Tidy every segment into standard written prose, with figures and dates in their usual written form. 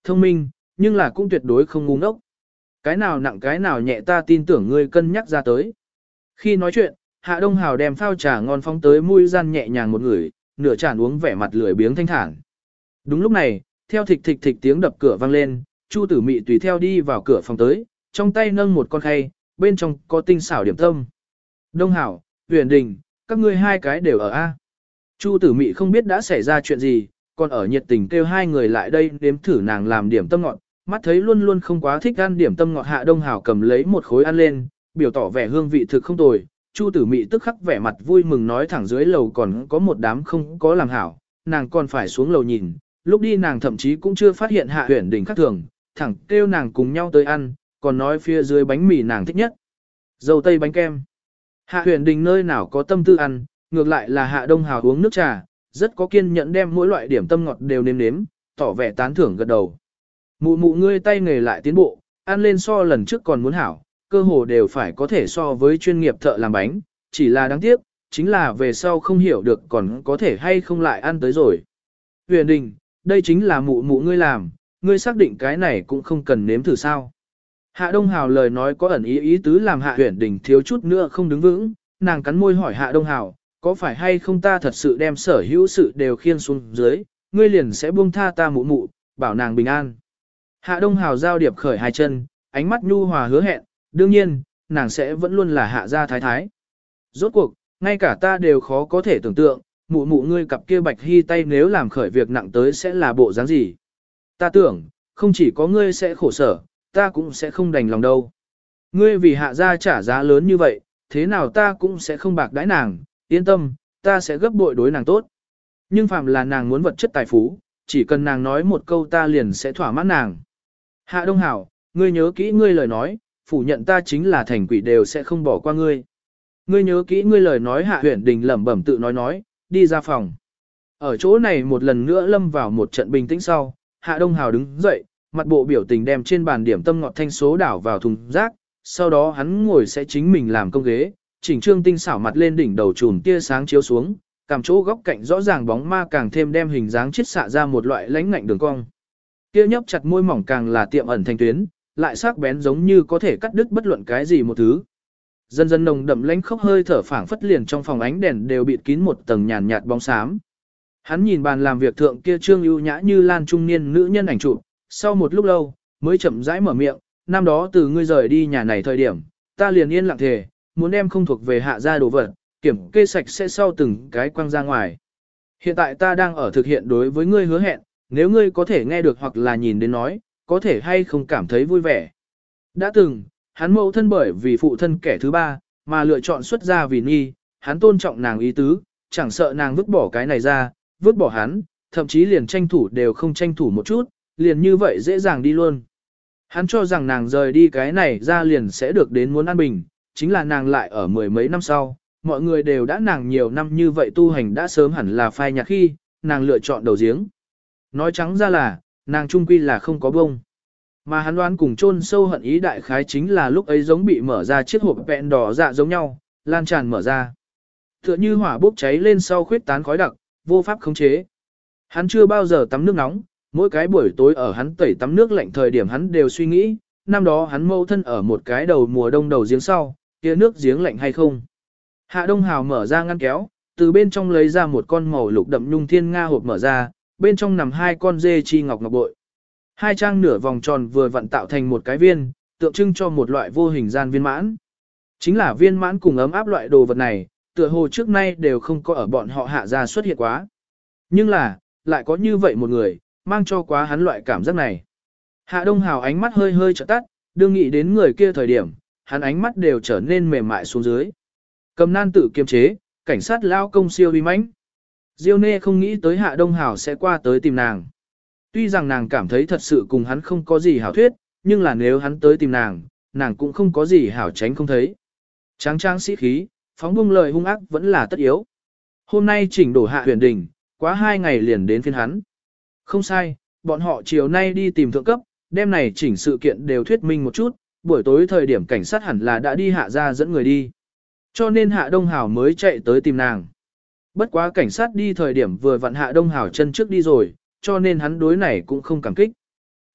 thông minh, nhưng là cũng tuyệt đối không ngu ngốc. Cái nào nặng cái nào nhẹ ta tin tưởng ngươi cân nhắc ra tới. Khi nói chuyện, Hạ Đông Hào đem phao trà ngon phóng tới mũi gian nhẹ nhàng một người, nửa chản uống vẻ mặt lười biếng thanh thản. Đúng lúc này, theo thịch thịch thịch tiếng đập cửa vang lên, Chu Tử Mị tùy theo đi vào cửa phòng tới, trong tay nâng một con khay, bên trong có tinh xảo điểm tâm. Đông Hảo, Huyền Đình, các ngươi hai cái đều ở A. Chu Tử Mị không biết đã xảy ra chuyện gì, còn ở nhiệt tình kêu hai người lại đây nếm thử nàng làm điểm tâm ngọt, mắt thấy luôn luôn không quá thích ăn điểm tâm ngọt. Hạ Đông Hảo cầm lấy một khối ăn lên, biểu tỏ vẻ hương vị thực không tồi. Chu Tử Mị tức khắc vẻ mặt vui mừng nói thẳng dưới lầu còn có một đám không có làm hảo, nàng còn phải xuống lầu nhìn, lúc đi nàng thậm chí cũng chưa phát hiện Hạ Huyền Đình khác thường, thẳng kêu nàng cùng nhau tới ăn, còn nói phía dưới bánh mì nàng thích nhất. Dầu tây bánh kem. Hạ Huyền Đình nơi nào có tâm tư ăn, ngược lại là Hạ Đông Hào uống nước trà, rất có kiên nhẫn đem mỗi loại điểm tâm ngọt đều nếm nếm, tỏ vẻ tán thưởng gật đầu. Mụ mụ ngươi tay nghề lại tiến bộ, ăn lên so lần trước còn muốn hảo, cơ hồ đều phải có thể so với chuyên nghiệp thợ làm bánh, chỉ là đáng tiếc, chính là về sau không hiểu được còn có thể hay không lại ăn tới rồi. Huyền Đình, đây chính là mụ mụ ngươi làm, ngươi xác định cái này cũng không cần nếm thử sao. Hạ Đông Hào lời nói có ẩn ý tứ làm Hạ Huyền Đình thiếu chút nữa không đứng vững, nàng cắn môi hỏi Hạ Đông Hào, có phải hay không ta thật sự đem sở hữu sự đều khiên xuống dưới, ngươi liền sẽ buông tha ta mụ mụ, bảo nàng bình an. Hạ Đông Hào giao điệp khởi hai chân, ánh mắt nhu hòa hứa hẹn, đương nhiên, nàng sẽ vẫn luôn là Hạ gia thái thái. Rốt cuộc, ngay cả ta đều khó có thể tưởng tượng, mụ mụ ngươi cặp kia bạch hy tay nếu làm khởi việc nặng tới sẽ là bộ dáng gì. Ta tưởng, không chỉ có ngươi sẽ khổ sở, ta cũng sẽ không đành lòng đâu. Ngươi vì Hạ gia trả giá lớn như vậy, thế nào ta cũng sẽ không bạc đãi nàng, yên tâm, ta sẽ gấp bội đối nàng tốt. Nhưng phàm là nàng muốn vật chất tài phú, chỉ cần nàng nói một câu ta liền sẽ thỏa mãn nàng. Hạ Đông Hảo, ngươi nhớ kỹ ngươi lời nói, phủ nhận ta chính là thành quỷ đều sẽ không bỏ qua ngươi. Ngươi nhớ kỹ ngươi lời nói. Hạ Huyền Đình lẩm bẩm tự nói, đi ra phòng. Ở chỗ này một lần nữa lâm vào một trận bình tĩnh sau, Hạ Đông Hào đứng dậy, mặt bộ biểu tình đem trên bàn điểm tâm ngọt thanh số đảo vào thùng rác, sau đó hắn ngồi sẽ chính mình làm công ghế, chỉnh trương tinh xảo mặt lên đỉnh đầu chùm tia sáng chiếu xuống, cảm chỗ góc cạnh rõ ràng bóng ma càng thêm đem hình dáng chiết xạ ra một loại lãnh ngạnh đường cong. Kia nhấp chặt môi mỏng càng là tiệm ẩn thành tuyến, lại sắc bén giống như có thể cắt đứt bất luận cái gì một thứ. Dần dần nồng đậm lãnh khốc hơi thở phảng phất liền trong phòng ánh đèn đều bịt kín một tầng nhàn nhạt bóng xám. Hắn nhìn bàn làm việc thượng kia trương ưu nhã như lan trung niên nữ nhân ảnh chụp, sau một lúc lâu, mới chậm rãi mở miệng, năm đó từ ngươi rời đi nhà này thời điểm, ta liền yên lặng thề, muốn đem không thuộc về Hạ gia đồ vật, kiểm kê sạch sẽ sau từng cái quăng ra ngoài. Hiện tại ta đang ở thực hiện đối với ngươi hứa hẹn, nếu ngươi có thể nghe được hoặc là nhìn đến nói, có thể hay không cảm thấy vui vẻ. Đã từng, hắn mẫu thân bởi vì phụ thân kẻ thứ ba, mà lựa chọn xuất gia vì nhi, hắn tôn trọng nàng ý tứ, chẳng sợ nàng vứt bỏ cái này ra, vứt bỏ hắn, thậm chí liền tranh thủ đều không tranh thủ một chút, liền như vậy dễ dàng đi luôn. Hắn cho rằng nàng rời đi cái này ra liền sẽ được đến muốn an bình, chính là nàng lại ở mười mấy năm sau, mọi người đều đã nàng nhiều năm như vậy tu hành đã sớm hẳn là phai nhạt khi, nàng lựa chọn đầu giếng. Nói trắng ra là, nàng trung quy là không có bông. Mà hắn đoán cùng chôn sâu hận ý đại khái chính là lúc ấy giống bị mở ra chiếc hộp vẹn đỏ dạ giống nhau, lan tràn mở ra. Tựa như hỏa bốc cháy lên sau khuyết tán khói đặc, vô pháp khống chế. Hắn chưa bao giờ tắm nước nóng, mỗi cái buổi tối ở hắn tẩy tắm nước lạnh thời điểm hắn đều suy nghĩ, năm đó hắn mâu thân ở một cái đầu mùa đông đầu giếng sau, kia nước giếng lạnh hay không. Hạ Đông Hào mở ra ngăn kéo, từ bên trong lấy ra một con màu lục đậm nhung thiên nga hộp mở ra, bên trong nằm hai con dê chi ngọc ngọc bội. Hai trang nửa vòng tròn vừa vặn tạo thành một cái viên, tượng trưng cho một loại vô hình gian viên mãn. Chính là viên mãn cùng ấm áp loại đồ vật này, tựa hồ trước nay đều không có ở bọn họ Hạ gia xuất hiện quá. Nhưng là, lại có như vậy một người, mang cho quá hắn loại cảm giác này. Hạ Đông Hào ánh mắt hơi hơi trợ tắt, đương nghĩ đến người kia thời điểm, hắn ánh mắt đều trở nên mềm mại xuống dưới. Cầm nan tự kiềm chế, cảnh sát lao công siêu uy mãnh. Diêu Nê không nghĩ tới Hạ Đông Hào sẽ qua tới tìm nàng. Tuy rằng nàng cảm thấy thật sự cùng hắn không có gì hảo thuyết, nhưng là nếu hắn tới tìm nàng, nàng cũng không có gì hảo tránh không thấy. Tráng tráng sĩ khí, phóng bung lời hung ác vẫn là tất yếu. Hôm nay chỉnh đổ Hạ Huyền Đình, quá 2 ngày liền đến phiên hắn. Không sai, bọn họ chiều nay đi tìm thượng cấp, đêm này chỉnh sự kiện đều thuyết minh một chút, buổi tối thời điểm cảnh sát hẳn là đã đi Hạ ra dẫn người đi. Cho nên Hạ Đông Hào mới chạy tới tìm nàng. Bất quá cảnh sát đi thời điểm vừa vặn Hạ Đông Hào chân trước đi rồi, cho nên hắn đối này cũng không cảm kích.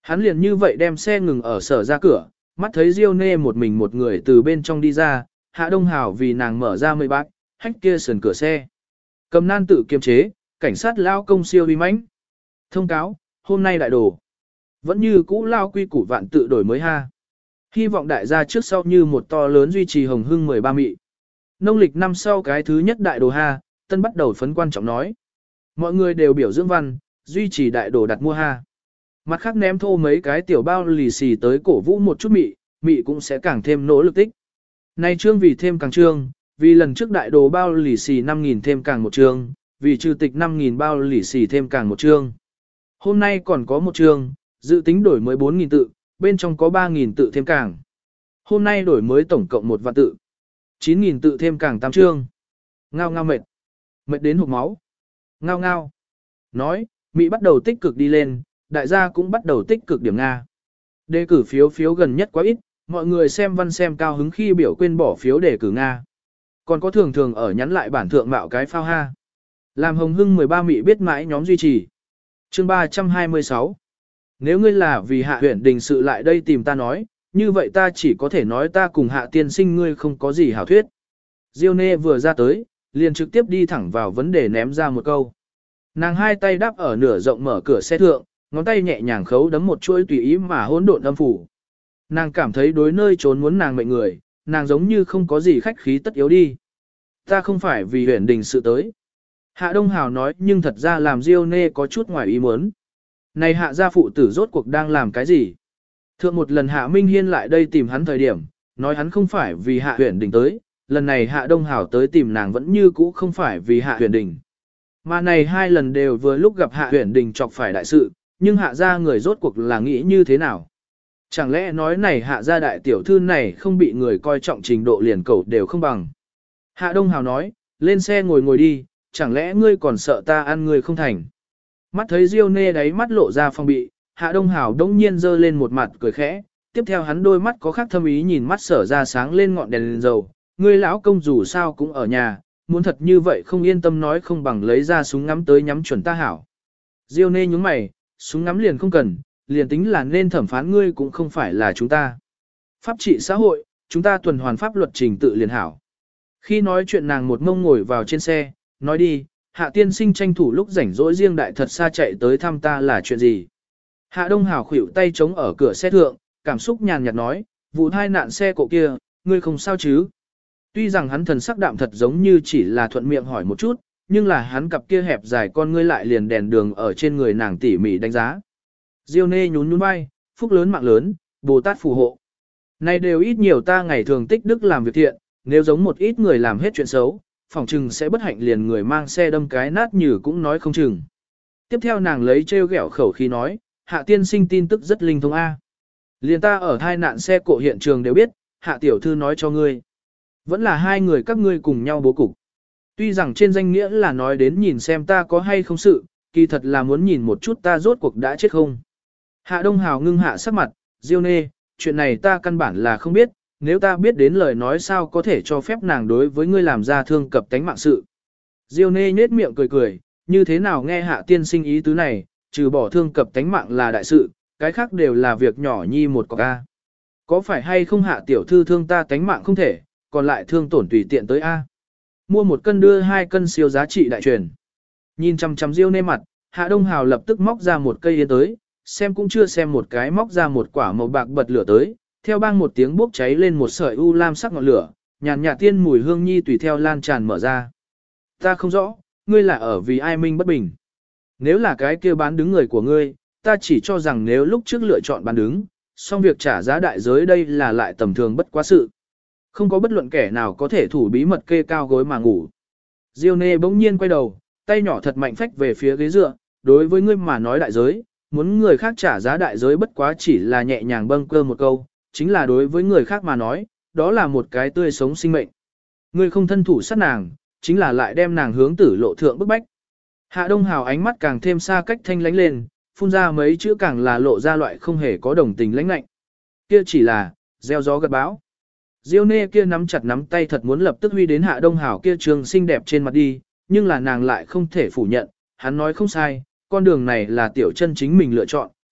Hắn liền như vậy đem xe ngừng ở sở ra cửa, mắt thấy Diêu Nê một mình một người từ bên trong đi ra, Hạ Đông Hào vì nàng mở ra mây bác, hách kia sườn cửa xe. Cầm nan tự kiềm chế, cảnh sát lao công siêu uy mãnh. Thông cáo, hôm nay đại đồ. Vẫn như cũ lao quy củ vạn tự đổi mới ha. Hy vọng đại gia trước sau như một to lớn duy trì hồng hưng 13 mị. Nông lịch năm sau cái thứ nhất đại đồ ha, tân bắt đầu phấn quan trọng nói. Mọi người đều biểu dưỡng văn, duy trì đại đồ đặt mua ha. Mặt khác ném thô mấy cái tiểu bao lì xì tới cổ vũ một chút mị, mị cũng sẽ càng thêm nỗ lực tích. Nay trương vì thêm càng trương, vì lần trước đại đồ bao lì xì 5.000 thêm càng một trương, vì trừ tịch 5.000 bao lì xì thêm càng một trương. Hôm nay còn có một trương, dự tính đổi mới 4.000 tự, bên trong có 3.000 tự thêm càng. Hôm nay đổi mới tổng cộng 1 vạn tự. 9.000 tự thêm càng 8 trương. Ngao ngao mệt. Mệt đến hụt máu. Ngao ngao. Nói, Mỹ bắt đầu tích cực đi lên, đại gia cũng bắt đầu tích cực điểm Nga. Đề cử phiếu gần nhất quá ít, mọi người xem văn xem cao hứng khi biểu quên bỏ phiếu đề cử Nga. Còn có thường ở nhắn lại bản thượng mạo cái phao ha. Làm hồng hưng 13 Mỹ biết mãi nhóm duy trì. Chương 326. Nếu ngươi là vì Hạ huyện đình sự lại đây tìm ta nói, như vậy ta chỉ có thể nói ta cùng Hạ tiên sinh ngươi không có gì hảo thuyết. Diêu Nê vừa ra tới, liền trực tiếp đi thẳng vào vấn đề ném ra một câu. Nàng hai tay đắp ở nửa rộng mở cửa xe thượng, ngón tay nhẹ nhàng khấu đấm một chuỗi tùy ý mà hỗn độn âm phủ. Nàng cảm thấy đối nơi trốn muốn nàng mệnh người, nàng giống như không có gì khách khí tất yếu đi. Ta không phải vì huyện đình sự tới. Hạ Đông Hào nói nhưng thật ra làm Diêu Nê có chút ngoài ý muốn. Này Hạ gia phụ tử rốt cuộc đang làm cái gì? Thượng một lần Hạ Minh Hiên lại đây tìm hắn thời điểm, nói hắn không phải vì Hạ huyện đình tới, lần này Hạ Đông Hào tới tìm nàng vẫn như cũ không phải vì Hạ huyện đình. Mà này hai lần đều vừa lúc gặp Hạ huyện đình chọc phải đại sự, nhưng Hạ gia người rốt cuộc là nghĩ như thế nào? Chẳng lẽ nói này Hạ gia đại tiểu thư này không bị người coi trọng trình độ liền cầu đều không bằng? Hạ Đông Hào nói, lên xe ngồi đi, chẳng lẽ ngươi còn sợ ta ăn ngươi không thành? Mắt thấy Diêu Nê đáy mắt lộ ra phong bị, Hạ Đông Hào đống nhiên giơ lên một mặt cười khẽ, tiếp theo hắn đôi mắt có khác thâm ý nhìn mắt sở ra sáng lên ngọn đèn lên dầu, ngươi lão công dù sao cũng ở nhà, muốn thật như vậy không yên tâm nói không bằng lấy ra súng ngắm tới nhắm chuẩn ta hảo. Diêu Nê nhúng mày, súng ngắm liền không cần, liền tính là nên thẩm phán ngươi cũng không phải là chúng ta. Pháp trị xã hội, chúng ta tuần hoàn pháp luật trình tự liền hảo. Khi nói chuyện nàng một mông ngồi vào trên xe, nói đi, Hạ tiên sinh tranh thủ lúc rảnh rỗi riêng đại thật xa chạy tới thăm ta là chuyện gì. Hạ Đông Hào khuỷu tay chống ở cửa xe thượng, cảm xúc nhàn nhạt nói, vụ thai nạn xe cộ kia, ngươi không sao chứ. Tuy rằng hắn thần sắc đạm thật giống như chỉ là thuận miệng hỏi một chút, nhưng là hắn cặp kia hẹp dài con ngươi lại liền đèn đường ở trên người nàng tỉ mỉ đánh giá. Diêu Nê nhún nhún vai, phúc lớn mạng lớn, Bồ Tát phù hộ. Này đều ít nhiều ta ngày thường tích đức làm việc thiện, nếu giống một ít người làm hết chuyện xấu, phỏng chừng sẽ bất hạnh liền người mang xe đâm cái nát nhừ cũng nói không chừng. Tiếp theo nàng lấy trêu ghẹo khẩu khí nói, Hạ tiên sinh tin tức rất linh thông A. Liền ta ở hai nạn xe cộ hiện trường đều biết, Hạ tiểu thư nói cho ngươi. Vẫn là hai người các ngươi cùng nhau bố cục. Tuy rằng trên danh nghĩa là nói đến nhìn xem ta có hay không sự, kỳ thật là muốn nhìn một chút ta rốt cuộc đã chết không. Hạ Đông Hào ngưng hạ sắc mặt, Diêu Nê, chuyện này ta căn bản là không biết, nếu ta biết đến lời nói sao có thể cho phép nàng đối với ngươi làm ra thương cập tánh mạng sự. Diêu Nê nhếch miệng cười cười, như thế nào nghe Hạ tiên sinh ý tứ này, trừ bỏ thương cập tánh mạng là đại sự, cái khác đều là việc nhỏ nhi một cọc A. Có phải hay không Hạ tiểu thư thương ta tánh mạng không thể, còn lại thương tổn tùy tiện tới A. Mua 1 cân đưa 2 cân siêu giá trị đại truyền. Nhìn chằm chằm Diêu Nê mặt, Hạ Đông Hào lập tức móc ra một cây yên tới, xem cũng chưa xem một cái móc ra một quả màu bạc bật lửa tới, theo bang một tiếng bốc cháy lên một sợi u lam sắc ngọn lửa, nhàn nhạt tiên mùi hương nhi tùy theo lan tràn mở ra. Ta không rõ, ngươi là ở vì ai minh bất bình. Nếu là cái kia bán đứng người của ngươi, ta chỉ cho rằng nếu lúc trước lựa chọn bán đứng, xong việc trả giá đại giới đây là lại tầm thường bất quá sự. Không có bất luận kẻ nào có thể thủ bí mật kê cao gối mà ngủ. Diêu Nê bỗng nhiên quay đầu, tay nhỏ thật mạnh phách về phía ghế dựa, đối với ngươi mà nói đại giới, muốn người khác trả giá đại giới bất quá chỉ là nhẹ nhàng bâng cơ một câu, chính là đối với người khác mà nói, đó là một cái tươi sống sinh mệnh. Ngươi không thân thủ sát nàng, chính là lại đem nàng hướng tử lộ thượng bức bách. Hạ Đông Hào ánh mắt càng thêm xa cách thanh lánh lên, phun ra mấy chữ càng là lộ ra loại không hề có đồng tình lãnh lạnh. Kia chỉ là, gieo gió gặt bão. Diêu Nê kia nắm chặt nắm tay thật muốn lập tức huy đến Hạ Đông Hào kia trường xinh đẹp trên mặt đi, nhưng là nàng lại không thể phủ nhận, hắn nói không sai, con đường này là tiểu chân chính mình lựa chọn,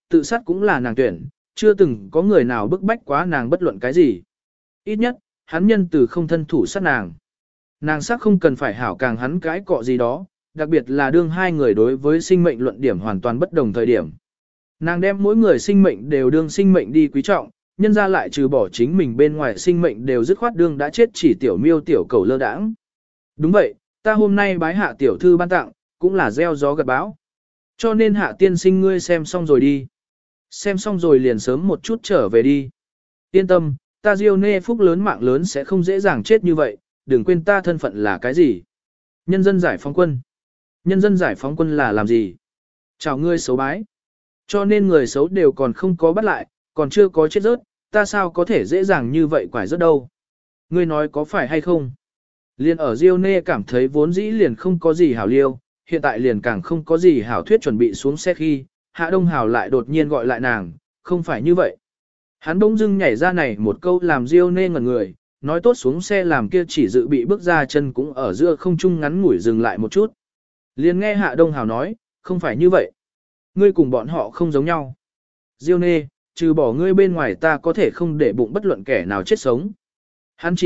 tự sát cũng là nàng tuyển, chưa từng có người nào bức bách quá nàng bất luận cái gì. Ít nhất, hắn nhân từ không thân thủ sát nàng. Nàng sắc không cần phải hảo càng hắn cái cọ gì đó, đặc biệt là đương hai người đối với sinh mệnh luận điểm hoàn toàn bất đồng thời điểm. Nàng đem mỗi người sinh mệnh đều đương sinh mệnh đi quý trọng, nhân ra lại trừ bỏ chính mình bên ngoài sinh mệnh đều dứt khoát đương đã chết chỉ tiểu miêu tiểu cầu lơ đãng. Đúng vậy, ta hôm nay bái hạ tiểu thư ban tặng, cũng là gieo gió gặt bão. Cho nên hạ tiên sinh ngươi xem xong rồi đi. Xem xong rồi liền sớm một chút trở về đi. Yên tâm, ta Diêu nê phúc lớn mạng lớn sẽ không dễ dàng chết như vậy, đừng quên ta thân phận là cái gì. Nhân dân giải phóng quân. Nhân dân giải phóng quân là làm gì? Chào ngươi xấu bái. Cho nên người xấu đều còn không có bắt lại, còn chưa có chết rớt, ta sao có thể dễ dàng như vậy quải rớt đâu. Ngươi nói có phải hay không? Liên ở Diêu nê cảm thấy vốn dĩ liền không có gì hảo liêu, hiện tại liền càng không có gì hảo thuyết chuẩn bị xuống xe khi, Hạ Đông Hào lại đột nhiên gọi lại nàng, không phải như vậy. Hắn bỗng dưng nhảy ra này một câu làm Diêu nê ngẩn người, nói tốt xuống xe làm kia chỉ dự bị bước ra chân cũng ở giữa không trung ngắn ngủi dừng lại một chút. Liền nghe Hạ Đông Hào nói, không phải như vậy. Ngươi cùng bọn họ không giống nhau. Diêu nê, trừ bỏ ngươi bên ngoài ta có thể không để bụng bất luận kẻ nào chết sống. Hắn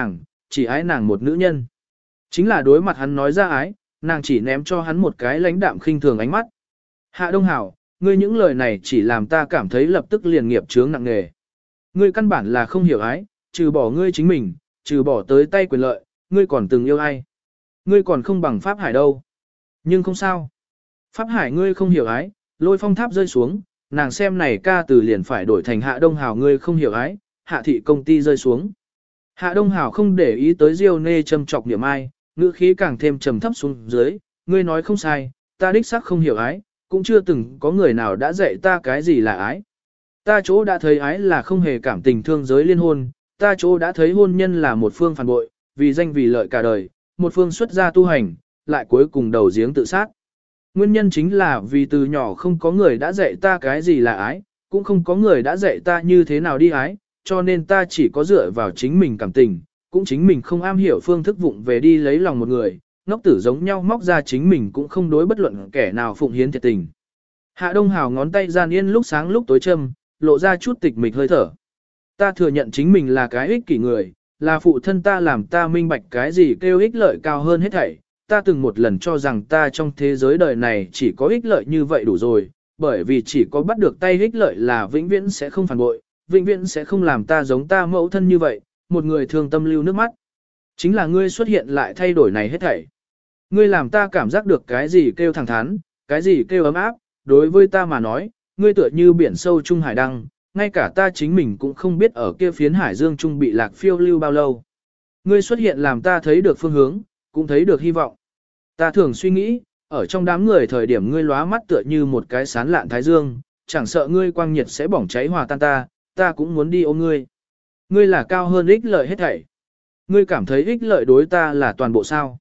chỉ ái nàng một nữ nhân. Chính là đối mặt hắn nói ra ái, nàng chỉ ném cho hắn một cái lãnh đạm khinh thường ánh mắt. Hạ Đông Hảo, ngươi những lời này chỉ làm ta cảm thấy lập tức liền nghiệp chướng nặng nề. Ngươi căn bản là không hiểu ái, trừ bỏ ngươi chính mình, trừ bỏ tới tay quyền lợi, ngươi còn từng yêu ai. Ngươi còn không bằng Pháp Hải đâu. Nhưng không sao. Pháp Hải ngươi không hiểu ái, lôi phong tháp rơi xuống, nàng xem này ca từ liền phải đổi thành Hạ Đông Hảo ngươi không hiểu ái, hạ thị công ty rơi xuống. Hạ Đông Hảo không để ý tới Diêu nê châm chọc niệm ai, ngữ khí càng thêm trầm thấp xuống dưới, ngươi nói không sai, ta đích xác không hiểu ái, cũng chưa từng có người nào đã dạy ta cái gì là ái. Ta chỗ đã thấy ái là không hề cảm tình thương giới liên hôn, ta chỗ đã thấy hôn nhân là một phương phản bội, vì danh vì lợi cả đời, một phương xuất gia tu hành, lại cuối cùng đầu giếng tự sát. Nguyên nhân chính là vì từ nhỏ không có người đã dạy ta cái gì là ái, cũng không có người đã dạy ta như thế nào đi ái, cho nên ta chỉ có dựa vào chính mình cảm tình, cũng chính mình không am hiểu phương thức vụng về đi lấy lòng một người, ngốc tử giống nhau móc ra chính mình cũng không đối bất luận kẻ nào phụng hiến thiệt tình. Hạ Đông Hào ngón tay gian yên lúc sáng lúc tối châm, lộ ra chút tịch mịch hơi thở. Ta thừa nhận chính mình là cái ích kỷ người, là phụ thân ta làm ta minh bạch cái gì kêu ích lợi cao hơn hết thảy. Ta từng một lần cho rằng ta trong thế giới đời này chỉ có ích lợi như vậy đủ rồi, bởi vì chỉ có bắt được tay ích lợi là vĩnh viễn sẽ không phản bội, vĩnh viễn sẽ không làm ta giống ta mẫu thân như vậy, một người thương tâm lưu nước mắt. Chính là ngươi xuất hiện lại thay đổi này hết thảy. Ngươi làm ta cảm giác được cái gì kêu thẳng thắn, cái gì kêu ấm áp, đối với ta mà nói, ngươi tựa như biển sâu trung hải đăng, ngay cả ta chính mình cũng không biết ở kia phiến hải dương trung bị lạc phiêu lưu bao lâu. Ngươi xuất hiện làm ta thấy được phương hướng, cũng thấy được hy vọng. Ta thường suy nghĩ, ở trong đám người thời điểm ngươi lóa mắt tựa như một cái sán lạn thái dương, chẳng sợ ngươi quang nhiệt sẽ bỏng cháy hòa tan ta cũng muốn đi ôm ngươi. Ngươi là cao hơn ích lợi hết thảy. Ngươi cảm thấy ích lợi đối ta là toàn bộ sao?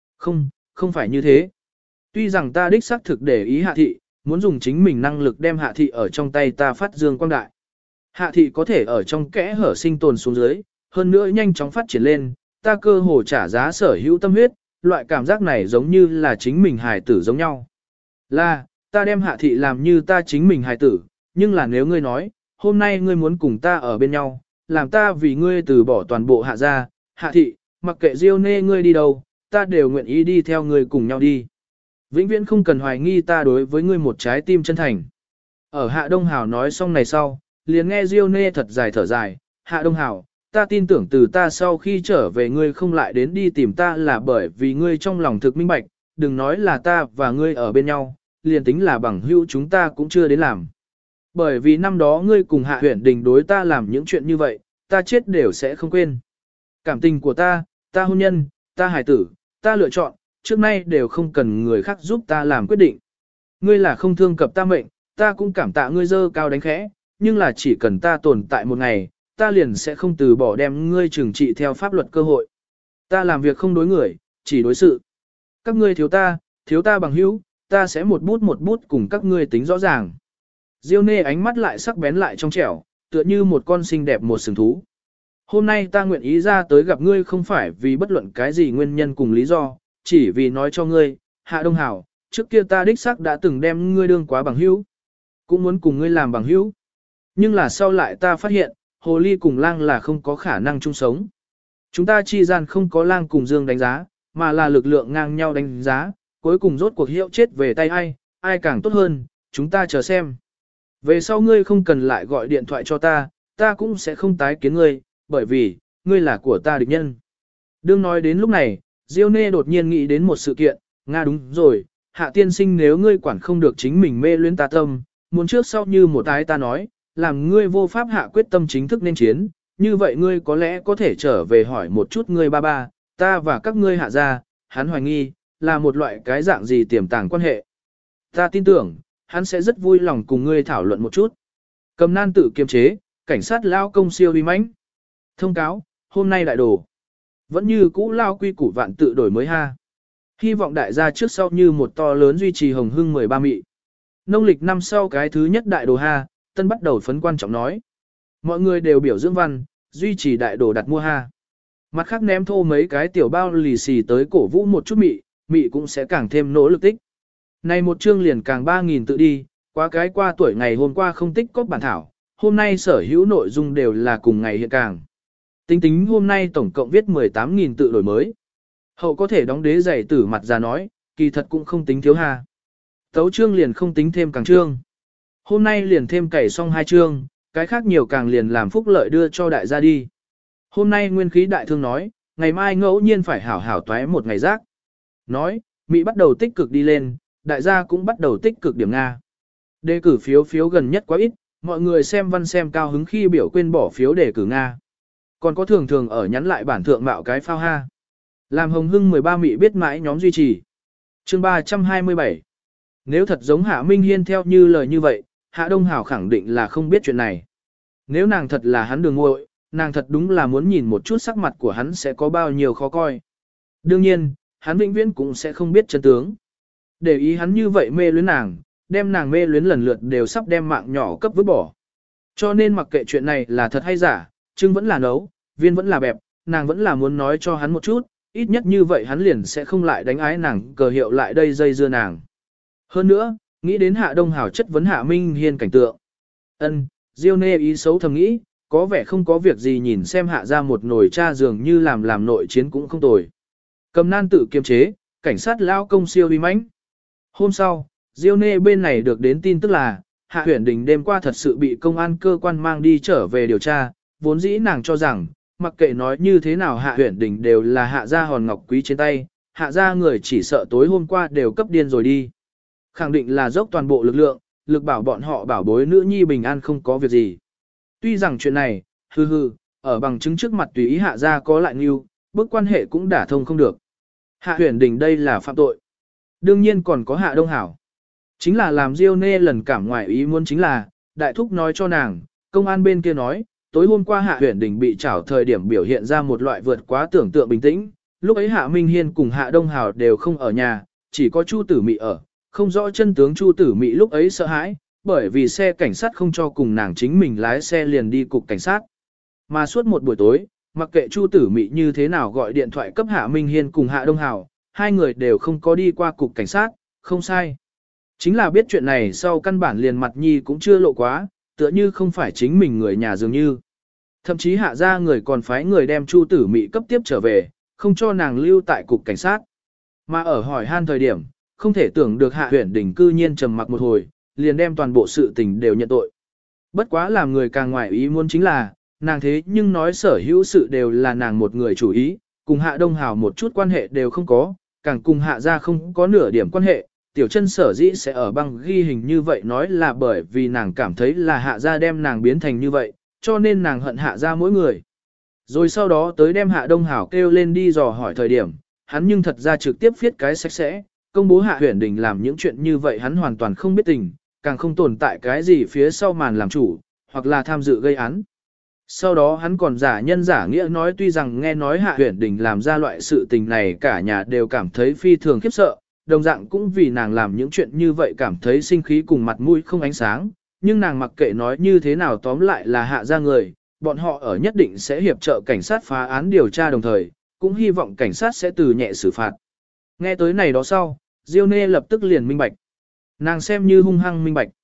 Không phải như thế. Tuy rằng ta đích xác thực để ý hạ thị, muốn dùng chính mình năng lực đem hạ thị ở trong tay ta phát dương quang đại. Hạ thị có thể ở trong kẽ hở sinh tồn xuống dưới, hơn nữa nhanh chóng phát triển lên, ta cơ hồ trả giá sở hữu tâm huyết, loại cảm giác này giống như là chính mình hài tử giống nhau. Là, ta đem hạ thị làm như ta chính mình hài tử, nhưng là nếu ngươi nói, hôm nay ngươi muốn cùng ta ở bên nhau, làm ta vì ngươi từ bỏ toàn bộ hạ gia, hạ thị, mặc kệ Diêu nê ngươi đi đâu, ta đều nguyện ý đi theo ngươi cùng nhau đi. Vĩnh viễn không cần hoài nghi ta đối với ngươi một trái tim chân thành. Ở Hạ Đông Hảo nói xong này sau, liền nghe Diêu nê thật dài thở dài, Hạ Đông Hảo, ta tin tưởng từ ta sau khi trở về ngươi không lại đến đi tìm ta là bởi vì ngươi trong lòng thực minh bạch, đừng nói là ta và ngươi ở bên nhau, liền tính là bằng hữu chúng ta cũng chưa đến làm. Bởi vì năm đó ngươi cùng Hạ Huyển Đình đối ta làm những chuyện như vậy, ta chết đều sẽ không quên. Cảm tình của ta hôn nhân, ta hài tử, ta lựa chọn, trước nay đều không cần người khác giúp ta làm quyết định. Ngươi là không thương cập ta mệnh, ta cũng cảm tạ ngươi dơ cao đánh khẽ, nhưng là chỉ cần ta tồn tại một ngày, ta liền sẽ không từ bỏ đem ngươi trừng trị theo pháp luật cơ hội. Ta làm việc không đối người, chỉ đối sự. Các ngươi thiếu ta bằng hữu, ta sẽ một bút cùng các ngươi tính rõ ràng. Diêu nê ánh mắt lại sắc bén lại trong trẻo, tựa như một con xinh đẹp một sừng thú. Hôm nay ta nguyện ý ra tới gặp ngươi không phải vì bất luận cái gì nguyên nhân cùng lý do, chỉ vì nói cho ngươi, Hạ Đông Hảo, trước kia ta đích xác đã từng đem ngươi đương quá bằng hữu. cũng muốn cùng ngươi làm bằng hữu. Nhưng là sau lại ta phát hiện, hồ ly cùng lang là không có khả năng chung sống. Chúng ta chi gian không có lang cùng dương đánh giá, mà là lực lượng ngang nhau đánh giá, cuối cùng rốt cuộc hiệu chết về tay ai càng tốt hơn, chúng ta chờ xem. Về sau ngươi không cần lại gọi điện thoại cho ta cũng sẽ không tái kiến ngươi, bởi vì, ngươi là của ta địch nhân. Đương nói đến lúc này, Diêu Nê đột nhiên nghĩ đến một sự kiện, Nga đúng rồi, Hạ tiên sinh nếu ngươi quản không được chính mình mê luyến ta tâm, muốn trước sau như một ái ta nói, làm ngươi vô pháp hạ quyết tâm chính thức nên chiến, như vậy ngươi có lẽ có thể trở về hỏi một chút ngươi ba, ta và các ngươi hạ gia, hắn hoài nghi, là một loại cái dạng gì tiềm tàng quan hệ. Ta tin tưởng, hắn sẽ rất vui lòng cùng ngươi thảo luận một chút. Cầm nan tự kiềm chế, cảnh sát lao công siêu uy mãnh. Thông cáo, hôm nay đại đồ. Vẫn như cũ lao quy củ vạn tự đổi mới ha. Hy vọng đại gia trước sau như một to lớn duy trì hồng hưng 13 mị. Nông lịch năm sau cái thứ nhất đại đồ ha, tân bắt đầu phấn quan trọng nói. Mọi người đều biểu dưỡng văn, duy trì đại đồ đặt mua ha. Mặt khác ném thô mấy cái tiểu bao lì xì tới cổ vũ một chút mị cũng sẽ càng thêm nỗ lực tích. Này một chương liền càng 3.000 tự đi, quá cái qua tuổi ngày hôm qua không tích cóp bản thảo, hôm nay sở hữu nội dung đều là cùng ngày hiện càng. Tính hôm nay tổng cộng viết 18.000 tự đổi mới. Hậu có thể đóng đế giày tử mặt ra nói, kỳ thật cũng không tính thiếu ha. Tấu chương liền không tính thêm càng chương. Hôm nay liền thêm cày xong 2 chương, cái khác nhiều càng liền làm phúc lợi đưa cho đại gia đi. Hôm nay nguyên khí đại thương nói, ngày mai ngẫu nhiên phải hảo hảo toái một ngày rác. Nói, Mỹ bắt đầu tích cực đi lên, đại gia cũng bắt đầu tích cực điểm Nga. Đề cử phiếu gần nhất quá ít, mọi người xem văn xem cao hứng khi biểu quên bỏ phiếu đề cử Nga. Còn có thường ở nhắn lại bản thượng mạo cái phao ha. Làm hồng hưng 13 Mỹ biết mãi nhóm duy trì. Chương 327. Nếu thật giống Hạ Minh Hiên theo như lời như vậy, Hạ Đông Hảo khẳng định là không biết chuyện này. Nếu nàng thật là hắn đường muội, nàng thật đúng là muốn nhìn một chút sắc mặt của hắn sẽ có bao nhiêu khó coi. Đương nhiên, hắn vĩnh viễn cũng sẽ không biết chân tướng. Để ý hắn như vậy mê luyến nàng, đem nàng mê luyến lần lượt đều sắp đem mạng nhỏ cấp vứt bỏ. Cho nên mặc kệ chuyện này là thật hay giả, trưng vẫn là nấu, viên vẫn là bẹp, nàng vẫn là muốn nói cho hắn một chút, ít nhất như vậy hắn liền sẽ không lại đánh ái nàng cờ hiệu lại đây dây dưa nàng. Hơn nữa, nghĩ đến Hạ Đông Hảo chất vấn Hạ Minh Hiên cảnh tượng. Diêu Nê ý xấu thầm nghĩ, có vẻ không có việc gì nhìn xem Hạ ra một nồi cha dường như làm nội chiến cũng không tồi. Cầm nan tự kiềm chế, cảnh sát lao công siêu uy mãnh. Hôm sau, Diêu Nê bên này được đến tin tức là, Hạ Huyền Đình đêm qua thật sự bị công an cơ quan mang đi trở về điều tra, vốn dĩ nàng cho rằng, mặc kệ nói như thế nào Hạ Huyền Đình đều là Hạ gia hòn ngọc quý trên tay, Hạ gia người chỉ sợ tối hôm qua đều cấp điên rồi đi. Khẳng định là dốc toàn bộ lực lượng, lực bảo bọn họ bảo bối nữ nhi bình an không có việc gì. Tuy rằng chuyện này, ở bằng chứng trước mặt tùy ý Hạ gia có lại như, bước quan hệ cũng đả thông không được. Hạ Huyền Đình đây là phạm tội. Đương nhiên còn có Hạ Đông Hảo. Chính là làm Diêu Nê lần cảm ngoại ý muốn chính là, đại thúc nói cho nàng, công an bên kia nói, tối hôm qua Hạ Huyền Đình bị trảo thời điểm biểu hiện ra một loại vượt quá tưởng tượng bình tĩnh, lúc ấy Hạ Minh Hiên cùng Hạ Đông Hảo đều không ở nhà, chỉ có Chu Tử Mị ở, không rõ chân tướng Chu Tử Mị lúc ấy sợ hãi, bởi vì xe cảnh sát không cho cùng nàng chính mình lái xe liền đi cục cảnh sát. Mà suốt một buổi tối, mặc kệ Chu Tử Mị như thế nào gọi điện thoại cấp Hạ Minh Hiên cùng Hạ Đông Hảo, hai người đều không có đi qua cục cảnh sát, không sai. Chính là biết chuyện này sau căn bản liền mặt nhi cũng chưa lộ quá, tựa như không phải chính mình người nhà dường như. Thậm chí Hạ ra người còn phái người đem Chu Tử Mị cấp tiếp trở về, không cho nàng lưu tại cục cảnh sát. Mà ở hỏi han thời điểm, không thể tưởng được Hạ Huyền Đình cư nhiên trầm mặc một hồi, liền đem toàn bộ sự tình đều nhận tội. Bất quá làm người càng ngoại ý muốn chính là, nàng thế nhưng nói sở hữu sự đều là nàng một người chủ ý, cùng Hạ Đông Hảo một chút quan hệ đều không có, càng cùng Hạ ra không có nửa điểm quan hệ. Tiểu chân sở dĩ sẽ ở băng ghi hình như vậy nói là bởi vì nàng cảm thấy là Hạ gia đem nàng biến thành như vậy, cho nên nàng hận Hạ gia mỗi người. Rồi sau đó tới đem Hạ Đông Hảo kêu lên đi dò hỏi thời điểm, hắn nhưng thật ra trực tiếp viết cái sạch sẽ, công bố Hạ Huyền Đình làm những chuyện như vậy hắn hoàn toàn không biết tình, càng không tồn tại cái gì phía sau màn làm chủ, hoặc là tham dự gây án. Sau đó hắn còn giả nhân giả nghĩa nói tuy rằng nghe nói Hạ Huyền Đình làm ra loại sự tình này cả nhà đều cảm thấy phi thường khiếp sợ, đồng dạng cũng vì nàng làm những chuyện như vậy cảm thấy sinh khí cùng mặt mũi không ánh sáng, nhưng nàng mặc kệ nói như thế nào tóm lại là Hạ gia người, bọn họ ở nhất định sẽ hiệp trợ cảnh sát phá án điều tra đồng thời, cũng hy vọng cảnh sát sẽ từ nhẹ xử phạt. Nghe tới này đó sau, Diêu Nê lập tức liền minh bạch. Nàng xem như hung hăng minh bạch.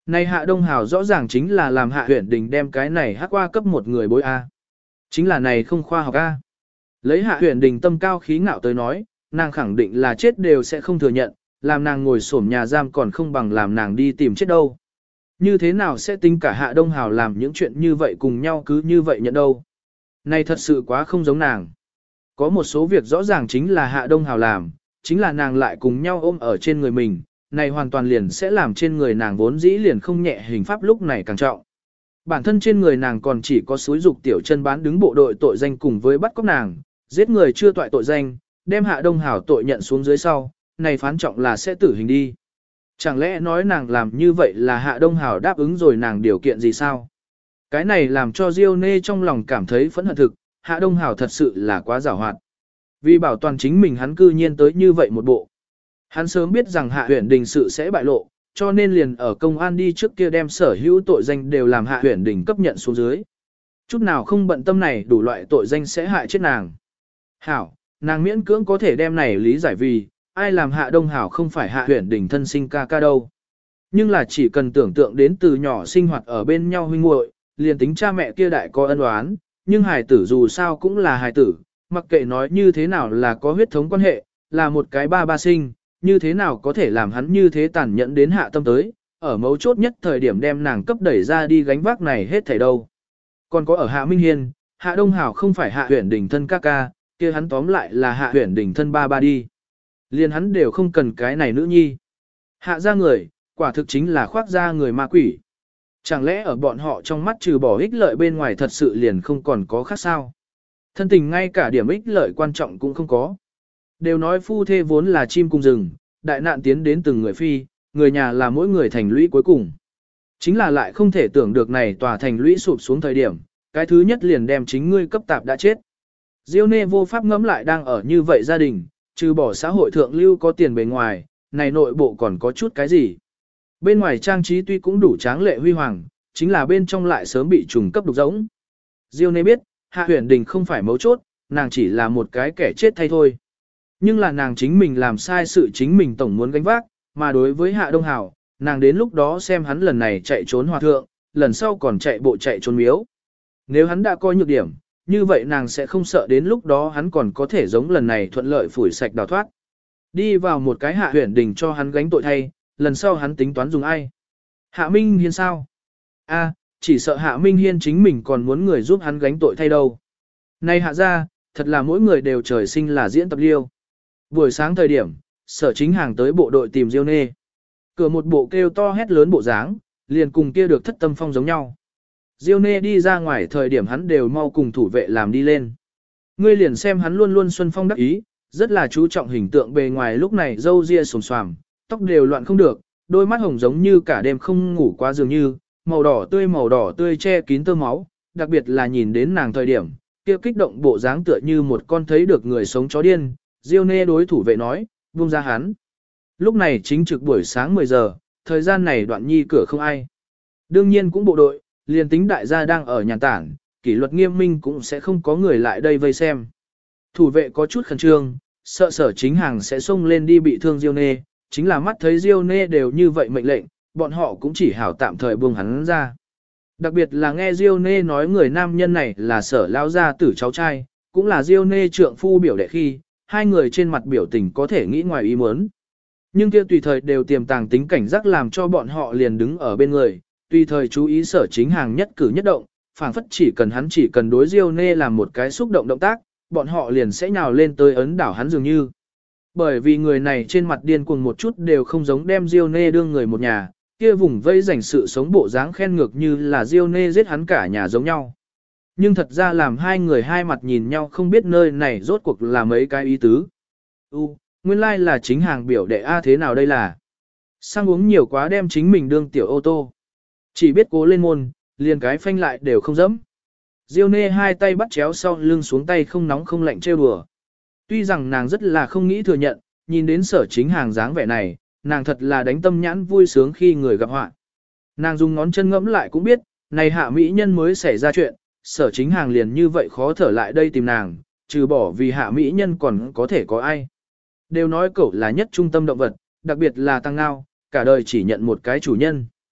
Này Hạ Đông Hào rõ ràng chính là làm Hạ Huyền Đình đem cái này hắc qua cấp một người bối A. Chính là này không khoa học A. Lấy Hạ Huyền Đình tâm cao khí ngạo tới nói, nàng khẳng định là chết đều sẽ không thừa nhận, làm nàng ngồi xổm nhà giam còn không bằng làm nàng đi tìm chết đâu. Như thế nào sẽ tính cả Hạ Đông Hào làm những chuyện như vậy cùng nhau cứ như vậy nhận đâu. Này thật sự quá không giống nàng. Có một số việc rõ ràng chính là Hạ Đông Hào làm, chính là nàng lại cùng nhau ôm ở trên người mình, này hoàn toàn liền sẽ làm trên người nàng vốn dĩ liền không nhẹ hình pháp lúc này càng trọng. Bản thân trên người nàng còn chỉ có xúi dục tiểu chân bán đứng bộ đội tội danh cùng với bắt cóc nàng, giết người chưa toại tội danh, đem Hạ Đông Hào tội nhận xuống dưới sau, này phán trọng là sẽ tử hình đi. Chẳng lẽ nói nàng làm như vậy là Hạ Đông Hào đáp ứng rồi nàng điều kiện gì sao? Cái này làm cho Diêu Nê trong lòng cảm thấy phẫn hận thực, Hạ Đông Hào thật sự là quá giàu hoạt. Vì bảo toàn chính mình hắn cư nhiên tới như vậy một bộ. Hắn sớm biết rằng Hạ Huyền Đình sự sẽ bại lộ, cho nên liền ở công an đi trước kia đem sở hữu tội danh đều làm Hạ Huyền Đình cấp nhận xuống dưới. Chút nào không bận tâm này đủ loại tội danh sẽ hại chết nàng. Hảo, nàng miễn cưỡng có thể đem này lý giải vì, ai làm Hạ Đông Hảo không phải Hạ Huyền Đình thân sinh ca ca đâu. Nhưng là chỉ cần tưởng tượng đến từ nhỏ sinh hoạt ở bên nhau huynh muội, liền tính cha mẹ kia đại có ân oán, nhưng hài tử dù sao cũng là hài tử, mặc kệ nói như thế nào là có huyết thống quan hệ, là một cái ba sinh, như thế nào có thể làm hắn như thế tàn nhẫn đến Hạ Tâm tới, ở mấu chốt nhất thời điểm đem nàng cấp đẩy ra đi gánh vác này hết thảy đâu. Còn có ở Hạ Minh Hiên, Hạ Đông Hảo không phải Hạ Huyền Đình thân ca ca, kia hắn tóm lại là Hạ Huyền Đình thân ba đi. Liền hắn đều không cần cái này nữ nhi. Hạ ra người, quả thực chính là khoác ra người ma quỷ. Chẳng lẽ ở bọn họ trong mắt trừ bỏ ích lợi bên ngoài thật sự liền không còn có khác sao? Thân tình ngay cả điểm ích lợi quan trọng cũng không có. Đều nói phu thê vốn là chim cùng rừng, đại nạn tiến đến từng người phi, người nhà là mỗi người thành lũy cuối cùng. Chính là lại không thể tưởng được này tòa thành lũy sụp xuống thời điểm, cái thứ nhất liền đem chính ngươi cấp tạp đã chết. Diêu Nê vô pháp ngẫm lại đang ở như vậy gia đình, trừ bỏ xã hội thượng lưu có tiền bề ngoài, này nội bộ còn có chút cái gì. Bên ngoài trang trí tuy cũng đủ tráng lệ huy hoàng, chính là bên trong lại sớm bị trùng cấp đục rỗng. Diêu Nê biết, Hạ Huyền Đình không phải mấu chốt, nàng chỉ là một cái kẻ chết thay thôi. Nhưng là nàng chính mình làm sai sự chính mình tổng muốn gánh vác, mà đối với Hạ Đông Hảo, nàng đến lúc đó xem hắn lần này chạy trốn hòa thượng, lần sau còn chạy bộ chạy trốn miếu. Nếu hắn đã coi nhược điểm, như vậy nàng sẽ không sợ đến lúc đó hắn còn có thể giống lần này thuận lợi phủi sạch đào thoát. Đi vào một cái Hạ Huyền Đình cho hắn gánh tội thay, lần sau hắn tính toán dùng ai? Hạ Minh Hiên sao? Chỉ sợ Hạ Minh Hiên chính mình còn muốn người giúp hắn gánh tội thay đâu. Này Hạ ra, thật là mỗi người đều trời sinh là diễn tập liêu. Buổi sáng thời điểm, Sở Chính Hàng tới bộ đội tìm Diêu Nê. Cửa một bộ kêu to hét lớn bộ dáng, liền cùng kia được Thất Tâm Phong giống nhau. Diêu Nê đi ra ngoài thời điểm hắn đều mau cùng thủ vệ làm đi lên. Ngươi liền xem hắn luôn luôn xuân phong đắc ý, rất là chú trọng hình tượng bề ngoài lúc này râu ria xồm xoàm, tóc đều loạn không được, đôi mắt hồng giống như cả đêm không ngủ quá dường như, màu đỏ tươi che kín tơ máu, đặc biệt là nhìn đến nàng thời điểm, kia kích động bộ dáng tựa như một con thấy được người sống chó điên. Diêu Nê đối thủ vệ nói, buông ra hắn. Lúc này chính trực buổi sáng 10 giờ, thời gian này Đoạn Nhi cửa không ai. Đương nhiên cũng bộ đội, liền tính đại gia đang ở nhàn tản, kỷ luật nghiêm minh cũng sẽ không có người lại đây vây xem. Thủ vệ có chút khẩn trương, sợ Sở Chính Hàng sẽ xông lên đi bị thương Diêu Nê, chính là mắt thấy Diêu Nê đều như vậy mệnh lệnh, bọn họ cũng chỉ hảo tạm thời buông hắn ra. Đặc biệt là nghe Diêu Nê nói người nam nhân này là Sở lão gia tử cháu trai, cũng là Diêu Nê trượng phu biểu đệ khi, hai người trên mặt biểu tình có thể nghĩ ngoài ý muốn. Nhưng kia tùy thời đều tiềm tàng tính cảnh giác làm cho bọn họ liền đứng ở bên người, tùy thời chú ý Sở Chính Hàng nhất cử nhất động, phảng phất chỉ cần đối Diêu Nê làm một cái xúc động động tác, bọn họ liền sẽ nhào lên tới ấn đảo hắn dường như. Bởi vì người này trên mặt điên cuồng một chút đều không giống đem Diêu Nê đương người một nhà, kia vùng vây dành sự sống bộ dáng khen ngược như là Diêu Nê giết hắn cả nhà giống nhau. Nhưng thật ra làm hai người hai mặt nhìn nhau không biết nơi này rốt cuộc là mấy cái ý tứ. Nguyên lai là Chính Hàng biểu đệ A thế nào đây là. Sang uống nhiều quá đem chính mình đương tiểu ô tô. Chỉ biết cố lên môn, liền cái phanh lại đều không dẫm. Diêu Nê hai tay bắt chéo sau lưng xuống tay không nóng không lạnh trêu đùa. Tuy rằng nàng rất là không nghĩ thừa nhận, nhìn đến Sở Chính Hàng dáng vẻ này, nàng thật là đánh tâm nhãn vui sướng khi người gặp họa. Nàng dùng ngón chân ngẫm lại cũng biết, này Hạ mỹ nhân mới xảy ra chuyện, Sở Chính Hàng liền như vậy khó thở lại đây tìm nàng, trừ bỏ vì Hạ mỹ nhân còn có thể có ai. Đều nói cậu là nhất trung tâm động vật, đặc biệt là tăng ngao, cả đời chỉ nhận một cái chủ nhân.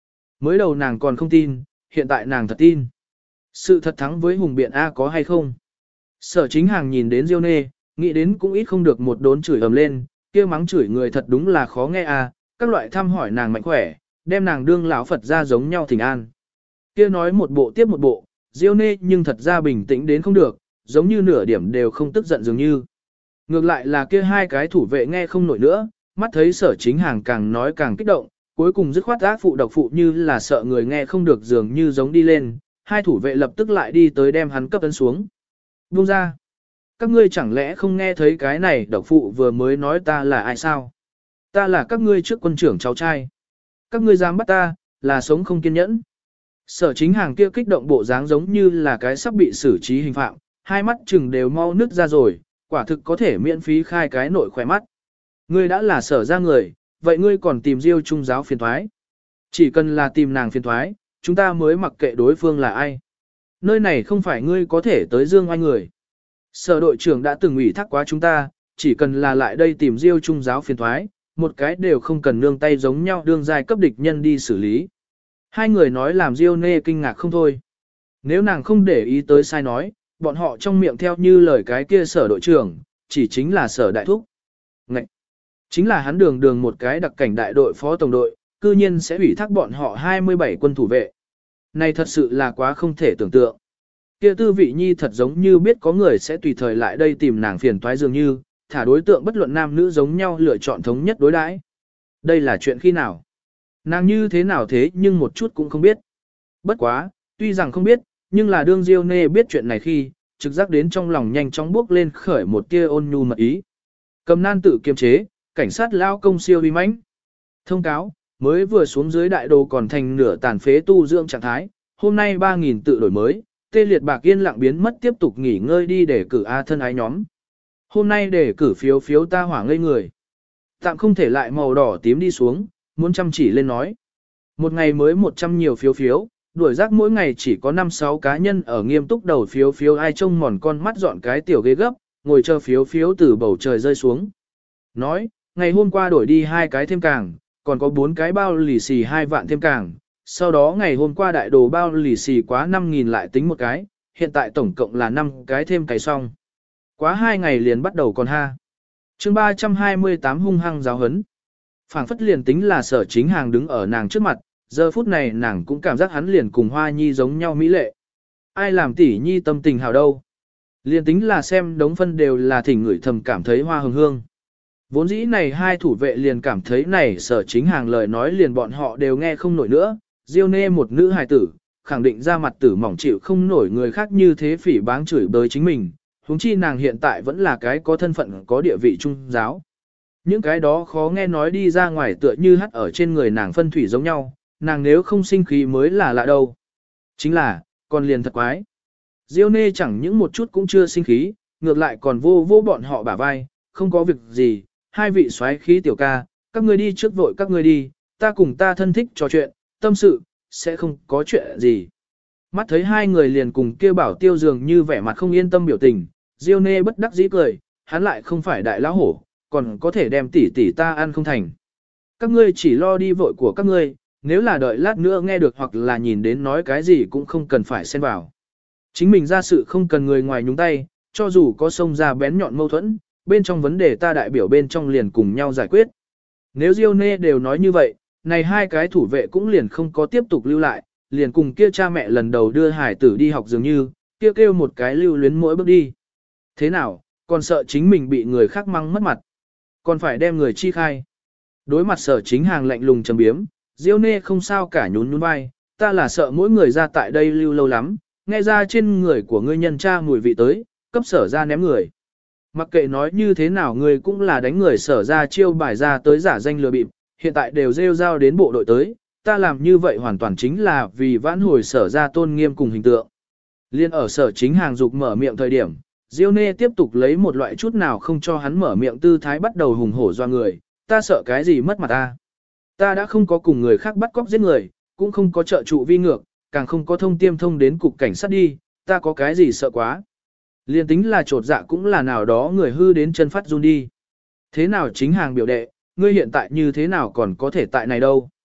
Mới đầu nàng còn không tin, hiện tại nàng thật tin. Sự thật thắng với hùng biện A có hay không? Sở Chính Hàng nhìn đến Diêu Nê, nghĩ đến cũng ít không được một đốn chửi ầm lên, kia mắng chửi người thật đúng là khó nghe a, các loại thăm hỏi nàng mạnh khỏe, đem nàng đương lão Phật ra giống nhau thỉnh an. Kia nói một bộ tiếp một bộ, Diêu Nê nhưng thật ra bình tĩnh đến không được, giống như nửa điểm đều không tức giận dường như. Ngược lại là kia hai cái thủ vệ nghe không nổi nữa, mắt thấy Sở Chính Hàng càng nói càng kích động, cuối cùng dứt khoát ác phụ độc phụ như là sợ người nghe không được dường như giống đi lên, hai thủ vệ lập tức lại đi tới đem hắn cấp ấn xuống. Buông ra. Các ngươi chẳng lẽ không nghe thấy cái này độc phụ vừa mới nói ta là ai sao? Ta là các ngươi trước quân trưởng cháu trai. Các ngươi dám bắt ta, là sống không kiên nhẫn. Sở Chính Hàng kia kích động bộ dáng giống như là cái sắp bị xử trí hình phạm, hai mắt chừng đều mau nứt ra rồi, quả thực có thể miễn phí khai cái nội khỏe mắt. Ngươi đã là sở ra người, vậy ngươi còn tìm Diêu trung giáo phiền thoái. Chỉ cần là tìm nàng phiền thoái, chúng ta mới mặc kệ đối phương là ai. Nơi này không phải ngươi có thể tới dương oai người. Sở đội trưởng đã từng ủy thác quá chúng ta, chỉ cần là lại đây tìm Diêu trung giáo phiền thoái, một cái đều không cần nương tay giống nhau đương giai cấp địch nhân đi xử lý. Hai người nói làm Diêu Nê kinh ngạc không thôi. Nếu nàng không để ý tới sai nói, bọn họ trong miệng theo như lời cái kia sở đội trưởng, chỉ chính là sở đại thúc. Ngậy! Chính là hắn đường đường một cái đặc cảnh đại đội phó tổng đội, cư nhiên sẽ ủy thác bọn họ 27 quân thủ vệ. Này thật sự là quá không thể tưởng tượng. Kia Tư Vị Nhi thật giống như biết có người sẽ tùy thời lại đây tìm nàng phiền toái dường như, thả đối tượng bất luận nam nữ giống nhau lựa chọn thống nhất đối đãi. Đây là chuyện khi nào? Nàng như thế nào thế nhưng một chút cũng không biết. Bất quá, tuy rằng không biết, nhưng là đương Diêu Nê biết chuyện này khi, trực giác đến trong lòng nhanh chóng bước lên khởi một tia ôn nhu mật ý. Cầm nan tự kiềm chế, cảnh sát lao công siêu uy mãnh. Thông cáo, mới vừa xuống dưới đại đồ còn thành nửa tàn phế tu dưỡng trạng thái, hôm nay 3.000 tự đổi mới, tê liệt bạc yên lặng biến mất tiếp tục nghỉ ngơi đi để cử A thân ái nhóm. Hôm nay để cử phiếu ta hỏa ngây người. Tạm không thể lại màu đỏ tím đi xuống, muốn chăm chỉ lên nói. Một ngày mới 100 nhiều phiếu, đuổi rác mỗi ngày chỉ có 5-6 cá nhân ở nghiêm túc đầu phiếu ai trông mòn con mắt dọn cái tiểu ghế gấp, ngồi chờ phiếu từ bầu trời rơi xuống. Nói, ngày hôm qua đổi đi 2 cái thêm càng, còn có 4 cái bao lì xì 2 vạn thêm càng, sau đó ngày hôm qua đại đồ bao lì xì quá 5.000 lại tính một cái, hiện tại tổng cộng là 5 cái thêm cái xong. Quá 2 ngày liền bắt đầu còn ha. Chương 328 hung hăng giáo hấn. Phảng phất liền tính là Sở Chính Hàng đứng ở nàng trước mặt, giờ phút này nàng cũng cảm giác hắn liền cùng Hoa Nhi giống nhau mỹ lệ. Ai làm tỷ nhi tâm tình hào đâu. Liền tính là xem đống phân đều là thỉnh người thầm cảm thấy hoa hương hương. Vốn dĩ này hai thủ vệ liền cảm thấy này Sở Chính Hàng lời nói liền bọn họ đều nghe không nổi nữa. Diêu Nê một nữ hài tử, khẳng định ra mặt tử mỏng chịu không nổi người khác như thế phỉ báng chửi bới chính mình. Huống chi nàng hiện tại vẫn là cái có thân phận có địa vị trung giáo. Những cái đó khó nghe nói đi ra ngoài tựa như hắt ở trên người nàng phân thủy giống nhau, nàng nếu không sinh khí mới là lạ đâu. Chính là, còn liền thật quái. Diêu Nê chẳng những một chút cũng chưa sinh khí, ngược lại còn vô bọn họ bả vai, không có việc gì, hai vị soái khí tiểu ca, các ngươi đi trước vội các ngươi đi, ta cùng ta thân thích trò chuyện, tâm sự, sẽ không có chuyện gì. Mắt thấy hai người liền cùng kêu bảo tiêu dường như vẻ mặt không yên tâm biểu tình, Diêu Nê bất đắc dĩ cười, hắn lại không phải đại lão hổ, còn có thể đem tỷ ta ăn không thành. Các ngươi chỉ lo đi vội của các ngươi, nếu là đợi lát nữa nghe được hoặc là nhìn đến nói cái gì cũng không cần phải xen vào. Chính mình ra sự không cần người ngoài nhúng tay, cho dù có xông ra bén nhọn mâu thuẫn, bên trong vấn đề ta đại biểu bên trong liền cùng nhau giải quyết. Nếu Diêu Nê đều nói như vậy, này hai cái thủ vệ cũng liền không có tiếp tục lưu lại, liền cùng kia cha mẹ lần đầu đưa hải tử đi học dường như, kia kêu một cái lưu luyến mỗi bước đi. Thế nào, còn sợ chính mình bị người khác mắng mất mặt, còn phải đem người chi khai. Đối mặt Sở Chính Hàng lạnh lùng trầm biếm, Diêu Nê không sao cả nhún vai, ta là sợ mỗi người ra tại đây lưu lâu lắm, nghe ra trên người của ngươi nhân tra mùi vị tới, cấp Sở ra ném người. Mặc kệ nói như thế nào người cũng là đánh người Sở ra chiêu bài ra tới giả danh lừa bịp, hiện tại đều rêu rao đến bộ đội tới, ta làm như vậy hoàn toàn chính là vì vãn hồi Sở ra tôn nghiêm cùng hình tượng. Liên ở Sở Chính Hàng dục mở miệng thời điểm, Diêu Nê tiếp tục lấy một loại chút nào không cho hắn mở miệng tư thái bắt đầu hùng hổ doa người, ta sợ cái gì mất mặt ta. Ta đã không có cùng người khác bắt cóc giết người, cũng không có trợ trụ vi ngược, càng không có thông tiêm thông đến cục cảnh sát đi, ta có cái gì sợ quá. Liên tính là trột dạ cũng là nào đó người hư đến chân phát run đi. Thế nào Chính Hàng biểu đệ, ngươi hiện tại như thế nào còn có thể tại này đâu.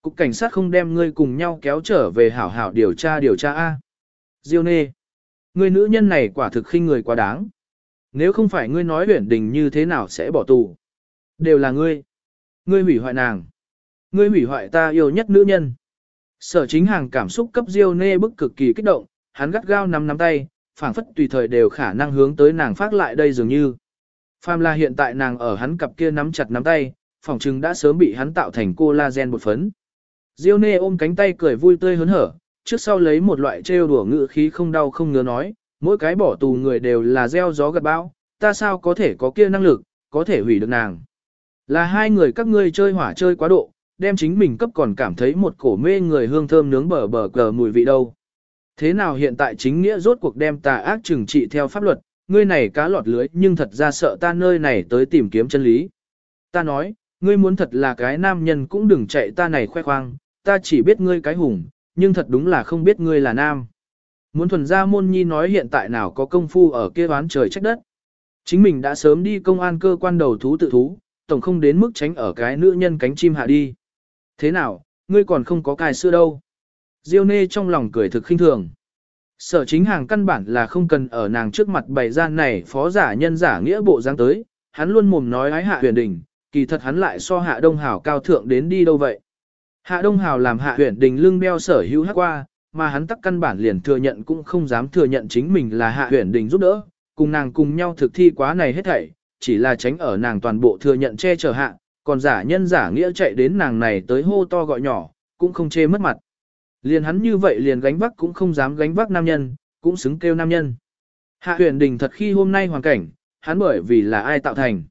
Cục cảnh sát không đem ngươi cùng nhau kéo trở về hảo hảo điều tra A. Diêu Nê, ngươi nữ nhân này quả thực khinh người quá đáng. Nếu không phải ngươi nói Uyển Đình như thế nào sẽ bỏ tù. Đều là ngươi. Ngươi hủy hoại nàng. Ngươi hủy hoại ta yêu nhất nữ nhân. Sở Chính Hàng cảm xúc cấp Diêu Nê bức cực kỳ kích động, hắn gắt gao nắm tay, phảng phất tùy thời đều khả năng hướng tới nàng phát lại đây dường như. Phàm là hiện tại nàng ở hắn cặp kia nắm chặt nắm tay, phỏng chừng đã sớm bị hắn tạo thành collagen bột phấn. Diêu Nê ôm cánh tay cười vui tươi hớn hở, trước sau lấy một loại trêu đùa ngữ khí không đau không ngứa nói, mỗi cái bỏ tù người đều là gieo gió gặt bão, ta sao có thể có kia năng lực, có thể hủy được nàng. Là hai người các ngươi chơi hỏa chơi quá độ, đem chính mình cấp còn cảm thấy một cổ mê người hương thơm nướng bờ bờ cờ mùi vị đâu. Thế nào hiện tại chính nghĩa rốt cuộc đem tà ác trừng trị theo pháp luật, ngươi này cá lọt lưới nhưng thật ra sợ ta nơi này tới tìm kiếm chân lý. Ta nói, ngươi muốn thật là cái nam nhân cũng đừng chạy ta này khoe khoang, ta chỉ biết ngươi cái hùng, nhưng thật đúng là không biết ngươi là nam. Muốn thuần gia môn nhi nói hiện tại nào có công phu ở kia oán trời trách đất. Chính mình đã sớm đi công an cơ quan đầu thú tự thú, tổng không đến mức tránh ở cái nữ nhân cánh chim hạ đi. Thế nào, ngươi còn không có cài xưa đâu. Diêu Nê trong lòng cười thực khinh thường. Sở Chính Hàng căn bản là không cần ở nàng trước mặt bày ra này phó giả nhân giả nghĩa bộ dáng tới, hắn luôn mồm nói ái Hạ Huyền Đình, kỳ thật hắn lại so Hạ Đông Hào cao thượng đến đi đâu vậy. Hạ Đông Hào làm Hạ Huyền Đình lưng beo sở hữu hắc qua, mà hắn tắc căn bản liền thừa nhận cũng không dám thừa nhận chính mình là Hạ Huyền Đình giúp đỡ, cùng nàng cùng nhau thực thi quá này hết thảy, chỉ là tránh ở nàng toàn bộ thừa nhận che chở hạ, còn giả nhân giả nghĩa chạy đến nàng này tới hô to gọi nhỏ, cũng không chê mất mặt. Liền hắn như vậy liền gánh vác cũng không dám gánh vác nam nhân, cũng xứng kêu nam nhân. Hạ Huyền Đình thật khi hôm nay hoàn cảnh, hắn bởi vì là ai tạo thành.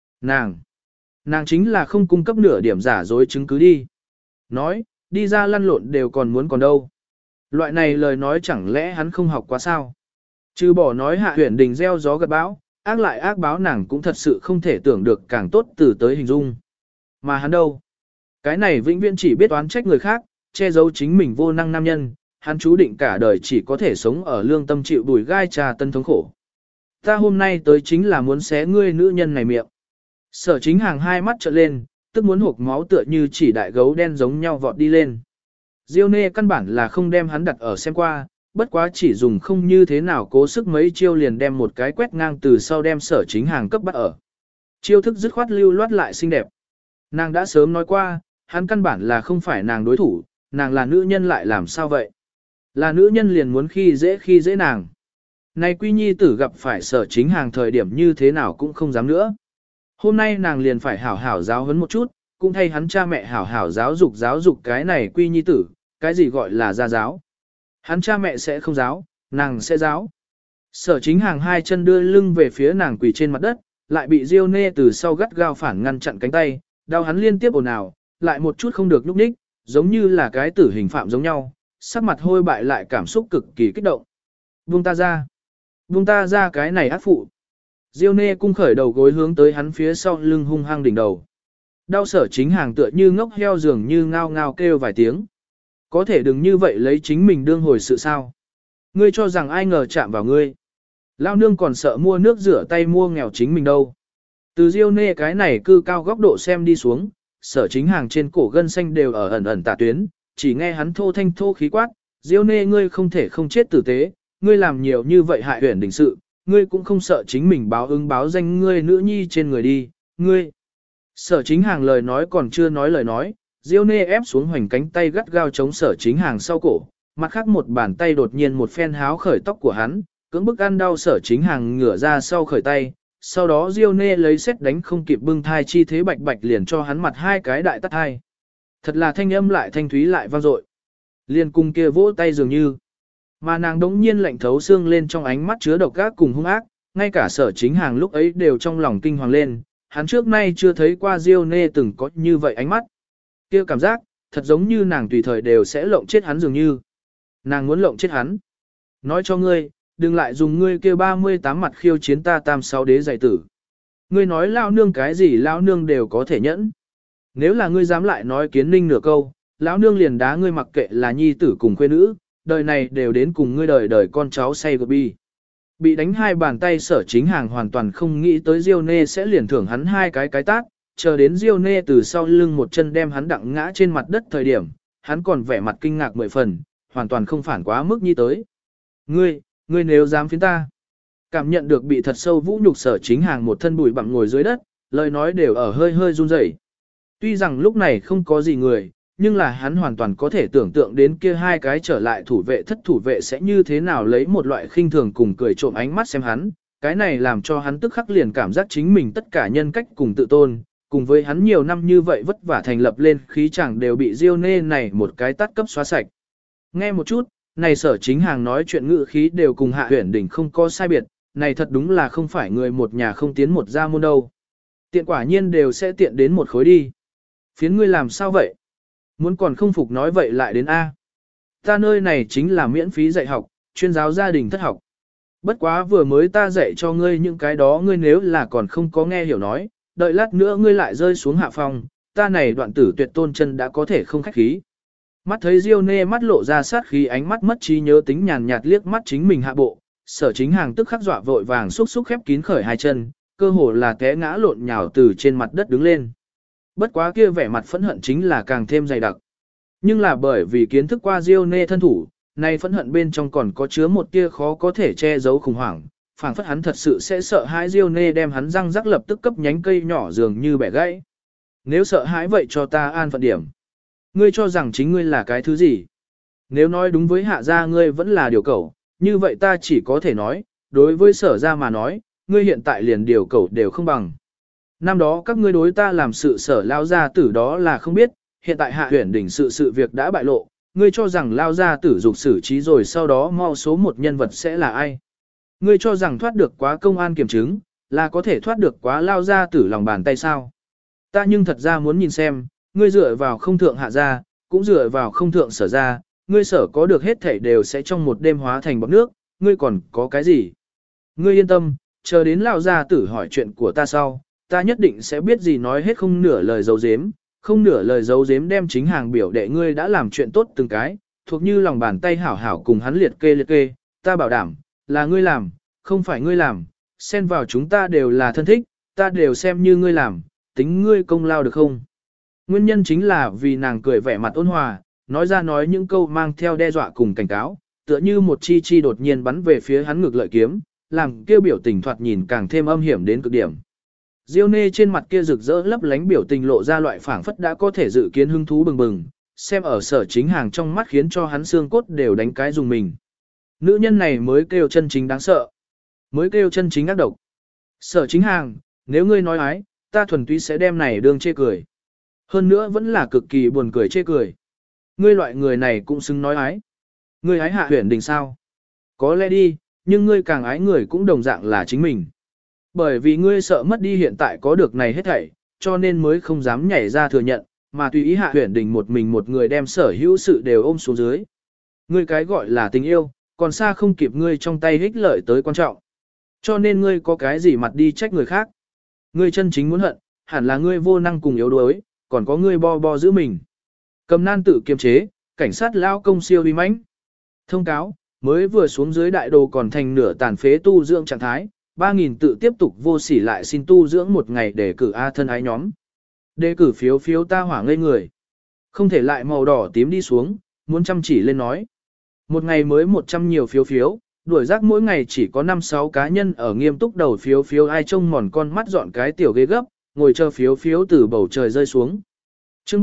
Nàng chính là không cung cấp nửa điểm giả dối chứng cứ đi. Nói, đi ra lăn lộn đều còn muốn còn đâu. Loại này lời nói chẳng lẽ hắn không học quá sao? Trừ bỏ nói Hạ Huyền Đình gieo gió gặt bão, ác lại ác báo nàng cũng thật sự không thể tưởng được càng tốt từ tới hình dung. Mà hắn đâu? Cái này vĩnh viễn chỉ biết oán trách người khác, che giấu chính mình vô năng nam nhân, hắn chú định cả đời chỉ có thể sống ở lương tâm chịu đùi gai trà tân thống khổ. Ta hôm nay tới chính là muốn xé ngươi nữ nhân này miệng. Sở Chính Hàng hai mắt trợn lên, tức muốn hộc máu tựa như chỉ đại gấu đen giống nhau vọt đi lên. Diêu Nê căn bản là không đem hắn đặt ở xem qua, bất quá chỉ dùng không như thế nào cố sức mấy chiêu liền đem một cái quét ngang từ sau đem Sở Chính Hàng cấp bắt ở. Chiêu thức dứt khoát lưu loát lại xinh đẹp. Nàng đã sớm nói qua, hắn căn bản là không phải nàng đối thủ, nàng là nữ nhân lại làm sao vậy? Là nữ nhân liền muốn khi dễ nàng. Này Quy Nhi tử gặp phải Sở Chính Hàng thời điểm như thế nào cũng không dám nữa. Hôm nay nàng liền phải hảo hảo giáo huấn một chút, cũng thay hắn cha mẹ hảo hảo giáo dục cái này Quy Nhi tử, cái gì gọi là gia giáo. Hắn cha mẹ sẽ không giáo, nàng sẽ giáo. Sở Chính Hàng hai chân đưa lưng về phía nàng quỳ trên mặt đất, lại bị Diêu Nê từ sau gắt gao phản ngăn chặn cánh tay, đau hắn liên tiếp ồn ào, lại một chút không được nhúc nhích, giống như là cái tử hình phạm giống nhau, sắc mặt hôi bại lại cảm xúc cực kỳ kích động. Buông ta ra cái này ác phụ. Diêu Nê cung khởi đầu gối hướng tới hắn phía sau lưng hung hăng đỉnh đầu. Đau Sở Chính Hàng tựa như ngốc heo dường như ngao ngao kêu vài tiếng. Có thể đừng như vậy lấy chính mình đương hồi sự sao. Ngươi cho rằng ai ngờ chạm vào ngươi. Lao nương còn sợ mua nước rửa tay mua nghèo chính mình đâu. Từ Diêu Nê cái này cư cao góc độ xem đi xuống, Sở Chính Hàng trên cổ gân xanh đều ở ẩn ẩn tả tuyến, chỉ nghe hắn thô thanh thô khí quát, Diêu Nê ngươi không thể không chết tử tế, ngươi làm nhiều như vậy hại Huyền Đình sự, ngươi cũng không sợ chính mình báo ứng báo danh ngươi nữ nhi trên người đi, ngươi. Sở Chính Hàng lời nói còn chưa nói lời nói, Diêu Nê ép xuống hoành cánh tay gắt gao chống Sở Chính Hàng sau cổ, mặt khác một bàn tay đột nhiên một phen háo khởi tóc của hắn, cưỡng bức ăn đau Sở Chính Hàng ngửa ra sau khởi tay, sau đó Diêu Nê lấy xét đánh không kịp bưng thai chi thế bạch bạch liền cho hắn mặt hai cái đại tát hai. Thật là thanh âm lại thanh thúy lại vang dội. Liên cung kia vỗ tay dường như. Mà nàng đống nhiên lạnh thấu xương lên trong ánh mắt chứa độc ác cùng hung ác, ngay cả Sở Chính Hàng lúc ấy đều trong lòng kinh hoàng lên, hắn trước nay chưa thấy qua Diêu Nê từng có như vậy ánh mắt. Kia cảm giác, thật giống như nàng tùy thời đều sẽ lộng chết hắn dường như. Nàng muốn lộng chết hắn. Nói cho ngươi, đừng lại dùng ngươi kia 38 mặt khiêu chiến ta tam sáu đế giải tử. Ngươi nói lao nương cái gì lao nương đều có thể nhẫn. Nếu là ngươi dám lại nói kiến ninh nửa câu, lão nương liền đá ngươi mặc kệ là nhi tử cùng khuê nữ, đời này đều đến cùng ngươi đời đời con cháu say gờ bi. Bị đánh hai bàn tay Sở Chính Hàng hoàn toàn không nghĩ tới Diêu Nê sẽ liền thưởng hắn hai cái tát, chờ đến Diêu Nê từ sau lưng một chân đem hắn đặng ngã trên mặt đất thời điểm, hắn còn vẻ mặt kinh ngạc 10 phần, hoàn toàn không phản quá mức như tới. Ngươi nếu dám phiến ta. Cảm nhận được bị thật sâu vũ nhục Sở Chính Hàng một thân bụi bặm ngồi dưới đất, lời nói đều ở hơi hơi run rẩy. Tuy rằng lúc này không có gì người, nhưng là hắn hoàn toàn có thể tưởng tượng đến kia hai cái trở lại thủ vệ thất thủ vệ sẽ như thế nào lấy một loại khinh thường cùng cười trộm ánh mắt xem hắn, cái này làm cho hắn tức khắc liền cảm giác chính mình tất cả nhân cách cùng tự tôn, cùng với hắn nhiều năm như vậy vất vả thành lập lên khí chẳng đều bị Diêu Nê này một cái tát cấp xóa sạch. Nghe một chút, này Sở Chính Hàng nói chuyện ngữ khí đều cùng Hạ Huyền Đình không có sai biệt, này thật đúng là không phải người một nhà không tiến một gia môn đâu. Tiện quả nhiên đều sẽ tiện đến một khối đi. Phiến ngươi làm sao vậy? Muốn còn không phục nói vậy lại đến A. Ta nơi này chính là miễn phí dạy học, chuyên giáo gia đình thất học. Bất quá vừa mới ta dạy cho ngươi những cái đó ngươi nếu là còn không có nghe hiểu nói, đợi lát nữa ngươi lại rơi xuống hạ phòng, ta này đoạn tử tuyệt tôn chân đã có thể không khách khí. Mắt thấy Diêu Nê mắt lộ ra sát khí ánh mắt mất trí nhớ tính nhàn nhạt liếc mắt chính mình hạ bộ, Sở Chính Hàng tức khắc dọa vội vàng xúc xúc khép kín khởi hai chân, cơ hồ là té ngã lộn nhào từ trên mặt đất đứng lên. Bất quá kia vẻ mặt phẫn hận chính là càng thêm dày đặc. Nhưng là bởi vì kiến thức qua Diêu Nê thân thủ, nay phẫn hận bên trong còn có chứa một tia khó có thể che giấu khủng hoảng, phảng phất hắn thật sự sẽ sợ hãi Diêu Nê đem hắn răng rắc lập tức cấp nhánh cây nhỏ dường như bẻ gãy. Nếu sợ hãi vậy cho ta an phận điểm. Ngươi cho rằng chính ngươi là cái thứ gì? Nếu nói đúng với hạ gia ngươi vẫn là điều cẩu, như vậy ta chỉ có thể nói, đối với Sở gia mà nói, ngươi hiện tại liền điều cẩu đều không bằng. Năm đó các ngươi đối ta làm sự Sở lao gia tử đó là không biết, hiện tại Hạ Huyền Đình sự việc đã bại lộ, ngươi cho rằng lao gia tử dục xử trí rồi sau đó mau số một nhân vật sẽ là ai? Ngươi cho rằng thoát được quá công an kiểm chứng, là có thể thoát được quá lao gia tử lòng bàn tay sao? Ta nhưng thật ra muốn nhìn xem, ngươi dựa vào không thượng Hạ gia, cũng dựa vào không thượng Sở gia, ngươi Sở có được hết thảy đều sẽ trong một đêm hóa thành bọt nước, ngươi còn có cái gì? Ngươi yên tâm, chờ đến lao gia tử hỏi chuyện của ta sau, ta nhất định sẽ biết gì nói hết không nửa lời giấu giếm, không nửa lời giấu giếm đem chính hàng biểu đệ ngươi đã làm chuyện tốt từng cái, thuộc như lòng bàn tay hảo hảo cùng hắn liệt kê, ta bảo đảm, là ngươi làm, không phải ngươi làm, xen vào chúng ta đều là thân thích, ta đều xem như ngươi làm, tính ngươi công lao được không? Nguyên nhân chính là vì nàng cười vẻ mặt ôn hòa, nói ra nói những câu mang theo đe dọa cùng cảnh cáo, tựa như một chi chi đột nhiên bắn về phía hắn ngược lợi kiếm, làm kêu biểu tình thoạt nhìn càng thêm âm hiểm đến cực điểm. Diêu Nê trên mặt kia rực rỡ lấp lánh biểu tình lộ ra loại phảng phất đã có thể dự kiến hứng thú bừng bừng, xem ở Sở Chính Hàng trong mắt khiến cho hắn xương cốt đều đánh cái dùng mình. Nữ nhân này mới kêu chân chính đáng sợ, mới kêu chân chính ác độc. Sở Chính Hàng, nếu ngươi nói ái, ta thuần túy sẽ đem này đương chê cười. Hơn nữa vẫn là cực kỳ buồn cười chê cười. Ngươi loại người này cũng xứng nói ái. Ngươi ái Hạ Huyền Đình sao? Có lẽ đi, nhưng ngươi càng ái người cũng đồng dạng là chính mình. Bởi vì ngươi sợ mất đi hiện tại có được này hết thảy, cho nên mới không dám nhảy ra thừa nhận, mà tùy ý Hạ Huyền Đình một mình một người đem sở hữu sự đều ôm xuống dưới. Ngươi cái gọi là tình yêu, còn xa không kịp ngươi trong tay hích lợi tới quan trọng. Cho nên ngươi có cái gì mặt đi trách người khác. Ngươi chân chính muốn hận, hẳn là ngươi vô năng cùng yếu đuối, còn có ngươi bo giữ mình. Cầm nan tự kiềm chế, cảnh sát lao công siêu uy mãnh. Thông cáo, mới vừa xuống dưới đại đồ còn thành nửa tàn phế tu dưỡng trạng thái, 3.000 tự tiếp tục vô sỉ lại xin tu dưỡng một ngày để cử A thân ái nhóm. Đề cử phiếu ta hỏa ngây người. Không thể lại màu đỏ tím đi xuống, muốn chăm chỉ lên nói. Một ngày mới 100 nhiều phiếu, đuổi rác mỗi ngày chỉ có 5-6 cá nhân ở nghiêm túc đầu phiếu ai trông mòn con mắt dọn cái tiểu ghế gấp, ngồi chờ phiếu từ bầu trời rơi xuống. Chương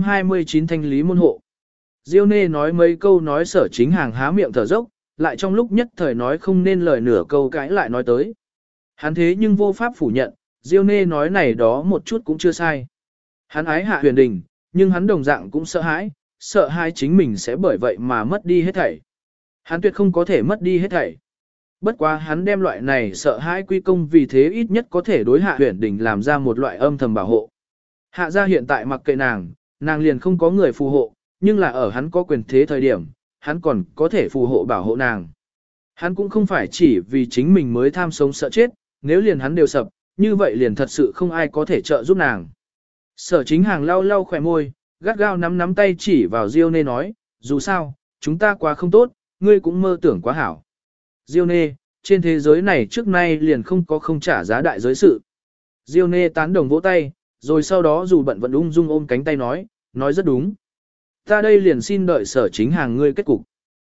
329 thanh lý môn hộ. Diêu Nê nói mấy câu nói Sở Chính Hàng há miệng thở dốc, lại trong lúc nhất thời nói không nên lời nửa câu cãi lại nói tới. Hắn thế nhưng vô pháp phủ nhận, Diêu Nê nói này đó một chút cũng chưa sai. Hắn ái Hạ Huyền Đình, nhưng hắn đồng dạng cũng sợ hãi chính mình sẽ bởi vậy mà mất đi hết thảy. Hắn tuyệt không có thể mất đi hết thảy. Bất quá hắn đem loại này sợ hãi quy công vì thế ít nhất có thể đối Hạ Huyền Đình làm ra một loại âm thầm bảo hộ. Hạ gia hiện tại mặc kệ nàng liền không có người phù hộ, nhưng là ở hắn có quyền thế thời điểm, hắn còn có thể phù hộ bảo hộ nàng. Hắn cũng không phải chỉ vì chính mình mới tham sống sợ chết, nếu liền hắn đều sập, như vậy liền thật sự không ai có thể trợ giúp nàng. Sở Chính Hàng lau lau khỏe môi, gắt gao nắm tay chỉ vào Diêu Nê nói, dù sao, chúng ta quá không tốt, ngươi cũng mơ tưởng quá hảo. Diêu Nê, trên thế giới này trước nay liền không có không trả giá đại giới sự. Diêu Nê tán đồng vỗ tay, Rồi sau đó dù bận vẫn ung dung ôm cánh tay nói rất đúng. Ta đây liền xin đợi Sở Chính Hàng ngươi kết cục.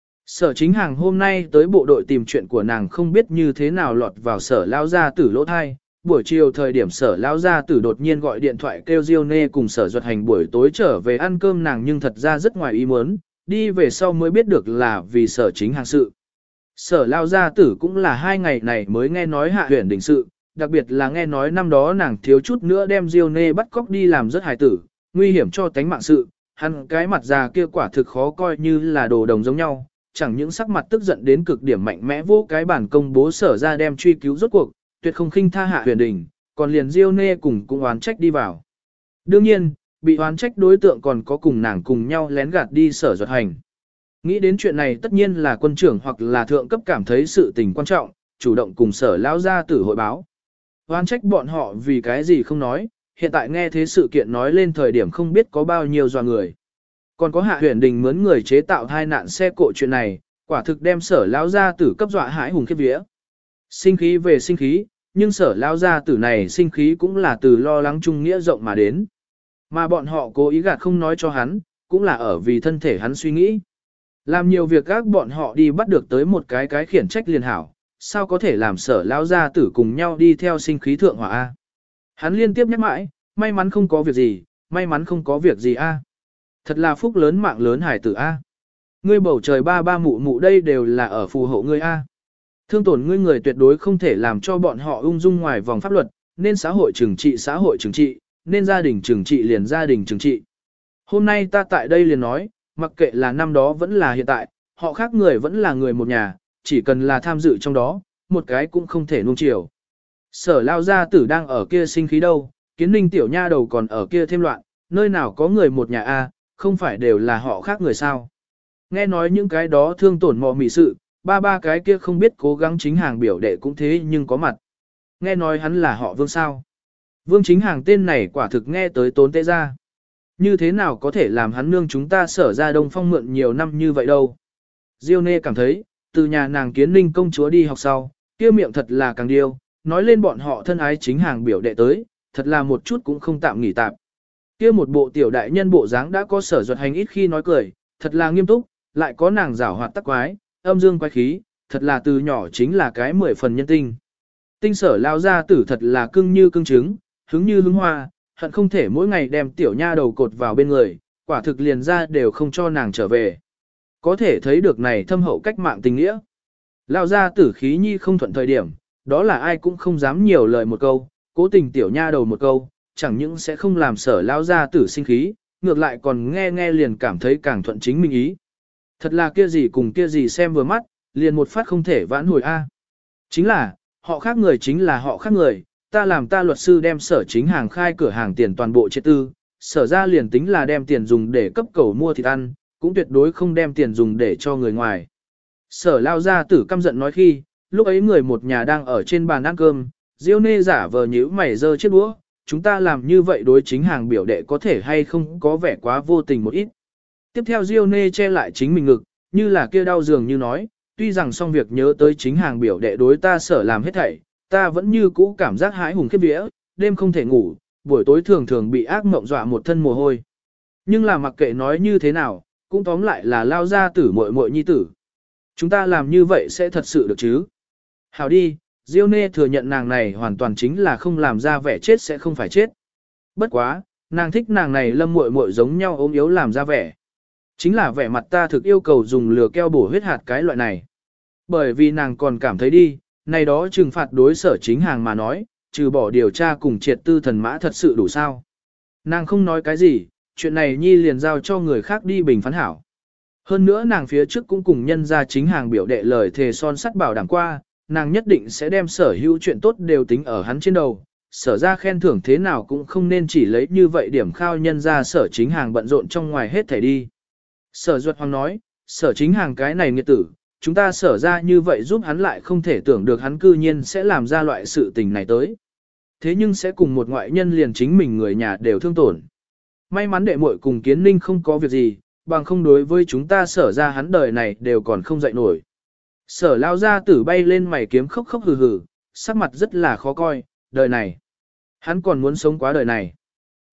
Sở Chính Hàng hôm nay tới bộ đội tìm chuyện của nàng không biết như thế nào lọt vào Sở Lão gia tử lỗ thai. Buổi chiều thời điểm Sở Lão gia tử đột nhiên gọi điện thoại kêu Diêu Nê cùng Sở Duật Hành buổi tối trở về ăn cơm nàng, nhưng thật ra rất ngoài ý muốn, đi về sau mới biết được là vì Sở Chính Hàng sự. Sở Lão gia tử cũng là 2 ngày này mới nghe nói Hạ Huyền Đình sự, đặc biệt là nghe nói năm đó nàng thiếu chút nữa đem Diêu Nê bắt cóc đi làm rất hài tử, nguy hiểm cho tánh mạng sự, hắn cái mặt già kia quả thực khó coi như là đồ đồng giống nhau, chẳng những sắc mặt tức giận đến cực điểm mạnh mẽ vô cái bản công bố Sở ra đem truy cứu rốt cuộc, tuyệt không khinh tha Hạ Huyền Đình, còn liền Diêu Nê cùng cũng oán trách đi vào. Đương nhiên, bị oán trách đối tượng còn có cùng nàng cùng nhau lén gạt đi Sở Duật Hành. Nghĩ đến chuyện này tất nhiên là quân trưởng hoặc là thượng cấp cảm thấy sự tình quan trọng, chủ động cùng Sở Lão gia tử hội báo. Oán trách bọn họ vì cái gì không nói, hiện tại nghe thế sự kiện nói lên thời điểm không biết có bao nhiêu doa người. Còn có Hạ Huyền Đình mướn người chế tạo hai nạn xe cộ chuyện này, quả thực đem Sở Lão gia tử cấp dọa hãi hùng khiếp vía. Sinh khí về sinh khí, nhưng Sở Lão gia tử này sinh khí cũng là từ lo lắng chung nghĩa rộng mà đến. Mà bọn họ cố ý gạt không nói cho hắn, cũng là ở vì thân thể hắn suy nghĩ. Làm nhiều việc các bọn họ đi bắt được tới một cái khiển trách liền hảo, sao có thể làm Sở Lão gia tử cùng nhau đi theo sinh khí thượng hỏa A. Hắn liên tiếp nhắc mãi, may mắn không có việc gì, may mắn không có việc gì A. Thật là phúc lớn mạng lớn hải tử A. Ngươi bầu trời ba ba mụ mụ đây đều là ở phù hộ ngươi A. Thương tổn ngươi người tuyệt đối không thể làm cho bọn họ ung dung ngoài vòng pháp luật, nên xã hội trừng trị, nên gia đình trừng trị liền gia đình trừng trị. Hôm nay ta tại đây liền nói, mặc kệ là năm đó vẫn là hiện tại, họ khác người vẫn là người một nhà, chỉ cần là tham dự trong đó, một cái cũng không thể nuông chiều. Sở Lao gia tử đang ở kia sinh khí đâu, Kiến Ninh tiểu nha đầu còn ở kia thêm loạn, nơi nào có người một nhà a, không phải đều là họ khác người sao. Nghe nói những cái đó thương tổn mò mị sự, ba cái kia không biết cố gắng chính hàng biểu đệ cũng thế nhưng có mặt. Nghe nói hắn là họ Vương sao. Vương chính hàng tên này quả thực nghe tới tốn tệ ra. Như thế nào có thể làm hắn nương chúng ta Sở ra Đông Phong mượn nhiều năm như vậy đâu. Diêu Nê cảm thấy, từ nhà nàng Kiến Ninh công chúa đi học sau, kia miệng thật là càng điêu, nói lên bọn họ thân ái chính hàng biểu đệ tới, thật là một chút cũng không tạm nghỉ tạm. Kia một bộ tiểu đại nhân bộ dáng đã có Sở Duật Hành ít khi nói cười, thật là nghiêm túc, lại có nàng giảo hoạt tắc quái, âm dương quái khí, thật là từ nhỏ chính là cái 10 phần nhân tinh. Tinh Sở lao ra tử thật là cưng như cưng trứng, hứng như hứng hoa, hận không thể mỗi ngày đem tiểu nha đầu cột vào bên người, quả thực liền ra đều không cho nàng trở về. Có thể thấy được này thâm hậu cách mạng tình nghĩa. Lao ra tử khí nhi không thuận thời điểm, đó là ai cũng không dám nhiều lời một câu, cố tình tiểu nha đầu một câu, chẳng những sẽ không làm Sở lao ra tử sinh khí, ngược lại còn nghe liền cảm thấy càng thuận chính mình ý. Thật là kia gì cùng kia gì xem vừa mắt, liền một phát không thể vãn hồi a. Chính là, họ khác người chính là họ khác người, ta làm ta luật sư đem Sở chính hàng khai cửa hàng tiền toàn bộ chế tư, Sở ra liền tính là đem tiền dùng để cấp cầu mua thịt ăn, cũng tuyệt đối không đem tiền dùng để cho người ngoài. Sở lao ra tử căm giận nói khi, lúc ấy người một nhà đang ở trên bàn ăn cơm, Diêu Nê giả vờ nhíu mày giơ chiếc đũa, chúng ta làm như vậy đối chính hàng biểu đệ có thể hay không có vẻ quá vô tình một ít. Tiếp theo Diêu Nê che lại chính mình ngực, như là kia đau dường như nói, tuy rằng xong việc nhớ tới chính hàng biểu đệ đối ta Sở làm hết thảy, ta vẫn như cũ cảm giác hãi hùng khiếp vía, đêm không thể ngủ, buổi tối thường thường bị ác mộng dọa một thân mồ hôi. Nhưng là mặc kệ nói như thế nào, cũng tóm lại là lao ra tử muội muội nhi tử. Chúng ta làm như vậy sẽ thật sự được chứ? Hảo đi, Diêu Nê thừa nhận nàng này hoàn toàn chính là không làm ra vẻ chết sẽ không phải chết. Bất quá, nàng thích nàng này lâm muội muội giống nhau ốm yếu làm ra vẻ. Chính là vẻ mặt ta thực yêu cầu dùng lửa keo bổ huyết hạt cái loại này. Bởi vì nàng còn cảm thấy đi, này đó trừng phạt đối Sở chính hàng mà nói, trừ bỏ điều tra cùng triệt tư thần mã thật sự đủ sao. Nàng không nói cái gì, chuyện này nhi liền giao cho người khác đi bình phán hảo. Hơn nữa nàng phía trước cũng cùng nhân ra chính hàng biểu đệ lời thề son sắt bảo đảm qua, nàng nhất định sẽ đem sở hữu chuyện tốt đều tính ở hắn trên đầu. Sở ra khen thưởng thế nào cũng không nên chỉ lấy như vậy điểm khao nhân ra Sở chính hàng bận rộn trong ngoài hết thảy đi. Sở Duật Hoàng nói, Sở chính hàng cái này nghiệt tử, chúng ta Sở ra như vậy giúp hắn lại không thể tưởng được hắn cư nhiên sẽ làm ra loại sự tình này tới. Thế nhưng sẽ cùng một ngoại nhân liền chính mình người nhà đều thương tổn. May mắn đệ muội cùng Kiến Ninh không có việc gì, bằng không đối với chúng ta Sở ra hắn đời này đều còn không dậy nổi. Sở lao ra tử bay lên mày kiếm khóc khóc hừ hừ, sắc mặt rất là khó coi, đời này. Hắn còn muốn sống quá đời này.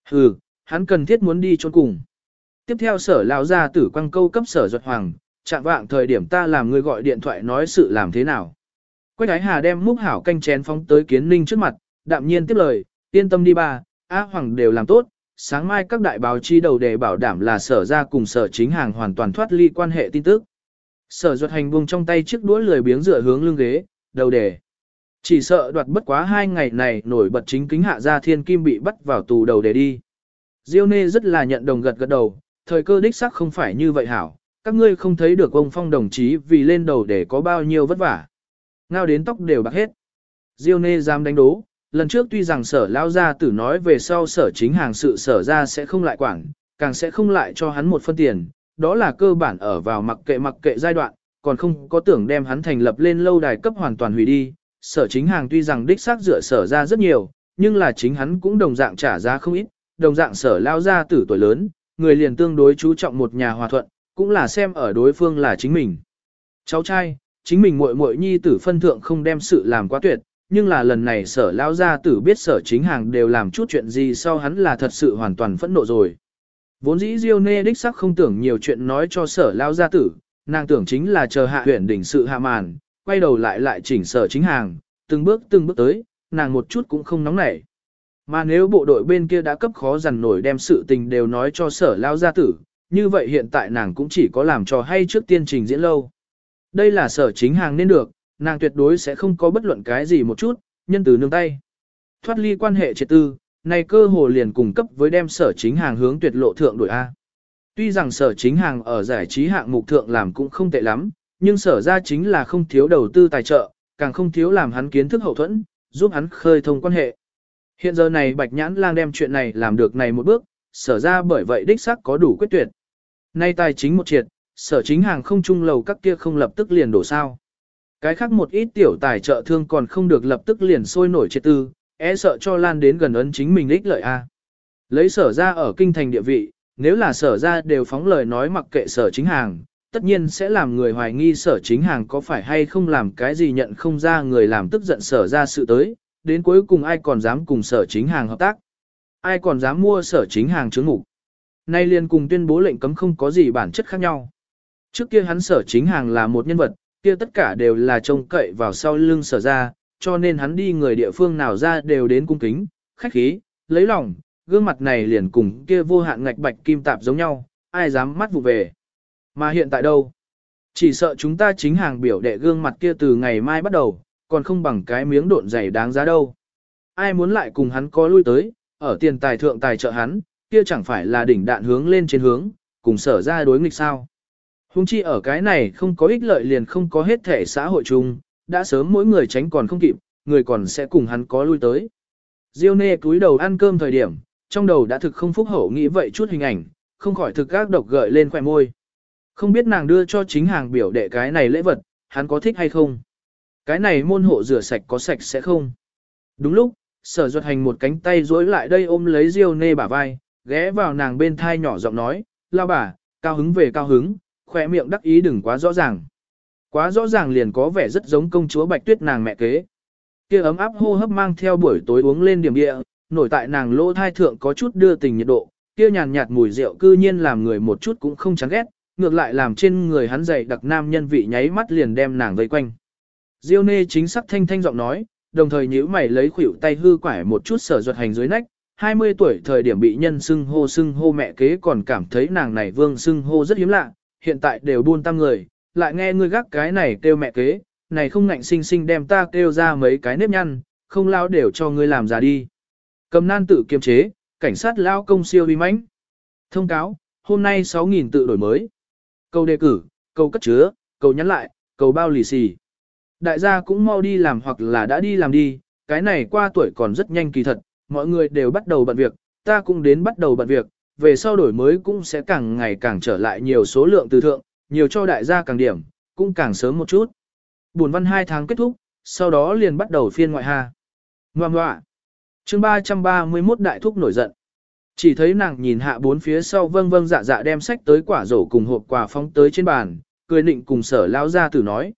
Hừ, hắn cần thiết muốn đi chôn cùng. Tiếp theo Sở lão gia tử quăng câu cấp Sở Duật Hoàng, chạm vạng thời điểm ta làm người gọi điện thoại nói sự làm thế nào. Quách Ái Hà đem múc hảo canh chén phóng tới Kiến Ninh trước mặt, đạm nhiên tiếp lời, yên tâm đi ba, Á Hoàng đều làm tốt, sáng mai các đại báo chí đầu đề bảo đảm là Sở ra cùng Sở Chính Hàng hoàn toàn thoát ly quan hệ tin tức. Sở Duật Hành buông trong tay chiếc đũa lười biếng dựa hướng lưng ghế, đầu đề. Chỉ sợ đoạt bất quá 2 ngày này nổi bật chính kính Hạ Gia Thiên Kim bị bắt vào tù đầu đề đi. Diêu Nê rất là nhận đồng gật gật đầu, thời cơ đích xác không phải như vậy hảo, các ngươi không thấy được ông Phong đồng chí vì lên đầu để có bao nhiêu vất vả. Ngao đến tóc đều bạc hết. Diêu Nê dám đánh đố, lần trước tuy rằng Sở lão gia tử nói về sau Sở Chính Hàng sự Sở ra sẽ không lại quản, càng sẽ không lại cho hắn một phân tiền, đó là cơ bản ở vào mặc kệ giai đoạn, còn không có tưởng đem hắn thành lập lên lâu đài cấp hoàn toàn hủy đi. Sở Chính Hàng tuy rằng đích xác dựa Sở ra rất nhiều, nhưng là chính hắn cũng đồng dạng trả giá không ít, đồng dạng Sở lão gia tử tuổi lớn, người liền tương đối chú trọng một nhà hòa thuận, cũng là xem ở đối phương là chính mình. Cháu trai, chính mình muội muội nhi tử phân thượng không đem sự làm quá tuyệt, nhưng là lần này Sở lão gia tử biết Sở Chính Hàng đều làm chút chuyện gì sau hắn là thật sự hoàn toàn phẫn nộ rồi. Vốn dĩ Diêu Nê đích sắc không tưởng nhiều chuyện nói cho Sở lão gia tử, nàng tưởng chính là chờ hạ huyện đỉnh sự hạ màn, quay đầu lại chỉnh Sở Chính Hàng, từng bước tới, nàng một chút cũng không nóng nảy. Mà nếu bộ đội bên kia đã cấp khó dằn nổi đem sự tình đều nói cho Sở lão gia tử, như vậy hiện tại nàng cũng chỉ có làm trò hay trước tiên trình diễn lâu. Đây là Sở Chính Hàng nên được, nàng tuyệt đối sẽ không có bất luận cái gì một chút, nhân từ nương tay. Thoát ly quan hệ triệt tư, này cơ hồ liền cùng cấp với đem Sở Chính Hàng hướng tuyệt lộ thượng đổi A. Tuy rằng Sở Chính Hàng ở giải trí hạng mục thượng làm cũng không tệ lắm, nhưng Sở ra chính là không thiếu đầu tư tài trợ, càng không thiếu làm hắn kiến thức hậu thuẫn, giúp hắn khơi thông quan hệ. Hiện giờ này Bạch Nhãn Lang đem chuyện này làm được này một bước, Sở ra bởi vậy đích xác có đủ quyết tuyệt. Nay tài chính một triệt, Sở Chính Hàng không chung lầu các kia không lập tức liền đổ sao. Cái khác một ít tiểu tài trợ thương còn không được lập tức liền sôi nổi triệt tư, sợ cho lan đến gần ấn chính mình ích lợi A. Lấy Sở ra ở kinh thành địa vị, nếu là Sở ra đều phóng lời nói mặc kệ Sở Chính Hàng, tất nhiên sẽ làm người hoài nghi Sở Chính Hàng có phải hay không làm cái gì nhận không ra người làm tức giận Sở ra sự tới, đến cuối cùng ai còn dám cùng Sở Chính Hàng hợp tác, ai còn dám mua Sở Chính Hàng chứng ngục. Nay liền cùng tuyên bố lệnh cấm không có gì bản chất khác nhau. Trước kia hắn Sở Chính Hàng là một nhân vật, kia tất cả đều là trông cậy vào sau lưng Sở ra, cho nên hắn đi người địa phương nào ra đều đến cung kính, khách khí, lấy lòng, gương mặt này liền cùng kia vô hạn ngạch bạch kim tạp giống nhau, ai dám mắt vụ về. Mà hiện tại đâu? Chỉ sợ chúng ta Chính Hàng biểu đệ gương mặt kia từ ngày mai bắt đầu, còn không bằng cái miếng độn dày đáng giá đâu. Ai muốn lại cùng hắn có lui tới, ở tiền tài thượng tài trợ hắn, kia chẳng phải là đỉnh đạn hướng lên trên hướng, cùng Sở ra đối nghịch sao. Hùng chi ở cái này không có ích lợi liền không có hết thể xã hội chung, đã sớm mỗi người tránh còn không kịp, người còn sẽ cùng hắn có lui tới. Diêu Nê cúi đầu ăn cơm thời điểm, trong đầu đã thực không phúc hậu nghĩ vậy chút hình ảnh, không khỏi thực ác độc gợi lên khỏe môi. Không biết nàng đưa cho Chính Hàng biểu đệ cái này lễ vật, hắn có thích hay không? Cái này môn hộ rửa sạch có sạch sẽ không? Đúng lúc, Sở Duật Hành một cánh tay duỗi lại đây ôm lấy Diêu Nê bả vai, ghé vào nàng bên thai nhỏ giọng nói, lao bà, cao hứng về cao hứng, khỏe miệng đắc ý đừng quá rõ ràng. Quá rõ ràng liền có vẻ rất giống công chúa Bạch Tuyết nàng mẹ kế. Kia ấm áp hô hấp mang theo buổi tối uống lên điểm địa, nổi tại nàng lỗ thai thượng có chút đưa tình nhiệt độ, kia nhàn nhạt mùi rượu cư nhiên làm người một chút cũng không chán ghét, ngược lại làm trên người hắn dày đặc nam nhân vị nháy mắt liền đem nàng vây quanh. Diêu Nê chính xác thanh thanh giọng nói, đồng thời nhíu mày lấy khuỷu tay hư quải một chút Sở Duật Hành dưới nách, 20 tuổi thời điểm bị nhân xưng hô mẹ kế còn cảm thấy nàng này vương xưng hô rất hiếm lạ, hiện tại đều buôn tam người, lại nghe ngươi gác cái này kêu mẹ kế, này không ngạnh sinh sinh đem ta kêu ra mấy cái nếp nhăn, không lao đều cho ngươi làm ra đi. Cầm nan tự kiềm chế, cảnh sát lao công siêu uy mãnh. Thông cáo, hôm nay 6.000 tự đổi mới. Câu đề cử, câu cất chứa, câu nhắn lại, câu bao lì xì. Đại gia cũng mau đi làm hoặc là đã đi làm đi, cái này qua tuổi còn rất nhanh kỳ thật, mọi người đều bắt đầu bận việc, ta cũng đến bắt đầu bận việc, về sau đổi mới cũng sẽ càng ngày càng trở lại nhiều số lượng từ thượng, nhiều cho đại gia càng điểm, cũng càng sớm một chút. Buồn văn 2 tháng kết thúc, sau đó liền bắt đầu phiên ngoại ha. Ngoà ngoạ. Chương 331 đại thúc nổi giận. Chỉ thấy nàng nhìn hạ bốn phía sau vâng dạ đem sách tới quả rổ cùng hộp quà phóng tới trên bàn, cười nịnh cùng Sở lão gia tử nói,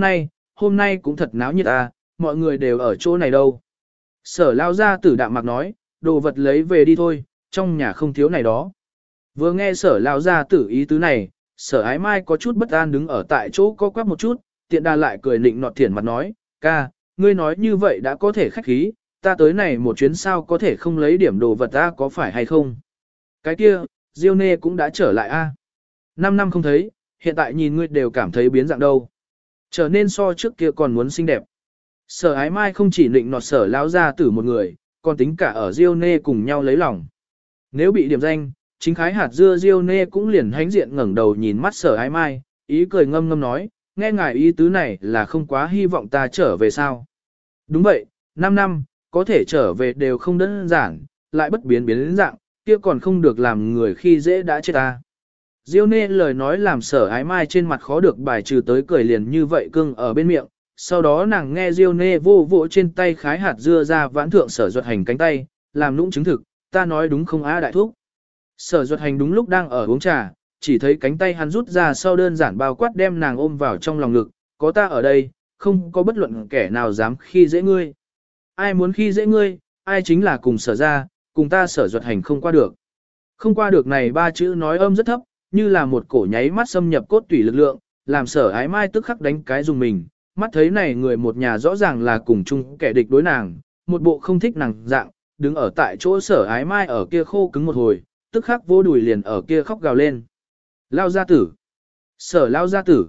hôm nay cũng thật náo nhiệt à, mọi người đều ở chỗ này đâu. Sở lão gia tử đạm mạc nói, đồ vật lấy về đi thôi, trong nhà không thiếu này đó. Vừa nghe sở lao ra tử ý tứ này, sở ái mai có chút bất an đứng ở tại chỗ co quắp một chút, tiện đà lại cười nịnh nọt thiển mặt nói, ca, ngươi nói như vậy đã có thể khách khí, ta tới này một chuyến sao có thể không lấy điểm đồ vật ta có phải hay không? Cái kia, Diêu Nê cũng đã trở lại a. 5 năm không thấy, hiện tại nhìn ngươi đều cảm thấy biến dạng đâu. Trở nên so trước kia còn muốn xinh đẹp. Sở ái mai không chỉ nịnh nọt sở lao ra tử một người, còn tính cả ở Diêu Nê cùng nhau lấy lòng. Nếu bị điểm danh, chính khái hạt dưa Diêu Nê cũng liền hánh diện ngẩng đầu nhìn mắt sở ái mai, ý cười ngâm ngâm nói, nghe ngài ý tứ này là không quá hy vọng ta trở về sao. Đúng vậy, 5 năm, có thể trở về đều không đơn giản, lại bất biến biến dạng, kia còn không được làm người khi dễ đã chết ta. Diêu Nê lời nói làm sở ái mai trên mặt khó được bài trừ tới cười liền như vậy cưng ở bên miệng, sau đó nàng nghe Diêu Nê vô vỗ trên tay khái hạt dưa ra vãn thượng sở duật hành cánh tay, làm nũng chứng thực, ta nói đúng không á đại thúc. Sở duật hành đúng lúc đang ở uống trà, chỉ thấy cánh tay hắn rút ra sau đơn giản bao quát đem nàng ôm vào trong lòng ngực, có ta ở đây, không có bất luận kẻ nào dám khi dễ ngươi. Ai muốn khi dễ ngươi, ai chính là cùng sở ra, cùng ta sở duật hành không qua được. Không qua được này ba chữ nói âm rất thấp, như là một cổ nháy mắt xâm nhập cốt tủy lực lượng, làm sở ái mai tức khắc đánh cái dùng mình, mắt thấy này người một nhà rõ ràng là cùng chung kẻ địch đối nàng, một bộ không thích nàng dạng, đứng ở tại chỗ sở ái mai ở kia khô cứng một hồi, tức khắc vô đùi liền ở kia khóc gào lên. Lao gia tử! Sở lao gia tử!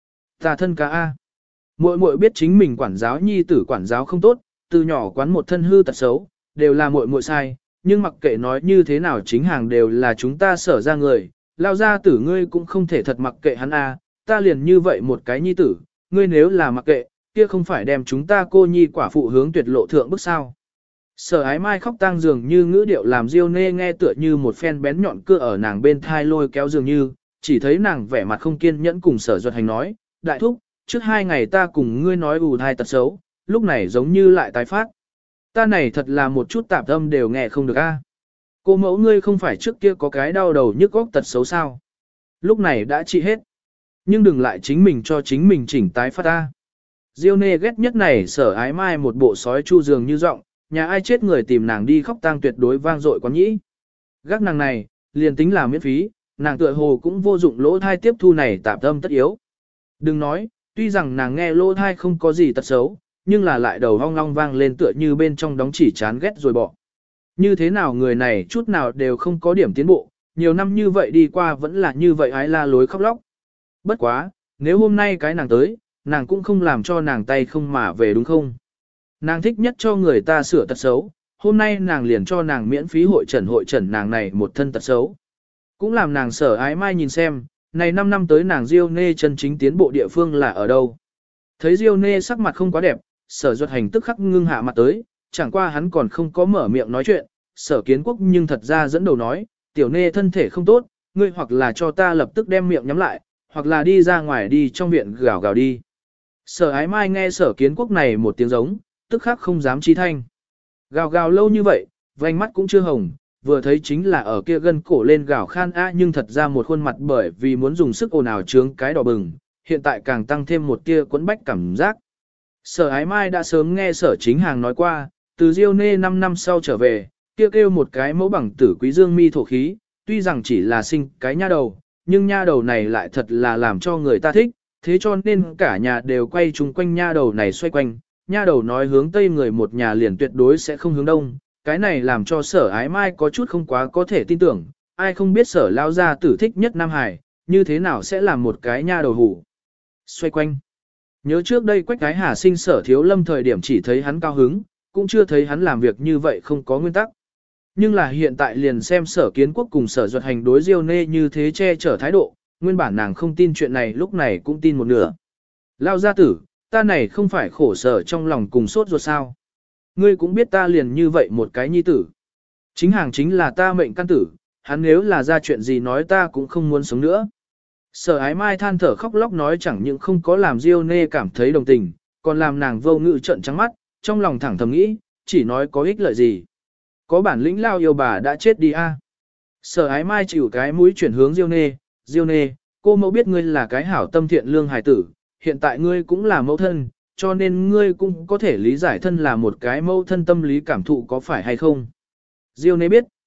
Ta thân ca A! Muội muội biết chính mình quản giáo nhi tử quản giáo không tốt, từ nhỏ quán một thân hư tật xấu, đều là muội muội sai, nhưng mặc kệ nói như thế nào chính hàng đều là chúng ta sở ra người, lao gia tử ngươi cũng không thể thật mặc kệ hắn A, ta liền như vậy một cái nhi tử, ngươi nếu là mặc kệ, kia không phải đem chúng ta cô nhi quả phụ hướng tuyệt lộ thượng bức sao. Sở ái mai khóc tang dường như ngữ điệu làm Diêu Nê nghe tựa như một phen bén nhọn cưa ở nàng bên thai lôi kéo dường như, chỉ thấy nàng vẻ mặt không kiên nhẫn cùng sở duật hành nói, đại thúc, trước 2 ngày ta cùng ngươi nói ù thai tật xấu, lúc này giống như lại tái phát. Ta này thật là một chút tạp âm đều nghe không được a. Cô mẫu ngươi không phải trước kia có cái đau đầu nhức óc tật xấu sao. Lúc này đã trị hết. Nhưng đừng lại chính mình cho chính mình chỉnh tái phát ta. Diêu Nê ghét nhất này sở ái mai một bộ sói chu dường như giọng, nhà ai chết người tìm nàng đi khóc tang tuyệt đối vang dội quá nhĩ. Gác nàng này, liền tính là miễn phí, nàng tựa hồ cũng vô dụng lỗ thai tiếp thu này tạp âm tất yếu. Đừng nói, tuy rằng nàng nghe lỗ thai không có gì tật xấu, nhưng là lại đầu hong long vang lên tựa như bên trong đóng chỉ chán ghét rồi bỏ. Như thế nào người này chút nào đều không có điểm tiến bộ, nhiều năm như vậy đi qua vẫn là như vậy ái la lối khóc lóc. Bất quá, nếu hôm nay cái nàng tới, nàng cũng không làm cho nàng tay không mà về đúng không? Nàng thích nhất cho người ta sửa tật xấu, hôm nay nàng liền cho nàng miễn phí hội trần nàng này một thân tật xấu. Cũng làm nàng sở ái mai nhìn xem, này 5 năm tới nàng Diêu Nê chân chính tiến bộ địa phương là ở đâu. Thấy Diêu Nê sắc mặt không quá đẹp, sở duật hành tức khắc ngưng hạ mặt tới, chẳng qua hắn còn không có mở miệng nói chuyện, sở kiến quốc nhưng thật ra dẫn đầu nói, tiểu Nê thân thể không tốt, ngươi hoặc là cho ta lập tức đem miệng nhắm lại, hoặc là đi ra ngoài đi trong viện gào gào đi. Sở ái mai nghe sở kiến quốc này một tiếng giống, tức khắc không dám chi thanh. Gào gào lâu như vậy, vành mắt cũng chưa hồng, vừa thấy chính là ở kia gân cổ lên gào khan nhưng thật ra một khuôn mặt bởi vì muốn dùng sức ồn ào trướng cái đỏ bừng, hiện tại càng tăng thêm một tia quẫn bách cảm giác. Sở ái mai đã sớm nghe sở chính hàng nói qua, từ Diêu Nê 5 năm sau trở về, kia kêu một cái mẫu bằng tử quý dương mi thổ khí, tuy rằng chỉ là sinh cái nha đầu, nhưng nha đầu này lại thật là làm cho người ta thích, thế cho nên cả nhà đều quay chung quanh nha đầu này xoay quanh, nha đầu nói hướng tây người một nhà liền tuyệt đối sẽ không hướng đông, cái này làm cho sở ái mai có chút không quá có thể tin tưởng, ai không biết sở lao gia tử thích nhất Nam Hải, như thế nào sẽ làm một cái nha đầu hủ. Xoay quanh. Nhớ trước đây Quách Cái Hà sinh sở thiếu lâm thời điểm chỉ thấy hắn cao hứng, cũng chưa thấy hắn làm việc như vậy không có nguyên tắc. Nhưng là hiện tại liền xem sở kiến quốc cùng sở duật hành đối Diêu Nê như thế che chở thái độ, nguyên bản nàng không tin chuyện này lúc này cũng tin một nửa. Lao gia tử, ta này không phải khổ sở trong lòng cùng sốt ruột sao. Ngươi cũng biết ta liền như vậy một cái nhi tử. Chính hàng chính là ta mệnh căn tử, hắn nếu là ra chuyện gì nói ta cũng không muốn sống nữa. Sở ái mai than thở khóc lóc nói chẳng những không có làm Diêu Nê cảm thấy đồng tình, còn làm nàng vô ngự trận trắng mắt, trong lòng thẳng thầm nghĩ, chỉ nói có ích lợi gì. Có bản lĩnh lao yêu bà đã chết đi a. Sở ái mai chịu cái mũi chuyển hướng Diêu Nê, cô mẫu biết ngươi là cái hảo tâm thiện lương hài tử, hiện tại ngươi cũng là mẫu thân, cho nên ngươi cũng có thể lý giải thân là một cái mẫu thân tâm lý cảm thụ có phải hay không. Diêu Nê biết,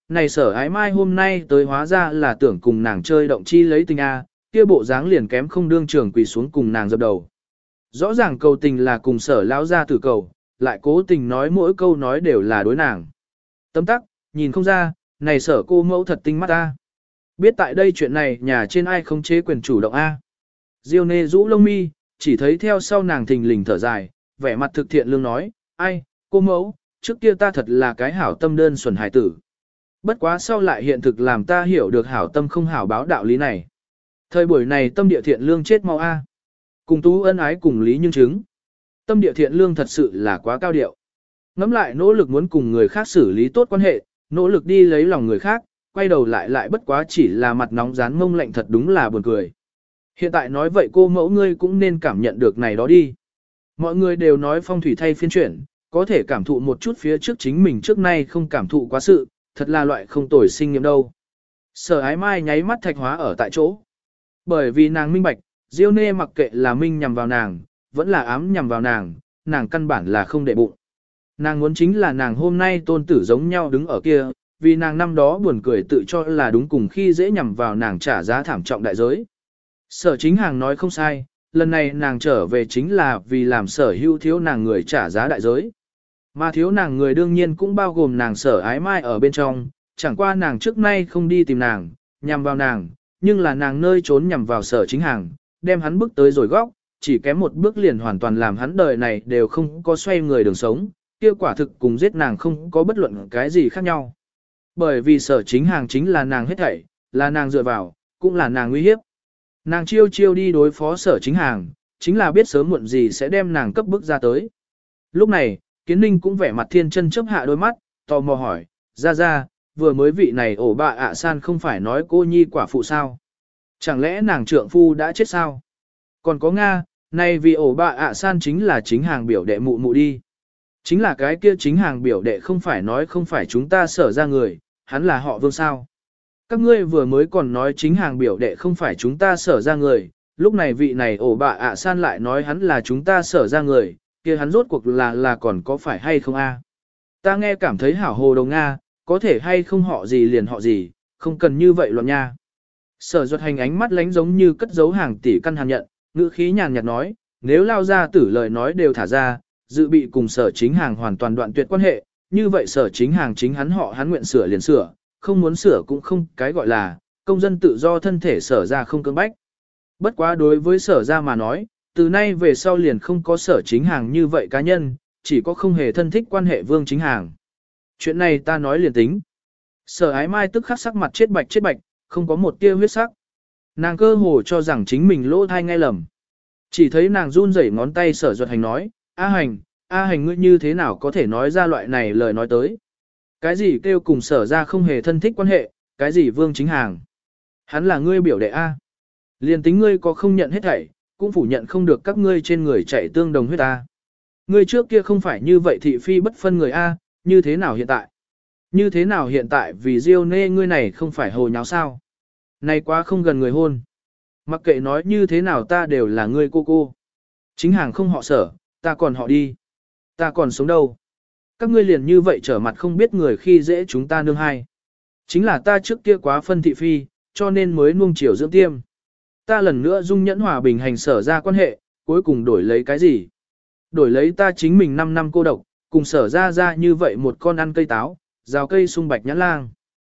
Này sở ái mai hôm nay tới hóa ra là tưởng cùng nàng chơi động chi lấy tình A, kia bộ dáng liền kém không đương trường quỳ xuống cùng nàng dập đầu. Rõ ràng cầu tình là cùng sở lão ra tử cầu, lại cố tình nói mỗi câu nói đều là đối nàng. Tấm tắc, nhìn không ra, này sở cô mẫu thật tinh mắt A. Biết tại đây chuyện này nhà trên ai không chế quyền chủ động A. Diêu nê rũ lông mi, chỉ thấy theo sau nàng thình lình thở dài, vẻ mặt thực thiện lương nói, ai, cô mẫu, trước kia ta thật là cái hảo tâm đơn xuẩn hài tử. Bất quá sau lại hiện thực làm ta hiểu được hảo tâm không hảo báo đạo lý này. Thời buổi này tâm địa thiện lương chết mau A. Cùng tú ân ái cùng lý nhưng chứng. Tâm địa thiện lương thật sự là quá cao điệu. Ngắm lại nỗ lực muốn cùng người khác xử lý tốt quan hệ, nỗ lực đi lấy lòng người khác, quay đầu lại bất quá chỉ là mặt nóng rán mông lạnh thật đúng là buồn cười. Hiện tại nói vậy cô mẫu ngươi cũng nên cảm nhận được này đó đi. Mọi người đều nói phong thủy thay phiên chuyển, có thể cảm thụ một chút phía trước chính mình trước nay không cảm thụ quá sự, thật là loại không tồi sinh nghiệm đâu. Sở ái mai nháy mắt thạch hóa ở tại chỗ. Bởi vì nàng minh bạch, Diêu nê mặc kệ là minh nhằm vào nàng, vẫn là ám nhằm vào nàng căn bản là không để bụng. Nàng muốn chính là nàng hôm nay tôn tử giống nhau đứng ở kia, vì nàng năm đó buồn cười tự cho là đúng cùng khi dễ nhằm vào nàng trả giá thảm trọng đại giới. Sở chính hàng nói không sai, lần này nàng trở về chính là vì làm sở hữu thiếu nàng người trả giá đại giới. Mà thiếu nàng người đương nhiên cũng bao gồm nàng sở ái mai ở bên trong, chẳng qua nàng trước nay không đi tìm nàng, nhằm vào nàng, nhưng là nàng nơi trốn nhằm vào sở chính hàng, đem hắn bước tới rồi góc, chỉ kém một bước liền hoàn toàn làm hắn đời này đều không có xoay người đường sống, kia quả thực cùng giết nàng không có bất luận cái gì khác nhau. Bởi vì sở chính hàng chính là nàng hết thảy, là nàng dựa vào, cũng là nàng nguy hiếp. Nàng chiêu đi đối phó sở chính hàng, chính là biết sớm muộn gì sẽ đem nàng cấp bức ra tới. Lúc này, Kiến Ninh cũng vẻ mặt thiên chân chớp hạ đôi mắt, tò mò hỏi, ra, vừa mới vị này ổ bạ ạ san không phải nói cô nhi quả phụ sao? Chẳng lẽ nàng trượng phu đã chết sao? Còn có Nga, này vì ổ bạ ạ san chính là chính hàng biểu đệ mụ mụ đi. Chính là cái kia chính hàng biểu đệ không phải nói không phải chúng ta sở ra người, hắn là họ Vương sao? Các ngươi vừa mới còn nói chính hàng biểu đệ không phải chúng ta sở ra người, lúc này vị này ổ bạ ạ san lại nói hắn là chúng ta sở ra người, kia hắn rốt cuộc là còn có phải hay không a? Ta nghe cảm thấy hảo hồ đầu Nga, có thể hay không họ gì liền họ gì, không cần như vậy loạn nha. Sở Duật Hành ánh mắt lánh giống như cất giấu hàng tỷ căn hàn nhận, ngữ khí nhàn nhạt nói, nếu lao ra tử lời nói đều thả ra, dự bị cùng sở chính hàng hoàn toàn đoạn tuyệt quan hệ, như vậy sở chính hàng chính hắn họ hắn nguyện sửa liền sửa, không muốn sửa cũng không cái gọi là, công dân tự do thân thể sở ra không cưỡng bách. Bất quá đối với sở ra mà nói, từ nay về sau liền không có sở chính hàng như vậy cá nhân, chỉ có không hề thân thích quan hệ Vương chính hàng. Chuyện này ta nói liền tính. Sở ái mai tức khắc sắc mặt chết bạch, không có một tia huyết sắc. Nàng cơ hồ cho rằng chính mình lỗ thai nghe lầm. Chỉ thấy nàng run rẩy ngón tay Sở Duật Hành nói, A hành ngươi như thế nào có thể nói ra loại này lời nói tới. Cái gì kêu cùng sở ra không hề thân thích quan hệ, cái gì Vương chính hàng. Hắn là ngươi biểu đệ A. Liền tính ngươi có không nhận hết thảy, cũng phủ nhận không được các ngươi trên người chạy tương đồng huyết A. Ngươi trước kia không phải như vậy thị phi bất phân người A, như thế nào hiện tại? Như thế nào hiện tại vì Diêu nê ngươi này không phải hồ nháo sao? Này quá không gần người hôn. Mặc kệ nói như thế nào ta đều là ngươi cô. Chính hàng không họ sở, ta còn họ đi. Ta còn sống đâu. Các ngươi liền như vậy trở mặt không biết người khi dễ chúng ta nương hai. Chính là ta trước kia quá phân thị phi, cho nên mới nuông chiều dưỡng tiêm. Ta lần nữa dung nhẫn hòa bình hành sở ra quan hệ, cuối cùng đổi lấy cái gì? Đổi lấy ta chính mình 5 năm cô độc, cùng sở ra như vậy một con ăn cây táo, rào cây sung bạch nhãn lang.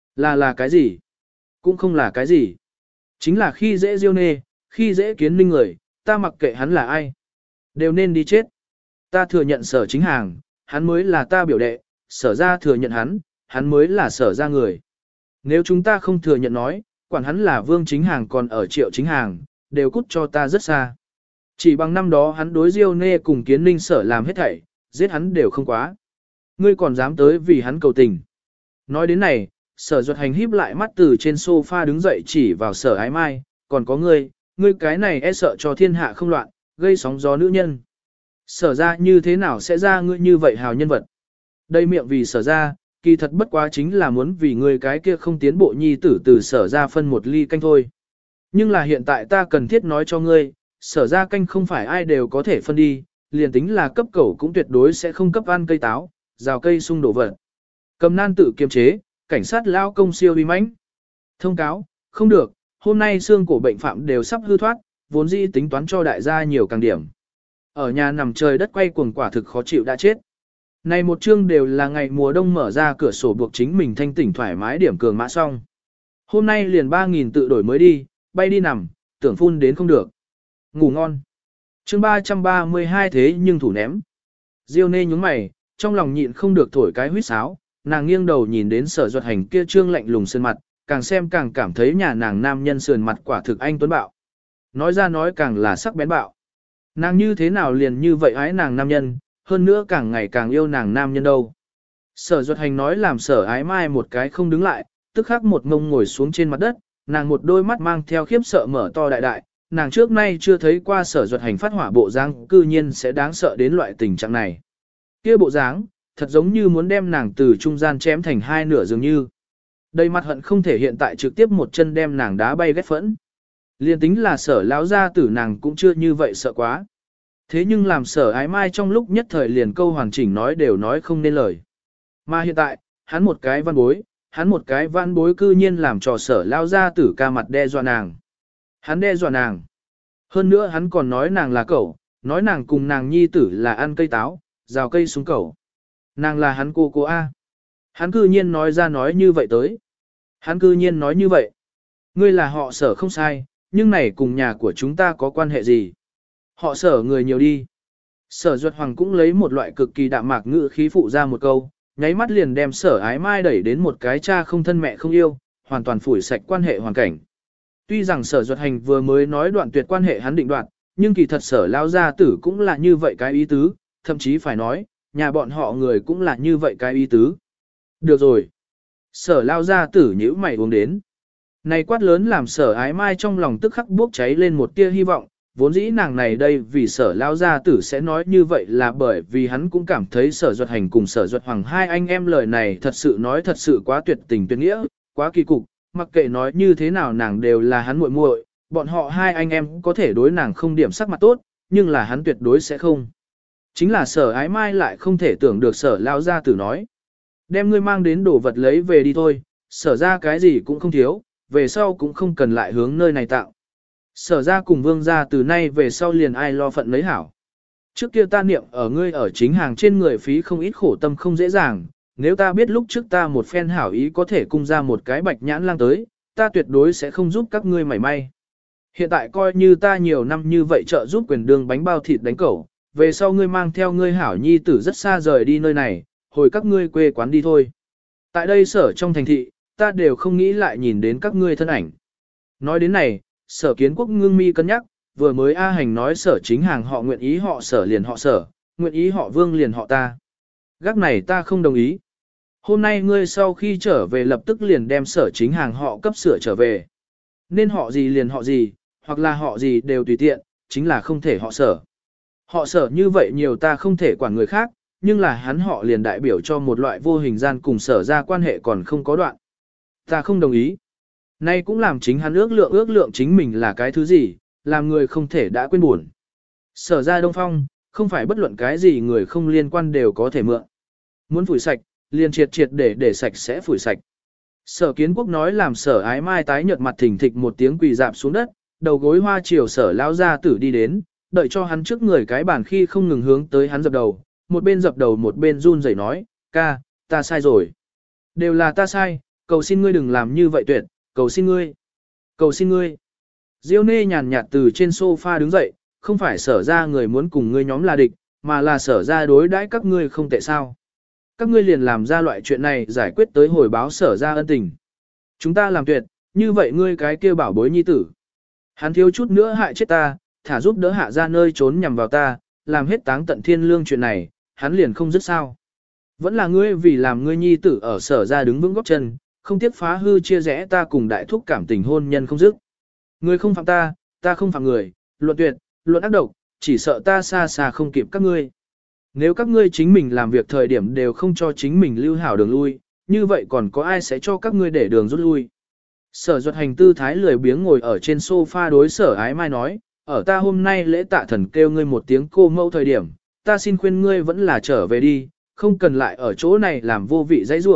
Là cái gì? Cũng không là cái gì. Chính là khi dễ Diêu nê, khi dễ Kiến Ninh người, ta mặc kệ hắn là ai. Đều nên đi chết. Ta thừa nhận sở chính hàng, hắn mới là ta biểu đệ, sở ra thừa nhận hắn mới là sở ra người. Nếu chúng ta không thừa nhận nói, quản hắn là Vương chính hàng còn ở Triệu chính hàng, đều cút cho ta rất xa. Chỉ bằng năm đó hắn đối Diêu nê cùng Kiến Ninh sở làm hết thảy, giết hắn đều không quá. Ngươi còn dám tới vì hắn cầu tình. Nói đến này, Sở Duật Hành híp lại mắt từ trên sofa đứng dậy chỉ vào sở ái mai, còn có ngươi cái này e sợ cho thiên hạ không loạn, gây sóng gió nữ nhân. Sở ra như thế nào sẽ ra ngươi như vậy hào nhân vật. Đây miệng vì sở ra, kỳ thật bất quá chính là muốn vì ngươi cái kia không tiến bộ nhi tử từ sở ra phân một ly canh thôi. Nhưng là hiện tại ta cần thiết nói cho ngươi, sở ra canh không phải ai đều có thể phân đi, liền tính là cấp cẩu cũng tuyệt đối sẽ không cấp ăn cây táo, rào cây sung đổ vật. Cầm nan tự kiềm chế, cảnh sát lao công siêu uy mãnh. Thông cáo, không được, hôm nay xương cổ bệnh phạm đều sắp hư thoát, vốn dĩ tính toán cho đại gia nhiều càng điểm. Ở nhà nằm trời đất quay cuồng quả thực khó chịu đã chết. Này một chương đều là ngày mùa đông mở ra cửa sổ buộc chính mình thanh tỉnh thoải mái điểm cường mã xong. Hôm nay liền 3.000 tự đổi mới đi, bay đi nằm, tưởng phun đến không được. Ngủ ngon. Chương 332 thế nhưng thủ ném. Diêu nê nhúng mày, trong lòng nhịn không được thổi cái huýt sáo, nàng nghiêng đầu nhìn đến Sở Duật Hành kia trương lạnh lùng sơn mặt, càng xem càng cảm thấy nhà nàng nam nhân sườn mặt quả thực anh tuấn bạo. Nói ra nói càng là sắc bén bạo. Nàng như thế nào liền như vậy ái nàng nam nhân, hơn nữa càng ngày càng yêu nàng nam nhân đâu. Sở Duật Hành nói làm Sở Ái Mai một cái không đứng lại, tức khắc một ngông ngồi xuống trên mặt đất, nàng một đôi mắt mang theo khiếp sợ mở to đại đại, nàng trước nay chưa thấy qua Sở Duật Hành phát hỏa bộ dáng, cư nhiên sẽ đáng sợ đến loại tình trạng này. Kia bộ dáng, thật giống như muốn đem nàng từ trung gian chém thành hai nửa dường như. Đầy mặt hận không thể hiện tại trực tiếp một chân đem nàng đá bay ghét phẫn. Liên tính là Sở lão gia tử nàng cũng chưa như vậy sợ quá. Thế nhưng làm Sở Ái Mai trong lúc nhất thời liền câu hoàn chỉnh nói đều nói không nên lời. Mà hiện tại, hắn một cái văn bối cư nhiên làm cho Sở lão gia tử ca mặt đe dọa nàng. Hắn đe dọa nàng. Hơn nữa hắn còn nói nàng là cẩu, nói nàng cùng nàng nhi tử là ăn cây táo, rào cây súng cẩu. Nàng là hắn cô A. Hắn cư nhiên nói ra nói như vậy tới. Hắn cư nhiên nói như vậy. Ngươi là họ Sở không sai, nhưng này cùng nhà của chúng ta có quan hệ gì? Họ Sở người nhiều đi. Sở Duật Hoàng cũng lấy một loại cực kỳ đạm mạc ngữ khí phụ ra một câu, nháy mắt liền đem Sở Ái Mai đẩy đến một cái cha không thân mẹ không yêu, hoàn toàn phủi sạch quan hệ hoàn cảnh. Tuy rằng Sở Duật Hành vừa mới nói đoạn tuyệt quan hệ hắn định đoạt, nhưng kỳ thật Sở lao gia tử cũng là như vậy cái ý tứ, thậm chí phải nói, nhà bọn họ người cũng là như vậy cái ý tứ. Được rồi. Sở lao gia tử nhíu mày uống đến. Này quát lớn làm Sở Ái Mai trong lòng tức khắc bốc cháy lên một tia hy vọng, vốn dĩ nàng này đây vì Sở lao gia tử sẽ nói như vậy là bởi vì hắn cũng cảm thấy Sở Duật Hành cùng Sở Duật Hoàng hai anh em lời này thật sự nói thật sự quá tuyệt tình tuyệt nghĩa, quá kỳ cục, mặc kệ nói như thế nào nàng đều là hắn muội muội, bọn họ hai anh em có thể đối nàng không điểm sắc mặt tốt, nhưng là hắn tuyệt đối sẽ không. Chính là Sở Ái Mai lại không thể tưởng được Sở lao gia tử nói. Đem ngươi mang đến đồ vật lấy về đi thôi, Sở ra cái gì cũng không thiếu, về sau cũng không cần lại hướng nơi này tạo. Sở ra cùng Vương ra từ nay về sau liền ai lo phận lấy hảo. Trước kia ta niệm ở ngươi ở chính hàng trên người phí không ít khổ tâm không dễ dàng, nếu ta biết lúc trước ta một phen hảo ý có thể cung ra một cái bạch nhãn lang tới, ta tuyệt đối sẽ không giúp các ngươi mảy may. Hiện tại coi như ta nhiều năm như vậy trợ giúp quyền đường bánh bao thịt đánh cẩu, về sau ngươi mang theo ngươi hảo nhi tử rất xa rời đi nơi này, hồi các ngươi quê quán đi thôi. Tại đây Sở trong thành thị, ta đều không nghĩ lại nhìn đến các ngươi thân ảnh. Nói đến này, Sở Kiến Quốc ngưng mi cân nhắc, vừa mới A Hành nói Sở chính hàng họ nguyện ý họ Sở liền họ Sở, nguyện ý họ Vương liền họ ta. Gác này ta không đồng ý. Hôm nay ngươi sau khi trở về lập tức liền đem Sở chính hàng họ cấp sửa trở về. Nên họ gì liền họ gì, hoặc là họ gì đều tùy tiện, chính là không thể họ Sở. Họ Sở như vậy nhiều ta không thể quản người khác, nhưng là hắn họ liền đại biểu cho một loại vô hình gian cùng Sở ra quan hệ còn không có đoạn. Ta không đồng ý. Nay cũng làm chính hắn ước lượng chính mình là cái thứ gì, làm người không thể đã quên buồn. Sở ra Đông Phong, không phải bất luận cái gì người không liên quan đều có thể mượn. Muốn phủi sạch, liền triệt để sạch sẽ phủi sạch. Sở Kiến Quốc nói làm Sở Ái Mai tái nhợt mặt thình thịch một tiếng quỳ dạp xuống đất, đầu gối hoa chiều Sở lao gia tử đi đến, đợi cho hắn trước người cái bàn khi không ngừng hướng tới hắn dập đầu, một bên dập đầu một bên run rẩy nói, ca, ta sai rồi. Đều là ta sai, cầu xin ngươi đừng làm như vậy tuyệt, cầu xin ngươi. Cầu xin ngươi. Diêu nê nhàn nhạt từ trên sofa đứng dậy, không phải Sở ra người muốn cùng ngươi nhóm là địch, mà là Sở ra đối đãi các ngươi không tệ sao. Các ngươi liền làm ra loại chuyện này giải quyết tới hồi báo Sở ra ân tình. Chúng ta làm tuyệt, như vậy ngươi cái kia bảo bối nhi tử. Hắn thiếu chút nữa hại chết ta, thả giúp đỡ hạ ra nơi trốn nhằm vào ta, làm hết táng tận thiên lương chuyện này, hắn liền không dứt sao. Vẫn là ngươi vì làm ngươi nhi tử ở Sở ra đứng vững góc chân, không tiếc phá hư chia rẽ ta cùng đại thúc cảm tình hôn nhân không dứt. Ngươi không phạm ta, ta không phạm người, luận tuyệt, luận ác độc, chỉ sợ ta xa xa không kịp các ngươi. Nếu các ngươi chính mình làm việc thời điểm đều không cho chính mình lưu hảo đường lui, như vậy còn có ai sẽ cho các ngươi để đường rút lui. Sở Duật Hành tư thái lười biếng ngồi ở trên sofa đối Sở Ái Mai nói, ở ta hôm nay lễ tạ thần kêu ngươi một tiếng cô mẫu thời điểm, ta xin khuyên ngươi vẫn là trở về đi, không cần lại ở chỗ này làm vô vị dãy rua,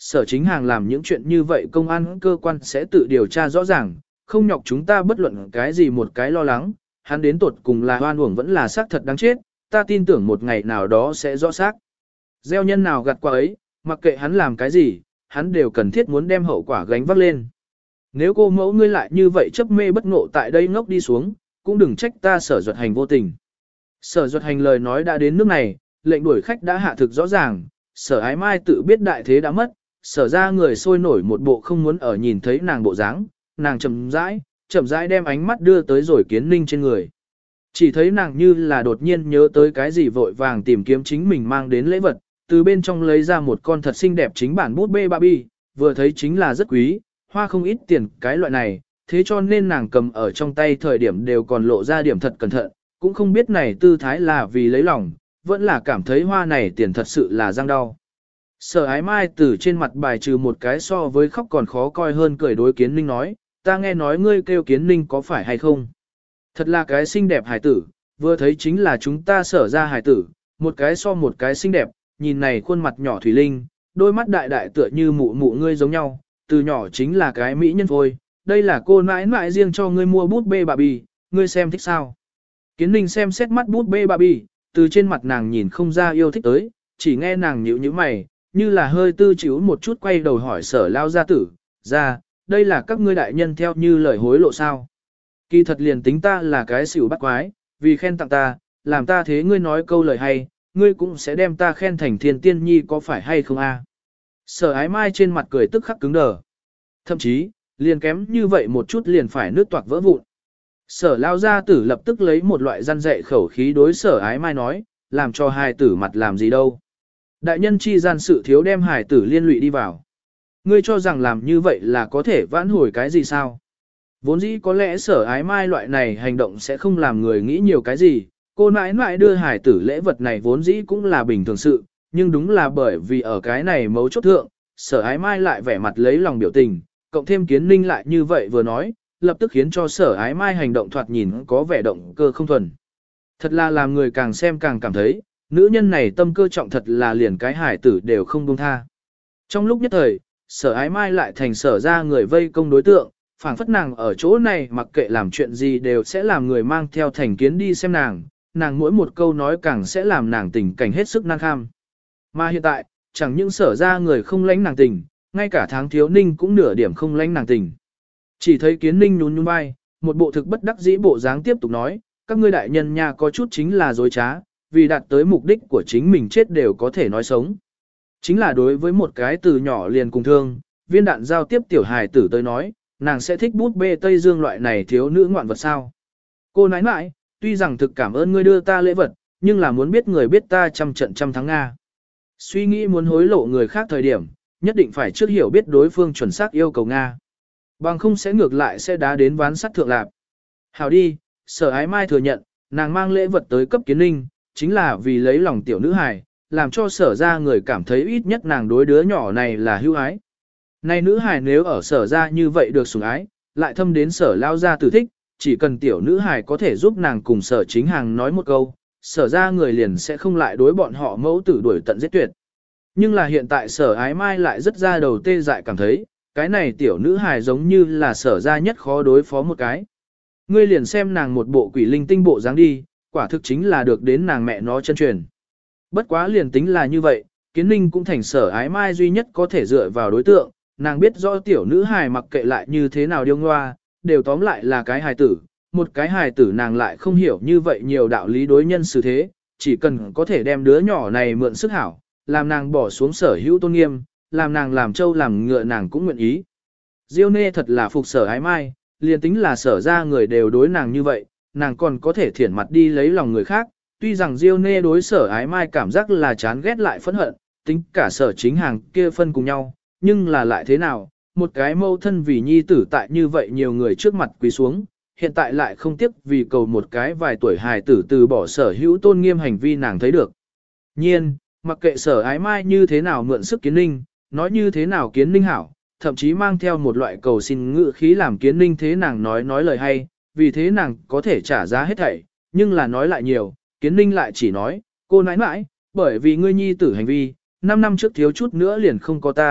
Sở Chính Hàng làm những chuyện như vậy công an cơ quan sẽ tự điều tra rõ ràng, không nhọc chúng ta bất luận cái gì một cái lo lắng, hắn đến tột cùng là hoan uổng vẫn là xác thật đáng chết, ta tin tưởng một ngày nào đó sẽ rõ xác. Gieo nhân nào gặt quả ấy, mặc kệ hắn làm cái gì, hắn đều cần thiết muốn đem hậu quả gánh vác lên. Nếu cô mẫu ngươi lại như vậy chấp mê bất ngộ tại đây ngốc đi xuống, cũng đừng trách ta Sở Duật Hành vô tình. Sở Duật Hành lời nói đã đến nước này, lệnh đuổi khách đã hạ thực rõ ràng, Sở Ái Mai tự biết đại thế đã mất, Sở ra người sôi nổi một bộ không muốn ở nhìn thấy nàng bộ dáng, nàng chậm rãi đem ánh mắt đưa tới rồi Kiến Ninh trên người. Chỉ thấy nàng như là đột nhiên nhớ tới cái gì vội vàng tìm kiếm chính mình mang đến lễ vật, từ bên trong lấy ra một con thật xinh đẹp chính bản bút bê Barbie, vừa thấy chính là rất quý, hoa không ít tiền cái loại này, thế cho nên nàng cầm ở trong tay thời điểm đều còn lộ ra điểm thật cẩn thận, cũng không biết này tư thái là vì lấy lòng, vẫn là cảm thấy hoa này tiền thật sự là răng đau. Sở Ái Mai từ trên mặt bài trừ một cái so với khóc còn khó coi hơn cười đối Kiến Ninh nói, ta nghe nói ngươi kêu Kiến Ninh có phải hay không? Thật là cái xinh đẹp hài tử, vừa thấy chính là chúng ta Sở ra hài tử, một cái so một cái xinh đẹp, nhìn này khuôn mặt nhỏ thủy linh, đôi mắt đại đại tựa như mụ mụ ngươi giống nhau, từ nhỏ chính là cái mỹ nhân thôi, đây là cô mãi mãi riêng cho ngươi mua bút bê Barbie, ngươi xem thích sao? Kiến Ninh xem xét mắt bút bê Barbie, từ trên mặt nàng nhìn không ra yêu thích tới, chỉ nghe nàng nhíu nhíu mày, như là hơi tư chịu một chút quay đầu hỏi Sở lao gia tử, ra, đây là các ngươi đại nhân theo như lời hối lộ sao? Kỳ thật liền tính ta là cái xỉu bắt quái, vì khen tặng ta, làm ta thế ngươi nói câu lời hay, ngươi cũng sẽ đem ta khen thành thiên tiên nhi có phải hay không a? Sở Ái Mai trên mặt cười tức khắc cứng đờ. Thậm chí, liền kém như vậy một chút liền phải nước toạc vỡ vụn. Sở lao gia tử lập tức lấy một loại răn dạy khẩu khí đối Sở Ái Mai nói, làm cho hài tử mặt làm gì đâu. Đại nhân chi gian sự thiếu đem hài tử liên lụy đi vào. Ngươi cho rằng làm như vậy là có thể vãn hồi cái gì sao? Vốn dĩ có lẽ Sở Ái Mai loại này hành động sẽ không làm người nghĩ nhiều cái gì, cô nãi nãi đưa hài tử lễ vật này vốn dĩ cũng là bình thường sự, nhưng đúng là bởi vì ở cái này mấu chốt thượng, Sở Ái Mai lại vẻ mặt lấy lòng biểu tình, cộng thêm Kiến Ninh lại như vậy vừa nói, lập tức khiến cho Sở Ái Mai hành động thoạt nhìn có vẻ động cơ không thuần. Thật là làm người càng xem càng cảm thấy, nữ nhân này tâm cơ trọng thật là liền cái hài tử đều không buông tha. Trong lúc nhất thời, Sở Ái Mai lại thành Sở ra người vây công đối tượng, phảng phất nàng ở chỗ này mặc kệ làm chuyện gì đều sẽ làm người mang theo thành kiến đi xem nàng mỗi một câu nói càng sẽ làm nàng tình cảnh hết sức nan kham. Mà hiện tại, chẳng những Sở ra người không lãnh nàng tình, ngay cả Tháng Thiếu Ninh cũng nửa điểm không lãnh nàng tình. Chỉ thấy Kiến Ninh nhún nhún vai, một bộ thực bất đắc dĩ bộ dáng tiếp tục nói, các ngươi đại nhân nha có chút chính là dối trá, vì đạt tới mục đích của chính mình chết đều có thể nói sống. Chính là đối với một cái từ nhỏ liền cùng thương, viên đạn giao tiếp tiểu hài tử tới nói, nàng sẽ thích bút bê Tây Dương loại này thiếu nữ ngoạn vật sao. Cô nãi nãi, tuy rằng thực cảm ơn ngươi đưa ta lễ vật, nhưng là muốn biết người biết ta trăm trận trăm thắng Nga. Suy nghĩ muốn hối lộ người khác thời điểm, nhất định phải trước hiểu biết đối phương chuẩn xác yêu cầu Nga. Bằng không sẽ ngược lại sẽ đá đến ván sắt thượng lạp. Hảo đi, Sở Ái Mai thừa nhận, nàng mang lễ vật tới cấp Kiến Ninh, chính là vì lấy lòng tiểu nữ hài, làm cho Sở ra người cảm thấy ít nhất nàng đối đứa nhỏ này là hữu ái. Này nữ hài nếu ở Sở ra như vậy được sủng ái, lại thâm đến Sở lao ra tử thích, chỉ cần tiểu nữ hài có thể giúp nàng cùng Sở Chính Hàng nói một câu, Sở ra người liền sẽ không lại đối bọn họ mẫu tử đuổi tận giết tuyệt. Nhưng là hiện tại Sở Ái Mai lại rất ra đầu tê dại cảm thấy, cái này tiểu nữ hài giống như là Sở ra nhất khó đối phó một cái. Ngươi liền xem nàng một bộ quỷ linh tinh bộ dáng đi, quả thực chính là được đến nàng mẹ nó chân truyền. Bất quá liền tính là như vậy, Kiến Ninh cũng thành Sở Ái Mai duy nhất có thể dựa vào đối tượng, nàng biết rõ tiểu nữ hài mặc kệ lại như thế nào điêu ngoa, đều tóm lại là cái hài tử, một cái hài tử nàng lại không hiểu như vậy nhiều đạo lý đối nhân xử thế, chỉ cần có thể đem đứa nhỏ này mượn sức hảo, làm nàng bỏ xuống sở hữu tôn nghiêm, làm nàng làm trâu làm ngựa nàng cũng nguyện ý. Diêu Nê thật là phục Sở Ái Mai, liền tính là Sở ra người đều đối nàng như vậy, nàng còn có thể thiển mặt đi lấy lòng người khác, tuy rằng Diêu Nê đối Sở Ái Mai cảm giác là chán ghét lại phẫn hận, tính cả Sở Chính Hàng kia phân cùng nhau, nhưng là lại thế nào, một cái mâu thân vì nhi tử tại như vậy nhiều người trước mặt quỳ xuống, hiện tại lại không tiếc vì cầu một cái vài tuổi hài tử từ bỏ sở hữu tôn nghiêm hành vi nàng thấy được. Nhiên, mặc kệ Sở Ái Mai như thế nào mượn sức Kiến Ninh, nói như thế nào Kiến Ninh hảo, thậm chí mang theo một loại cầu xin ngữ khí làm Kiến Ninh thế nàng nói lời hay, vì thế nàng có thể trả giá hết thảy, nhưng là nói lại nhiều, Kiến Ninh lại chỉ nói, cô nãi nãi, bởi vì ngươi nhi tử hành vi, 5 năm trước thiếu chút nữa liền không có ta,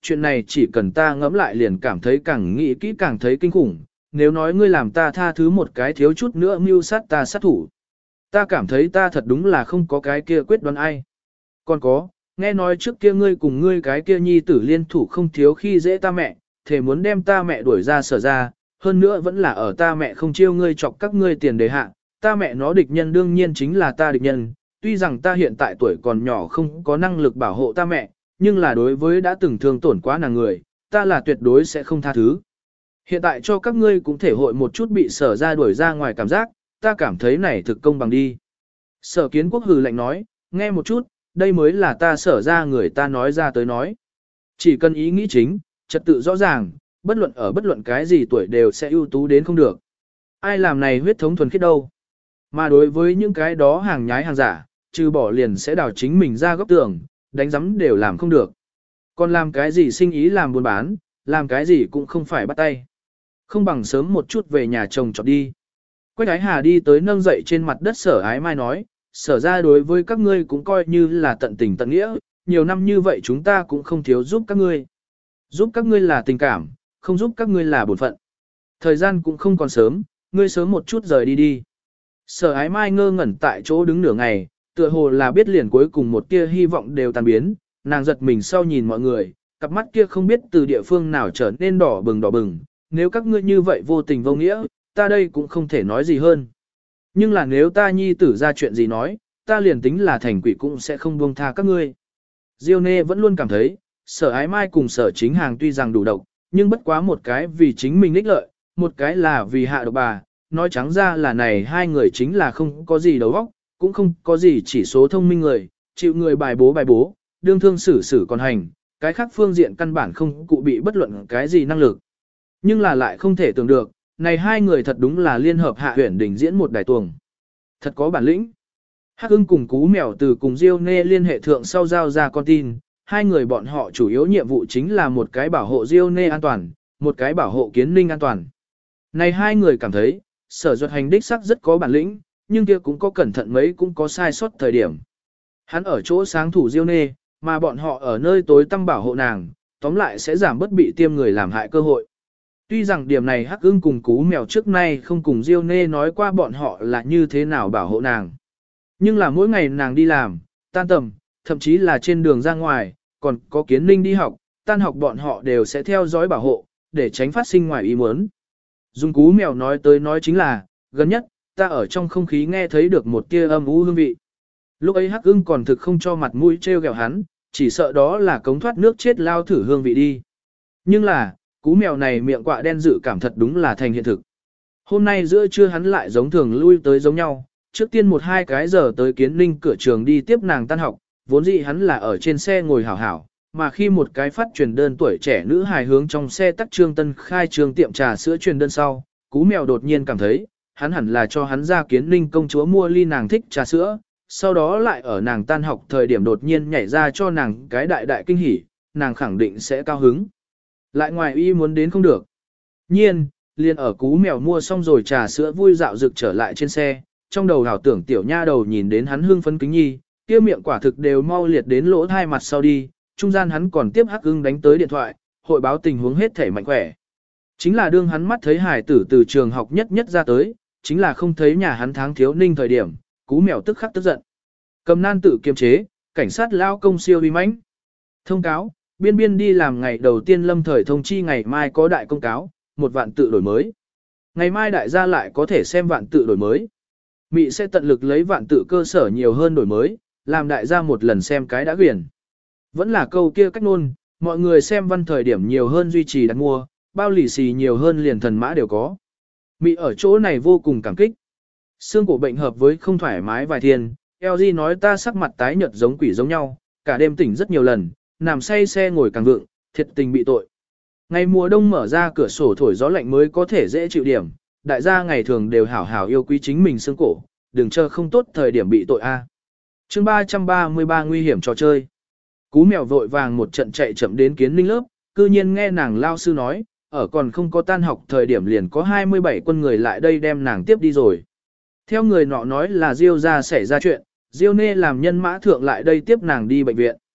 chuyện này chỉ cần ta ngẫm lại liền cảm thấy càng nghĩ kỹ càng thấy kinh khủng, nếu nói ngươi làm ta tha thứ một cái thiếu chút nữa mưu sát ta sát thủ. Ta cảm thấy ta thật đúng là không có cái kia quyết đoán ai. Còn có, nghe nói trước kia ngươi cùng ngươi cái kia nhi tử liên thủ không thiếu khi dễ ta mẹ, thể muốn đem ta mẹ đuổi ra sở ra, hơn nữa vẫn là ở ta mẹ không chiêu ngươi chọc các ngươi tiền đề hạ, ta mẹ nó địch nhân đương nhiên chính là ta địch nhân, tuy rằng ta hiện tại tuổi còn nhỏ không có năng lực bảo hộ ta mẹ, nhưng là đối với đã từng thương tổn quá nàng người, ta là tuyệt đối sẽ không tha thứ. Hiện tại cho các ngươi cũng thể hội một chút bị sở ra đuổi ra ngoài cảm giác, ta cảm thấy này thực công bằng đi. Sở Kiến Quốc hừ lạnh nói, nghe một chút, đây mới là ta sở ra người ta nói ra tới nói. Chỉ cần ý nghĩ chính, trật tự rõ ràng, bất luận ở bất luận cái gì tuổi đều sẽ ưu tú đến không được. Ai làm này huyết thống thuần khiết đâu. Mà đối với những cái đó hàng nhái hàng giả, trừ bỏ liền sẽ đào chính mình ra góc tường, đánh giấm đều làm không được. Còn làm cái gì sinh ý làm buôn bán, làm cái gì cũng không phải bắt tay. Không bằng sớm một chút về nhà chồng trọt đi. Quách Ái Hà đi tới nâng dậy trên mặt đất Sở Ái Mai nói, sở ra đối với các ngươi cũng coi như là tận tình tận nghĩa, nhiều năm như vậy chúng ta cũng không thiếu giúp các ngươi. Giúp các ngươi là tình cảm, không giúp các ngươi là bổn phận. Thời gian cũng không còn sớm, ngươi sớm một chút rời đi đi. Sở Ái Mai ngơ ngẩn tại chỗ đứng nửa ngày, tựa hồ là biết liền cuối cùng một tia hy vọng đều tan biến, nàng giật mình sau nhìn mọi người, cặp mắt kia không biết từ địa phương nào trở nên đỏ bừng, nếu các ngươi như vậy vô tình vô nghĩa, ta đây cũng không thể nói gì hơn. Nhưng là nếu ta nhi tử ra chuyện gì nói, ta liền tính là thành quỷ cũng sẽ không buông tha các ngươi. Diêu Nê vẫn luôn cảm thấy, Sở Ái Mai cùng Sở Chính Hàng tuy rằng đủ độc, nhưng bất quá một cái vì chính mình ích lợi, một cái là vì hạ độc bà, nói trắng ra là này hai người chính là không có gì đầu óc, cũng không có gì chỉ số thông minh người, chịu người bài bố, đương thương xử còn hành, cái khác phương diện căn bản không cụ bị bất luận cái gì năng lực. Nhưng là lại không thể tưởng được, này hai người thật đúng là liên hợp hạ huyển đỉnh diễn một đài tuồng. Thật có bản lĩnh. Hắc Ưng cùng Cú Mèo từ cùng Diêu Nê liên hệ thượng sau giao ra con tin, hai người bọn họ chủ yếu nhiệm vụ chính là một cái bảo hộ Diêu Nê an toàn, một cái bảo hộ Kiến Ninh an toàn. Này hai người cảm thấy, Sở Duật Hành đích sắc rất có bản lĩnh, nhưng kia cũng có cẩn thận mấy cũng có sai sót thời điểm. Hắn ở chỗ sáng thủ Diêu Nê, mà bọn họ ở nơi tối tăm bảo hộ nàng, tóm lại sẽ giảm bất bị tiêm người làm hại cơ hội. Tuy rằng điểm này Hắc Ưng cùng Cú Mèo trước nay không cùng Diêu Nê nói qua bọn họ là như thế nào bảo hộ nàng. Nhưng là mỗi ngày nàng đi làm, tan tầm, thậm chí là trên đường ra ngoài, còn có Kiến Ninh đi học, tan học bọn họ đều sẽ theo dõi bảo hộ, để tránh phát sinh ngoài ý muốn. Dùng Cú Mèo nói tới nói chính là, gần nhất, ta ở trong không khí nghe thấy được một tia âm u hương vị. Lúc ấy Hắc Ưng còn thực không cho mặt mũi trêu ghẹo hắn, chỉ sợ đó là cống thoát nước chết lao thử hương vị đi. Nhưng là, Cú Mèo này miệng quạ đen dự cảm thật đúng là thành hiện thực. Hôm nay giữa trưa hắn lại giống thường lui tới giống nhau, trước tiên 1-2 cái giờ tới Kiến Ninh cửa trường đi tiếp nàng tan học, vốn dĩ hắn là ở trên xe ngồi hảo hảo, mà khi một cái phát truyền đơn tuổi trẻ nữ hài hướng trong xe tắc Trương Tân khai trường tiệm trà sữa truyền đơn sau, Cú Mèo đột nhiên cảm thấy, hắn hẳn là cho hắn ra Kiến Ninh công chúa mua ly nàng thích trà sữa, sau đó lại ở nàng tan học thời điểm đột nhiên nhảy ra cho nàng cái đại kinh hỉ, nàng khẳng định sẽ cao hứng. Lại ngoài y muốn đến không được. Nhiên, liền ở Cú Mèo mua xong rồi trà sữa vui dạo rực trở lại trên xe, trong đầu hảo tưởng tiểu nha đầu nhìn đến hắn hưng phấn kính nhi, kia miệng quả thực đều mau liệt đến lỗ hai mặt sau đi, trung gian hắn còn tiếp Hắc Ưng đánh tới điện thoại, hội báo tình huống hết thể mạnh khỏe. Chính là đương hắn mắt thấy hải tử từ trường học nhất ra tới, chính là không thấy nhà hắn tháng thiếu ninh thời điểm, Cú Mèo tức khắc tức giận. Cầm nan tự kiềm chế, cảnh sát lao công siêu uy mãnh. Thông cáo, biên đi làm ngày đầu tiên lâm thời thông chi ngày mai có đại công cáo, 1 vạn tự đổi mới. Ngày mai đại gia lại có thể xem vạn tự đổi mới. Mị sẽ tận lực lấy vạn tự cơ sở nhiều hơn đổi mới, làm đại gia một lần xem cái đã quyển. Vẫn là câu kia cách nôn, mọi người xem văn thời điểm nhiều hơn duy trì đặt mua, bao lì xì nhiều hơn liền thần mã đều có. Mị ở chỗ này vô cùng cảm kích. Xương cổ bệnh hợp với không thoải mái vài thiên, LG nói ta sắc mặt tái nhợt giống quỷ giống nhau, cả đêm tỉnh rất nhiều lần, nằm say xe ngồi càng vượng, thiệt tình bị tội. Ngày mùa đông mở ra cửa sổ thổi gió lạnh mới có thể dễ chịu điểm, đại gia ngày thường đều hảo hảo yêu quý chính mình xương cổ, đừng chờ không tốt thời điểm bị tội a. Chương 333 nguy hiểm trò chơi. Cú Mèo vội vàng một trận chạy chậm đến Kiến Ninh lớp, cư nhiên nghe nàng lao sư nói, ở còn không có tan học thời điểm liền có 27 quân người lại đây đem nàng tiếp đi rồi. Theo người nọ nói là Diêu ra xảy ra chuyện, Diêu Nê làm nhân mã thượng lại đây tiếp nàng đi bệnh viện.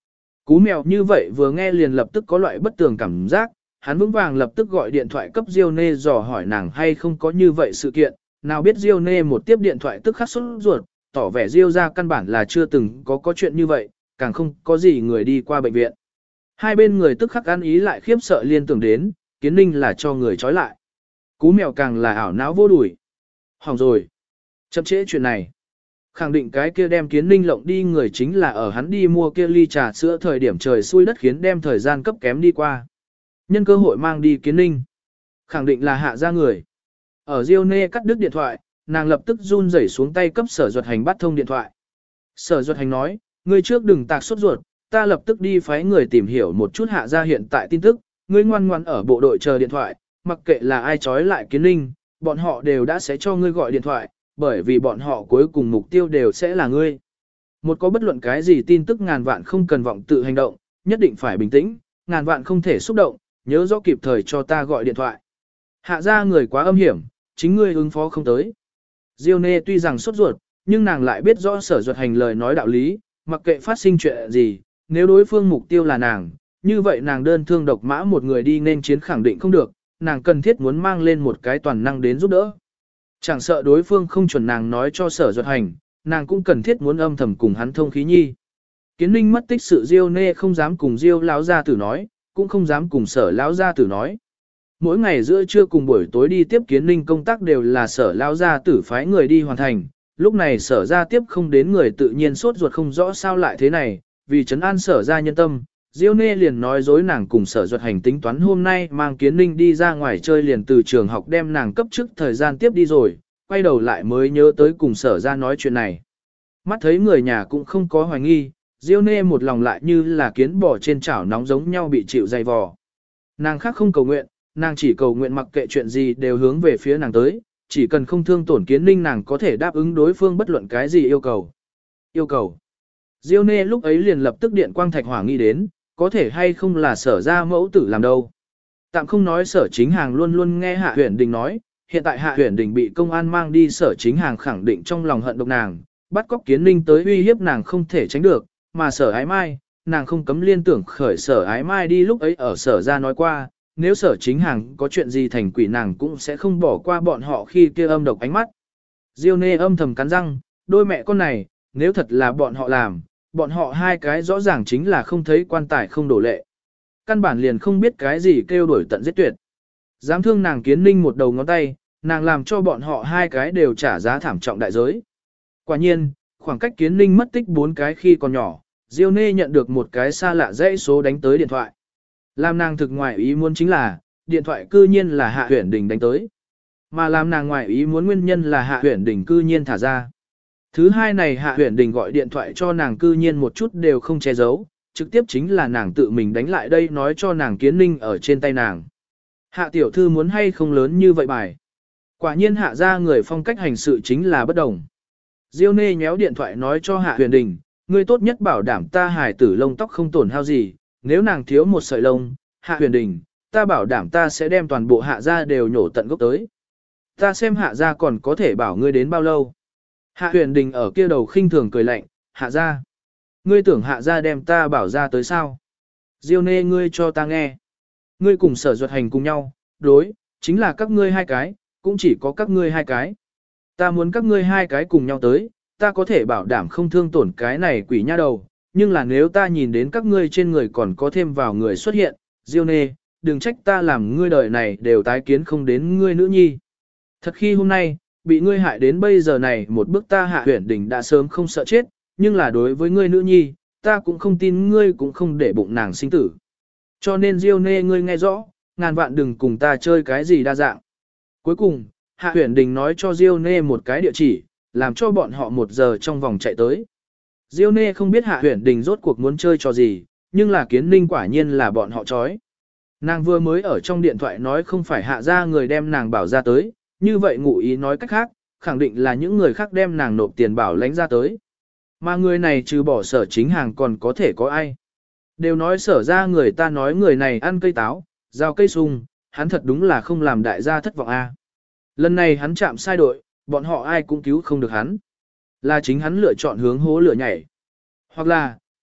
Cú mèo như vậy vừa nghe liền lập tức có loại bất tường cảm giác, hắn vững vàng lập tức gọi điện thoại cấp Diêu Nê dò hỏi nàng hay không có như vậy sự kiện, nào biết Diêu Nê một tiếp điện thoại tức khắc sốt ruột, tỏ vẻ Diêu ra căn bản là chưa từng có chuyện như vậy, càng không có gì người đi qua bệnh viện. Hai bên người tức khắc ăn ý lại khiếp sợ liên tưởng đến, Kiến Ninh là cho người trói lại. Cú mèo càng là ảo não vô đuổi. Hỏng rồi. Chậm trễ chuyện này. Khẳng định cái kia đem Kiến Ninh lộng đi người chính là ở hắn đi mua kia ly trà sữa thời điểm trời xui đất khiến đem thời gian cấp kém đi qua. Nhân cơ hội mang đi Kiến Ninh. Khẳng định là hạ ra người. Ở Diêu Nê cắt đứt điện thoại, nàng lập tức run rẩy xuống tay cấp Sở Duật Hành bắt thông điện thoại. Sở Duật Hành nói, ngươi trước đừng tạc sốt ruột, ta lập tức đi phái người tìm hiểu một chút hạ ra hiện tại tin tức, ngươi ngoan ngoan ở bộ đội chờ điện thoại, mặc kệ là ai trói lại Kiến Ninh, bọn họ đều đã sẽ cho ngươi gọi điện thoại, bởi vì bọn họ cuối cùng mục tiêu đều sẽ là ngươi. Một có bất luận cái gì tin tức ngàn vạn không cần vọng tự hành động, nhất định phải bình tĩnh, ngàn vạn không thể xúc động, nhớ rõ kịp thời cho ta gọi điện thoại. Hạ ra người quá âm hiểm, chính ngươi ứng phó không tới. Diêu Nê tuy rằng sốt ruột, nhưng nàng lại biết rõ Sở Duật Hành lời nói đạo lý, mặc kệ phát sinh chuyện gì, nếu đối phương mục tiêu là nàng, như vậy nàng đơn thương độc mã một người đi nên chiến khẳng định không được, nàng cần thiết muốn mang lên một cái toàn năng đến giúp đỡ. Chẳng sợ đối phương không chuẩn nàng nói cho Sở Duật Hành, nàng cũng cần thiết muốn âm thầm cùng hắn thông khí nhi. Kiến Ninh mất tích sự Diêu Nê không dám cùng Diêu lão gia tử nói, cũng không dám cùng Sở lão gia tử nói. Mỗi ngày giữa trưa cùng buổi tối đi tiếp Kiến Ninh công tác đều là Sở lão gia tử phái người đi hoàn thành, lúc này Sở gia tiếp không đến người tự nhiên sốt ruột không rõ sao lại thế này, vì trấn an Sở gia nhân tâm, Diêu Nê liền nói dối nàng cùng Sở Duật Hành tính toán hôm nay mang Kiến Ninh đi ra ngoài chơi liền từ trường học đem nàng cấp trước thời gian tiếp đi rồi, quay đầu lại mới nhớ tới cùng Sở gia nói chuyện này. Mắt thấy người nhà cũng không có hoài nghi, Diêu Nê một lòng lại như là kiến bò trên chảo nóng giống nhau bị chịu dày vò. Nàng khác không cầu nguyện, nàng chỉ cầu nguyện mặc kệ chuyện gì đều hướng về phía nàng tới, chỉ cần không thương tổn Kiến Ninh nàng có thể đáp ứng đối phương bất luận cái gì yêu cầu. Yêu cầu. Diêu Nê lúc ấy liền lập tức điện quang thạch hỏa nghĩ đến, có thể hay không là Sở gia mẫu tử làm đâu. Tạm không nói Sở Chính Hàng luôn luôn nghe Hạ Huyền Đình nói, hiện tại Hạ Huyền Đình bị công an mang đi Sở Chính Hàng khẳng định trong lòng hận độc nàng, bắt cóc Kiến Ninh tới uy hiếp nàng không thể tránh được, mà Sở Ái Mai, nàng không cấm liên tưởng khởi Sở Ái Mai đi lúc ấy ở Sở gia nói qua, nếu Sở Chính Hàng có chuyện gì thành quỷ nàng cũng sẽ không bỏ qua bọn họ khi kia âm độc ánh mắt. Diêu Nê âm thầm cắn răng, đôi mẹ con này, nếu thật là bọn họ làm, bọn họ hai cái rõ ràng chính là không thấy quan tài không đổ lệ. Căn bản liền không biết cái gì kêu đuổi tận giết tuyệt. Dám thương nàng Kiến Ninh một đầu ngón tay, nàng làm cho bọn họ hai cái đều trả giá thảm trọng đại giới. Quả nhiên, khoảng cách Kiến Ninh mất tích 4 cái khi còn nhỏ, Diêu Nê nhận được một cái xa lạ dãy số đánh tới điện thoại. Làm nàng thực ngoại ý muốn chính là, điện thoại cư nhiên là Hạ Huyền Đình đánh tới. Mà làm nàng ngoại ý muốn nguyên nhân là Hạ Huyền Đình cư nhiên thả ra. Thứ hai này Hạ Huyền Đình gọi điện thoại cho nàng cư nhiên một chút đều không che giấu, trực tiếp chính là nàng tự mình đánh lại đây nói cho nàng Kiến Ninh ở trên tay nàng. Hạ tiểu thư muốn hay không lớn như vậy bài. Quả nhiên Hạ ra người phong cách hành sự chính là bất đồng. Diêu Nê nhéo điện thoại nói cho Hạ Huyền Đình, ngươi tốt nhất bảo đảm ta hài tử lông tóc không tổn hao gì, nếu nàng thiếu một sợi lông, Hạ Huyền Đình, ta bảo đảm ta sẽ đem toàn bộ Hạ ra đều nhổ tận gốc tới. Ta xem Hạ ra còn có thể bảo ngươi đến bao lâu. Hạ Huyền Đình ở kia đầu khinh thường cười lạnh, Hạ ra. Ngươi tưởng Hạ ra đem ta bảo ra tới sao? Diêu Nê ngươi cho ta nghe. Ngươi cùng Sở Duật Hành cùng nhau, đối, chính là các ngươi hai cái, cũng chỉ có các ngươi hai cái. Ta muốn các ngươi hai cái cùng nhau tới, ta có thể bảo đảm không thương tổn cái này quỷ nha đầu, nhưng là nếu ta nhìn đến các ngươi trên người còn có thêm vào người xuất hiện, Diêu Nê, đừng trách ta làm ngươi đời này đều tái kiến không đến ngươi nữ nhi. Thật khi hôm nay, bị ngươi hại đến bây giờ này một bước ta Hạ Huyền Đình đã sớm không sợ chết, nhưng là đối với ngươi nữ nhi, ta cũng không tin ngươi cũng không để bụng nàng sinh tử. Cho nên Diêu Nê ngươi nghe rõ, ngàn vạn đừng cùng ta chơi cái gì đa dạng. Cuối cùng, Hạ Huyền Đình nói cho Diêu Nê một cái địa chỉ, làm cho bọn họ 1 giờ trong vòng chạy tới. Diêu Nê không biết Hạ Huyền Đình rốt cuộc muốn chơi trò gì, nhưng là Kiến Ninh quả nhiên là bọn họ chói. Nàng vừa mới ở trong điện thoại nói không phải Hạ ra người đem nàng bảo ra tới, như vậy ngụ ý nói cách khác, khẳng định là những người khác đem nàng nộp tiền bảo lãnh ra tới. Mà người này trừ bỏ Sở Chính Hàng còn có thể có ai. Đều nói Sở ra người ta nói người này ăn cây táo, giao cây sung, hắn thật đúng là không làm đại gia thất vọng a. Lần này hắn chạm sai đội, bọn họ ai cũng cứu không được hắn. Là chính hắn lựa chọn hướng hố lửa nhảy. Hoặc là,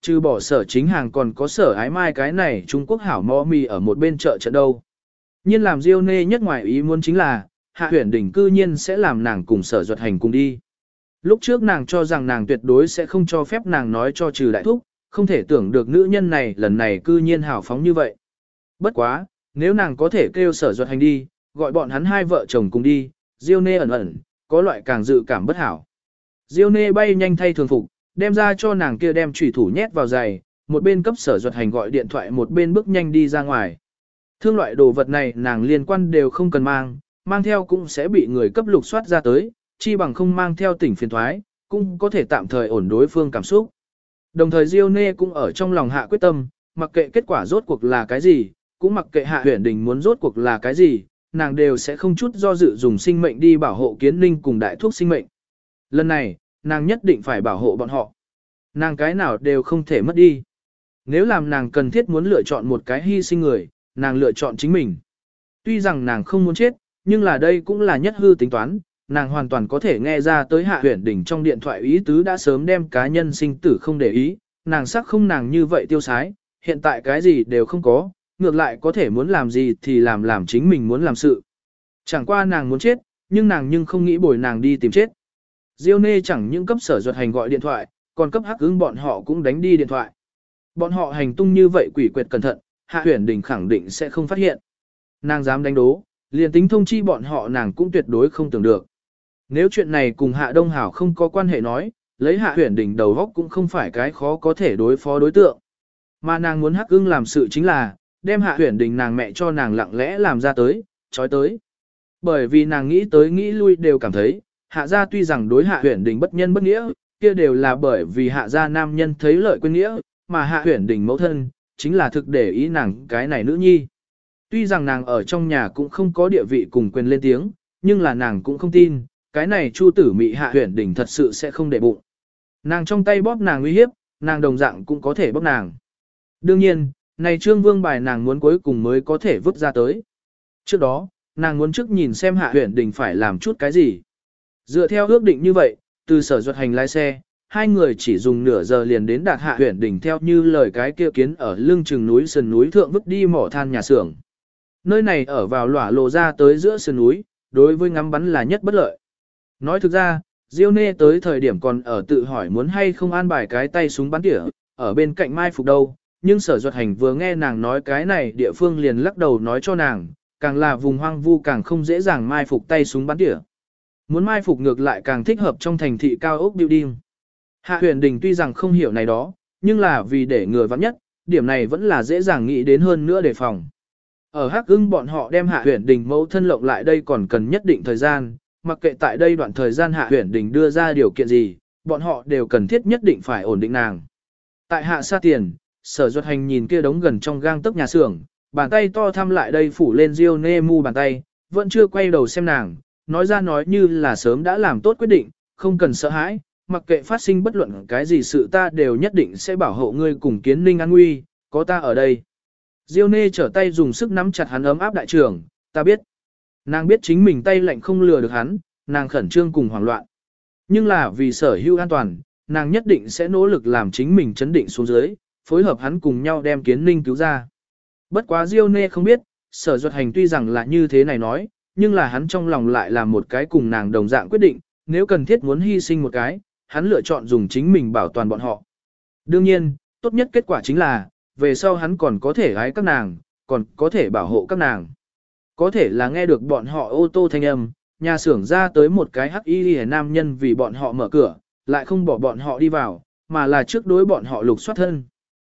Trừ bỏ Sở Chính Hàng còn có Sở Ái Mai cái này Trung Quốc hảo mò mì ở một bên chợ trận đâu. Nhưng làm Diêu Nê nhất ngoài ý muốn chính là, Hạ Huyền Đình cư nhiên sẽ làm nàng cùng Sở Duật Hành cùng đi. Lúc trước nàng cho rằng nàng tuyệt đối sẽ không cho phép nàng nói cho Trừ Đại Thúc, không thể tưởng được nữ nhân này lần này cư nhiên hào phóng như vậy. Bất quá, nếu nàng có thể kêu Sở Duật Hành đi, gọi bọn hắn hai vợ chồng cùng đi, Diêu Nê ẩn ẩn, có loại càng dự cảm bất hảo. Diêu Nê bay nhanh thay thường phục, đem ra cho nàng kia đem chủy thủ nhét vào giày, một bên cấp Sở Duật Hành gọi điện thoại một bên bước nhanh đi ra ngoài. Thương loại đồ vật này nàng liên quan đều không cần mang theo cũng sẽ bị người cấp lục soát ra tới, chi bằng không mang theo tỉnh phiền thoái, cũng có thể tạm thời ổn đối phương cảm xúc. Đồng thời Diêu Nê cũng ở trong lòng hạ quyết tâm, mặc kệ kết quả rốt cuộc là cái gì, cũng mặc kệ Hạ Huyền Đình muốn rốt cuộc là cái gì, nàng đều sẽ không chút do dự dùng sinh mệnh đi bảo hộ Kiến Ninh cùng đại thuốc sinh mệnh. Lần này, nàng nhất định phải bảo hộ bọn họ. Nàng cái nào đều không thể mất đi. Nếu làm nàng cần thiết muốn lựa chọn một cái hy sinh người, nàng lựa chọn chính mình. Tuy rằng nàng không muốn chết, nhưng là đây cũng là nhất hư tính toán, nàng hoàn toàn có thể nghe ra tới Hạ Huyền Đình trong điện thoại ý tứ đã sớm đem cá nhân sinh tử không để ý, nàng sắc không nàng như vậy tiêu sái, hiện tại cái gì đều không có, ngược lại có thể muốn làm gì thì làm chính mình muốn làm sự. Chẳng qua nàng muốn chết, nhưng không nghĩ bồi nàng đi tìm chết. Diêu Nê chẳng những cấp Sở Duật Hành gọi điện thoại, còn cấp Hắc Ứng bọn họ cũng đánh đi điện thoại. Bọn họ hành tung như vậy quỷ quyệt cẩn thận, Hạ Huyền Đình khẳng định sẽ không phát hiện. Nàng dám đánh đố, liền tính thông chi bọn họ nàng cũng tuyệt đối không tưởng được. Nếu chuyện này cùng Hạ Đông Hảo không có quan hệ nói, lấy Hạ Huyền Đình đầu góc cũng không phải cái khó có thể đối phó đối tượng. Mà nàng muốn Hắc Ưng làm sự chính là, đem Hạ Huyền Đình nàng mẹ cho nàng lặng lẽ làm ra tới, trói tới. Bởi vì nàng nghĩ tới nghĩ lui đều cảm thấy, Hạ gia tuy rằng đối Hạ Huyền Đình bất nhân bất nghĩa, kia đều là bởi vì Hạ gia nam nhân thấy lợi quên nghĩa, mà Hạ Huyền Đình mẫu thân, chính là thực để ý nàng cái này nữ nhi. Tuy rằng nàng ở trong nhà cũng không có địa vị cùng quyền lên tiếng, nhưng là nàng cũng không tin, cái này Chu tử mị Hạ Huyền Đình thật sự sẽ không để bụng. Nàng trong tay bóp nàng uy hiếp, nàng đồng dạng cũng có thể bóp nàng. Đương nhiên, này trương vương bài nàng muốn cuối cùng mới có thể vứt ra tới. Trước đó, nàng muốn trước nhìn xem Hạ Huyền Đình phải làm chút cái gì. Dựa theo ước định như vậy, từ Sở Duật Hành lái xe, hai người chỉ dùng nửa giờ liền đến đạt Hạ Huyền Đình theo như lời cái kia kiến ở lưng chừng núi sườn núi thượng vứt đi mỏ than nhà xưởng. Nơi này ở vào lỏa lộ ra tới giữa sườn núi, đối với ngắm bắn là nhất bất lợi. Nói thực ra, Diêu Nê tới thời điểm còn ở tự hỏi muốn hay không an bài cái tay súng bắn tỉa, ở bên cạnh mai phục đâu, nhưng Sở Duật Hành vừa nghe nàng nói cái này địa phương liền lắc đầu nói cho nàng, càng là vùng hoang vu càng không dễ dàng mai phục tay súng bắn tỉa. Muốn mai phục ngược lại càng thích hợp trong thành thị cao ốc building. Hạ Huyền Đình tuy rằng không hiểu này đó, nhưng là vì để người vắng nhất, điểm này vẫn là dễ dàng nghĩ đến hơn nữa đề phòng. Ở Hắc Ưng bọn họ đem Hạ Huyền Đình mẫu thân lộng lại đây còn cần nhất định thời gian, mặc kệ tại đây đoạn thời gian Hạ Huyền Đình đưa ra điều kiện gì, bọn họ đều cần thiết nhất định phải ổn định nàng. Tại Hạ Sa Tiền, Sở Duật Hành nhìn kia đống gần trong gang tấc nhà xưởng, bàn tay to thăm lại đây phủ lên Diêu Nê mu bàn tay, vẫn chưa quay đầu xem nàng, nói ra nói như là sớm đã làm tốt quyết định, không cần sợ hãi, mặc kệ phát sinh bất luận cái gì sự ta đều nhất định sẽ bảo hộ ngươi cùng Kiến Ninh an nguy, có ta ở đây. Diêu Nê trở tay dùng sức nắm chặt hắn ấm áp đại trưởng, ta biết. Nàng biết chính mình tay lạnh không lừa được hắn, nàng khẩn trương cùng hoảng loạn. Nhưng là vì Sở Hữu an toàn, nàng nhất định sẽ nỗ lực làm chính mình chấn định xuống dưới, phối hợp hắn cùng nhau đem Kiến Ninh cứu ra. Bất quá Diêu Nê không biết, Sở Duật Hành tuy rằng là như thế này nói, nhưng là hắn trong lòng lại là một cái cùng nàng đồng dạng quyết định, nếu cần thiết muốn hy sinh một cái, hắn lựa chọn dùng chính mình bảo toàn bọn họ. Đương nhiên, tốt nhất kết quả chính là, về sau hắn còn có thể gái các nàng, còn có thể bảo hộ các nàng. Có thể là nghe được bọn họ ô tô thanh âm, nhà xưởng ra tới một cái hắc y nam nhân vì bọn họ mở cửa, lại không bỏ bọn họ đi vào, mà là trước đối bọn họ lục soát thân.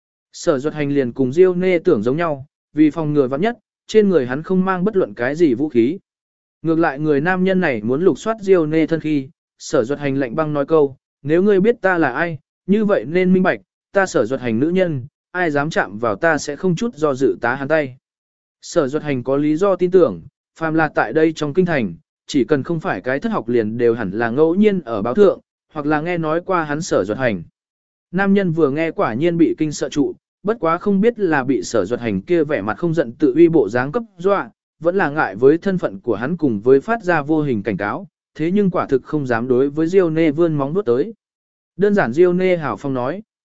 Sở Duật Hành liền cùng Diêu Nê tưởng giống nhau, vì phòng ngừa vắng nhất, trên người hắn không mang bất luận cái gì vũ khí. Ngược lại người nam nhân này muốn lục soát Diêu Nê thân khi, Sở Duật Hành lạnh băng nói câu, nếu ngươi biết ta là ai, như vậy nên minh bạch, ta Sở Duật Hành nữ nhân, ai dám chạm vào ta sẽ không chút do dự tá hắn tay. Sở Duật Hành có lý do tin tưởng, phàm là tại đây trong kinh thành, chỉ cần không phải cái thất học liền đều hẳn là ngẫu nhiên ở báo thượng, hoặc là nghe nói qua hắn Sở Duật Hành. Nam nhân vừa nghe quả nhiên bị kinh sợ trụ, bất quá không biết là bị Sở Duật Hành kia vẻ mặt không giận tự uy bộ dáng cấp dọa, vẫn là ngại với thân phận của hắn cùng với phát ra vô hình cảnh cáo, thế nhưng quả thực không dám đối với Diêu Nê vươn móng vuốt tới. Đơn giản Diêu Nê hảo phong nói,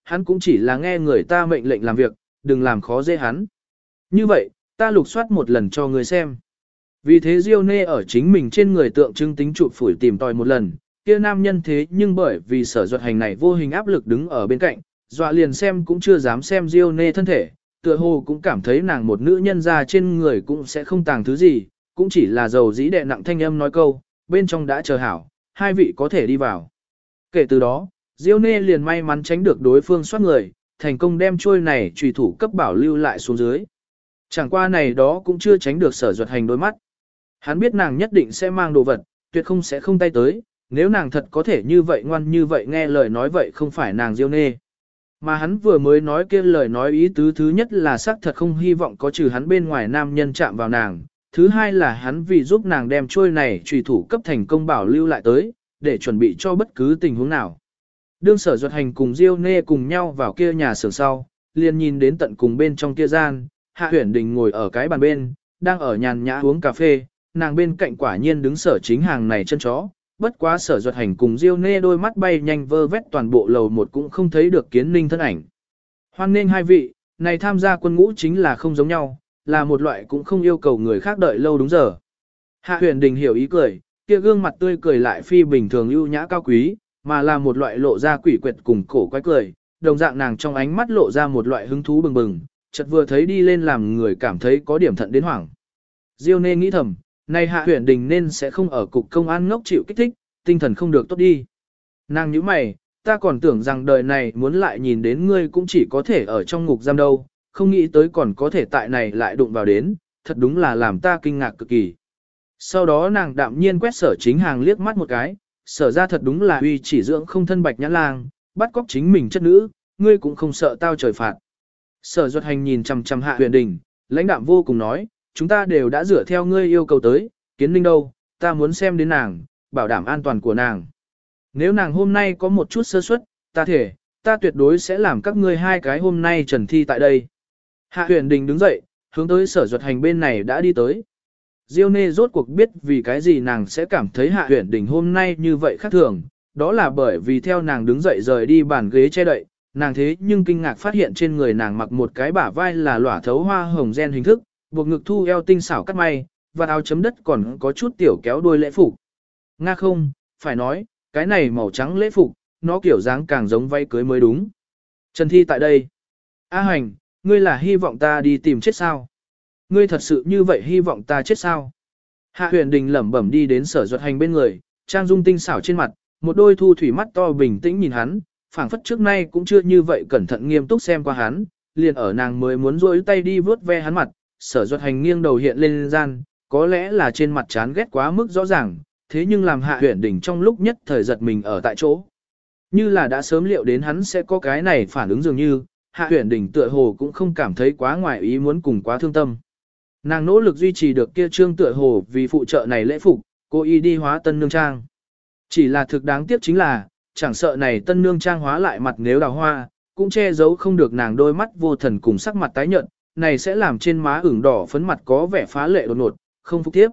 hắn cũng chỉ là nghe người ta mệnh lệnh làm việc, đừng làm khó dễ hắn. Như vậy, ta lục soát một lần cho người xem. Vì thế Diêu Nê ở chính mình trên người tượng trưng tính chụp phủi tìm tòi một lần, kia nam nhân thế nhưng bởi vì Sở Duật Hành này vô hình áp lực đứng ở bên cạnh, dọa liền xem cũng chưa dám xem Diêu Nê thân thể, tựa hồ cũng cảm thấy nàng một nữ nhân ra trên người cũng sẽ không tàng thứ gì, cũng chỉ là dầu dĩ đè nặng thanh âm nói câu, bên trong đã chờ hảo, hai vị có thể đi vào. Kể từ đó, Diêu Nê liền may mắn tránh được đối phương soát người, thành công đem trôi này trùy thủ cấp bảo lưu lại xuống dưới. Chẳng qua này đó cũng chưa tránh được Sở Duật Hành đôi mắt. Hắn biết nàng nhất định sẽ mang đồ vật, tuyệt không sẽ không tay tới, nếu nàng thật có thể như vậy ngoan như vậy nghe lời nói vậy không phải nàng Diêu Nê. Mà hắn vừa mới nói kia lời nói ý tứ thứ nhất là xác thật không hy vọng có trừ hắn bên ngoài nam nhân chạm vào nàng, thứ hai là hắn vì giúp nàng đem trôi này trùy thủ cấp thành công bảo lưu lại tới, để chuẩn bị cho bất cứ tình huống nào. Đương Sở Duật Hành cùng Diêu Nê cùng nhau vào kia nhà xưởng sau, liền nhìn đến tận cùng bên trong kia gian, Hạ Huyền Đình ngồi ở cái bàn bên, đang ở nhàn nhã uống cà phê, nàng bên cạnh quả nhiên đứng Sở Chính Hàng này chân chó, bất quá Sở Duật Hành cùng Diêu Nê đôi mắt bay nhanh vơ vét toàn bộ lầu một cũng không thấy được Kiến Ninh thân ảnh. Hoan nghênh hai vị, này tham gia quân ngũ chính là không giống nhau, là một loại cũng không yêu cầu người khác đợi lâu đúng giờ. Hạ Huyền Đình hiểu ý cười, kia gương mặt tươi cười lại phi bình thường ưu nhã cao quý, mà là một loại lộ ra quỷ quyệt cùng cổ quái cười, đồng dạng nàng trong ánh mắt lộ ra một loại hứng thú bừng bừng, chợt vừa thấy đi lên làm người cảm thấy có điểm thận đến hoảng. Diêu Nê nghĩ thầm, này Hạ Huyền Đình nên sẽ không ở cục công an ngốc chịu kích thích, tinh thần không được tốt đi. Nàng nhíu mày, ta còn tưởng rằng đời này muốn lại nhìn đến ngươi cũng chỉ có thể ở trong ngục giam đâu, không nghĩ tới còn có thể tại này lại đụng vào đến, thật đúng là làm ta kinh ngạc cực kỳ. Sau đó nàng đạm nhiên quét Sở Chính Hàng liếc mắt một cái, Sở ra thật đúng là uy chỉ dưỡng không thân bạch nhã lang, bắt cóc chính mình chất nữ, ngươi cũng không sợ tao trời phạt. Sở Duật Hành nhìn chằm chằm Hạ Huyền Đình, lãnh đạm vô cùng nói, chúng ta đều đã dựa theo ngươi yêu cầu tới, Kiến Ninh đâu, ta muốn xem đến nàng, bảo đảm an toàn của nàng. Nếu nàng hôm nay có một chút sơ suất, ta thể, ta tuyệt đối sẽ làm các ngươi hai cái hôm nay trần thi tại đây. Hạ Huyền Đình đứng dậy, hướng tới Sở Duật Hành bên này đã đi tới. Diêu Nê rốt cuộc biết vì cái gì nàng sẽ cảm thấy Hạ Huyền Đình hôm nay như vậy khác thường, đó là bởi vì theo nàng đứng dậy rời đi bàn ghế che đậy, nàng thế nhưng kinh ngạc phát hiện trên người nàng mặc một cái bả vai là lỏa thấu hoa hồng gen hình thức, buộc ngực thu eo tinh xảo cắt may, và áo chấm đất còn có chút tiểu kéo đuôi lễ phục. Nga không, phải nói, cái này màu trắng lễ phục, nó kiểu dáng càng giống váy cưới mới đúng. Trần Thi tại đây. A Hành, ngươi là hy vọng ta đi tìm chết sao? Ngươi thật sự như vậy hy vọng ta chết sao? Hạ Huyền Đình lẩm bẩm đi đến Sở Duật Hành bên người, trang dung tinh xảo trên mặt, một đôi thu thủy mắt to bình tĩnh nhìn hắn, phảng phất trước nay cũng chưa như vậy cẩn thận nghiêm túc xem qua hắn, liền ở nàng mới muốn rỗi tay đi vướt ve hắn mặt, Sở Duật Hành nghiêng đầu hiện lên gian, có lẽ là trên mặt chán ghét quá mức rõ ràng, thế nhưng làm Hạ Huyền Đình trong lúc nhất thời giật mình ở tại chỗ. Như là đã sớm liệu đến hắn sẽ có cái này phản ứng dường như, Hạ Huyền Đình tựa hồ cũng không cảm thấy quá ngoài ý muốn cùng quá thương tâm. Nàng nỗ lực duy trì được kia trương tựa hồ vì phụ trợ này lễ phục, cô y đi hóa tân nương trang. Chỉ là thực đáng tiếc chính là, chẳng sợ này tân nương trang hóa lại mặt nếu đào hoa, cũng che giấu không được nàng đôi mắt vô thần cùng sắc mặt tái nhợt, này sẽ làm trên má ửng đỏ phấn mặt có vẻ phá lệ đột ngột, không phục tiếp.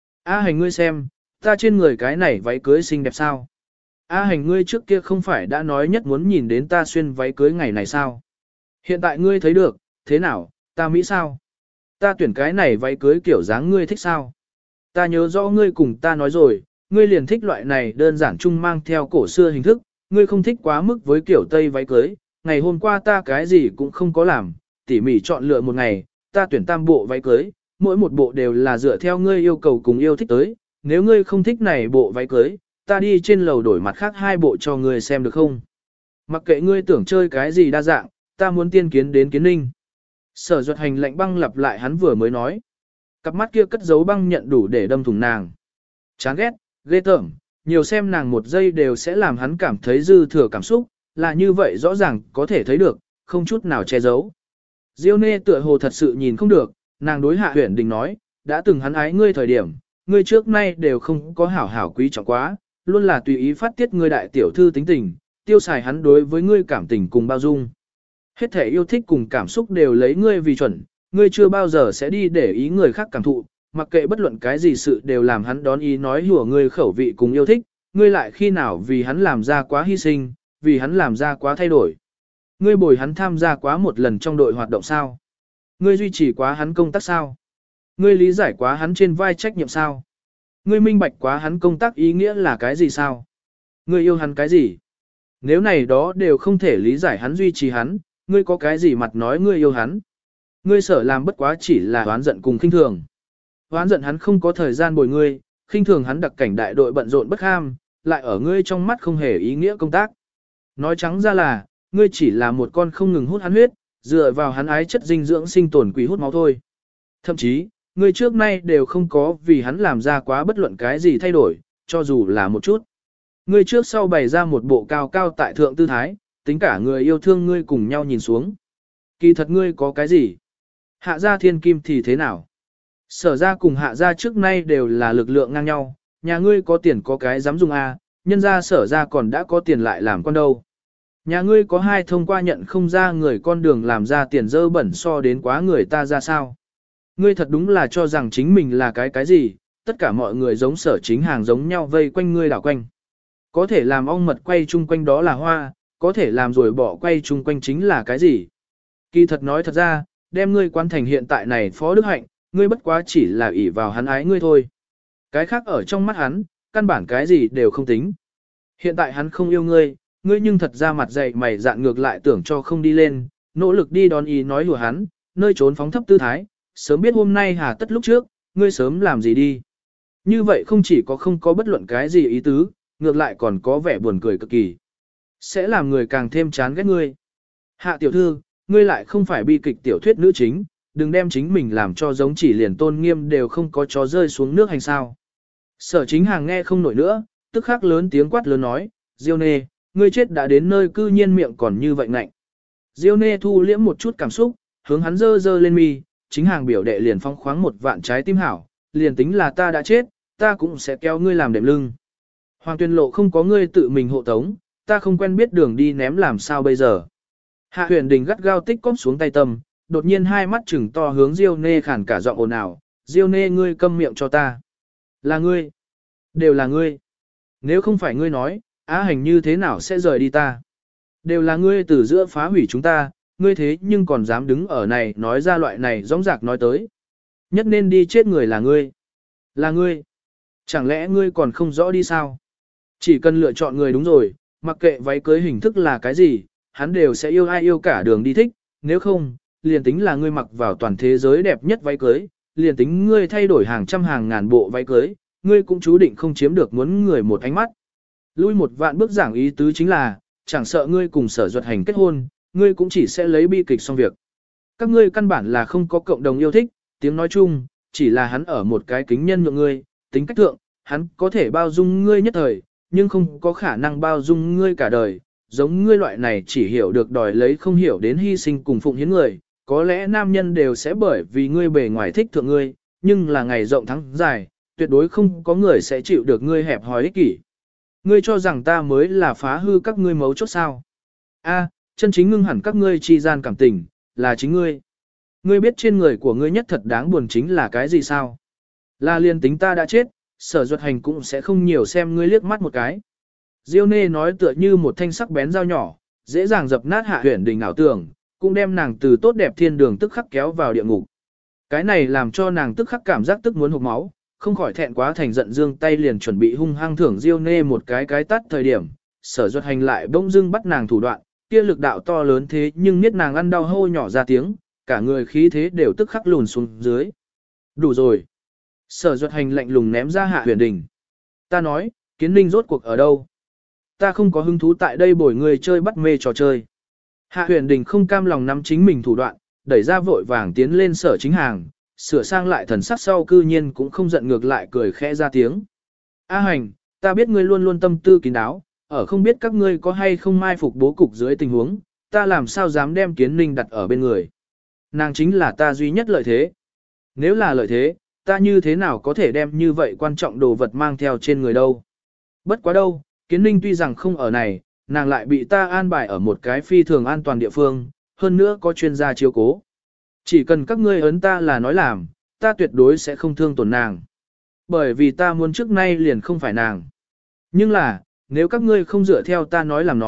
A Hành ngươi xem, ta trên người cái này váy cưới xinh đẹp sao? A Hành ngươi trước kia không phải đã nói nhất muốn nhìn đến ta xuyên váy cưới ngày này sao? Hiện tại ngươi thấy được, thế nào, ta Mỹ sao? Ta tuyển cái này váy cưới kiểu dáng ngươi thích sao? Ta nhớ rõ ngươi cùng ta nói rồi, ngươi liền thích loại này đơn giản chung mang theo cổ xưa hình thức, ngươi không thích quá mức với kiểu tây váy cưới. Ngày hôm qua ta cái gì cũng không có làm, tỉ mỉ chọn lựa một ngày, ta tuyển tam bộ váy cưới, mỗi một bộ đều là dựa theo ngươi yêu cầu cùng yêu thích tới. Nếu ngươi không thích này bộ váy cưới, ta đi trên lầu đổi mặt khác hai bộ cho ngươi xem được không? Mặc kệ ngươi tưởng chơi cái gì đa dạng, ta muốn tiên kiến đến Kiến Ninh. Sở Duật Hành lạnh băng lặp lại hắn vừa mới nói. Cặp mắt kia cất giấu băng nhận đủ để đâm thủng nàng. Chán ghét, ghê tởm, nhiều xem nàng một giây đều sẽ làm hắn cảm thấy dư thừa cảm xúc, là như vậy rõ ràng có thể thấy được, không chút nào che giấu. Diêu Nê tựa hồ thật sự nhìn không được, nàng đối Hạ Huyền Đình nói, đã từng hắn ái ngươi thời điểm, ngươi trước nay đều không có hảo hảo quý trọng quá, luôn là tùy ý phát tiết ngươi đại tiểu thư tính tình, tiêu xài hắn đối với ngươi cảm tình cùng bao dung. Hết thể yêu thích cùng cảm xúc đều lấy ngươi vì chuẩn, ngươi chưa bao giờ sẽ đi để ý người khác cảm thụ, mặc kệ bất luận cái gì sự đều làm hắn đón ý nói hùa ngươi khẩu vị cùng yêu thích, ngươi lại khi nào vì hắn làm ra quá hy sinh, vì hắn làm ra quá thay đổi. Ngươi bồi hắn tham gia quá một lần trong đội hoạt động sao? Ngươi duy trì quá hắn công tác sao? Ngươi lý giải quá hắn trên vai trách nhiệm sao? Ngươi minh bạch quá hắn công tác ý nghĩa là cái gì sao? Ngươi yêu hắn cái gì? Nếu này đó đều không thể lý giải hắn duy trì hắn, ngươi có cái gì mặt nói ngươi yêu hắn? Ngươi sở làm bất quá chỉ là oán giận cùng khinh thường. Oán giận hắn không có thời gian bồi ngươi, khinh thường hắn đặc cảnh đại đội bận rộn bất ham, lại ở ngươi trong mắt không hề ý nghĩa công tác. Nói trắng ra là, ngươi chỉ là một con không ngừng hút hắn huyết, dựa vào hắn ái chất dinh dưỡng sinh tồn quỷ hút máu thôi. Thậm chí, ngươi trước nay đều không có vì hắn làm ra quá bất luận cái gì thay đổi, cho dù là một chút. Ngươi trước sau bày ra một bộ cao cao tại thượng tư thái, tính cả người yêu thương ngươi cùng nhau nhìn xuống. Kỳ thật ngươi có cái gì? Hạ gia thiên kim thì thế nào? Sở ra cùng hạ gia trước nay đều là lực lượng ngang nhau, nhà ngươi có tiền có cái dám dùng à, nhân ra sở ra còn đã có tiền lại làm con đâu. Nhà ngươi có hai thông qua nhận không ra người con đường làm ra tiền dơ bẩn so đến quá người ta ra sao. Ngươi thật đúng là cho rằng chính mình là cái gì, tất cả mọi người giống sở chính hàng giống nhau vây quanh ngươi đảo quanh. Có thể làm ong mật quay chung quanh đó là hoa, có thể làm rồi bỏ quay chung quanh chính là cái gì. Kỳ thật nói thật ra, đem ngươi quan thành hiện tại này phó đức hạnh, ngươi bất quá chỉ là ỷ vào hắn ái ngươi thôi. Cái khác ở trong mắt hắn, căn bản cái gì đều không tính. Hiện tại hắn không yêu ngươi, ngươi nhưng thật ra mặt dày mày dạn ngược lại tưởng cho không đi lên, nỗ lực đi đón ý nói hùa hắn, nơi trốn phóng thấp tư thái, sớm biết hôm nay hà tất lúc trước, ngươi sớm làm gì đi. Như vậy không chỉ có không có bất luận cái gì ý tứ, ngược lại còn có vẻ buồn cười cực kỳ. Sẽ làm người càng thêm chán ghét ngươi. Hạ tiểu thư, ngươi lại không phải bi kịch tiểu thuyết nữ chính, đừng đem chính mình làm cho giống chỉ liền tôn nghiêm đều không có chó rơi xuống nước hành sao. Sở chính hàng nghe không nổi nữa, tức khắc lớn tiếng quát lớn nói, Diêu Nê, ngươi chết đã đến nơi cư nhiên miệng còn như vậy ngạnh. Diêu Nê thu liễm một chút cảm xúc, hướng hắn dơ dơ lên mi, chính hàng biểu đệ liền phong khoáng một vạn trái tim hảo, liền tính là ta đã chết, ta cũng sẽ kéo ngươi làm đệm lưng. Hoàng Tuyên Lộ không có ngươi tự mình hộ tống, ta không quen biết đường đi ném làm sao bây giờ. Hạ Huyền Đình gắt gao tích cóp xuống tay tâm, đột nhiên hai mắt trừng to hướng Diêu Nê khản cả giọng ồn ào, Diêu Nê ngươi câm miệng cho ta. Là ngươi. Đều là ngươi. Nếu không phải ngươi nói, Á Hành như thế nào sẽ rời đi ta. Đều là ngươi từ giữa phá hủy chúng ta, ngươi thế nhưng còn dám đứng ở này nói ra loại này rõng rạc nói tới. Nhất nên đi chết người là ngươi. Là ngươi. Chẳng lẽ ngươi còn không rõ đi sao? Chỉ cần lựa chọn người đúng rồi, mặc kệ váy cưới hình thức là cái gì, hắn đều sẽ yêu ai yêu cả đường đi thích, nếu không, liền tính là ngươi mặc vào toàn thế giới đẹp nhất váy cưới, liền tính ngươi thay đổi hàng trăm hàng ngàn bộ váy cưới, ngươi cũng chú định không chiếm được muốn người một ánh mắt. Lui một vạn bước giảng ý tứ chính là, chẳng sợ ngươi cùng Sở Duật Hành kết hôn, ngươi cũng chỉ sẽ lấy bi kịch xong việc. Các ngươi căn bản là không có cộng đồng yêu thích, tiếng nói chung, chỉ là hắn ở một cái kính nhân nhượng ngươi, tính cách thượng, hắn có thể bao dung ngươi nhất thời, nhưng không có khả năng bao dung ngươi cả đời. Giống ngươi loại này chỉ hiểu được đòi lấy không hiểu đến hy sinh cùng phụng hiến người, có lẽ nam nhân đều sẽ bởi vì ngươi bề ngoài thích thượng ngươi, nhưng là ngày rộng tháng dài, tuyệt đối không có người sẽ chịu được ngươi hẹp hòi ích kỷ. Ngươi cho rằng ta mới là phá hư các ngươi mấu chốt sao? A, chân chính ngưng hẳn các ngươi chi gian cảm tình, là chính ngươi. Ngươi biết trên người của ngươi nhất thật đáng buồn chính là cái gì sao? Là liên tính ta đã chết, Sở Duật Hành cũng sẽ không nhiều xem ngươi liếc mắt một cái. Diêu Nê nói tựa như một thanh sắc bén dao nhỏ, dễ dàng dập nát Hạ Huyền Đình ảo tưởng, cũng đem nàng từ tốt đẹp thiên đường tức khắc kéo vào địa ngục. Cái này làm cho nàng tức khắc cảm giác tức muốn hộc máu, không khỏi thẹn quá thành giận dương tay liền chuẩn bị hung hăng thưởng Diêu Nê một cái tắt thời điểm, Sở Duật Hành lại bỗng dưng bắt nàng thủ đoạn, kia lực đạo to lớn thế nhưng niết nàng ăn đau hô nhỏ ra tiếng, cả người khí thế đều tức khắc lùn xuống dưới. Đủ rồi. Sở Duật Hành lạnh lùng ném ra Hạ Huyền Đình. Ta nói, Kiến Ninh rốt cuộc ở đâu? Ta không có hứng thú tại đây bồi người chơi bắt mê trò chơi. Hạ Huyền Đình không cam lòng nắm chính mình thủ đoạn, đẩy ra vội vàng tiến lên Sở chính hàng, sửa sang lại thần sắc sau cư nhiên cũng không giận ngược lại cười khẽ ra tiếng. A Hành, ta biết ngươi luôn luôn tâm tư kín đáo, ở không biết các ngươi có hay không mai phục bố cục dưới tình huống, ta làm sao dám đem Kiến Ninh đặt ở bên người. Nàng chính là ta duy nhất lợi thế. Nếu là lợi thế, ta như thế nào có thể đem như vậy quan trọng đồ vật mang theo trên người đâu. Bất quá đâu, Kiến Ninh tuy rằng không ở này, nàng lại bị ta an bài ở một cái phi thường an toàn địa phương, hơn nữa có chuyên gia chiếu cố. Chỉ cần các ngươi ấn ta là nói làm, ta tuyệt đối sẽ không thương tổn nàng. Bởi vì ta muốn trước nay liền không phải nàng. Nhưng là, nếu các ngươi không dựa theo ta nói làm nói,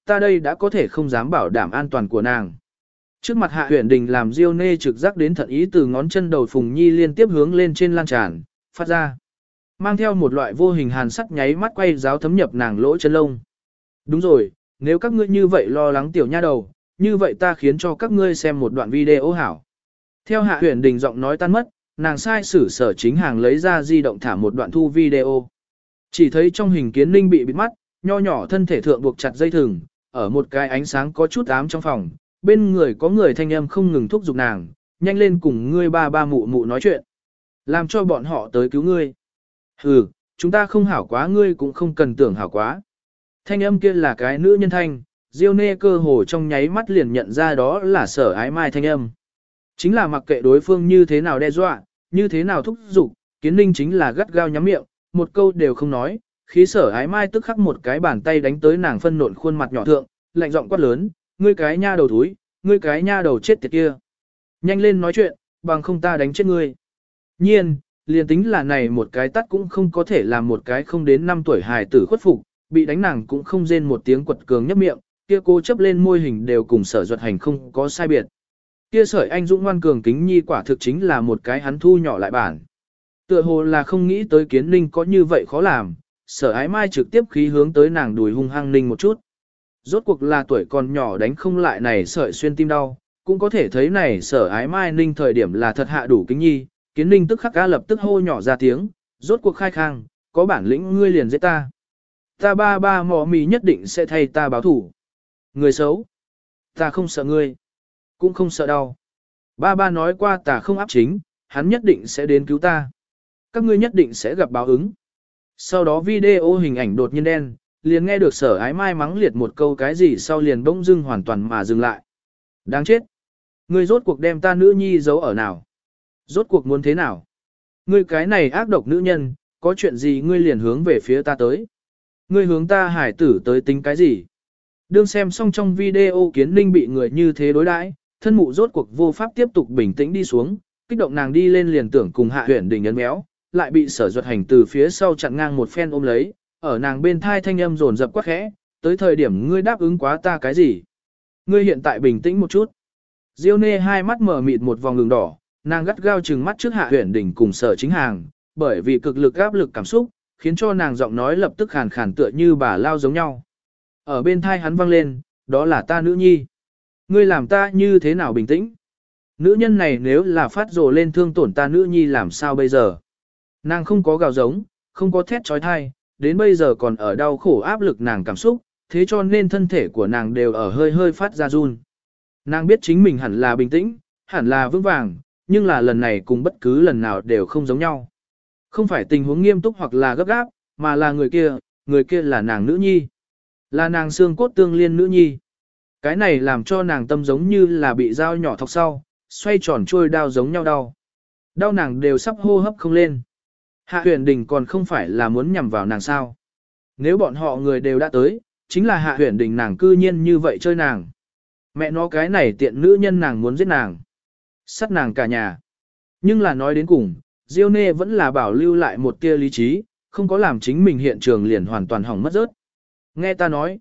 ta đây đã có thể không dám bảo đảm an toàn của nàng. Trước mặt Hạ Huyền Đình làm Diêu Nê trực giác đến thận ý từ ngón chân đầu Phùng Nhi liên tiếp hướng lên trên lan tràn, phát ra. Mang theo một loại vô hình hàn sắc nháy mắt quay giáo thấm nhập nàng lỗ chân lông. Đúng rồi, nếu các ngươi như vậy lo lắng tiểu nha đầu, như vậy ta khiến cho các ngươi xem một đoạn video hảo. Theo Hạ Huyền Đình giọng nói tan mất, nàng sai sử Sở Chính Hàng lấy ra di động thả một đoạn thu video. Chỉ thấy trong hình Kiến Ninh bị bịt mắt, nho nhỏ thân thể thượng buộc chặt dây thừng, ở một cái ánh sáng có chút ám trong phòng, bên người có người thanh âm không ngừng thúc giục nàng, nhanh lên cùng ngươi ba ba mụ mụ nói chuyện. Làm cho bọn họ tới cứu ngươi. Hừ, chúng ta không hảo quá ngươi cũng không cần tưởng hảo quá. Thanh âm kia là cái nữ nhân thanh, Diêu Nê cơ hồ trong nháy mắt liền nhận ra đó là Sở Ái Mai thanh âm. Chính là mặc kệ đối phương như thế nào đe dọa, như thế nào thúc giục, Kiến Ninh chính là gắt gao nhắm miệng, một câu đều không nói, khí Sở Ái Mai tức khắc một cái bàn tay đánh tới nàng phân nộn khuôn mặt nhỏ thượng, lạnh giọng quát lớn, ngươi cái nha đầu thúi, ngươi cái nha đầu chết tiệt kia. Nhanh lên nói chuyện, bằng không ta đánh chết ngươi. Nhiên, liền tính là này một cái tắt cũng không có thể làm một cái không đến 5 tuổi hài tử khuất phục, bị đánh nàng cũng không rên một tiếng quật cường nhấp miệng, kia cô chấp lên môi hình đều cùng Sở Duật Hành không có sai biệt. Kia Sởi anh dũng ngoan cường kính nhi quả thực chính là một cái hắn thu nhỏ lại bản. Tựa hồ là không nghĩ tới Kiến Ninh có như vậy khó làm, Sở Ái Mai trực tiếp khí hướng tới nàng đùi hung hăng ninh một chút. Rốt cuộc là tuổi còn nhỏ đánh không lại này sợi xuyên tim đau, cũng có thể thấy này Sở Ái Mai ninh thời điểm là thật hạ đủ kính nhi, Kiến Ninh tức khắc ca lập tức hô nhỏ ra tiếng, rốt cuộc khai khang, có bản lĩnh ngươi liền giết ta. Ta ba ba mò mì nhất định sẽ thay ta báo thủ. Người xấu, ta không sợ ngươi, cũng không sợ đau. Ba ba nói qua ta không áp chính, hắn nhất định sẽ đến cứu ta. Các ngươi nhất định sẽ gặp báo ứng. Sau đó video hình ảnh đột nhiên đen, liền nghe được Sở Ái Mai mắng liệt một câu cái gì sau liền bỗng dưng hoàn toàn mà dừng lại. Đáng chết. Ngươi rốt cuộc đem ta nữ nhi giấu ở nào? Rốt cuộc muốn thế nào? Ngươi cái này ác độc nữ nhân, có chuyện gì ngươi liền hướng về phía ta tới? Ngươi hướng ta hải tử tới tính cái gì? Đương xem xong trong video Kiến Ninh bị người như thế đối đãi, thân mụ rốt cuộc vô pháp tiếp tục bình tĩnh đi xuống, kích động nàng đi lên liền tưởng cùng Hạ Huyền Đình ấn méo, lại bị Sở Duật Hành từ phía sau chặn ngang một phen ôm lấy, ở nàng bên thai thanh âm dồn dập quát khẽ, tới thời điểm ngươi đáp ứng quá ta cái gì? Ngươi hiện tại bình tĩnh một chút. Diêu Nê hai mắt mở mịt một vòng đường đỏ, nàng gắt gao trừng mắt trước Hạ Huyền Đình cùng Sở Chính Hàng, bởi vì cực lực áp lực cảm xúc, khiến cho nàng giọng nói lập tức khàn khàn tựa như bà lao giống nhau. Ở bên thai hắn vang lên, đó là ta nữ nhi. Ngươi làm ta như thế nào bình tĩnh? Nữ nhân này nếu là phát rồ lên thương tổn ta nữ nhi làm sao bây giờ? Nàng không có gào giống, không có thét trói thai, đến bây giờ còn ở đau khổ áp lực nàng cảm xúc, thế cho nên thân thể của nàng đều ở hơi hơi phát ra run. Nàng biết chính mình hẳn là bình tĩnh, hẳn là vững vàng, nhưng là lần này cùng bất cứ lần nào đều không giống nhau. Không phải tình huống nghiêm túc hoặc là gấp gáp, mà là người kia là nàng nữ nhi. Là nàng xương cốt tương liên nữ nhi. Cái này làm cho nàng tâm giống như là bị dao nhỏ thọc sau, xoay tròn trôi đau giống nhau đau. Đau nàng đều sắp hô hấp không lên. Hạ Huyền Đình còn không phải là muốn nhằm vào nàng sao. Nếu bọn họ người đều đã tới, chính là Hạ Huyền Đình nàng cư nhiên như vậy chơi nàng. Mẹ nó cái này tiện nữ nhân nàng muốn giết nàng. Sát nàng cả nhà. Nhưng là nói đến cùng, Diêu Nê vẫn là bảo lưu lại một tia lý trí, không có làm chính mình hiện trường liền hoàn toàn hỏng mất rớt. Nghe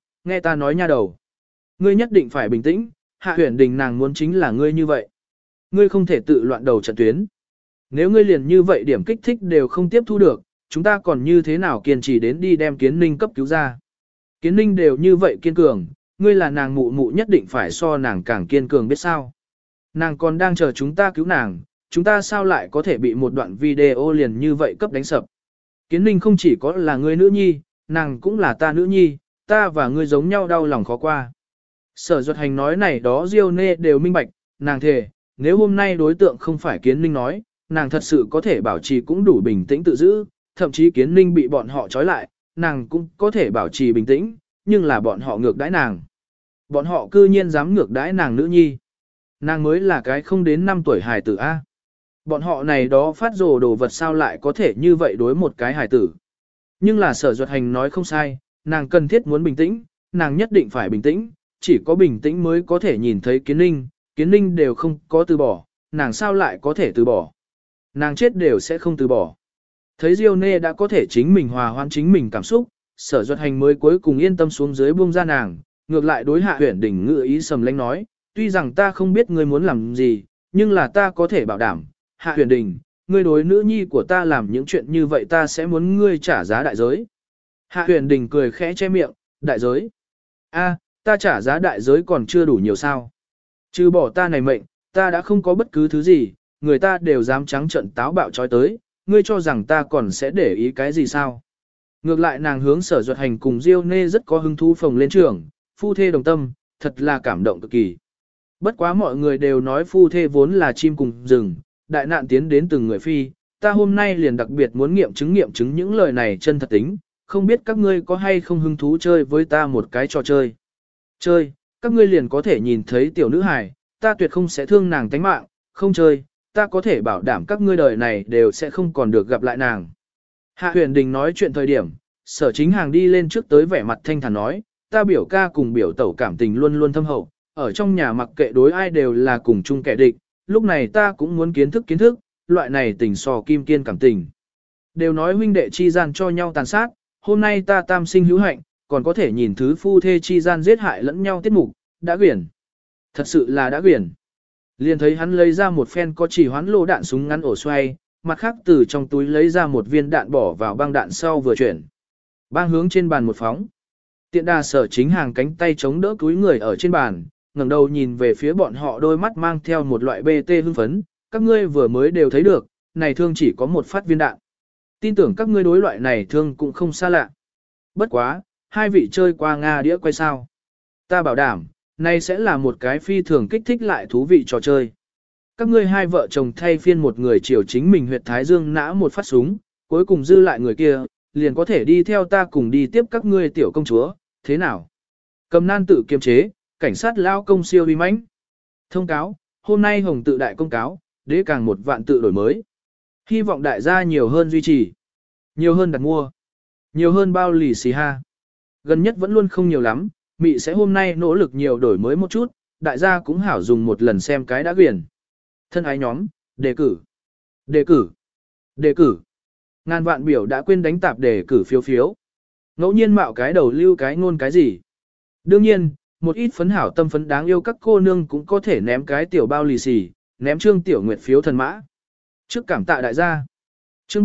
ta nói nha đầu. Ngươi nhất định phải bình tĩnh, Hạ Huyền Đình nàng muốn chính là ngươi như vậy. Ngươi không thể tự loạn đầu trận tuyến. Nếu ngươi liền như vậy điểm kích thích đều không tiếp thu được, chúng ta còn như thế nào kiên trì đến đi đem Kiến Ninh cấp cứu ra. Kiến Ninh đều như vậy kiên cường, ngươi là nàng mụ mụ nhất định phải so nàng càng kiên cường biết sao. Nàng còn đang chờ chúng ta cứu nàng, chúng ta sao lại có thể bị một đoạn video liền như vậy cấp đánh sập. Kiến Ninh không chỉ có là ngươi nữ nhi, nàng cũng là ta nữ nhi, ta và ngươi giống nhau đau lòng khó qua. Sở Duật Hành nói này đó Diêu Nê đều minh bạch, nàng thề, nếu hôm nay đối tượng không phải Kiến Ninh nói, nàng thật sự có thể bảo trì cũng đủ bình tĩnh tự giữ, thậm chí Kiến Ninh bị bọn họ trói lại, nàng cũng có thể bảo trì bình tĩnh, nhưng là bọn họ ngược đãi nàng. Bọn họ cư nhiên dám ngược đãi nàng nữ nhi. Nàng mới là cái không đến 5 tuổi hài tử A. Bọn họ này đó phát rồ đồ vật sao lại có thể như vậy đối một cái hài tử. Nhưng là Sở Duật Hành nói không sai, nàng cần thiết muốn bình tĩnh, nàng nhất định phải bình tĩnh, chỉ có bình tĩnh mới có thể nhìn thấy Kiến Ninh đều không có từ bỏ, nàng sao lại có thể từ bỏ. Nàng chết đều sẽ không từ bỏ. Thấy Diêu Nê đã có thể chính mình hòa hoãn chính mình cảm xúc, Sở Duật Hành mới cuối cùng yên tâm xuống dưới buông ra nàng, Ngược lại đối Hạ Huyền Đình ngự ý sầm lánh nói, tuy rằng ta không biết ngươi muốn làm gì, nhưng là ta có thể bảo đảm, Hạ Huyền Đình, ngươi đối nữ nhi của ta làm những chuyện như vậy ta sẽ muốn ngươi trả giá đại giới. Hạ Huyền Đình cười khẽ che miệng, đại giới. A, ta trả giá đại giới còn chưa đủ nhiều sao. Trừ bỏ ta này mệnh, ta đã không có bất cứ thứ gì, người ta đều dám trắng trợn táo bạo trói tới, ngươi cho rằng ta còn sẽ để ý cái gì sao. Ngược lại nàng hướng Sở Duật Hành cùng Diêu Nê rất có hứng thú phồng lên trường, phu thê đồng tâm, thật là cảm động cực kỳ. Bất quá mọi người đều nói phu thê vốn là chim cùng rừng, đại nạn tiến đến từng người phi, ta hôm nay liền đặc biệt muốn nghiệm chứng những lời này chân thật tính, không biết các ngươi có hay không hứng thú chơi với ta một cái trò chơi. Chơi, các ngươi liền có thể nhìn thấy tiểu nữ hài, ta tuyệt không sẽ thương nàng tánh mạng, không chơi, ta có thể bảo đảm các ngươi đời này đều sẽ không còn được gặp lại nàng. Hạ Huyền Đình nói chuyện thời điểm, Sở Chính Hàng đi lên trước tới vẻ mặt thanh thản nói, ta biểu ca cùng biểu tẩu cảm tình luôn luôn thâm hậu, ở trong nhà mặc kệ đối ai đều là cùng chung kẻ địch, lúc này ta cũng muốn kiến thức, loại này tình sò kim kiên cảm tình. Đều nói huynh đệ chi gian cho nhau tàn sát, hôm nay ta tam sinh hữu hạnh, còn có thể nhìn thứ phu thê chi gian giết hại lẫn nhau tiết mục, đã quyển. Thật sự là đã quyển. Liền thấy hắn lấy ra một phen có chỉ hoán lô đạn súng ngắn ổ xoay, mặt khác từ trong túi lấy ra một viên đạn bỏ vào băng đạn sau vừa chuyển. Bang hướng trên bàn một phóng. Tiện đà Sở Chính Hàng cánh tay chống đỡ túi người ở trên bàn, ngẩng đầu nhìn về phía bọn họ đôi mắt mang theo một loại BT hưng phấn, các ngươi vừa mới đều thấy được, này thương chỉ có một phát viên đạn. Tin tưởng các ngươi đối loại này thương cũng không xa lạ. Bất quá, hai vị chơi qua Nga đĩa quay sao. Ta bảo đảm, này sẽ là một cái phi thường kích thích lại thú vị trò chơi. Các ngươi hai vợ chồng thay phiên một người chiều chính mình huyệt thái dương nã một phát súng, cuối cùng dư lại người kia, liền có thể đi theo ta cùng đi tiếp các ngươi tiểu công chúa, thế nào? Cầm nan tự kiềm chế, cảnh sát lao công siêu uy mãnh. Thông cáo, hôm nay hồng tự đại công cáo, đế càng một vạn tự đổi mới. Hy vọng đại gia nhiều hơn duy trì, nhiều hơn đặt mua, nhiều hơn bao lì xì ha. Gần nhất vẫn luôn không nhiều lắm, mị sẽ hôm nay nỗ lực nhiều đổi mới một chút, đại gia cũng hảo dùng một lần xem cái đã quyển. Thân ái nhóm, đề cử, đề cử, đề cử. Ngàn vạn biểu đã quên đánh tạp đề cử phiếu phiếu. Ngẫu nhiên mạo cái đầu lưu cái ngôn cái gì. Đương nhiên, một ít phấn hảo tâm phấn đáng yêu các cô nương cũng có thể ném cái tiểu bao lì xì, ném Trương Tiểu Nguyệt phiếu thần mã. Trước cảm tạ đại gia. Chương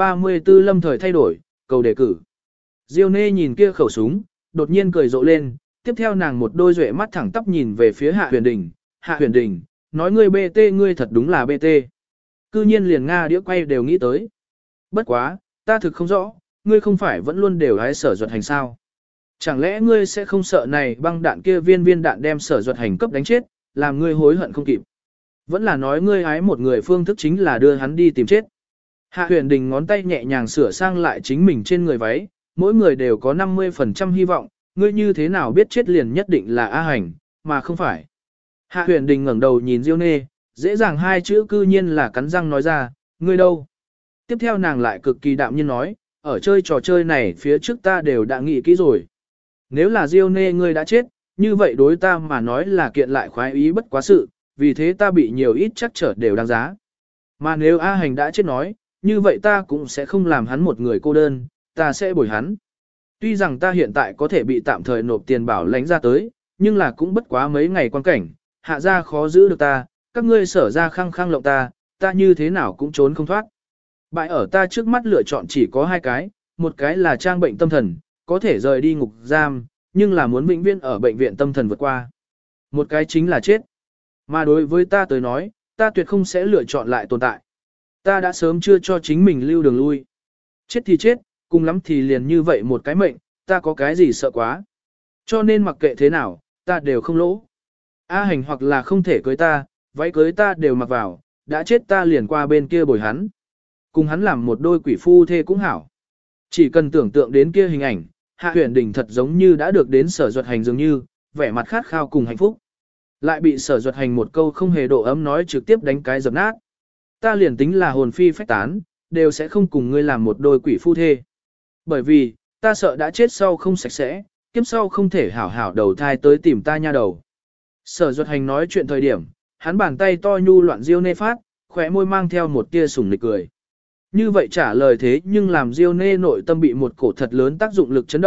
334 lâm thời thay đổi, cầu đề cử. Diêu Nê nhìn kia khẩu súng, đột nhiên cười rộ lên, tiếp theo nàng một đôi duệ mắt thẳng tắp nhìn về phía Hạ Huyền Đình. Hạ Huyền Đình, nói ngươi BT ngươi thật đúng là BT. Cư nhiên liền Nga đĩa quay đều nghĩ tới. Bất quá, ta thực không rõ, ngươi không phải vẫn luôn đều hái Sở Duật Hành sao. Chẳng lẽ ngươi sẽ không sợ này băng đạn kia viên đạn đem Sở Duật Hành cấp đánh chết, làm ngươi hối hận không kịp. Vẫn là nói ngươi hái một người phương thức chính là đưa hắn đi tìm chết. Hạ Huyền Đình ngón tay nhẹ nhàng sửa sang lại chính mình trên người váy, mỗi người đều có 50% hy vọng, ngươi như thế nào biết chết liền nhất định là A Hành, mà không phải. Hạ Huyền Đình ngẩng đầu nhìn Diêu Nê, dễ dàng hai chữ cư nhiên là cắn răng nói ra, ngươi đâu? Tiếp theo nàng lại cực kỳ đạm nhiên nói, ở chơi trò chơi này phía trước ta đều đã nghĩ kỹ rồi. Nếu là Diêu Nê ngươi đã chết, như vậy đối ta mà nói là kiện lại khoái ý bất quá sự, vì thế ta bị nhiều ít chắc trở đều đáng giá. Mà nếu A Hành đã chết nói, như vậy ta cũng sẽ không làm hắn một người cô đơn, ta sẽ bồi hắn. Tuy rằng ta hiện tại có thể bị tạm thời nộp tiền bảo lãnh ra tới, nhưng là cũng bất quá mấy ngày quan cảnh, hạ ra khó giữ được ta, các ngươi Sở ra khăng khăng lộng ta như thế nào cũng trốn không thoát. Bại ở ta trước mắt lựa chọn chỉ có hai cái, một cái là trang bệnh tâm thần, có thể rời đi ngục giam, nhưng là muốn vĩnh viễn ở bệnh viện tâm thần vượt qua. Một cái chính là chết. Mà đối với ta tới nói, ta tuyệt không sẽ lựa chọn lại tồn tại. Ta đã sớm chưa cho chính mình lưu đường lui. Chết thì chết, cùng lắm thì liền như vậy một cái mệnh, ta có cái gì sợ quá. Cho nên mặc kệ thế nào, ta đều không lỗ. A Hành hoặc là không thể cưới ta, váy cưới ta đều mặc vào, đã chết ta liền qua bên kia bồi hắn. Cùng hắn làm một đôi quỷ phu thê cũng hảo. Chỉ cần tưởng tượng đến kia hình ảnh, Hạ Huyền Đình thật giống như đã được đến Sở Duật Hành dường như, vẻ mặt khát khao cùng hạnh phúc. Lại bị Sở Duật Hành một câu không hề độ ấm nói trực tiếp đánh cái dập nát. Ta liền tính là hồn phi phách tán, đều sẽ không cùng ngươi làm một đôi quỷ phu thê. Bởi vì, ta sợ đã chết sau không sạch sẽ, kiếp sau không thể hảo hảo đầu thai tới tìm ta nha đầu. Sở Duật Hành nói chuyện thời điểm, hắn bàn tay to nhu loạn Diêu Nê phát, khóe môi mang theo một tia sủng nịch cười. Như vậy trả lời thế nhưng làm Diêu Nê nội tâm bị một cổ thật lớn tác dụng lực chấn động,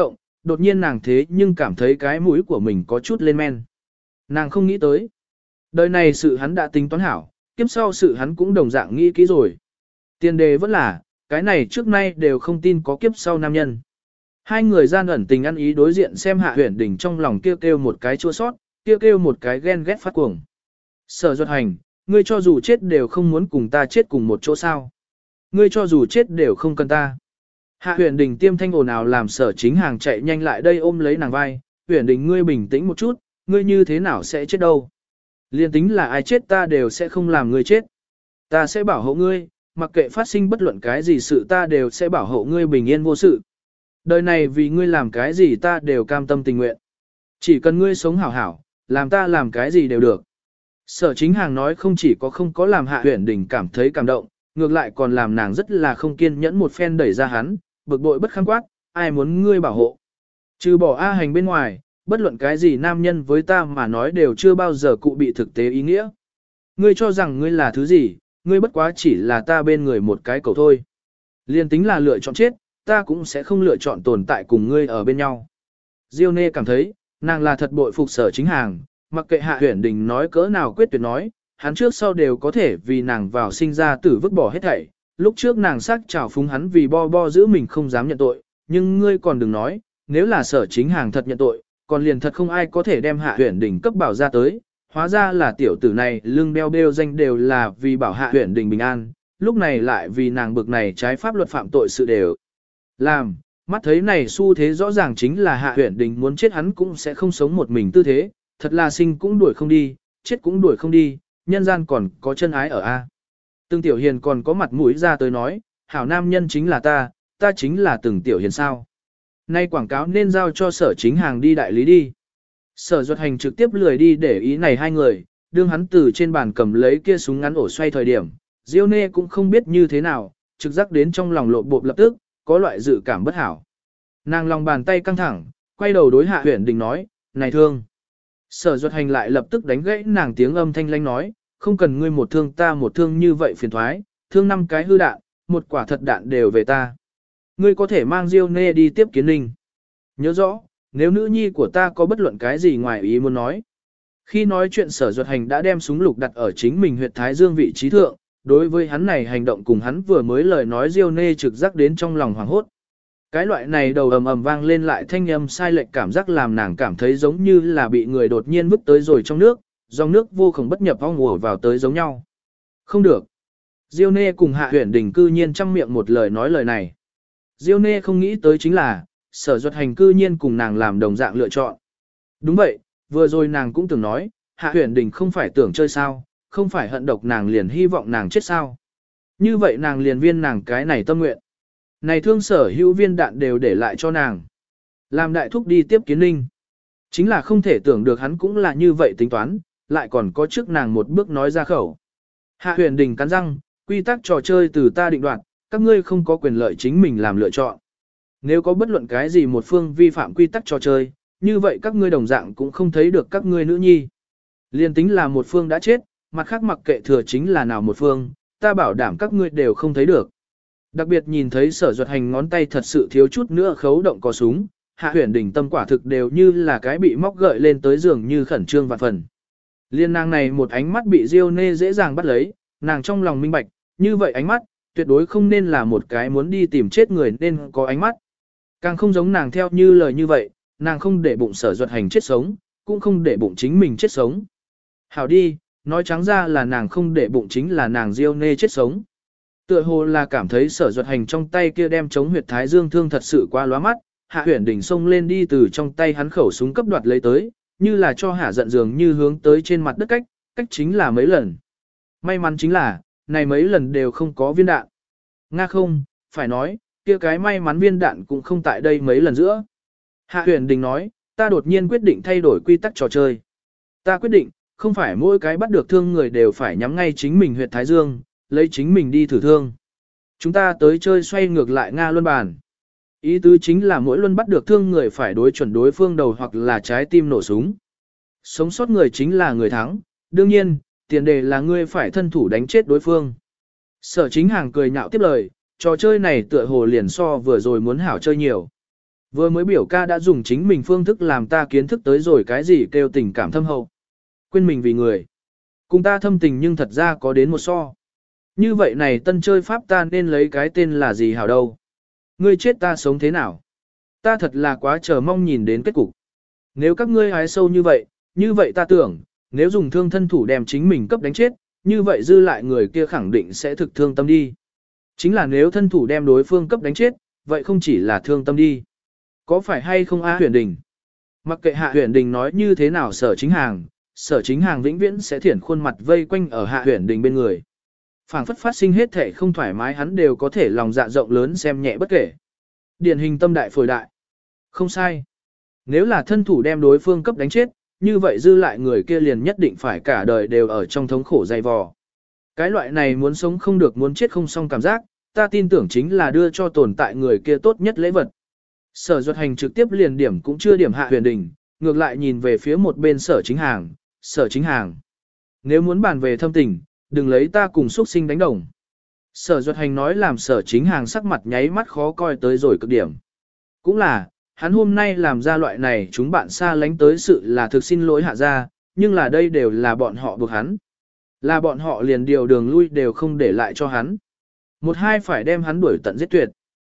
đột nhiên nàng thế nhưng cảm thấy cái mũi của mình có chút lên men. Nàng không nghĩ tới. Đời này sự hắn đã tính toán hảo, kiếp sau sự hắn cũng đồng dạng nghĩ kỹ rồi. Tiền đề vẫn là, cái này trước nay đều không tin có kiếp sau nam nhân. Hai người gian ẩn tình ăn ý đối diện xem Hạ Huyền Đình trong lòng kêu một cái chua sót, kêu một cái ghen ghét phát cuồng. Sở Duật Hành, ngươi cho dù chết đều không muốn cùng ta chết cùng một chỗ sao. Ngươi cho dù chết đều không cần ta. Hạ Huyền Đình tiêm thanh ồn ào làm Sở Chính Hàng chạy nhanh lại đây ôm lấy nàng vai. Huyền Đình ngươi bình tĩnh một chút, ngươi như thế nào sẽ chết đâu. Liên tính là ai chết ta đều sẽ không làm ngươi chết. Ta sẽ bảo hộ ngươi, mặc kệ phát sinh bất luận cái gì sự ta đều sẽ bảo hộ ngươi bình yên vô sự. Đời này vì ngươi làm cái gì ta đều cam tâm tình nguyện. Chỉ cần ngươi sống hảo hảo, làm ta làm cái gì đều được. Sở Chính Hàng nói không chỉ có không có làm Hạ Huyền Đình cảm thấy cảm động, ngược lại còn làm nàng rất là không kiên nhẫn một phen đẩy ra hắn, bực bội bất kham quát, ai muốn ngươi bảo hộ. Trừ bỏ A Hành bên ngoài, bất luận cái gì nam nhân với ta mà nói đều chưa bao giờ cụ bị thực tế ý nghĩa. Ngươi cho rằng ngươi là thứ gì, ngươi bất quá chỉ là ta bên người một cái cầu thôi. Liên tính là lựa chọn chết, ta cũng sẽ không lựa chọn tồn tại cùng ngươi ở bên nhau. Diêu Nê cảm thấy, nàng là thật bội phục Sở Chính Hàng, mặc kệ Hạ Huyền Đình nói cỡ nào quyết tuyệt nói, hắn trước sau đều có thể vì nàng vào sinh ra tử vứt bỏ hết thảy. Lúc trước nàng sắc trào phúng hắn vì bo giữ mình không dám nhận tội, nhưng ngươi còn đừng nói, nếu là Sở Chính Hàng thật nhận tội, còn liền thật không ai có thể đem Hạ Huyền Đình cấp bảo ra tới. Hóa ra là tiểu tử này lưng đeo đeo danh đều là vì bảo Hạ Huyền Đình bình an, lúc này lại vì nàng bực này trái pháp luật phạm tội sự đều làm. Mắt thấy này xu thế rõ ràng chính là Hạ Huyền Đình muốn chết hắn cũng sẽ không sống một mình tư thế, thật là sinh cũng đuổi không đi, chết cũng đuổi không đi, nhân gian còn có chân ái ở a. Từng Tiểu Hiền còn có mặt mũi ra tới nói, hảo nam nhân chính là ta chính là Từng Tiểu Hiền sao. Nay quảng cáo nên giao cho Sở Chính Hàng đi đại lý đi. Sở Duật Hành trực tiếp lười đi để ý này hai người, đương hắn từ trên bàn cầm lấy kia súng ngắn ổ xoay thời điểm, Diêu Nê cũng không biết như thế nào, trực giác đến trong lòng lộn bộp lập tức, có loại dự cảm bất hảo. Nàng lòng bàn tay căng thẳng, quay đầu đối Hạ Huyền Đình nói, này thương. Sở Duật Hành lại lập tức đánh gãy nàng tiếng âm thanh lanh nói, không cần ngươi một thương ta một thương như vậy phiền thoái, thương 5 cái hư đạn, một quả thật đạn đều về ta. Ngươi có thể mang Diêu Nê đi tiếp Kiến Ninh. Nhớ rõ, nếu nữ nhi của ta có bất luận cái gì ngoài ý muốn nói. Khi nói chuyện Sở Duật Hành đã đem súng lục đặt ở chính mình huyệt thái dương vị trí thượng, đối với hắn này hành động cùng hắn vừa mới lời nói Diêu Nê trực giác đến trong lòng hoảng hốt. Cái loại này đầu ầm ầm vang lên lại thanh âm sai lệch cảm giác làm nàng cảm thấy giống như là bị người đột nhiên vứt tới rồi trong nước, dòng nước vô cùng bất nhập ong ùa vào tới giống nhau. Không được. Diêu Nê cùng Hạ Huyền Đình cư nhiên trăm miệng một lời nói lời này. Diêu Nê không nghĩ tới chính là, Sở Duật Hành cư nhiên cùng nàng làm đồng dạng lựa chọn. Đúng vậy, vừa rồi nàng cũng từng nói, Hạ Huyền Đình không phải tưởng chơi sao, không phải hận độc nàng liền hy vọng nàng chết sao. Như vậy nàng liền viên nàng cái này tâm nguyện. Này thương sở hữu viên đạn đều để lại cho nàng. Làm đại thúc đi tiếp Kiến Ninh. Chính là không thể tưởng được hắn cũng là như vậy tính toán, lại còn có trước nàng một bước nói ra khẩu. Hạ Huyền Đình cắn răng, quy tắc trò chơi từ ta định đoạt, các ngươi không có quyền lợi chính mình làm lựa chọn. Nếu có bất luận cái gì một phương vi phạm quy tắc trò chơi, như vậy các ngươi đồng dạng cũng không thấy được các ngươi nữ nhi. Liên tính là một phương đã chết, mặt khác mặc kệ thừa chính là nào một phương, ta bảo đảm các ngươi đều không thấy được. Đặc biệt nhìn thấy Sở Duật Hành ngón tay thật sự thiếu chút nữa khấu động có súng, Hạ Huyền Đình tâm quả thực đều như là cái bị móc gợi lên tới giường như khẩn trương vạn phần. Liên nàng này một ánh mắt bị Diêu Nê dễ dàng bắt lấy, nàng trong lòng minh bạch, như vậy ánh mắt, tuyệt đối không nên là một cái muốn đi tìm chết người nên có ánh mắt. Càng không giống nàng theo như lời như vậy, nàng không để bụng Sở Duật Hành chết sống, cũng không để bụng chính mình chết sống. Hảo đi, nói trắng ra là nàng không để bụng chính là nàng Diêu Nê chết sống. Tựa hồ là cảm thấy Sở Duật Hành trong tay kia đem chống huyệt thái dương thương thật sự quá lóa mắt, Hạ Huyền Đình xông lên đi từ trong tay hắn khẩu súng cấp đoạt lấy tới, như là cho Hạ giận dường như hướng tới trên mặt đất cách chính là mấy lần. May mắn chính là, này mấy lần đều không có viên đạn. Nga không, phải nói, kia cái may mắn viên đạn cũng không tại đây mấy lần giữa. Hạ Huyền Đình nói, ta đột nhiên quyết định thay đổi quy tắc trò chơi. Ta quyết định, không phải mỗi cái bắt được thương người đều phải nhắm ngay chính mình huyệt thái dương, lấy chính mình đi thử thương. Chúng ta tới chơi xoay ngược lại Nga luân bàn. Ý tứ chính là mỗi luân bắt được thương người phải đối chuẩn đối phương đầu hoặc là trái tim nổ súng. Sống sót người chính là người thắng, đương nhiên, tiền đề là ngươi phải thân thủ đánh chết đối phương. Sở Chính Hàng cười nhạo tiếp lời, trò chơi này tựa hồ liền so vừa rồi muốn hảo chơi nhiều. Vừa mới biểu ca đã dùng chính mình phương thức làm ta kiến thức tới rồi cái gì kêu tình cảm thâm hậu. Quên mình vì người. Cùng ta thâm tình nhưng thật ra có đến một so. Như vậy này tân chơi pháp ta nên lấy cái tên là gì hảo đâu. Ngươi chết ta sống thế nào? Ta thật là quá chờ mong nhìn đến kết cục. Nếu các ngươi hái sâu như vậy ta tưởng, nếu dùng thương thân thủ đem chính mình cấp đánh chết, như vậy dư lại người kia khẳng định sẽ thực thương tâm đi. Chính là nếu thân thủ đem đối phương cấp đánh chết, vậy không chỉ là thương tâm đi. Có phải hay không Huyền Đình? Mặc kệ Huyền Đình nói như thế nào Sở Chính Hàng vĩnh viễn sẽ thiển khuôn mặt vây quanh ở Huyền Đình bên người. Phảng phất phát sinh hết thể không thoải mái hắn đều có thể lòng dạ rộng lớn xem nhẹ bất kể. Điển hình tâm đại phổi đại. Không sai. Nếu là thân thủ đem đối phương cấp đánh chết, như vậy dư lại người kia liền nhất định phải cả đời đều ở trong thống khổ dày vò. Cái loại này muốn sống không được muốn chết không xong cảm giác, ta tin tưởng chính là đưa cho tồn tại người kia tốt nhất lễ vật. Sở Duật Hành trực tiếp liền điểm cũng chưa điểm Huyền Đình, ngược lại nhìn về phía một bên Sở Chính Hàng. Nếu muốn bàn về thâm tình, đừng lấy ta cùng xuất sinh đánh đồng. Sở Duật Hành nói làm Sở Chính Hàng sắc mặt nháy mắt khó coi tới rồi cực điểm. Cũng là, hắn hôm nay làm ra loại này chúng bạn xa lánh tới sự là thực xin lỗi hạ ra, nhưng là đây đều là bọn họ buộc hắn. Là bọn họ liền điều đường lui đều không để lại cho hắn. Một hai phải đem hắn đuổi tận giết tuyệt.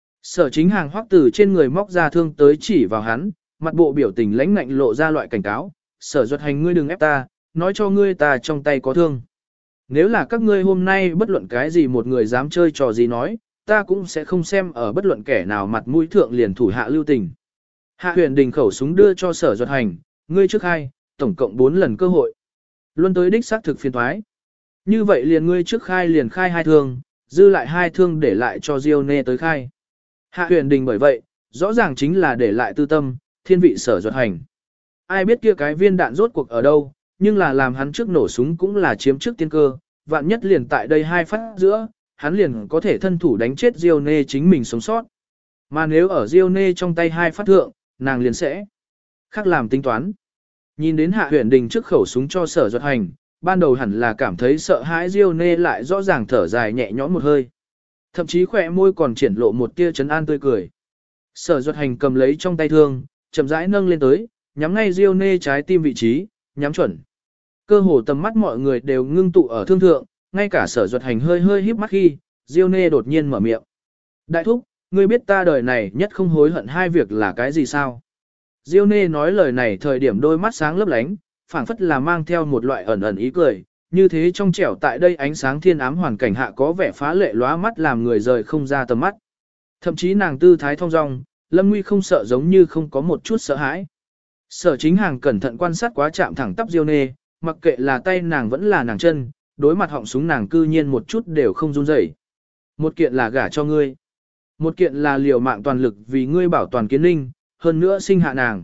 Sở Chính Hàng hoắc từ trên người móc ra thương tới chỉ vào hắn, mặt bộ biểu tình lãnh ngạnh lộ ra loại cảnh cáo. Sở Duật Hành ngươi đừng ép ta, nói cho ngươi ta trong tay có thương. Nếu là các ngươi hôm nay bất luận cái gì một người dám chơi trò gì nói, ta cũng sẽ không xem ở bất luận kẻ nào mặt mũi thượng liền thủ hạ lưu tình. Huyền Đình khẩu súng đưa cho Sở Duật Hành, ngươi trước khai, tổng cộng 4 lần cơ hội. Luôn tới đích xác thực phiền thoái. Như vậy liền ngươi trước khai liền khai 2 thương, dư lại 2 thương để lại cho Diêu Nê tới khai. Huyền Đình bởi vậy, rõ ràng chính là để lại tư tâm, thiên vị Sở Duật Hành. Ai biết kia cái viên đạn rốt cuộc ở đâu, nhưng là làm hắn trước nổ súng cũng là chiếm trước tiên cơ, vạn nhất liền tại đây 2 phát giữa, hắn liền có thể thân thủ đánh chết Diêu Nê chính mình sống sót. Mà nếu ở Diêu Nê trong tay 2 phát thượng, nàng liền sẽ khác làm tính toán. Nhìn đến Huyền Đình trước khẩu súng cho Sở Duật Hành, ban đầu hẳn là cảm thấy sợ hãi Diêu Nê lại rõ ràng thở dài nhẹ nhõm một hơi. Thậm chí khỏe môi còn triển lộ một tia trấn an tươi cười. Sở Duật Hành cầm lấy trong tay thương, chậm rãi nâng lên tới, nhắm ngay Diêu Nê trái tim vị trí, nhắm chuẩn. Cơ hồ tầm mắt mọi người đều ngưng tụ ở thương thượng, ngay cả Sở Duật Hành hơi hơi híp mắt khi, Diêu Nê đột nhiên mở miệng. Đại thúc, ngươi biết ta đời này nhất không hối hận 2 việc là cái gì sao? Diêu Nê nói lời này thời điểm đôi mắt sáng lấp lánh, phảng phất là mang theo một loại ẩn ẩn ý cười, như thế trong trẻo tại đây ánh sáng thiên ám hoàn cảnh hạ có vẻ phá lệ lóa mắt làm người rời không ra tầm mắt. Thậm chí nàng tư thái thong dong, Lâm Nguy không sợ giống như không có một chút sợ hãi. Sở Chính Hàng cẩn thận quan sát quá chạm thẳng tắp Diêu Nê, mặc kệ là tay nàng vẫn là nàng chân, đối mặt họng súng nàng cư nhiên một chút đều không run rẩy. Một kiện là gả cho ngươi, một kiện là liều mạng toàn lực vì ngươi bảo toàn Kiến Ninh, hơn nữa sinh hạ nàng.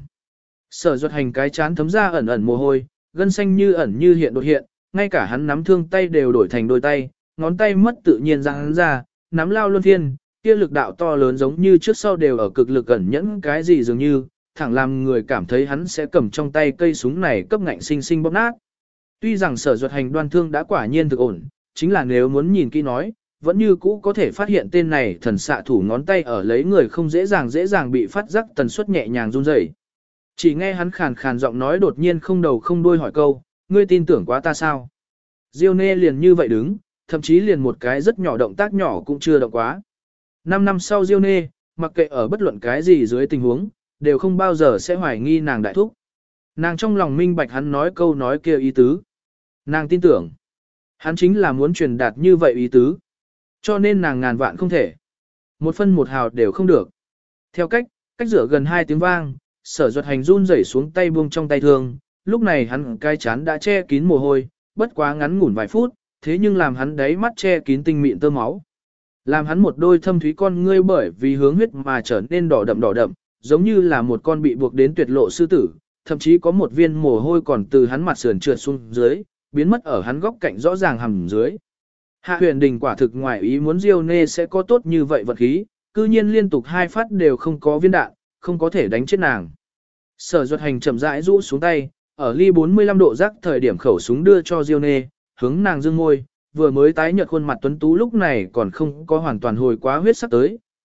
Sở Duật Hành cái chán thấm ra ẩn ẩn mồ hôi, gân xanh như ẩn như hiện đột hiện, ngay cả hắn nắm thương tay đều đổi thành đôi tay, ngón tay mất tự nhiên ra hắn ra, nắm lao luân phiên, kia lực đạo to lớn giống như trước sau đều ở cực lực ẩn nhẫn cái gì dường như, thẳng làm người cảm thấy hắn sẽ cầm trong tay cây súng này cấp ngạnh sinh sinh bóp nát. Tuy rằng Sở Duật Hành đoan thương đã quả nhiên thực ổn, chính là nếu muốn nhìn kỹ nói, vẫn như cũ có thể phát hiện tên này thần xạ thủ ngón tay ở lấy người không dễ dàng bị phát giác tần suất nhẹ nhàng run rẩy. Chỉ nghe hắn khàn khàn giọng nói đột nhiên không đầu không đuôi hỏi câu, ngươi tin tưởng quá ta sao? Diêu Nê liền như vậy đứng, thậm chí liền một cái rất nhỏ động tác nhỏ cũng chưa động quá. 5 năm sau Diêu Nê, mặc kệ ở bất luận cái gì dưới tình huống, đều không bao giờ sẽ hoài nghi nàng đại thúc. Nàng trong lòng minh bạch hắn nói câu nói kia ý tứ. Nàng tin tưởng, hắn chính là muốn truyền đạt như vậy ý tứ. Cho nên nàng ngàn vạn không thể. Một phân một hào đều không được. Theo cách rửa gần 2 tiếng vang, Sở Duật Hành run rẩy xuống tay buông trong tay thương, lúc này hắn cái chán đã che kín mồ hôi, bất quá ngắn ngủn vài phút, thế nhưng làm hắn đáy mắt che kín tinh mịn tơ máu. Làm hắn một đôi thâm thúy con ngươi bởi vì hướng huyết mà trở nên đỏ đậm, giống như là một con bị buộc đến tuyệt lộ sư tử, thậm chí có một viên mồ hôi còn từ hắn mặt sườn trượt xuống dưới, biến mất ở hắn góc cạnh rõ ràng hầm dưới. Huyền Đình quả thực ngoài ý muốn Diêu Nê sẽ có tốt như vậy vật khí, cư nhiên liên tục 2 phát đều không có viên đạn, không có thể đánh chết nàng. Sở Duật Hành chậm rãi rũ xuống tay, ở ly 45 độ rắc thời điểm khẩu súng đưa cho Diêu Nê, hướng nàng dương môi, vừa mới tái nhợt khuôn mặt tuấn tú lúc này còn không có hoàn toàn hồi quá huyết sắc tới,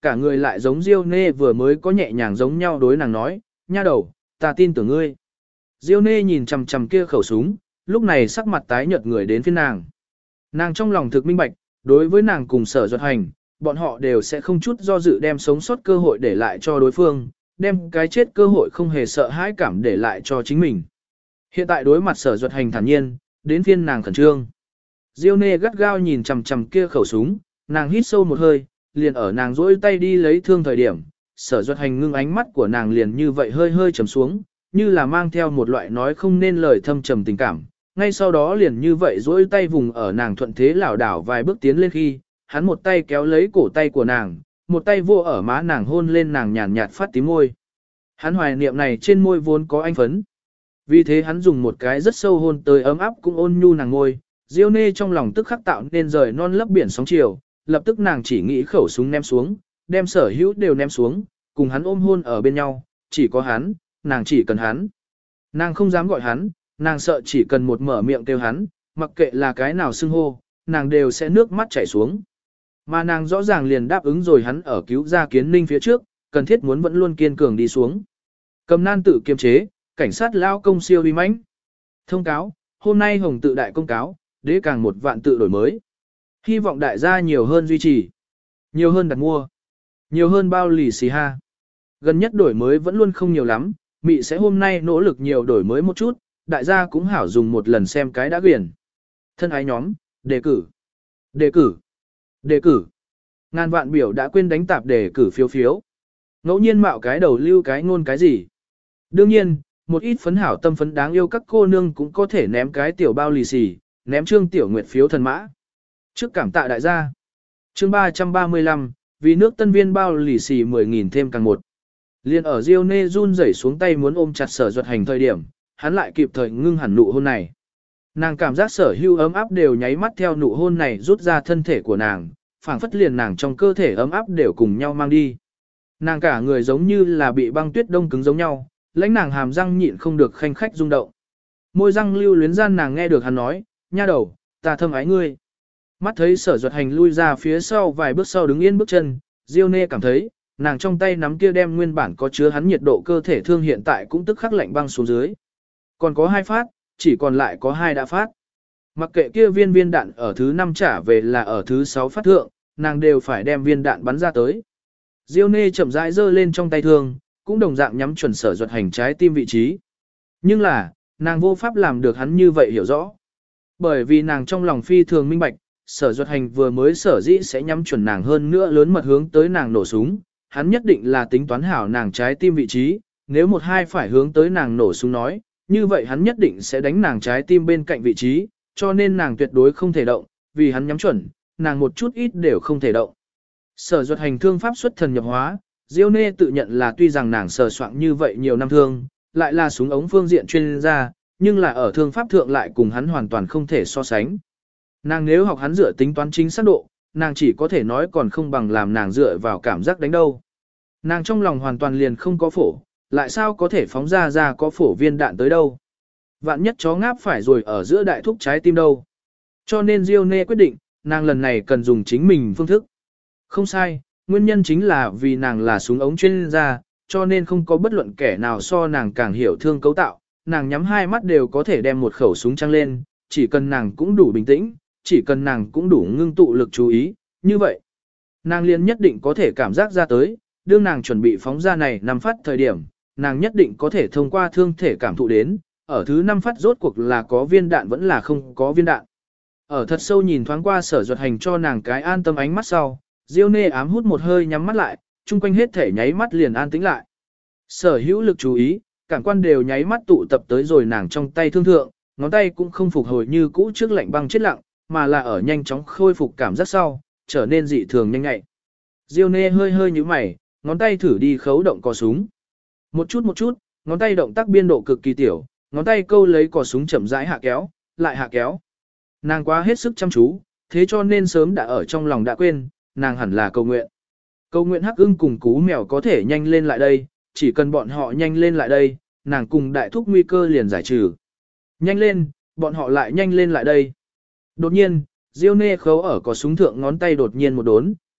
cả người lại giống Diêu Nê vừa mới có nhẹ nhàng giống nhau đối nàng nói, nha đầu, ta tin tưởng ngươi. Diêu Nê nhìn chằm chằm kia khẩu súng, lúc này sắc mặt tái nhợt người đến phía nàng. Nàng trong lòng thực minh bạch, đối với nàng cùng Sở Duật Hành, bọn họ đều sẽ không chút do dự đem sống sót cơ hội để lại cho đối phương, đem cái chết cơ hội không hề sợ hãi cảm để lại cho chính mình. Hiện tại đối mặt Sở Duật Hành thản nhiên, đến phiên nàng khẩn trương. Diêu Nê gắt gao nhìn chằm chằm kia khẩu súng, nàng hít sâu một hơi, liền ở nàng duỗi tay đi lấy thương thời điểm, Sở Duật Hành ngưng ánh mắt của nàng liền như vậy hơi hơi trầm xuống, như là mang theo một loại nói không nên lời thâm trầm tình cảm. Ngay sau đó liền như vậy duỗi tay vùng ở nàng thuận thế lảo đảo vài bước tiến lên khi, hắn một tay kéo lấy cổ tay của nàng, một tay vô ở má nàng hôn lên nàng nhàn nhạt phát tím môi. Hắn hoài niệm này trên môi vốn có anh phấn. Vì thế hắn dùng một cái rất sâu hôn tới ấm áp cũng ôn nhu nàng môi. Diêu Nê trong lòng tức khắc tạo nên rời non lấp biển sóng chiều, lập tức nàng chỉ nghĩ khẩu súng ném xuống, đem sở hữu đều ném xuống, cùng hắn ôm hôn ở bên nhau, chỉ có hắn, nàng chỉ cần hắn. Nàng không dám gọi hắn, nàng sợ chỉ cần một mở miệng kêu hắn, mặc kệ là cái nào xưng hô, nàng đều sẽ nước mắt chảy xuống. Mà nàng rõ ràng liền đáp ứng rồi hắn ở cứu ra Kiến Ninh phía trước, cần thiết muốn vẫn luôn kiên cường đi xuống. Cầm nan tự kiềm chế, cảnh sát lao công siêu uy mãnh. Thông cáo, hôm nay Hồng tự đại công cáo, đế càng một vạn tự đổi mới. Hy vọng đại gia nhiều hơn duy trì, nhiều hơn đặt mua, nhiều hơn bao lì xì ha. Gần nhất đổi mới vẫn luôn không nhiều lắm, Mị sẽ hôm nay nỗ lực nhiều đổi mới một chút, đại gia cũng hảo dùng một lần xem cái đã quyển. Thân ái nhóm, đề cử, đề cử, đề cử. Ngàn vạn biểu đã quên đánh tạp đề cử phiếu phiếu. Ngẫu nhiên mạo cái đầu lưu cái ngôn cái gì. Đương nhiên, một ít phấn hảo tâm phấn đáng yêu các cô nương cũng có thể ném cái tiểu bao lì xì, ném Trương Tiểu Nguyệt phiếu thần mã. Trước cảm tạ đại gia. Chương 335, vì nước tân viên bao lì xì 10.000 thêm càng một. Liên ở Diêu Nê run rẩy xuống tay muốn ôm chặt Sở Duật Hành thời điểm, hắn lại kịp thời ngưng hẳn nụ hôn này. Nàng cảm giác sở hữu ấm áp đều nháy mắt theo nụ hôn này rút ra thân thể của nàng, phảng phất liền nàng trong cơ thể ấm áp đều cùng nhau mang đi. Nàng cả người giống như là bị băng tuyết đông cứng giống nhau, lãnh nàng hàm răng nhịn không được khanh khách rung động. Môi răng lưu luyến gian nàng nghe được hắn nói, nha đầu, ta thâm ái ngươi. Mắt thấy Sở Duật Hành lui ra phía sau vài bước sau đứng yên bước chân, Diêu Nê cảm thấy, nàng trong tay nắm kia đem nguyên bản có chứa hắn nhiệt độ cơ thể thương hiện tại cũng tức khắc lạnh băng xuống dưới. Còn có 2 phát, chỉ còn lại có 2 đã phát. Mặc kệ kia viên đạn ở thứ 5 trả về là ở thứ 6 phát thượng, nàng đều phải đem viên đạn bắn ra tới. Diêu Nê chậm rãi giơ lên trong tay thương, cũng đồng dạng nhắm chuẩn Sở Duật Hành trái tim vị trí. Nhưng là, nàng vô pháp làm được hắn như vậy hiểu rõ. Bởi vì nàng trong lòng phi thường minh bạch, Sở Duật Hành vừa mới sở dĩ sẽ nhắm chuẩn nàng hơn nữa lớn mật hướng tới nàng nổ súng, hắn nhất định là tính toán hảo nàng trái tim vị trí, nếu một hai phải hướng tới nàng nổ súng nói, như vậy hắn nhất định sẽ đánh nàng trái tim bên cạnh vị trí, cho nên nàng tuyệt đối không thể động, vì hắn nhắm chuẩn, nàng một chút ít đều không thể động. Sở Duật Hành thương pháp xuất thần nhập hóa, Diêu Nê tự nhận là tuy rằng nàng sờ soạn như vậy nhiều năm thương, lại là súng ống phương diện chuyên gia, nhưng là ở thương pháp thượng lại cùng hắn hoàn toàn không thể so sánh. Nàng nếu học hắn dựa tính toán chính xác độ, nàng chỉ có thể nói còn không bằng làm nàng dựa vào cảm giác đánh đâu. Nàng trong lòng hoàn toàn liền không có phổ, lại sao có thể phóng ra có phổ viên đạn tới đâu. Vạn nhất chó ngáp phải rồi ở giữa đại thúc trái tim đâu. Cho nên Diêu Nê quyết định, nàng lần này cần dùng chính mình phương thức. Không sai, nguyên nhân chính là vì nàng là súng ống chuyên gia, cho nên không có bất luận kẻ nào so nàng càng hiểu thương cấu tạo, nàng nhắm 2 mắt đều có thể đem một khẩu súng trăng lên, chỉ cần nàng cũng đủ bình tĩnh, chỉ cần nàng cũng đủ ngưng tụ lực chú ý, như vậy. Nàng liền nhất định có thể cảm giác ra tới, đương nàng chuẩn bị phóng ra này 5 phát thời điểm, nàng nhất định có thể thông qua thương thể cảm thụ đến, ở thứ 5 phát rốt cuộc là có viên đạn vẫn là không có viên đạn. Ở thật sâu nhìn thoáng qua Sở Duật Hành cho nàng cái an tâm ánh mắt sau, Diêu Nê ám hút một hơi nhắm mắt lại, chung quanh hết thể nháy mắt liền an tĩnh lại. Sở hữu lực chú ý, cảm quan đều nháy mắt tụ tập tới rồi nàng trong tay thương thượng, ngón tay cũng không phục hồi như cũ trước lạnh băng chết lặng, mà là ở nhanh chóng khôi phục cảm giác sau, trở nên dị thường nhanh nhạy. Diêu Nê hơi hơi nhíu mày, ngón tay thử đi khấu động cò súng. Một chút, ngón tay động tác biên độ cực kỳ tiểu, ngón tay câu lấy cò súng chậm rãi hạ kéo, lại hạ kéo. Nàng quá hết sức chăm chú, thế cho nên sớm đã ở trong lòng đã quên, nàng hẳn là cầu nguyện. Cầu nguyện Hắc Ưng cùng Cú Mèo có thể nhanh lên lại đây, chỉ cần bọn họ nhanh lên lại đây, nàng cùng đại thúc nguy cơ liền giải trừ. Nhanh lên, bọn họ lại nhanh lên lại đây. Đột nhiên, Diêu Nê khấu ở cò súng thượng ngón tay đột nhiên một đốn,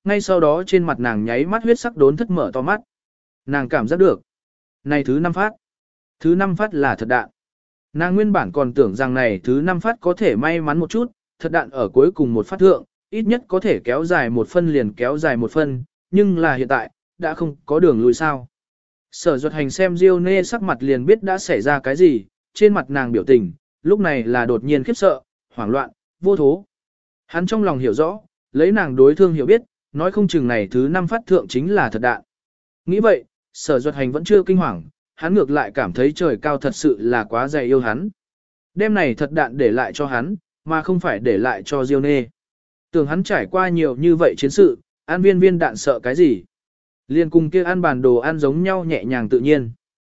ngay sau đó trên mặt nàng nháy mắt huyết sắc đốn thất mở to mắt. Nàng cảm giác được. Này thứ 5 phát. Thứ 5 phát là thật đạn. Nàng nguyên bản còn tưởng rằng này thứ 5 phát có thể may mắn một chút, thật đạn ở cuối cùng một phát thượng, ít nhất có thể kéo dài một phân liền kéo dài một phân, nhưng là hiện tại, đã không có đường lùi sao. Sở Duật Hành xem Diêu Nê sắc mặt liền biết đã xảy ra cái gì, trên mặt nàng biểu tình, lúc này là đột nhiên khiếp sợ, hoảng loạn, vô thố. Hắn trong lòng hiểu rõ, lấy nàng đối thương hiểu biết, nói không chừng này thứ 5 phát thượng chính là thật đạn. Nghĩ vậy, Sở Duật Hành vẫn chưa kinh hoàng, hắn ngược lại cảm thấy trời cao thật sự là quá dày yêu hắn. Đêm này thật đạn để lại cho hắn, mà không phải để lại cho Diêu Nê. Tưởng hắn trải qua nhiều như vậy chiến sự, ăn viên viên đạn sợ cái gì. Liên cùng kia ăn bàn đồ ăn giống nhau nhẹ nhàng tự nhiên.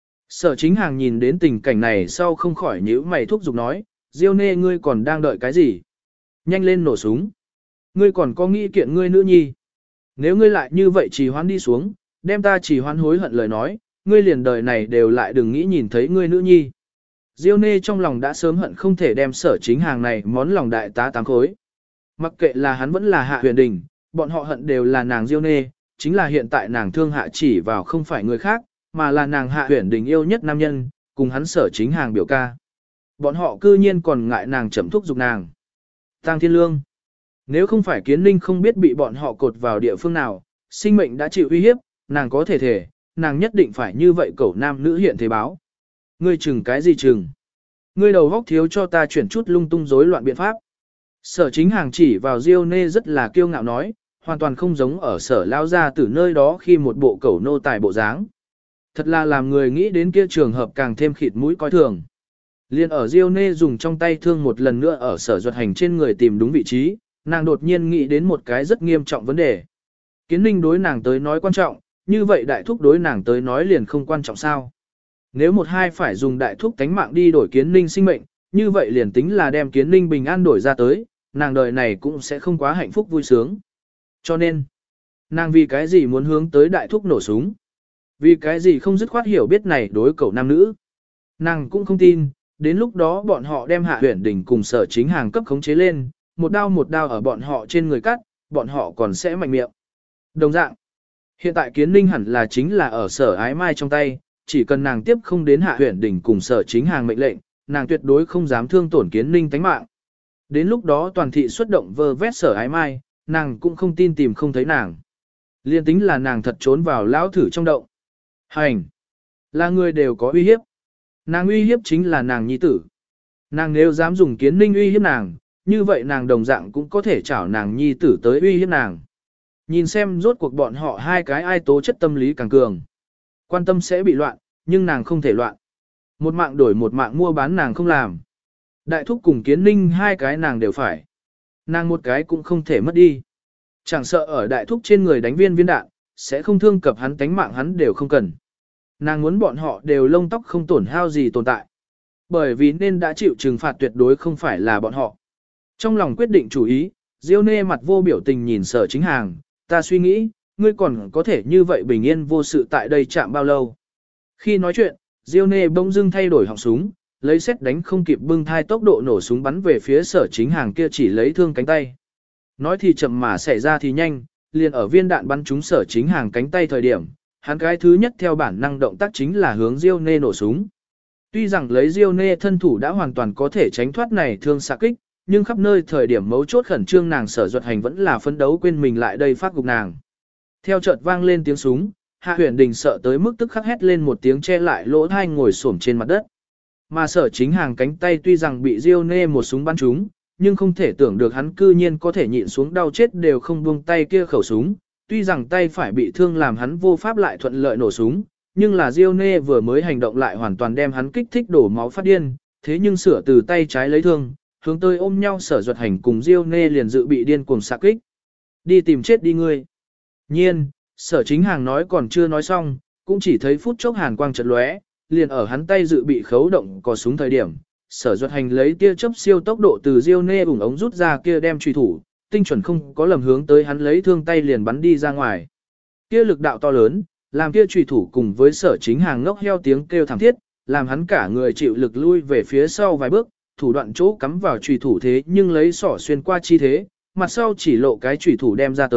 Sở Chính Hàng nhìn đến tình cảnh này sau không khỏi nhíu mày thúc giục nói, Diêu Nê ngươi còn đang đợi cái gì? Nhanh lên nổ súng. Ngươi còn có nghĩ kiện ngươi nữ nhi. Nếu ngươi lại như vậy trì hoãn đi xuống, đem ta trì hoãn hối hận lời nói, ngươi liền đời này đều lại đừng nghĩ nhìn thấy ngươi nữ nhi. Diêu Nê trong lòng đã sớm hận không thể đem Sở Chính Hàng này món lòng đại tá 8 khối. Mặc kệ là hắn vẫn là Hạ Huyền Đình, bọn họ hận đều là nàng Diêu Nê, chính là hiện tại nàng thương Hạ chỉ vào không phải người khác, mà là nàng Hạ Huyền Đình yêu nhất nam nhân, cùng hắn Sở Chính Hàng biểu ca. Bọn họ cư nhiên còn ngại nàng chậm thúc giục nàng. Tang Thiên Lương. Nếu không phải Kiến Ninh không biết bị bọn họ cột vào địa phương nào, sinh mệnh đã chịu uy hiếp, nàng có thể, nàng nhất định phải như vậy cẩu nam nữ hiện thế báo. Ngươi chừng cái gì chừng? Ngươi đầu góc thiếu cho ta chuyển chút lung tung rối loạn biện pháp. Sở Chính Hàng chỉ vào Diêu Nê rất là kiêu ngạo nói, hoàn toàn không giống ở sở lao ra từ nơi đó khi một bộ cẩu nô tài bộ dáng. Thật là làm người nghĩ đến kia trường hợp càng thêm khịt mũi coi thường. Liên ở Diêu Nê dùng trong tay thương một lần nữa ở Sở Duật Hành trên người tìm đúng vị trí, nàng đột nhiên nghĩ đến một cái rất nghiêm trọng vấn đề. Kiến Ninh đối nàng tới nói quan trọng, như vậy đại thúc đối nàng tới nói liền không quan trọng sao. Nếu một hai phải dùng đại thúc tánh mạng đi đổi Kiến Ninh sinh mệnh, như vậy liền tính là đem Kiến Ninh bình an đổi ra tới, nàng đời này cũng sẽ không quá hạnh phúc vui sướng. Cho nên, nàng vì cái gì muốn hướng tới đại thúc nổ súng? Vì cái gì không dứt khoát hiểu biết này đối cậu nam nữ? Nàng cũng không tin, đến lúc đó bọn họ đem Hạ Huyền Đình cùng Sở Chính Hàng cấp khống chế lên, một đao ở bọn họ trên người cắt, bọn họ còn sẽ mạnh miệng. Đồng dạng, hiện tại Kiến Ninh hẳn là chính là ở Sở Ái Mai trong tay, chỉ cần nàng tiếp không đến Hạ Huyền Đình cùng Sở Chính Hàng mệnh lệnh, nàng tuyệt đối không dám thương tổn Kiến Ninh tánh mạng. Đến lúc đó toàn thị xuất động vơ vét Sở Ái Mai, nàng cũng không tin tìm không thấy nàng. Liên tính là nàng thật trốn vào lão thử trong động. Hành! Là người đều có uy hiếp. Nàng uy hiếp chính là nàng nhi tử. Nàng nếu dám dùng Kiến Ninh uy hiếp nàng, như vậy nàng đồng dạng cũng có thể chảo nàng nhi tử tới uy hiếp nàng. Nhìn xem rốt cuộc bọn họ hai cái ai tố chất tâm lý càng cường. Quan tâm sẽ bị loạn, nhưng nàng không thể loạn. Một mạng đổi một mạng mua bán nàng không làm. Đại thúc cùng Kiến Ninh hai cái nàng đều phải. Nàng một cái cũng không thể mất đi. Chẳng sợ ở đại thúc trên người đánh viên đạn, sẽ không thương cập hắn tánh mạng hắn đều không cần. Nàng muốn bọn họ đều lông tóc không tổn hao gì tồn tại. Bởi vì nên đã chịu trừng phạt tuyệt đối không phải là bọn họ. Trong lòng quyết định chủ ý, Diêu Nê mặt vô biểu tình nhìn Sở Chính Hàng, ta suy nghĩ, ngươi còn có thể như vậy bình yên vô sự tại đây chạm bao lâu. Khi nói chuyện, Diêu Nê bỗng dưng thay đổi họng súng, lấy xét đánh không kịp bưng thai tốc độ nổ súng bắn về phía Sở Chính Hàng kia chỉ lấy thương cánh tay. Nói thì chậm mà xảy ra thì nhanh, liền ở viên đạn bắn trúng Sở Chính Hàng cánh tay thời điểm, hắn cái thứ nhất theo bản năng động tác chính là hướng Diêu Nê nổ súng. Tuy rằng lấy Diêu Nê thân thủ đã hoàn toàn có thể tránh thoát này thương xạ kích, nhưng khắp nơi thời điểm mấu chốt khẩn trương nàng Sở Duật Hành vẫn là phấn đấu quên mình lại đây phát gục nàng. Theo chợt vang lên tiếng súng, Hạ Huyền Đình sợ tới mức tức khắc hét lên một tiếng che lại lỗ tai ngồi xổm trên mặt đất. Mà Sở Chính Hàng cánh tay tuy rằng bị Diêu Nê một súng bắn trúng, nhưng không thể tưởng được hắn cư nhiên có thể nhịn xuống đau chết đều không buông tay kia khẩu súng. Tuy rằng tay phải bị thương làm hắn vô pháp lại thuận lợi nổ súng, nhưng là Diêu Nê vừa mới hành động lại hoàn toàn đem hắn kích thích đổ máu phát điên, thế nhưng sửa từ tay trái lấy thương, hướng tới ôm nhau Sở Duật Hành cùng Diêu Nê liền dự bị điên cuồng xạ kích. Đi tìm chết đi ngươi. Nhiên, Sở Chính Hàng nói còn chưa nói xong, cũng chỉ thấy phút chốc hàn quang chợt lóe, liền ở hắn tay dự bị khấu động cò súng thời điểm, Sở Duật Hành lấy tia chớp siêu tốc độ từ Diêu Nê ủng ống rút ra kia đem truy thủ, tinh chuẩn không có lầm hướng tới hắn lấy thương tay liền bắn đi ra ngoài. Kia lực đạo to lớn, làm kia truy thủ cùng với Sở Chính Hàng ngốc heo tiếng kêu thảm thiết, làm hắn cả người chịu lực lui về phía sau vài bước, thủ đoạn chỗ cắm vào truy thủ thế nhưng lấy sỏ xuyên qua chi thế, mặt sau chỉ lộ cái truy thủ đem ra tới,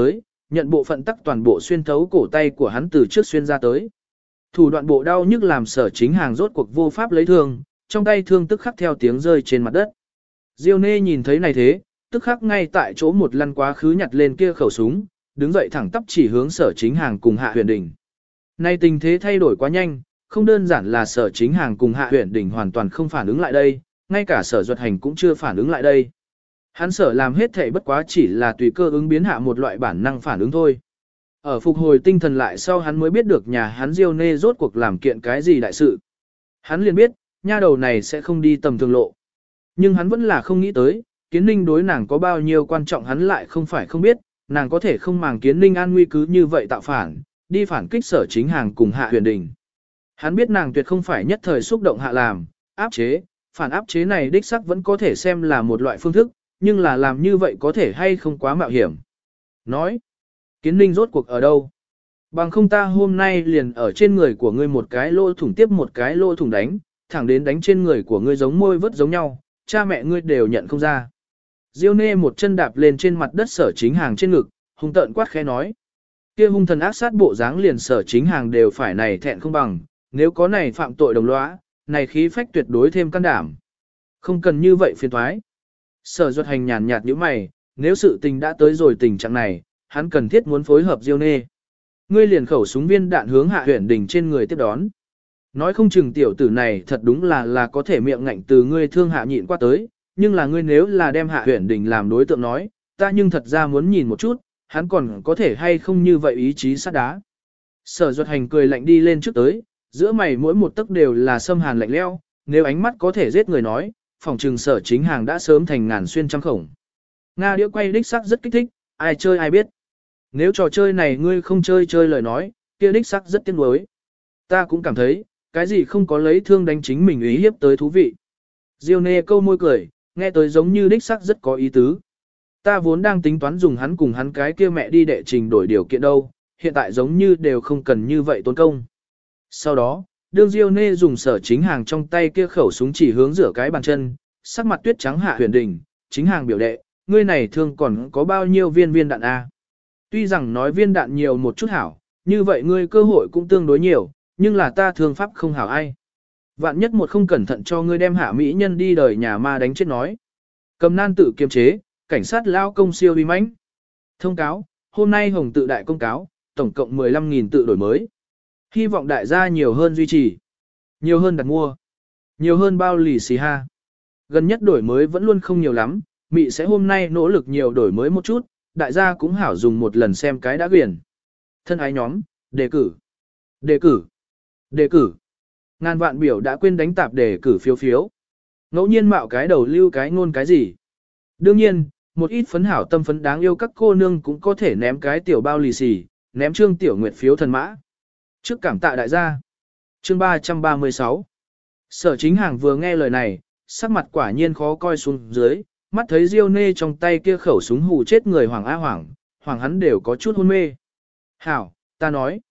nhận bộ phận tắc toàn bộ xuyên thấu cổ tay của hắn từ trước xuyên ra tới. Thủ đoạn bộ đau nhức làm Sở Chính Hàng rốt cuộc vô pháp lấy thương, trong tay thương tức khắc theo tiếng rơi trên mặt đất. Diêu Nê nhìn thấy này thế, tức khắc ngay tại chỗ một lăn quá khứ nhặt lên kia khẩu súng, đứng dậy thẳng tắp chỉ hướng Sở Chính Hàng cùng Hạ Huyền Đình. Nay tình thế thay đổi quá nhanh, không đơn giản là Sở Chính Hàng cùng Hạ Huyền Đình hoàn toàn không phản ứng lại đây, ngay cả Sở Duật Hành cũng chưa phản ứng lại đây. Hắn sở làm hết thảy bất quá chỉ là tùy cơ ứng biến hạ một loại bản năng phản ứng thôi. Ở phục hồi tinh thần lại sau hắn mới biết được nhà hắn Diêu Nê rốt cuộc làm kiện cái gì đại sự. Hắn liền biết, nha đầu này sẽ không đi tầm thường lộ. Nhưng hắn vẫn là không nghĩ tới, Kiến Ninh đối nàng có bao nhiêu quan trọng hắn lại không phải không biết, nàng có thể không màng Kiến Ninh an nguy cứ như vậy tạo phản, đi phản kích Sở Chính Hàng cùng Hạ Huyền Đình. Hắn biết nàng tuyệt không phải nhất thời xúc động hạ làm, áp chế, phản áp chế này đích xác vẫn có thể xem là một loại phương thức, nhưng là làm như vậy có thể hay không quá mạo hiểm. Nói, Kiến Ninh rốt cuộc ở đâu? Bằng không ta hôm nay liền ở trên người của ngươi một cái lỗ thủng tiếp một cái lỗ thủng đánh, thẳng đến đánh trên người của ngươi giống môi vớt giống nhau, cha mẹ ngươi đều nhận không ra. Diêu Nê một chân đạp lên trên mặt đất Sở Chính Hàng trên ngực, hung tợn quát khẽ nói. Kia hung thần ác sát bộ dáng liền Sở Chính Hàng đều phải này thẹn không bằng, nếu có này phạm tội đồng lõa, này khí phách tuyệt đối thêm can đảm. Không cần như vậy phiền toái. Sở Duật Hành nhàn nhạt như mày, nếu sự tình đã tới rồi tình trạng này, hắn cần thiết muốn phối hợp Diêu Nê. Ngươi liền khẩu súng viên đạn hướng Hạ Huyền Đình trên người tiếp đón. Nói không chừng tiểu tử này thật đúng là có thể miệng ngạnh từ ngươi thương hạ nhịn qua tới, nhưng là ngươi nếu là đem Hạ Huyền Đình làm đối tượng nói, ta nhưng thật ra muốn nhìn một chút, hắn còn có thể hay không như vậy ý chí sắt đá. Sở Duật Hành cười lạnh đi lên trước tới, giữa mày mỗi một tấc đều là xâm hàn lạnh lẽo, nếu ánh mắt có thể giết người nói, phòng trừng Sở Chính Hàng đã sớm thành ngàn xuyên trăm khổng. Nga đĩa quay đích sắc rất kích thích, ai chơi ai biết. Nếu trò chơi này ngươi không chơi lời nói, kia đích sắc rất tiếc nuối. Ta cũng cảm thấy, cái gì không có lấy thương đánh chính mình ý hiếp tới thú vị. Diêu Nê câu môi cười, nghe tới giống như đích sắc rất có ý tứ. Ta vốn đang tính toán dùng hắn cùng hắn cái kia mẹ đi đệ trình đổi điều kiện đâu, hiện tại giống như đều không cần như vậy tốn công. Sau đó, đương Diêu Nê dùng Sở Chính Hàng trong tay kia khẩu súng chỉ hướng rửa cái bàn chân, sắc mặt tuyết trắng Hạ Huyền Đình, Chính Hàng biểu đệ, ngươi này thương còn có bao nhiêu viên đạn a? Tuy rằng nói viên đạn nhiều một chút hảo, như vậy ngươi cơ hội cũng tương đối nhiều, nhưng là ta thương pháp không hảo ai. Vạn nhất một không cẩn thận cho ngươi đem Hạ mỹ nhân đi đời nhà ma đánh chết nói. Cầm nan tự kiềm chế, cảnh sát lao công siêu uy mãnh. Thông cáo, hôm nay Hồng tự đại công cáo, tổng cộng 15.000 tự đổi mới. Hy vọng đại gia nhiều hơn duy trì, nhiều hơn đặt mua, nhiều hơn bao lì xì ha. Gần nhất đổi mới vẫn luôn không nhiều lắm, Mị sẽ hôm nay nỗ lực nhiều đổi mới một chút, đại gia cũng hảo dùng một lần xem cái đã quyển. Thân ái nhóm, đề cử, đề cử, đề cử. Ngàn vạn biểu đã quên đánh tạp đề cử phiếu phiếu. Ngẫu nhiên mạo cái đầu lưu cái ngôn cái gì. Đương nhiên, một ít phấn hảo tâm phấn đáng yêu các cô nương cũng có thể ném cái tiểu bao lì xì, ném Trương Tiểu Nguyệt phiếu thần mã. Trước cảm tạ đại gia. Chương 336. Sở Chính Hàng vừa nghe lời này, sắc mặt quả nhiên khó coi xuống dưới, mắt thấy Diêu Nê trong tay kia khẩu súng hù chết người Hoàng A Hoàng, Hoàng hắn đều có chút hôn mê. Hảo, ta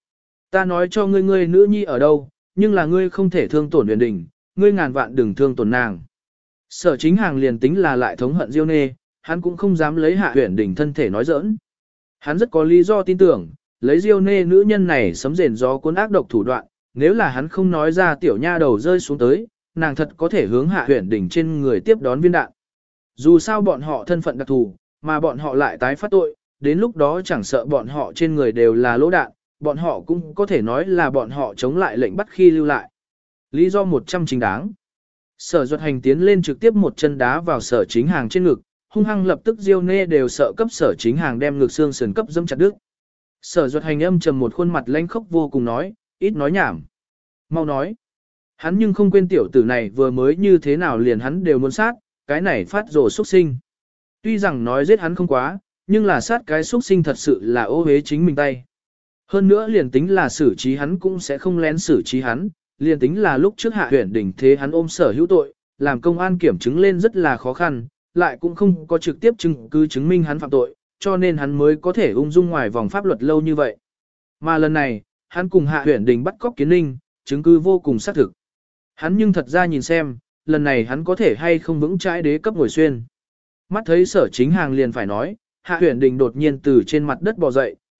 nói cho ngươi nữ nhi ở đâu, nhưng là ngươi không thể thương tổn Huyền Đình, ngươi ngàn vạn đừng thương tổn nàng. Sở Chính Hàng liền tính là lại thống hận Diêu Nê, hắn cũng không dám lấy Hạ Huyền Đình thân thể nói giỡn. Hắn rất có lý do tin tưởng, lấy Diêu Nê nữ nhân này sấm rền gió cuốn ác độc thủ đoạn, nếu là hắn không nói ra tiểu nha đầu rơi xuống tới, nàng thật có thể hướng Hạ Huyền Đình trên người tiếp đón viên đạn. Dù sao bọn họ thân phận đặc thù, mà bọn họ lại tái phát tội, đến lúc đó chẳng sợ bọn họ trên người đều là lỗ đạn, bọn họ cũng có thể nói là bọn họ chống lại lệnh bắt khi lưu lại. Lý do 100 chính đáng. Sở Duật Hành tiến lên trực tiếp một chân đá vào Sở Chính Hàng trên ngực, hung hăng lập tức Diêu Nê đều sợ cấp Sở Chính Hàng đem ngực xương sườn cấp dâm chặt đứt. Sở Duật Hành âm trầm một khuôn mặt lãnh khốc vô cùng nói, ít nói nhảm. Mau nói. Hắn nhưng không quên tiểu tử này vừa mới như thế nào liền hắn đều muốn sát, cái này phát rồ xuất sinh. Tuy rằng nói giết hắn không quá, nhưng là sát cái xuất sinh thật sự là ô hế chính mình tay. Hơn nữa liền tính là xử trí hắn cũng sẽ không lén xử trí hắn, liền tính là lúc trước Hạ Huyền Đình thế hắn ôm sở hữu tội, làm công an kiểm chứng lên rất là khó khăn, lại cũng không có trực tiếp chứng cứ chứng minh hắn phạm tội, cho nên hắn mới có thể ung dung ngoài vòng pháp luật lâu như vậy. Mà lần này, hắn cùng Hạ Huyền Đình bắt cóc Kiến Ninh, chứng cứ vô cùng xác thực. Hắn nhưng thật ra nhìn xem, lần này hắn có thể hay không vững chãi đế cấp ngồi xuyên. Mắt thấy Sở Chính Hàng liền phải nói, Hạ Huyền Đình đột nhiên từ trên mặt đất bò dậy,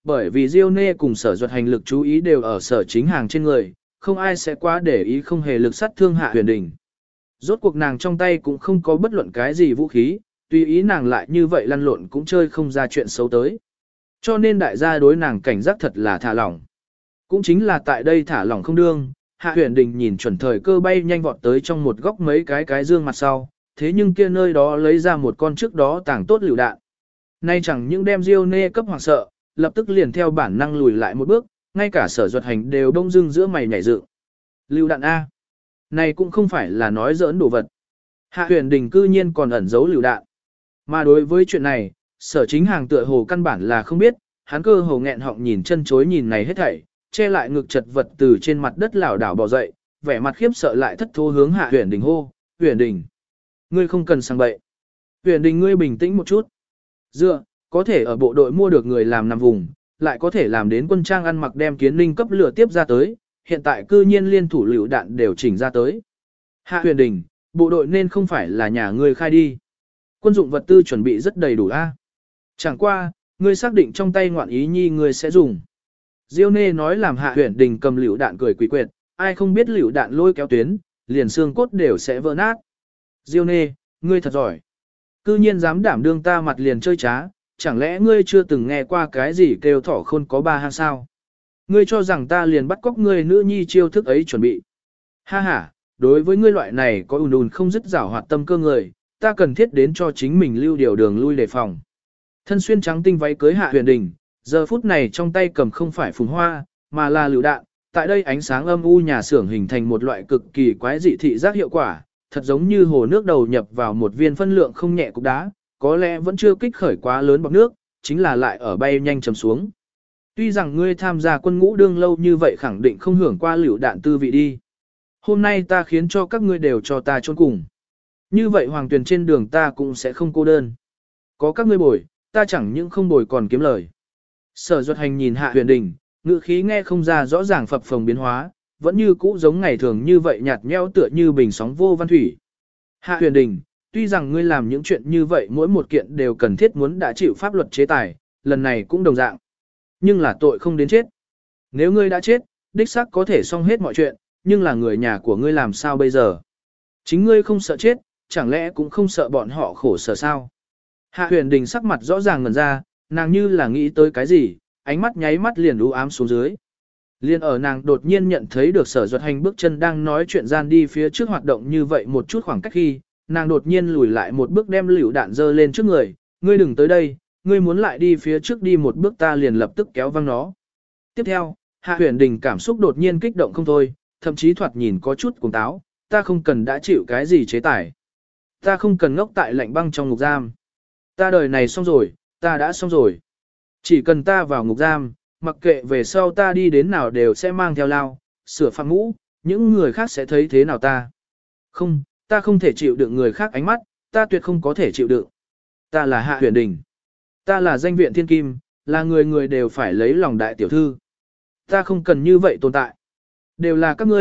bởi vì Diêu Nê cùng Sở Duật Hành lực chú ý đều ở Sở Chính Hàng trên người, không ai sẽ quá để ý không hề lực sát thương Hạ Huyền Đình. Rốt cuộc nàng trong tay cũng không có bất luận cái gì vũ khí, tùy ý nàng lại như vậy lăn lộn cũng chơi không ra chuyện xấu tới. Cho nên đại gia đối nàng cảnh giác thật là thả lỏng. Cũng chính là tại đây thả lỏng không đương, Hạ Huyền Đình nhìn chuẩn thời cơ bay nhanh vọt tới trong một góc mấy cái dương mặt sau, thế nhưng kia nơi đó lấy ra một con trước đó tàng tốt lựu đạn. Nay chẳng những đem Diêu Nê cấp hoảng sợ, lập tức liền theo bản năng lùi lại một bước, ngay cả Sở Duật Hành đều đông dưng giữa mày nhảy dựng. Lựu đạn A. Này cũng không phải là nói giỡn đồ vật. Hạ Huyền Đình cư nhiên còn ẩn giấu lựu đạn. Mà đối với chuyện này, Sở Chính Hàng tựa hồ căn bản là không biết, hắn cơ hồ nghẹn họng nhìn chân chối nhìn này hết thảy, che lại ngực chật vật từ trên mặt đất lảo đảo bò dậy, vẻ mặt khiếp sợ lại thất thố hướng Hạ Huyền Đình hô, "Huyền Đình, ngươi không cần sang bậy. Huyền Đình ngươi bình tĩnh một chút. Dựa, có thể ở bộ đội mua được người làm nằm vùng, lại có thể làm đến quân trang ăn mặc đem Kiến Linh cấp lửa tiếp ra tới, hiện tại cư nhiên liên thủ lựu đạn đều chỉnh ra tới. Hạ Huyền Đình, bộ đội nên không phải là nhà ngươi khai đi. Quân dụng vật tư chuẩn bị rất đầy đủ a. Chẳng qua, ngươi xác định trong tay ngoạn ý nhi ngươi sẽ dùng." Diêu Nê nói làm Hạ Huyền Đình cầm lựu đạn cười quỷ quyệt, ai không biết lựu đạn lôi kéo tuyến, liền xương cốt đều sẽ vỡ nát. Diêu Nê, ngươi thật giỏi. Cư nhiên dám đảm đương ta mặt liền chơi trá, chẳng lẽ ngươi chưa từng nghe qua cái gì kêu thỏ khôn có ba hang sao? Ngươi cho rằng ta liền bắt cóc ngươi nữ nhi chiêu thức ấy chuẩn bị. Ha ha, đối với ngươi loại này có ùn không dứt giảo hoạt tâm cơ người, ta cần thiết đến cho chính mình lưu điều đường lui đề phòng. Thân xuyên trắng tinh váy cưới Hạ Huyền Đình, giờ phút này trong tay cầm không phải phùng hoa, mà là lựu đạn. Tại đây ánh sáng âm u nhà xưởng hình thành một loại cực kỳ quái dị thị giác hiệu quả, thật giống như hồ nước đầu nhập vào một viên phân lượng không nhẹ cục đá, có lẽ vẫn chưa kích khởi quá lớn bọt nước, chính là lại ở bay nhanh chầm xuống. Tuy rằng ngươi tham gia quân ngũ đương lâu như vậy khẳng định không hưởng qua lựu đạn tư vị đi. Hôm nay ta khiến cho các ngươi đều cho ta chôn cùng. Như vậy hoàng tuyển trên đường ta cũng sẽ không cô đơn. Có các ngươi bồi, ta chẳng những không bồi còn kiếm lời. Sở Duật Hành nhìn Hạ Huyền Đình, ngữ khí nghe không ra rõ ràng phập phồng biến hóa, vẫn như cũ giống ngày thường như vậy nhạt nhẽo tựa như bình sóng vô văn thủy. Hạ Huyền Đình, tuy rằng ngươi làm những chuyện như vậy mỗi một kiện đều cần thiết muốn đã chịu pháp luật chế tài, lần này cũng đồng dạng. Nhưng là tội không đến chết. Nếu ngươi đã chết, đích xác có thể xong hết mọi chuyện, nhưng là người nhà của ngươi làm sao bây giờ? Chính ngươi không sợ chết, chẳng lẽ cũng không sợ bọn họ khổ sở sao? Hạ Huyền Đình sắc mặt rõ ràng ngần ra, nàng như là nghĩ tới cái gì, ánh mắt nháy mắt liền u ám xuống dưới. Liên ở nàng đột nhiên nhận thấy được Sở Duật Hành bước chân đang nói chuyện gian đi phía trước hoạt động như vậy một chút khoảng cách khi, nàng đột nhiên lùi lại một bước đem lựu đạn dơ lên trước người, ngươi đừng tới đây, ngươi muốn lại đi phía trước đi một bước ta liền lập tức kéo văng nó. Tiếp theo, Hạ Huyền Đình cảm xúc đột nhiên kích động không thôi, thậm chí thoạt nhìn có chút cuồng táo, ta không cần đã chịu cái gì chế tài. Ta không cần ngốc tại lạnh băng trong ngục giam. Ta đời này xong rồi, ta đã xong rồi. Chỉ cần ta vào ngục giam, mặc kệ về sau ta đi đến nào đều sẽ mang theo lao, sửa phạm ngũ, những người khác sẽ thấy thế nào ta. Không, ta không thể chịu đựng người khác ánh mắt, ta tuyệt không có thể chịu đựng. Ta là Hạ Huyền Đình. Ta là danh viện thiên kim, là người người đều phải lấy lòng đại tiểu thư. Ta không cần như vậy tồn tại. Đều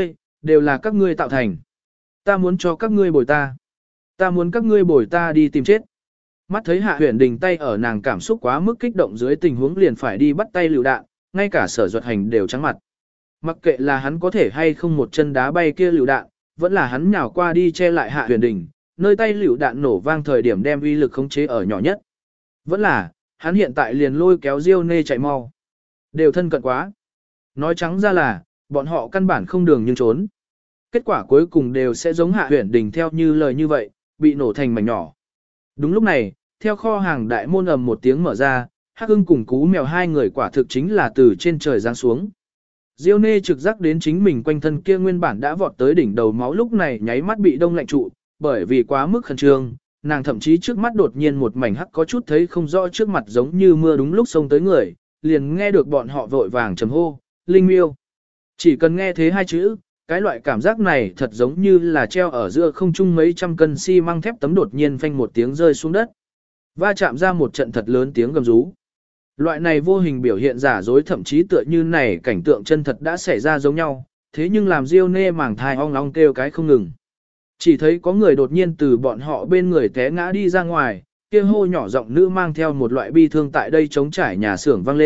là các ngươi tạo thành. Ta muốn cho các ngươi bồi ta. Ta muốn các ngươi bồi ta đi tìm chết. Mắt thấy Hạ Huyền Đình tay ở nàng cảm xúc quá mức kích động dưới tình huống liền phải đi bắt tay lựu đạn, ngay cả Sở Duật Hành đều trắng mặt. Mặc kệ là hắn có thể hay không một chân đá bay kia lựu đạn, vẫn là hắn nhào qua đi che lại Hạ Huyền Đình, nơi tay lựu đạn nổ vang thời điểm đem uy lực khống chế ở nhỏ nhất. Vẫn là, hắn hiện tại liền lôi kéo Diêu Nê chạy mau. Đều thân cận quá. Nói trắng ra là, bọn họ căn bản không đường nhưng trốn. Kết quả cuối cùng đều sẽ giống Hạ Huyền Đình theo như lời như vậy, bị nổ thành mảnh nhỏ. Đúng lúc này, theo kho hàng đại môn ầm một tiếng mở ra, Hắc Ưng cùng Cú Mèo hai người quả thực chính là từ trên trời giáng xuống. Diêu Nê trực giác đến chính mình quanh thân kia nguyên bản đã vọt tới đỉnh đầu máu lúc này nháy mắt bị đông lạnh trụ, bởi vì quá mức khẩn trương, nàng thậm chí trước mắt đột nhiên một mảnh hắc có chút thấy không rõ trước mặt giống như mưa đúng lúc xông tới người, liền nghe được bọn họ vội vàng trầm hô, Linh Miêu. Chỉ cần nghe thế hai chữ, cái loại cảm giác này thật giống như là treo ở giữa không trung mấy trăm cân xi măng thép tấm đột nhiên phanh một tiếng rơi xuống đất. Va chạm ra một trận thật lớn tiếng gầm rú. Loại này vô hình biểu hiện giả dối thậm chí tựa như này cảnh tượng chân thật đã xảy ra giống nhau, thế nhưng làm Diêu Nê màng thai ong ong kêu cái không ngừng. Chỉ thấy có người đột nhiên từ bọn họ bên người té ngã đi ra ngoài, kia hô nhỏ giọng nữ mang theo một loại bi thương tại đây chống trải nhà xưởng vang lên,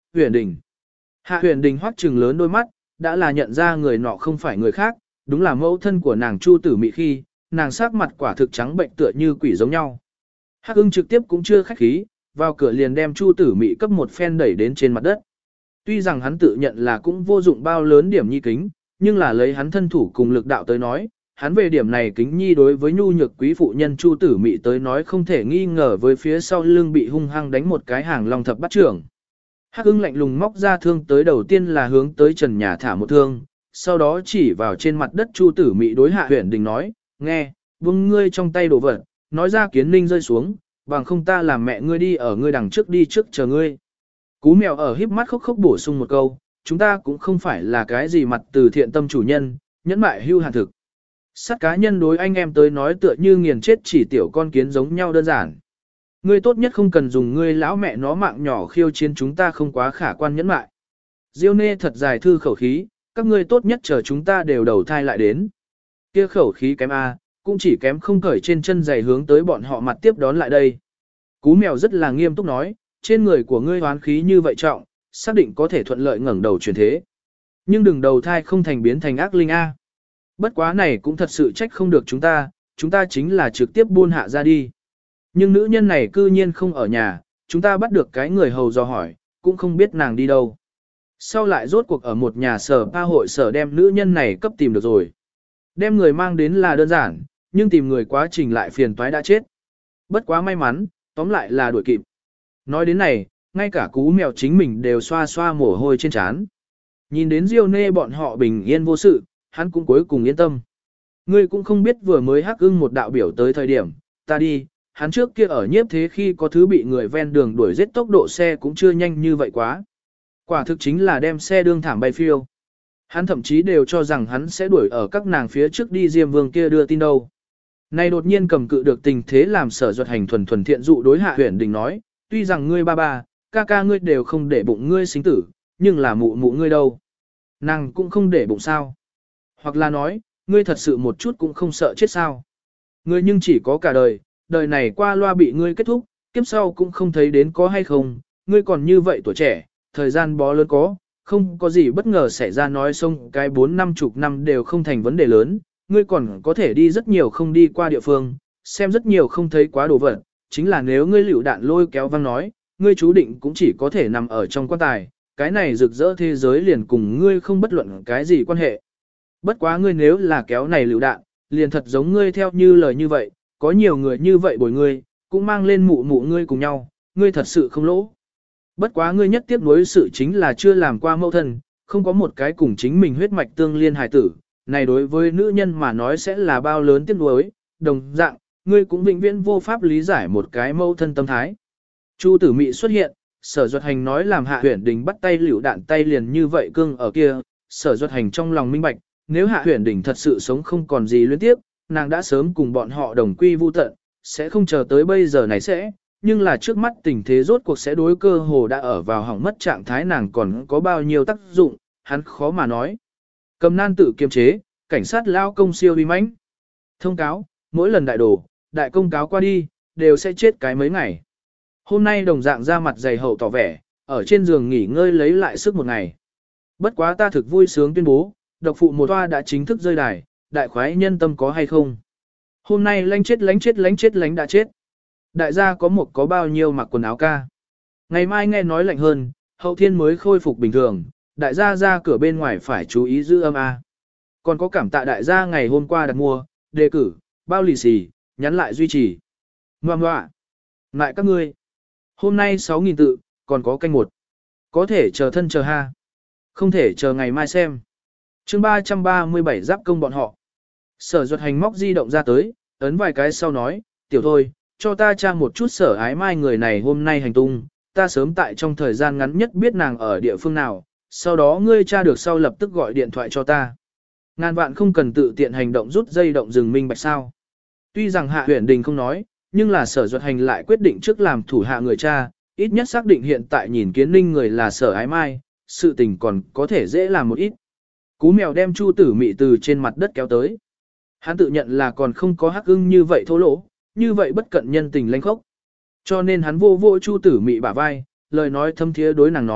Huyền Đình. Hạ Huyền Đình hoắc trừng lớn đôi mắt, đã là nhận ra người nọ không phải người khác, đúng là mẫu thân của nàng Chu Tử Mị khi, nàng sắc mặt quả thực trắng bệnh tựa như quỷ giống nhau. Hắc Ưng trực tiếp cũng chưa khách khí, vào cửa liền đem Chu Tử Mị cấp một phen đẩy đến trên mặt đất. Tuy rằng hắn tự nhận là cũng vô dụng bao lớn điểm nhi kính, nhưng là lấy hắn thân thủ cùng lực đạo tới nói, hắn về điểm này kính nhi đối với nhu nhược quý phụ nhân Chu Tử Mị tới nói không thể nghi ngờ với phía sau lưng bị hung hăng đánh một cái hàng long thập bắt trưởng. Hắc Ưng lạnh lùng móc ra thương tới đầu tiên là hướng tới trần nhà thả một thương, sau đó chỉ vào trên mặt đất Chu Tử Mị đối Hạ Huyền Đình nói, nghe, buông ngươi trong tay đồ vật, nói ra Kiến Ninh rơi xuống, bằng không ta làm mẹ ngươi đi ở ngươi đằng trước đi trước chờ ngươi. Cú mèo ở híp mắt khóc khóc bổ sung một câu, chúng ta cũng không phải là cái gì mặt từ thiện tâm chủ nhân, nhẫn mại hưu hạn thực. Sát cá nhân đối anh em tới nói tựa như nghiền chết chỉ tiểu con kiến giống nhau đơn giản. Ngươi tốt nhất không cần dùng ngươi lão mẹ nó mạng nhỏ khiêu chiến chúng ta không quá khả quan nhẫn mại. Diêu nê thật dài thư khẩu khí, các ngươi tốt nhất chờ chúng ta đều đầu thai lại đến. Kia khẩu khí kém A, cũng chỉ kém không cởi trên chân giày hướng tới bọn họ mặt tiếp đón lại đây. Cú mèo rất là nghiêm túc nói, trên người của ngươi hoán khí như vậy trọng, xác định có thể thuận lợi ngẩng đầu chuyển thế. Nhưng đừng đầu thai không thành biến thành ác linh A. Bất quá này cũng thật sự trách không được chúng ta chính là trực tiếp buôn hạ ra đi. Nhưng nữ nhân này cư nhiên không ở nhà, chúng ta bắt được cái người hầu dò hỏi, cũng không biết nàng đi đâu. Sau lại rốt cuộc ở một nhà sở pa hội sở đem nữ nhân này cấp tìm được rồi. Đem người mang đến là đơn giản, nhưng tìm người quá trình lại phiền toái đã chết. Bất quá may mắn, tóm lại là đuổi kịp. Nói đến này, ngay cả cú mèo chính mình đều xoa xoa mồ hôi trên trán. Nhìn đến Diêu nê bọn họ bình yên vô sự, hắn cũng cuối cùng yên tâm. Ngươi cũng không biết vừa mới Hắc Ưng một đạo biểu tới thời điểm, ta đi, hắn trước kia ở nhiếp thế khi có thứ bị người ven đường đuổi giết tốc độ xe cũng chưa nhanh như vậy quá. Quả thực chính là đem xe đương thảm bay phiêu. Hắn thậm chí đều cho rằng hắn sẽ đuổi ở các nàng phía trước đi Diêm Vương kia đưa tin đâu. Này đột nhiên cầm cự được tình thế làm Sở Duật Hành thuần thuần thiện dụ đối Hạ Huyền Đình nói, tuy rằng ngươi ba, ca ca ngươi đều không để bụng ngươi sinh tử, nhưng là mụ mụ ngươi đâu. Nàng cũng không để bụng sao. Hoặc là nói, ngươi thật sự một chút cũng không sợ chết sao. Ngươi nhưng chỉ có cả đời, đời này qua loa bị ngươi kết thúc, kiếp sau cũng không thấy đến có hay không, ngươi còn như vậy tuổi trẻ, thời gian bó lớn có, không có gì bất ngờ xảy ra nói xong cái 4-50 năm đều không thành vấn đề lớn, ngươi còn có thể đi rất nhiều không đi qua địa phương, xem rất nhiều không thấy quá đồ vật, chính là nếu ngươi liều đạn lôi kéo văng nói, ngươi chú định cũng chỉ có thể nằm ở trong quan tài, cái này rực rỡ thế giới liền cùng ngươi không bất luận cái gì quan hệ. Bất quá ngươi nếu là kéo này liều đạn, liền thật giống ngươi theo như lời như vậy, có nhiều người như vậy bồi ngươi, cũng mang lên mụ mụ ngươi cùng nhau, ngươi thật sự không lỗ. Bất quá ngươi nhất tiếc nuối sự chính là chưa làm qua mẫu thân, không có một cái cùng chính mình huyết mạch tương liên hài tử, này đối với nữ nhân mà nói sẽ là bao lớn tiếc nuối, đồng dạng, ngươi cũng vĩnh viễn vô pháp lý giải một cái mẫu thân tâm thái. Chu Tử Mị xuất hiện, Sở Duật Hành nói làm Hạ Huyền Đình bắt tay liều đạn tay liền như vậy cương ở kia, Sở Duật Hành trong lòng minh bạch, nếu Hạ Huyền Đình thật sự sống không còn gì luyến tiếp, nàng đã sớm cùng bọn họ đồng quy vu tận, sẽ không chờ tới bây giờ này sẽ, nhưng là trước mắt tình thế rốt cuộc sẽ đối cơ hồ đã ở vào hỏng mất trạng thái nàng còn có bao nhiêu tác dụng, hắn khó mà nói. Cầm nan tự kiềm chế, cảnh sát lao công siêu uy mãnh. Thông cáo, mỗi lần đại đổ, đại công cáo qua đi, đều sẽ chết cái mấy ngày. Hôm nay đồng dạng ra mặt dày hậu tỏ vẻ, ở trên giường nghỉ ngơi lấy lại sức một ngày. Bất quá ta thực vui sướng tuyên bố, độc phụ một toa đã chính thức rơi đài, đại khoái nhân tâm có hay không? Hôm nay lánh chết đã chết. Đại gia có bao nhiêu mặc quần áo ca. Ngày mai nghe nói lạnh hơn, hậu thiên mới khôi phục bình thường, đại gia ra cửa bên ngoài phải chú ý giữ âm A. Còn có cảm tạ đại gia ngày hôm qua đặt mua, đề cử, bao lì xì, nhắn lại duy trì. Ngoà. Ngại các ngươi. Hôm nay 6.000 tự, còn có canh một. Có thể chờ thân chờ ha. Không thể chờ ngày mai xem. chương 337 giáp công bọn họ. Sở Duật Hành móc di động ra tới, ấn vài cái sau nói, tiểu thôi, cho ta tra một chút Sở Ái Mai người này hôm nay hành tung, ta sớm tại trong thời gian ngắn nhất biết nàng ở địa phương nào, sau đó ngươi tra được sau lập tức gọi điện thoại cho ta. Ngàn vạn không cần tự tiện hành động rút dây động rừng minh bạch sao. Tuy rằng Hạ Huyền Đình không nói, nhưng là Sở Duật Hành lại quyết định trước làm thủ hạ người cha, ít nhất xác định hiện tại nhìn Kiến Ninh người là Sở Ái Mai, sự tình còn có thể dễ làm một ít. Cú mèo đem Chu Tử Mị từ trên mặt đất kéo tới. Hắn tự nhận là còn không có Hắc Ưng như vậy thô lỗ, như vậy bất cận nhân tình lanh khốc. Cho nên hắn vô vô Chu Tử Mị bả vai, lời nói thâm thiế đối nàng nói,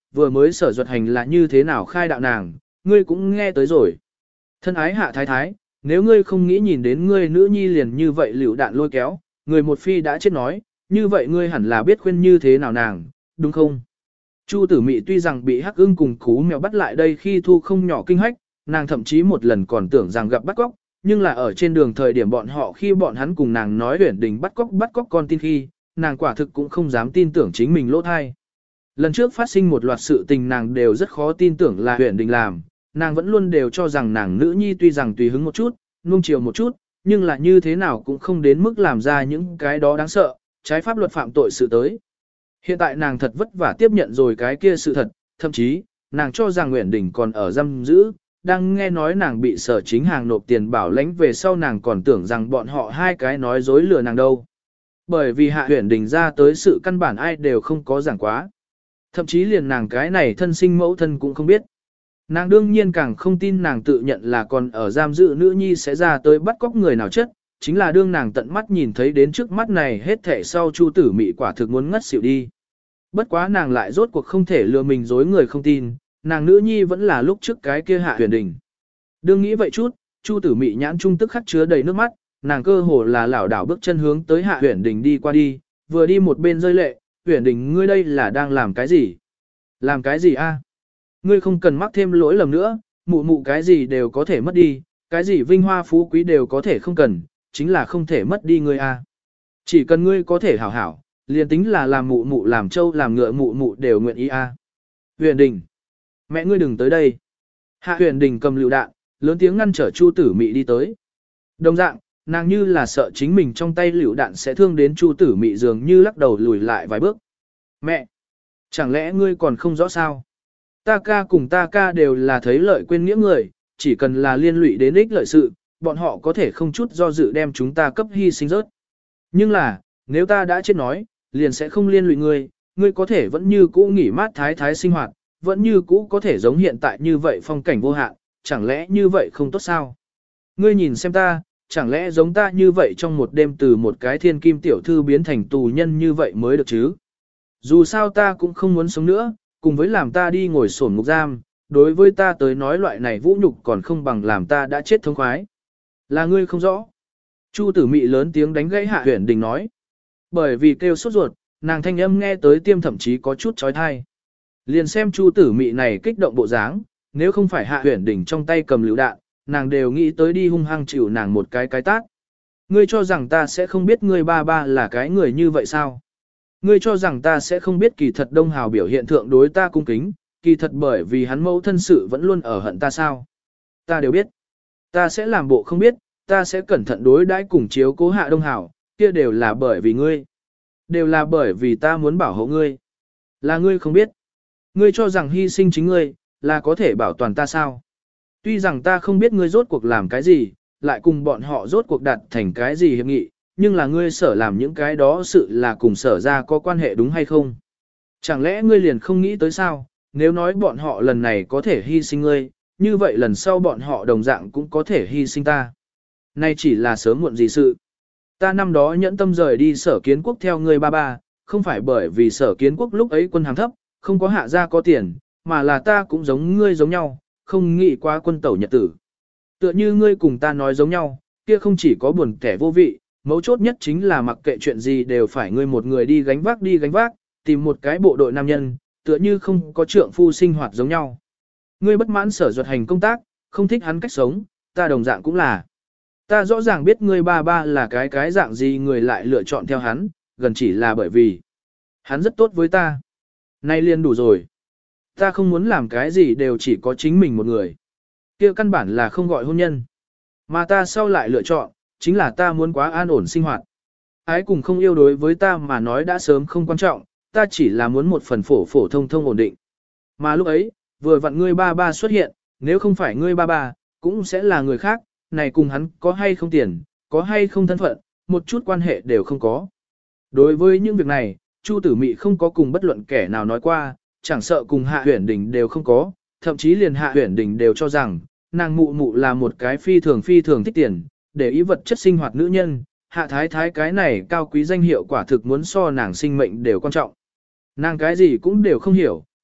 vừa mới Sở Duật Hành là như thế nào khai đạo nàng, ngươi cũng nghe tới rồi. Thân ái Hạ Thái Thái, nếu ngươi không nghĩ nhìn đến ngươi nữ nhi liền như vậy liều đạn lôi kéo, người một phi đã chết nói, như vậy ngươi hẳn là biết khuyên như thế nào nàng, đúng không? Chu Tử Mị tuy rằng bị Hắc Ưng cùng Cú Mèo bắt lại đây khi thu không nhỏ kinh hách, nàng thậm chí một lần còn tưởng rằng gặp bắt cóc, nhưng là ở trên đường thời điểm bọn hắn cùng nàng nói Uyển Đình bắt cóc con tin khi, nàng quả thực cũng không dám tin tưởng chính mình lỗ thai. Lần trước phát sinh một loạt sự tình nàng đều rất khó tin tưởng là Uyển Đình làm, nàng vẫn luôn đều cho rằng nàng nữ nhi tuy rằng tùy hứng một chút, nuông chiều một chút, nhưng là như thế nào cũng không đến mức làm ra những cái đó đáng sợ, trái pháp luật phạm tội sự tới. Hiện tại nàng thật vất vả tiếp nhận rồi cái kia sự thật, thậm chí, nàng cho rằng Uyển Đình còn ở giam giữ, đang nghe nói nàng bị Sở Chính Hàng nộp tiền bảo lãnh về sau nàng còn tưởng rằng bọn họ hai cái nói dối lừa nàng đâu. Bởi vì Hạ Uyển Đình ra tới sự căn bản ai đều không có giảng quá. Thậm chí liền nàng cái này thân sinh mẫu thân cũng không biết. Nàng đương nhiên càng không tin nàng tự nhận là còn ở giam giữ nữ nhi sẽ ra tới bắt cóc người nào chất, chính là đương nàng tận mắt nhìn thấy đến trước mắt này hết thể sau Chu Tử Mị quả thực muốn ngất xỉu đi. Bất quá nàng lại rốt cuộc không thể lừa mình dối người không tin, nàng nữ nhi vẫn là lúc trước cái kia Hạ Uyển Đình. Đương nghĩ vậy chút, Chu Tử Mị nhãn trung tức khắc chứa đầy nước mắt, nàng cơ hồ là lảo đảo bước chân hướng tới Hạ Uyển Đình đi qua đi, vừa đi một bên rơi lệ, "Uyển Đình ngươi đây là đang làm cái gì? Làm cái gì a? Ngươi không cần mắc thêm lỗi lầm nữa, mụ mụ cái gì đều có thể mất đi, cái gì vinh hoa phú quý đều có thể không cần, chính là không thể mất đi ngươi a. Chỉ cần ngươi có thể hảo hảo, liền tính là làm mụ mụ làm trâu làm ngựa mụ mụ đều nguyện ý a." Uyển Đình, mẹ ngươi đừng tới đây. Hạ Uyển Đình cầm lựu đạn, lớn tiếng ngăn trở Chu Tử Mị đi tới. Đồng dạng, nàng như là sợ chính mình trong tay lựu đạn sẽ thương đến Chu Tử Mị dường như lắc đầu lùi lại vài bước. "Mẹ, chẳng lẽ ngươi còn không rõ sao? Ta ca cùng ta ca đều là thấy lợi quên nghĩa người, chỉ cần là liên lụy đến ích lợi sự, bọn họ có thể không chút do dự đem chúng ta cấp hy sinh rớt. Nhưng là, nếu ta đã chết nói, liền sẽ không liên lụy ngươi, ngươi có thể vẫn như cũ nghỉ mát thái thái sinh hoạt, vẫn như cũ có thể giống hiện tại như vậy phong cảnh vô hạn, chẳng lẽ như vậy không tốt sao? Ngươi nhìn xem ta, chẳng lẽ giống ta như vậy trong một đêm từ một cái thiên kim tiểu thư biến thành tù nhân như vậy mới được chứ? Dù sao ta cũng không muốn sống nữa, cùng với làm ta đi ngồi sổn ngục giam, đối với ta tới nói loại này vũ nhục còn không bằng làm ta đã chết thống khoái. Là ngươi không rõ." Chu Tử Mị lớn tiếng đánh gãy Hạ Uyển Đình nói. Bởi vì kêu sốt ruột, nàng thanh âm nghe tới tiêm thậm chí có chút chói tai. Liền xem Chu Tử Mị này kích động bộ dáng, nếu không phải Hạ Uyển Đình trong tay cầm lựu đạn, nàng đều nghĩ tới đi hung hăng chịu nàng một cái tát. "Ngươi cho rằng ta sẽ không biết ngươi ba ba là cái người như vậy sao? Ngươi cho rằng ta sẽ không biết kỳ thật Đông Hào biểu hiện thượng đối ta cung kính, kỳ thật bởi vì hắn mẫu thân sự vẫn luôn ở hận ta sao? Ta đều biết. Ta sẽ làm bộ không biết, ta sẽ cẩn thận đối đãi cùng chiếu cố Hạ Đông Hào, kia đều là bởi vì ngươi. Đều là bởi vì ta muốn bảo hộ ngươi. Là ngươi không biết. Ngươi cho rằng hy sinh chính ngươi, là có thể bảo toàn ta sao? Tuy rằng ta không biết ngươi rốt cuộc làm cái gì, lại cùng bọn họ rốt cuộc đạt thành cái gì hiệp nghị, nhưng là ngươi sở làm những cái đó sự là cùng sở ra có quan hệ đúng hay không? Chẳng lẽ ngươi liền không nghĩ tới sao, nếu nói bọn họ lần này có thể hy sinh ngươi, như vậy lần sau bọn họ đồng dạng cũng có thể hy sinh ta. Nay chỉ là sớm muộn gì sự. Ta năm đó nhẫn tâm rời đi Sở Kiến Quốc theo ngươi ba ba, không phải bởi vì Sở Kiến Quốc lúc ấy quân hàm thấp, không có hạ gia có tiền, mà là ta cũng giống ngươi giống nhau, không nghĩ qua quân tẩu nhật tử. Tựa như ngươi cùng ta nói giống nhau, kia không chỉ có buồn kẻ vô vị, mấu chốt nhất chính là mặc kệ chuyện gì đều phải ngươi một người đi gánh vác, tìm một cái bộ đội nam nhân, tựa như không có trượng phu sinh hoạt giống nhau. Ngươi bất mãn Sở Duật Hành công tác, không thích hắn cách sống, ta đồng dạng cũng là. Ta rõ ràng biết ngươi ba ba là cái dạng gì người lại lựa chọn theo hắn, gần chỉ là bởi vì hắn rất tốt với ta. Nay liền đủ rồi. Ta không muốn làm cái gì đều chỉ có chính mình một người. Kia căn bản là không gọi hôn nhân. Mà ta sau lại lựa chọn, chính là ta muốn quá an ổn sinh hoạt. Ái cùng không yêu đối với ta mà nói đã sớm không quan trọng, ta chỉ là muốn một phần phổ thông ổn định. Mà lúc ấy, vừa vặn ngươi ba ba xuất hiện, nếu không phải ngươi ba ba, cũng sẽ là người khác, này cùng hắn có hay không tiền, có hay không thân phận, một chút quan hệ đều không có. Đối với những việc này, Chu Tử Mị không có cùng bất luận kẻ nào nói qua, chẳng sợ cùng Hạ Uyển Đình đều không có, thậm chí liền Hạ Uyển Đình đều cho rằng, nàng mụ mụ là một cái phi thường thích tiền, để ý vật chất sinh hoạt nữ nhân, Hạ Thái Thái cái này cao quý danh hiệu quả thực muốn so nàng sinh mệnh đều quan trọng. Nàng cái gì cũng đều không hiểu,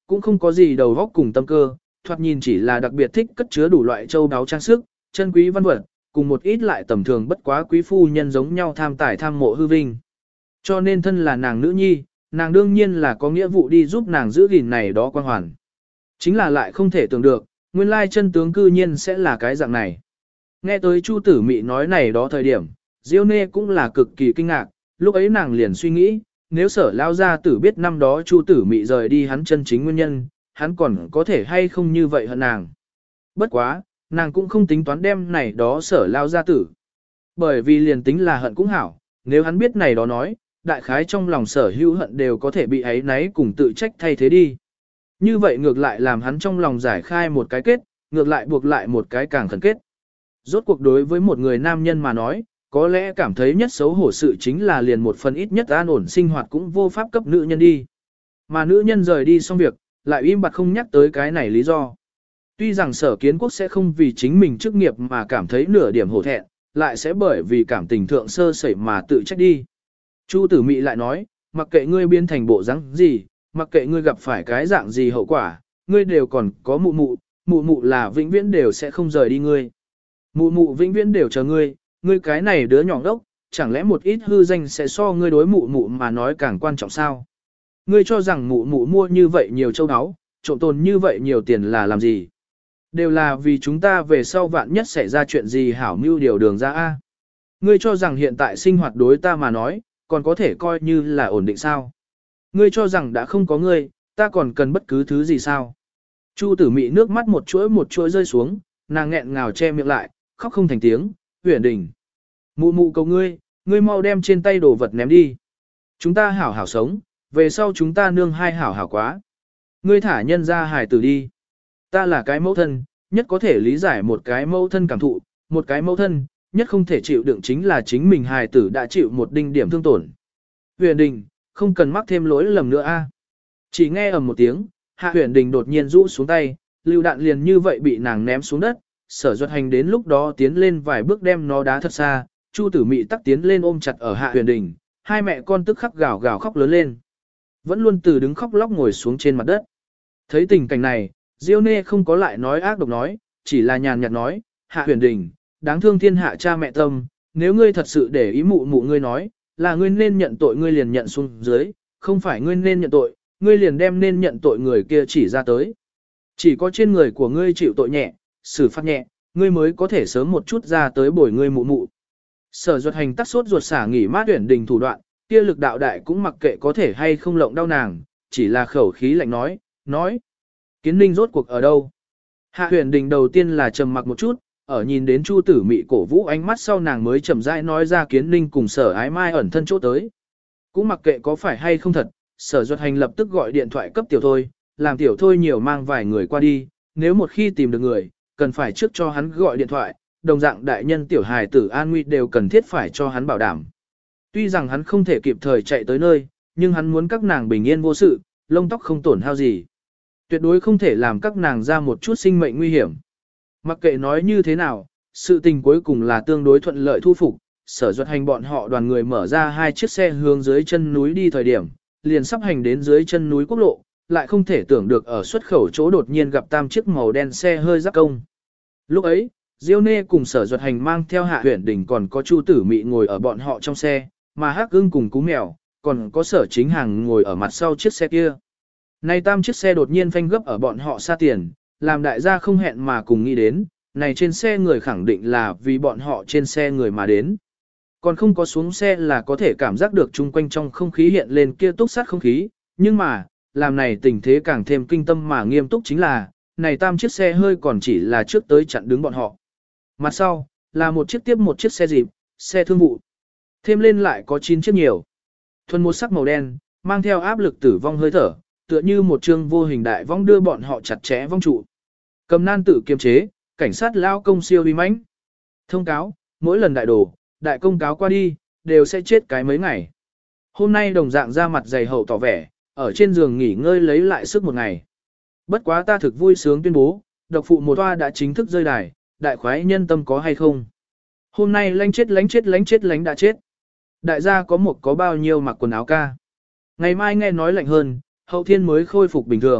cũng không có gì đầu óc cùng tâm cơ, thoạt nhìn chỉ là đặc biệt thích cất chứa đủ loại châu báu trang sức, chân quý văn vật, cùng một ít lại tầm thường bất quá quý phu nhân giống nhau tham tài tham mộ hư vinh. Cho nên thân là nàng nữ nhi, nàng đương nhiên là có nghĩa vụ đi giúp nàng giữ gìn này đó quan hoàn. Chính là lại không thể tưởng được, nguyên lai chân tướng cư nhiên sẽ là cái dạng này. Nghe tới Chu Tử Mị nói này đó thời điểm, Diêu Nê cũng là cực kỳ kinh ngạc, lúc ấy nàng liền suy nghĩ, nếu Sở lao gia tử biết năm đó Chu Tử Mị rời đi hắn chân chính nguyên nhân, hắn còn có thể hay không như vậy hận nàng. Bất quá, nàng cũng không tính toán đem này đó Sở lao gia tử. Bởi vì liền tính là hận cũng hảo, nếu hắn biết này đó nói, đại khái trong lòng Sở hữu hận đều có thể bị ấy náy cùng tự trách thay thế đi. Như vậy ngược lại làm hắn trong lòng giải khai một cái kết, ngược lại buộc lại một cái càng khẩn kết. Rốt cuộc đối với một người nam nhân mà nói, có lẽ cảm thấy nhất xấu hổ sự chính là liền một phần ít nhất an ổn sinh hoạt cũng vô pháp cấp nữ nhân đi. Mà nữ nhân rời đi xong việc, lại im bặt không nhắc tới cái này lý do. Tuy rằng Sở Kiến Quốc sẽ không vì chính mình chức nghiệp mà cảm thấy nửa điểm hổ thẹn, lại sẽ bởi vì cảm tình thượng sơ sẩy mà tự trách đi. Chu Tử Mị lại nói, mặc kệ ngươi biến thành bộ dáng gì, mặc kệ ngươi gặp phải cái dạng gì hậu quả, ngươi đều còn có mụ mụ, mụ mụ là vĩnh viễn đều sẽ không rời đi ngươi. Mụ mụ vĩnh viễn đều chờ ngươi, ngươi cái này đứa nhỏ đốc, chẳng lẽ một ít hư danh sẽ so ngươi đối mụ mụ mà nói càng quan trọng sao? Ngươi cho rằng mụ mụ mua như vậy nhiều châu áo, trộm tồn như vậy nhiều tiền là làm gì? Đều là vì chúng ta về sau vạn nhất xảy ra chuyện gì hảo mưu điều đường ra a. Ngươi cho rằng hiện tại sinh hoạt đối ta mà nói, còn có thể coi như là ổn định sao? Ngươi cho rằng đã không có ngươi, ta còn cần bất cứ thứ gì sao? Chu Tử Mị nước mắt một chuỗi rơi xuống, nàng nghẹn ngào che miệng lại, khóc không thành tiếng, Huyền Đình. Mụ mụ cầu ngươi, ngươi mau đem trên tay đồ vật ném đi. Chúng ta hảo hảo sống, về sau chúng ta nương hai hảo hảo quá. Ngươi thả nhân ra hài tử đi. Ta là cái mẫu thân, nhất có thể lý giải một cái mẫu thân cảm thụ, một cái mẫu thân, nhất không thể chịu đựng chính là chính mình hài tử đã chịu một đinh điểm thương tổn. Huyền Đình, không cần mắc thêm lỗi lầm nữa a. Chỉ nghe ầm một tiếng, Hạ Huyền Đình đột nhiên rũ xuống tay, lưu đạn liền như vậy bị nàng ném xuống đất. Sở Duật Hành đến lúc đó tiến lên vài bước đem nó đá thật xa, Chu Tử Mị tắc tiến lên ôm chặt ở Hạ Huyền Đình, hai mẹ con tức khắc gào gào khóc lớn lên. Vẫn luôn từ đứng khóc lóc ngồi xuống trên mặt đất. Thấy tình cảnh này, Diêu Nê không có lại nói ác độc nói, chỉ là nhàn nhạt nói, Hạ Huyền Đình, đáng thương thiên hạ cha mẹ tâm, nếu ngươi thật sự để ý mụ mụ ngươi nói, là ngươi nên nhận tội ngươi liền nhận xuống dưới, không phải ngươi nên nhận tội, ngươi liền đem nên nhận tội người kia chỉ ra tới. Chỉ có trên người của ngươi chịu tội nhẹ, xử phạt nhẹ, ngươi mới có thể sớm một chút ra tới bồi ngươi mụ mụ. Sở Duật Hành tắc sốt ruột xả nghỉ mát Uyển Đình thủ đoạn, kia lực đạo đại cũng mặc kệ có thể hay không lộng đau nàng, chỉ là khẩu khí lạnh nói. Kiến Ninh rốt cuộc ở đâu? Hạ Uyển Đình đầu tiên là trầm mặc một chút, ở nhìn đến Chu Tử Mị cổ vũ ánh mắt sau nàng mới chậm rãi nói ra Kiến Ninh cùng Sở Ái Mai ẩn thân chỗ tới. Cũng mặc kệ có phải hay không thật, Sở Duật Hành lập tức gọi điện thoại cấp Tiểu Thôi, làm Tiểu Thôi nhiều mang vài người qua đi, nếu một khi tìm được người, cần phải trước cho hắn gọi điện thoại, đồng dạng đại nhân tiểu hài tử an nguy đều cần thiết phải cho hắn bảo đảm. Tuy rằng hắn không thể kịp thời chạy tới nơi, nhưng hắn muốn các nàng bình yên vô sự, lông tóc không tổn hao gì. Tuyệt đối không thể làm các nàng ra một chút sinh mệnh nguy hiểm. Mặc kệ nói như thế nào, sự tình cuối cùng là tương đối thuận lợi thu phục. Sở Duật Hành bọn họ đoàn người mở ra hai chiếc xe hướng dưới chân núi đi thời điểm, liền sắp hành đến dưới chân núi quốc lộ, lại không thể tưởng được ở xuất khẩu chỗ đột nhiên gặp tam chiếc màu đen xe hơi giáp công. Lúc ấy, Diêu Nê cùng Sở Duật Hành mang theo Hạ Huyền Đình còn có Chu Tử Mị ngồi ở bọn họ trong xe, mà Hắc Ưng cùng Cú Mèo, còn có Sở Chính Hàng ngồi ở mặt sau chiếc xe kia. Này tam chiếc xe đột nhiên phanh gấp ở bọn họ xa tiền, làm đại gia không hẹn mà cùng nghĩ đến, này trên xe người khẳng định là vì bọn họ trên xe người mà đến. Còn không có xuống xe là có thể cảm giác được chung quanh trong không khí hiện lên kia túc sát không khí, nhưng mà, làm này tình thế càng thêm kinh tâm mà nghiêm túc chính là, này tam chiếc xe hơi còn chỉ là trước tới chặn đứng bọn họ. Mặt sau, là một chiếc tiếp một chiếc xe dịp, xe thương vụ. Thêm lên lại có 9 chiếc nhiều. Thuần một sắc màu đen, mang theo áp lực tử vong hơi thở, tựa như một chương vô hình đại vong đưa bọn họ chặt chẽ vong trụ. Cầm nan tự kiềm chế, cảnh sát lao công siêu uy mãnh. Thông cáo, mỗi lần đại đồ, đại công cáo qua đi, đều sẽ chết cái mấy ngày. Hôm nay đồng dạng ra mặt dày hậu tỏ vẻ, ở trên giường nghỉ ngơi lấy lại sức một ngày. Bất quá ta thực vui sướng tuyên bố, độc phụ một toa đã chính thức rơi đài, đại khoái nhân tâm có hay không. Hôm nay lánh chết đã chết. Đại gia có bao nhiêu mặc quần áo ca. Ngày mai nghe nói lạnh hơn, hậu thiên mới khôi phục bình thường,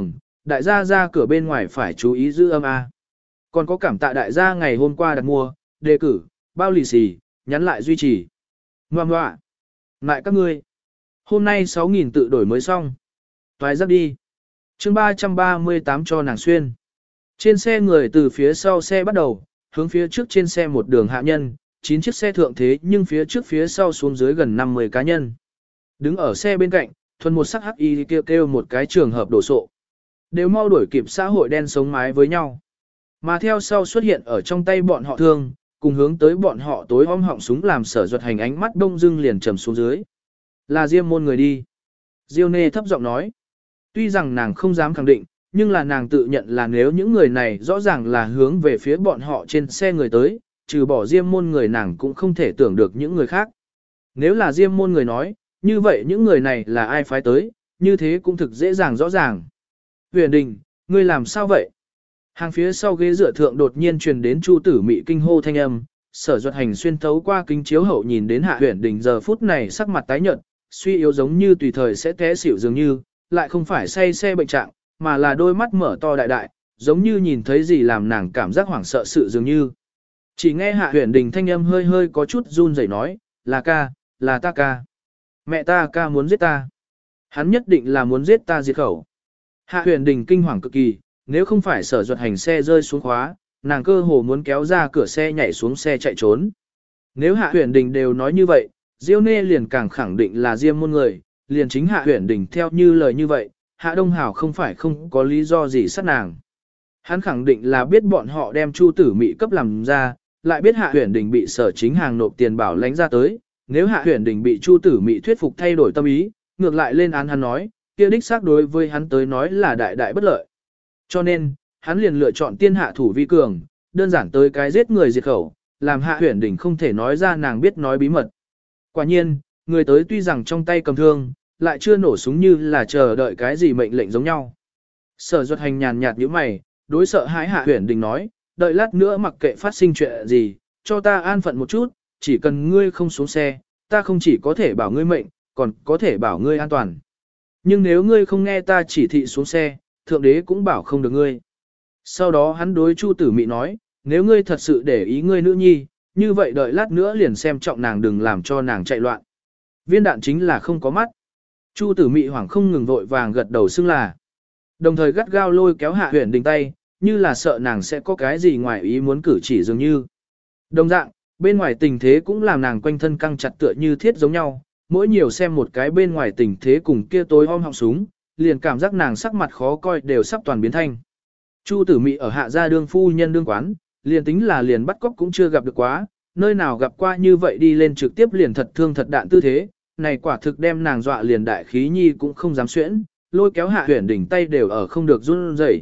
Đại gia ra cửa bên ngoài phải chú ý giữ âm A. Còn có cảm tạ đại gia ngày hôm qua đặt mua, đề cử, bao lì xì, nhắn lại duy trì. Ngoà ngoạ. Lại các ngươi. Hôm nay 6.000 tự đổi mới xong. Toái giáp đi. chương 338 cho nàng xuyên. Trên xe người từ phía sau xe bắt đầu, hướng phía trước trên xe một đường hạ nhân, 9 chiếc xe thượng thế nhưng phía trước phía sau xuống dưới gần 50 cá nhân. Đứng ở xe bên cạnh, thuần một sắc hắc y kêu một cái trường hợp đổ sộ. Đều mau đuổi kịp xã hội đen sống mái với nhau. Mà theo sau xuất hiện ở trong tay bọn họ thương, cùng hướng tới bọn họ tối om họng súng làm Sở Duật Hành ánh mắt đông dưng liền trầm xuống dưới. Là Diêm môn người đi. Diêu Nê thấp giọng nói. Tuy rằng nàng không dám khẳng định, nhưng là nàng tự nhận là nếu những người này rõ ràng là hướng về phía bọn họ trên xe người tới, trừ bỏ Diêm môn người nàng cũng không thể tưởng được những người khác. Nếu là Diêm môn người nói, như vậy những người này là ai phái tới, như thế cũng thực dễ dàng rõ ràng. Huyền Đình, ngươi làm sao vậy? Hàng phía sau ghế dựa thượng đột nhiên truyền đến Chu Tử Mị kinh hô thanh âm, Sở Duật Hành xuyên thấu qua kính chiếu hậu nhìn đến Hạ Huyền Đình giờ phút này sắc mặt tái nhợt, suy yếu giống như tùy thời sẽ té xỉu dường như, lại không phải say xe bệnh trạng, mà là đôi mắt mở to đại đại, giống như nhìn thấy gì làm nàng cảm giác hoảng sợ sự dường như. Chỉ nghe Hạ Huyền Đình thanh âm hơi hơi có chút run rẩy nói, là ca, là ta ca. Mẹ ta ca muốn giết ta. Hắn nhất định là muốn giết ta diệt khẩu. Hạ Huyền Đình kinh hoàng cực kỳ, nếu không phải Sở Duật Hành xe rơi xuống khóa, nàng cơ hồ muốn kéo ra cửa xe nhảy xuống xe chạy trốn. Nếu Hạ Huyền Đình đều nói như vậy, Diêu Nê liền càng khẳng định là Diêm môn người, liền chính Hạ Huyền Đình theo như lời như vậy, Hạ Đông Hảo không phải không có lý do gì sát nàng. Hắn khẳng định là biết bọn họ đem Chu Tử Mị cấp làm ra, lại biết Hạ Huyền Đình bị Sở Chính Hàng nộp tiền bảo lãnh ra tới, nếu Hạ Huyền Đình bị Chu Tử Mị thuyết phục thay đổi tâm ý, ngược lại lên án hắn nói, kia đích xác đối với hắn tới nói là đại đại bất lợi. Cho nên, hắn liền lựa chọn tiên hạ thủ vi cường, đơn giản tới cái giết người diệt khẩu, làm Hạ Huyền Đình không thể nói ra nàng biết nói bí mật. Quả nhiên, người tới tuy rằng trong tay cầm thương, lại chưa nổ súng như là chờ đợi cái gì mệnh lệnh giống nhau. Sở Duật Hành nhàn nhạt nhíu mày, đối sợ hãi Hạ Huyền Đình nói, đợi lát nữa mặc kệ phát sinh chuyện gì, cho ta an phận một chút, chỉ cần ngươi không xuống xe, ta không chỉ có thể bảo ngươi mệnh, còn có thể bảo ngươi an toàn. Nhưng nếu ngươi không nghe ta chỉ thị xuống xe, thượng đế cũng bảo không được ngươi. Sau đó hắn đối Chu Tử Mị nói, nếu ngươi thật sự để ý ngươi nữ nhi, như vậy đợi lát nữa liền xem trọng nàng đừng làm cho nàng chạy loạn. Viên đạn chính là không có mắt. Chu Tử Mị hoảng không ngừng vội vàng gật đầu xưng là. Đồng thời gắt gao lôi kéo Hạ Huyền Đình tay, như là sợ nàng sẽ có cái gì ngoài ý muốn cử chỉ dường như. Đồng dạng, bên ngoài tình thế cũng làm nàng quanh thân căng chặt tựa như thiết giống nhau, mỗi nhiều xem một cái bên ngoài tình thế cùng kia tối om họng súng, liền cảm giác nàng sắc mặt khó coi đều sắp toàn biến thanh. Chu Tử Mị ở Hạ gia đương phu nhân đương quán, liền tính là liền bắt cóc cũng chưa gặp được quá, nơi nào gặp qua như vậy đi lên trực tiếp liền thật thương thật đạn tư thế, này quả thực đem nàng dọa liền đại khí nhi cũng không dám xuyễn, lôi kéo Hạ Huyền Đình tay đều ở không được run rẩy.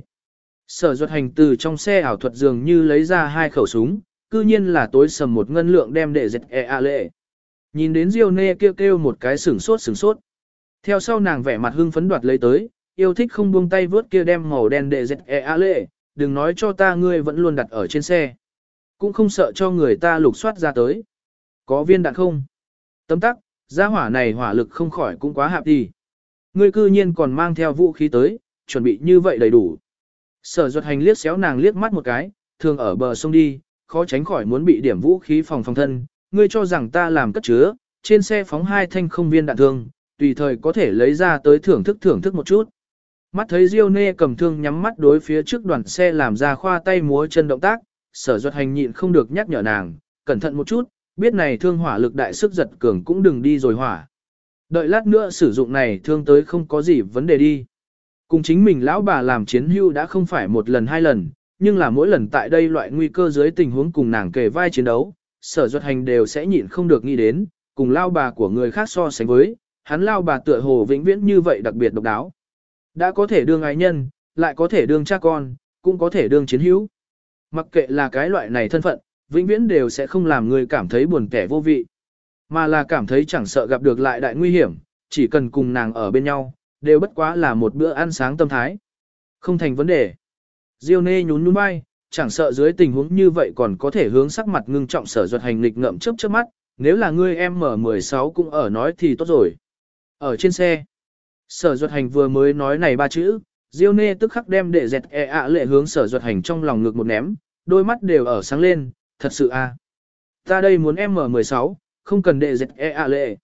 Sở Duật Hành từ trong xe ảo thuật dường như lấy ra 2 khẩu súng, cư nhiên là tối sầm một ngân lượng đem để dệt lệ. Nhìn đến Diêu Nê kêu một cái sửng sốt. Theo sau nàng vẻ mặt hưng phấn đoạt lấy tới, yêu thích không buông tay vớt kia đem màu đen để dệt lệ, đừng nói cho ta ngươi vẫn luôn đặt ở trên xe. Cũng không sợ cho người ta lục soát ra tới. Có viên đạn không? Tấm tắc, gia hỏa này hỏa lực không khỏi cũng quá hạp đi. Ngươi cư nhiên còn mang theo vũ khí tới, chuẩn bị như vậy đầy đủ. Sở Duật Hành liếc xéo nàng liếc mắt một cái, thường ở bờ sông đi, khó tránh khỏi muốn bị điểm vũ khí phòng thân. Ngươi cho rằng ta làm cất chứa, trên xe phóng 2 thanh không viên đạn thương, tùy thời có thể lấy ra tới thưởng thức một chút. Mắt thấy Diêu Nê cầm thương nhắm mắt đối phía trước đoàn xe làm ra khoa tay múa chân động tác, Sở Duật Hành nhịn không được nhắc nhở nàng, cẩn thận một chút, biết này thương hỏa lực đại sức giật cường cũng đừng đi rồi hỏa. Đợi lát nữa sử dụng này thương tới không có gì vấn đề đi. Cùng chính mình lão bà làm chiến hưu đã không phải một lần 2 lần, nhưng là mỗi lần tại đây loại nguy cơ dưới tình huống cùng nàng kề vai chiến đấu, Sở Duật Hành đều sẽ nhịn không được nghĩ đến, cùng lao bà của người khác so sánh với, hắn lao bà tựa hồ vĩnh viễn như vậy đặc biệt độc đáo. Đã có thể đương ái nhân, lại có thể đương cha con, cũng có thể đương chiến hữu. Mặc kệ là cái loại này thân phận, vĩnh viễn đều sẽ không làm người cảm thấy buồn kẻ vô vị, mà là cảm thấy chẳng sợ gặp được lại đại nguy hiểm, chỉ cần cùng nàng ở bên nhau, đều bất quá là một bữa ăn sáng tâm thái. Không thành vấn đề. Diêu Nê nhún nhún vai, chẳng sợ dưới tình huống như vậy còn có thể hướng sắc mặt ngưng trọng Sở Duật Hành nghịch ngợm chớp chớp mắt, nếu là ngươi em M16 cũng ở nói thì tốt rồi. Ở trên xe, Sở Duật Hành vừa mới nói này 3 chữ, Diêu nê tức khắc đem đệ dẹt lệ hướng Sở Duật Hành trong lòng ngực một ném, đôi mắt đều ở sáng lên, thật sự à. Ta đây muốn M16, không cần đệ dẹt lệ.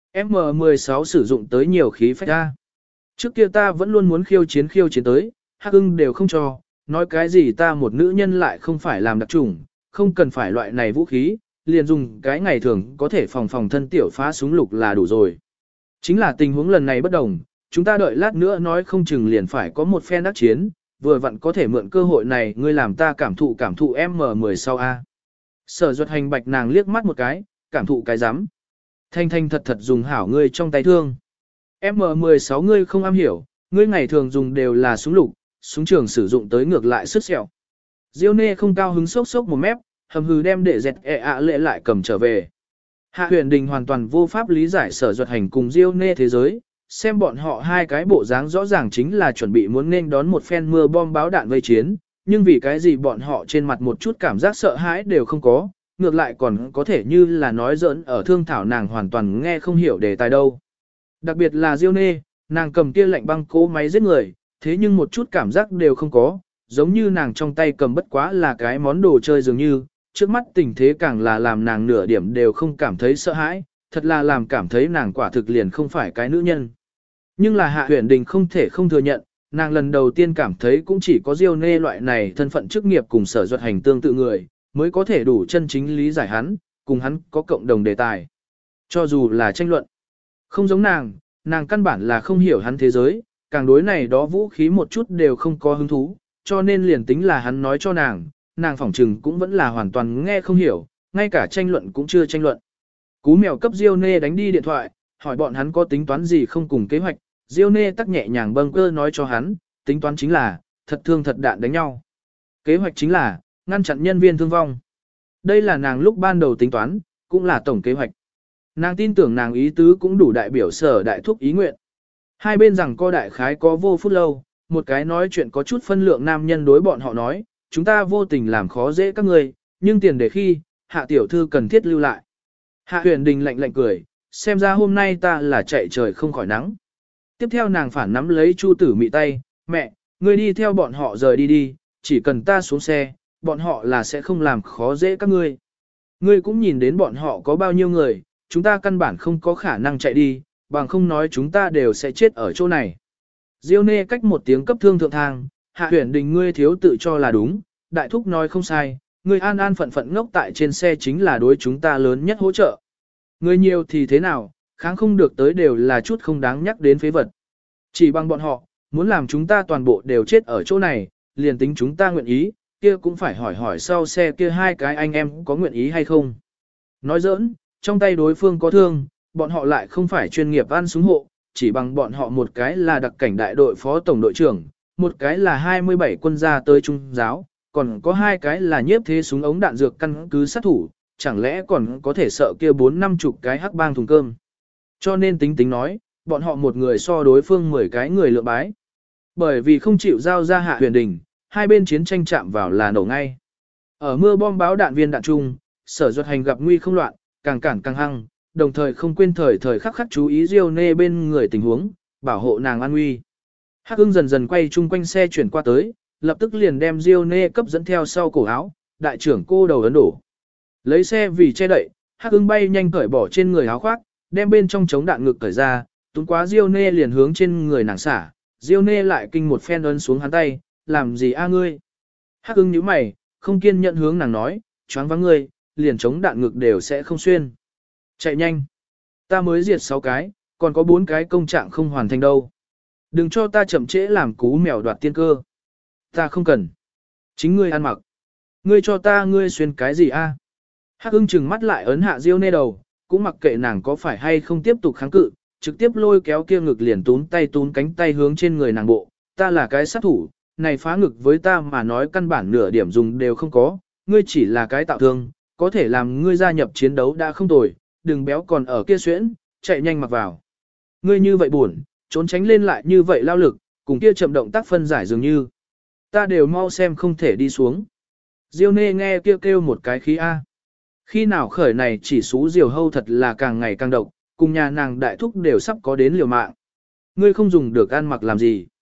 M16 sử dụng tới nhiều khí phách ra. Trước kia ta vẫn luôn muốn khiêu chiến tới, Hắc Ưng đều không cho, nói cái gì ta một nữ nhân lại không phải làm đặc chủng, không cần phải loại này vũ khí, liền dùng cái ngày thường có thể phòng thân tiểu phá súng lục là đủ rồi. Chính là tình huống lần này bất đồng, chúng ta đợi lát nữa nói không chừng liền phải có một phen đắc chiến, vừa vặn có thể mượn cơ hội này ngươi làm ta cảm thụ M16A. Sở Duật Hành bạch nàng liếc mắt một cái, cảm thụ cái rắm Thanh thanh thật thật dùng hảo ngươi trong tay thương. M16 ngươi không am hiểu, ngươi ngày thường dùng đều là súng lục, súng trường sử dụng tới ngược lại sức sẹo. Diêu nê không cao hứng sốc sốc một mép, hầm hừ đem để dẹt lệ lại cầm trở về. Hạ Huyền Đình hoàn toàn vô pháp lý giải Sở Duật Hành cùng Diêu nê thế giới, xem bọn họ hai cái bộ dáng rõ ràng chính là chuẩn bị muốn nên đón một phen mưa bom báo đạn vây chiến, nhưng vì cái gì bọn họ trên mặt một chút cảm giác sợ hãi đều không có, ngược lại còn có thể như là nói giỡn ở thương thảo nàng hoàn toàn nghe không hiểu đề tài đâu. Đặc biệt là Diêu nê, nàng cầm kia lạnh băng cố máy giết người, thế nhưng một chút cảm giác đều không có, giống như nàng trong tay cầm bất quá là cái món đồ chơi dường như, trước mắt tình thế càng là làm nàng nửa điểm đều không cảm thấy sợ hãi, thật là làm cảm thấy nàng quả thực liền không phải cái nữ nhân. Nhưng là Hạ Huyền Đình không thể không thừa nhận, nàng lần đầu tiên cảm thấy cũng chỉ có Diêu nê loại này thân phận chức nghiệp cùng Sở Duật Hành tương tự người, mới có thể đủ chân chính lý giải hắn, cùng hắn có cộng đồng đề tài. Cho dù là tranh luận, không giống nàng căn bản là không hiểu hắn thế giới, càng đối này đó vũ khí một chút đều không có hứng thú, cho nên liền tính là hắn nói cho nàng phỏng trừng cũng vẫn là hoàn toàn nghe không hiểu, ngay cả tranh luận cũng chưa tranh luận. Cú mèo cấp Diêu nê đánh đi điện thoại, hỏi bọn hắn có tính toán gì không cùng kế hoạch, Diêu nê tắc nhẹ nhàng bâng cơ nói cho hắn, tính toán chính là, thật thương thật đạn đánh nhau. Kế hoạch chính là, ngăn chặn nhân viên thương vong. Đây là nàng lúc ban đầu tính toán, cũng là tổng kế hoạch. Nàng tin tưởng nàng ý tứ cũng đủ đại biểu Sở đại thúc ý nguyện. Hai bên rằng co đại khái có vô phút lâu, một cái nói chuyện có chút phân lượng nam nhân đối bọn họ nói, chúng ta vô tình làm khó dễ các người, nhưng tiền để khi, Hạ tiểu thư cần thiết lưu lại. Hạ Huyền Đình lạnh lạnh cười, xem ra hôm nay ta là chạy trời không khỏi nắng. Tiếp theo nàng phản nắm lấy Chu Tử Mị tay, mẹ, ngươi đi theo bọn họ rời đi đi, chỉ cần ta xuống xe, bọn họ là sẽ không làm khó dễ các ngươi. Ngươi cũng nhìn đến bọn họ có bao nhiêu người, chúng ta căn bản không có khả năng chạy đi, bằng không nói chúng ta đều sẽ chết ở chỗ này. Diêu nê cách một tiếng cấp thương thượng thang, Hạ Huyền Đình ngươi thiếu tự cho là đúng, đại thúc nói không sai, ngươi an an phận phận ngốc tại trên xe chính là đối chúng ta lớn nhất hỗ trợ. Người nhiều thì thế nào, kháng không được tới đều là chút không đáng nhắc đến phế vật. Chỉ bằng bọn họ, muốn làm chúng ta toàn bộ đều chết ở chỗ này, liền tính chúng ta nguyện ý, kia cũng phải hỏi hỏi sau xe kia hai cái anh em có nguyện ý hay không. Nói giỡn, trong tay đối phương có thương, bọn họ lại không phải chuyên nghiệp ăn súng hộ, chỉ bằng bọn họ một cái là đặc cảnh đại đội phó tổng đội trưởng, một cái là 27 quân gia tới trung giáo, còn có hai cái là nhiếp thế súng ống đạn dược căn cứ sát thủ, chẳng lẽ còn có thể sợ kia 4-50 cái hắc bang thùng cơm. Cho nên tính nói, bọn họ một người so đối phương 10 cái người lượng bái. Bởi vì không chịu giao ra Hạ Huyền Đình, hai bên chiến tranh chạm vào là nổ ngay. Ở mưa bom báo đạn viên đạn chung, Sở Duật Hành gặp nguy không loạn, càng cản càng hăng, đồng thời không quên thời thời khắc khắc chú ý Diêu nê bên người tình huống, bảo hộ nàng an nguy. Hắc Ưng dần dần quay chung quanh xe chuyển qua tới, lập tức liền đem Diêu nê cấp dẫn theo sau cổ áo, đại trưởng cô đầu ấn đổ. Lấy xe vì che đậy, Hắc Ưng bay nhanh cởi bỏ trên người áo khoác, đem bên trong chống đạn ngực cởi ra, túm quá Diêu nê liền hướng trên người nàng xả, Diêu nê lại kinh một phen ấn xuống hắn tay, làm gì a ngươi? Hắc Ưng nhíu mày, không kiên nhẫn hướng nàng nói, choáng váng ngươi, liền chống đạn ngực đều sẽ không xuyên. Chạy nhanh. Ta mới diệt 6 cái, còn có 4 cái công trạng không hoàn thành đâu. Đừng cho ta chậm trễ làm cú mèo đoạt tiên cơ. Ta không cần. Chính ngươi ăn mặc. Ngươi cho ta ngươi xuyên cái gì a? Hắc Ưng trừng mắt lại ấn hạ Diêu nê đầu, cũng mặc kệ nàng có phải hay không tiếp tục kháng cự, trực tiếp lôi kéo kia ngực liền túm cánh tay hướng trên người nàng bộ. Ta là cái sát thủ, này phá ngực với ta mà nói căn bản nửa điểm dùng đều không có, ngươi chỉ là cái tạo thương, có thể làm ngươi gia nhập chiến đấu đã không tồi, đừng béo còn ở kia xuyễn, chạy nhanh mặc vào. Ngươi như vậy buồn, trốn tránh lên lại như vậy lao lực, cùng kia chậm động tác phân giải dường như. Ta đều mau xem không thể đi xuống. Diêu nê nghe kêu một cái khí A. Khi nào khởi này chỉ xú diều hâu thật là càng ngày càng độc, cùng nhà nàng đại thúc đều sắp có đến liều mạng. Ngươi không dùng được ăn mặc làm gì.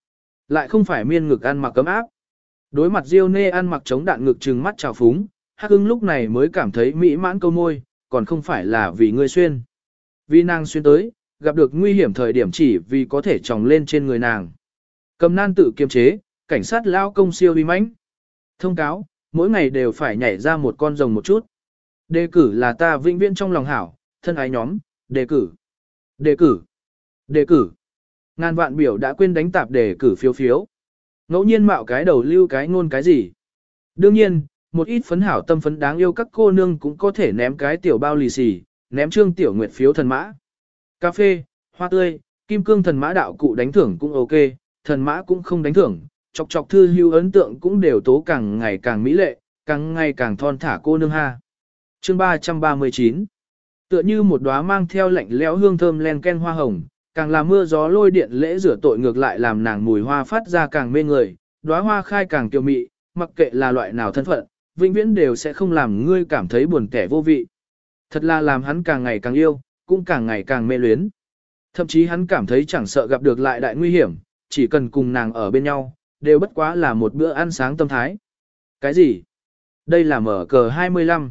lại không phải miên ngực ăn mặc cấm áp. Đối mặt Diêu Nê ăn mặc chống đạn ngực trừng mắt trào phúng, Hắc Ưng lúc này mới cảm thấy mỹ mãn câu môi, còn không phải là vì ngươi xuyên. Vì nàng xuyên tới, gặp được nguy hiểm thời điểm chỉ vì có thể tròng lên trên người nàng. Cầm nan tự kiềm chế, cảnh sát lao công siêu uy mãnh. Thông cáo, mỗi ngày đều phải nhảy ra một con rồng một chút. Đề cử là ta vĩnh viễn trong lòng hảo, thân ái nhóm, đề cử. Đề cử. Đề cử. Ngàn vạn biểu đã quên đánh tạp đề cử phiếu phiếu. Ngẫu nhiên mạo cái đầu lưu cái ngôn cái gì. Đương nhiên, một ít phấn hảo tâm phấn đáng yêu các cô nương cũng có thể ném cái tiểu bao lì xì, ném trương tiểu nguyệt phiếu thần mã. Cà phê, hoa tươi, kim cương thần mã đạo cụ đánh thưởng cũng ok, thần mã cũng không đánh thưởng, chọc chọc thư hưu ấn tượng cũng đều tố càng ngày càng mỹ lệ, càng ngày càng thon thả cô nương ha. Chương 339. Tựa như một đóa mang theo lạnh lẽo hương thơm len ken hoa hồng, càng là mưa gió lôi điện lễ rửa tội ngược lại làm nàng mùi hoa phát ra càng mê người, đóa hoa khai càng kiều mị, mặc kệ là loại nào thân phận, vĩnh viễn đều sẽ không làm ngươi cảm thấy buồn kẻ vô vị. Thật là làm hắn càng ngày càng yêu, cũng càng ngày càng mê luyến. Thậm chí hắn cảm thấy chẳng sợ gặp được lại đại nguy hiểm, chỉ cần cùng nàng ở bên nhau, đều bất quá là một bữa ăn sáng tâm thái. Cái gì? Đây là mở cờ 25.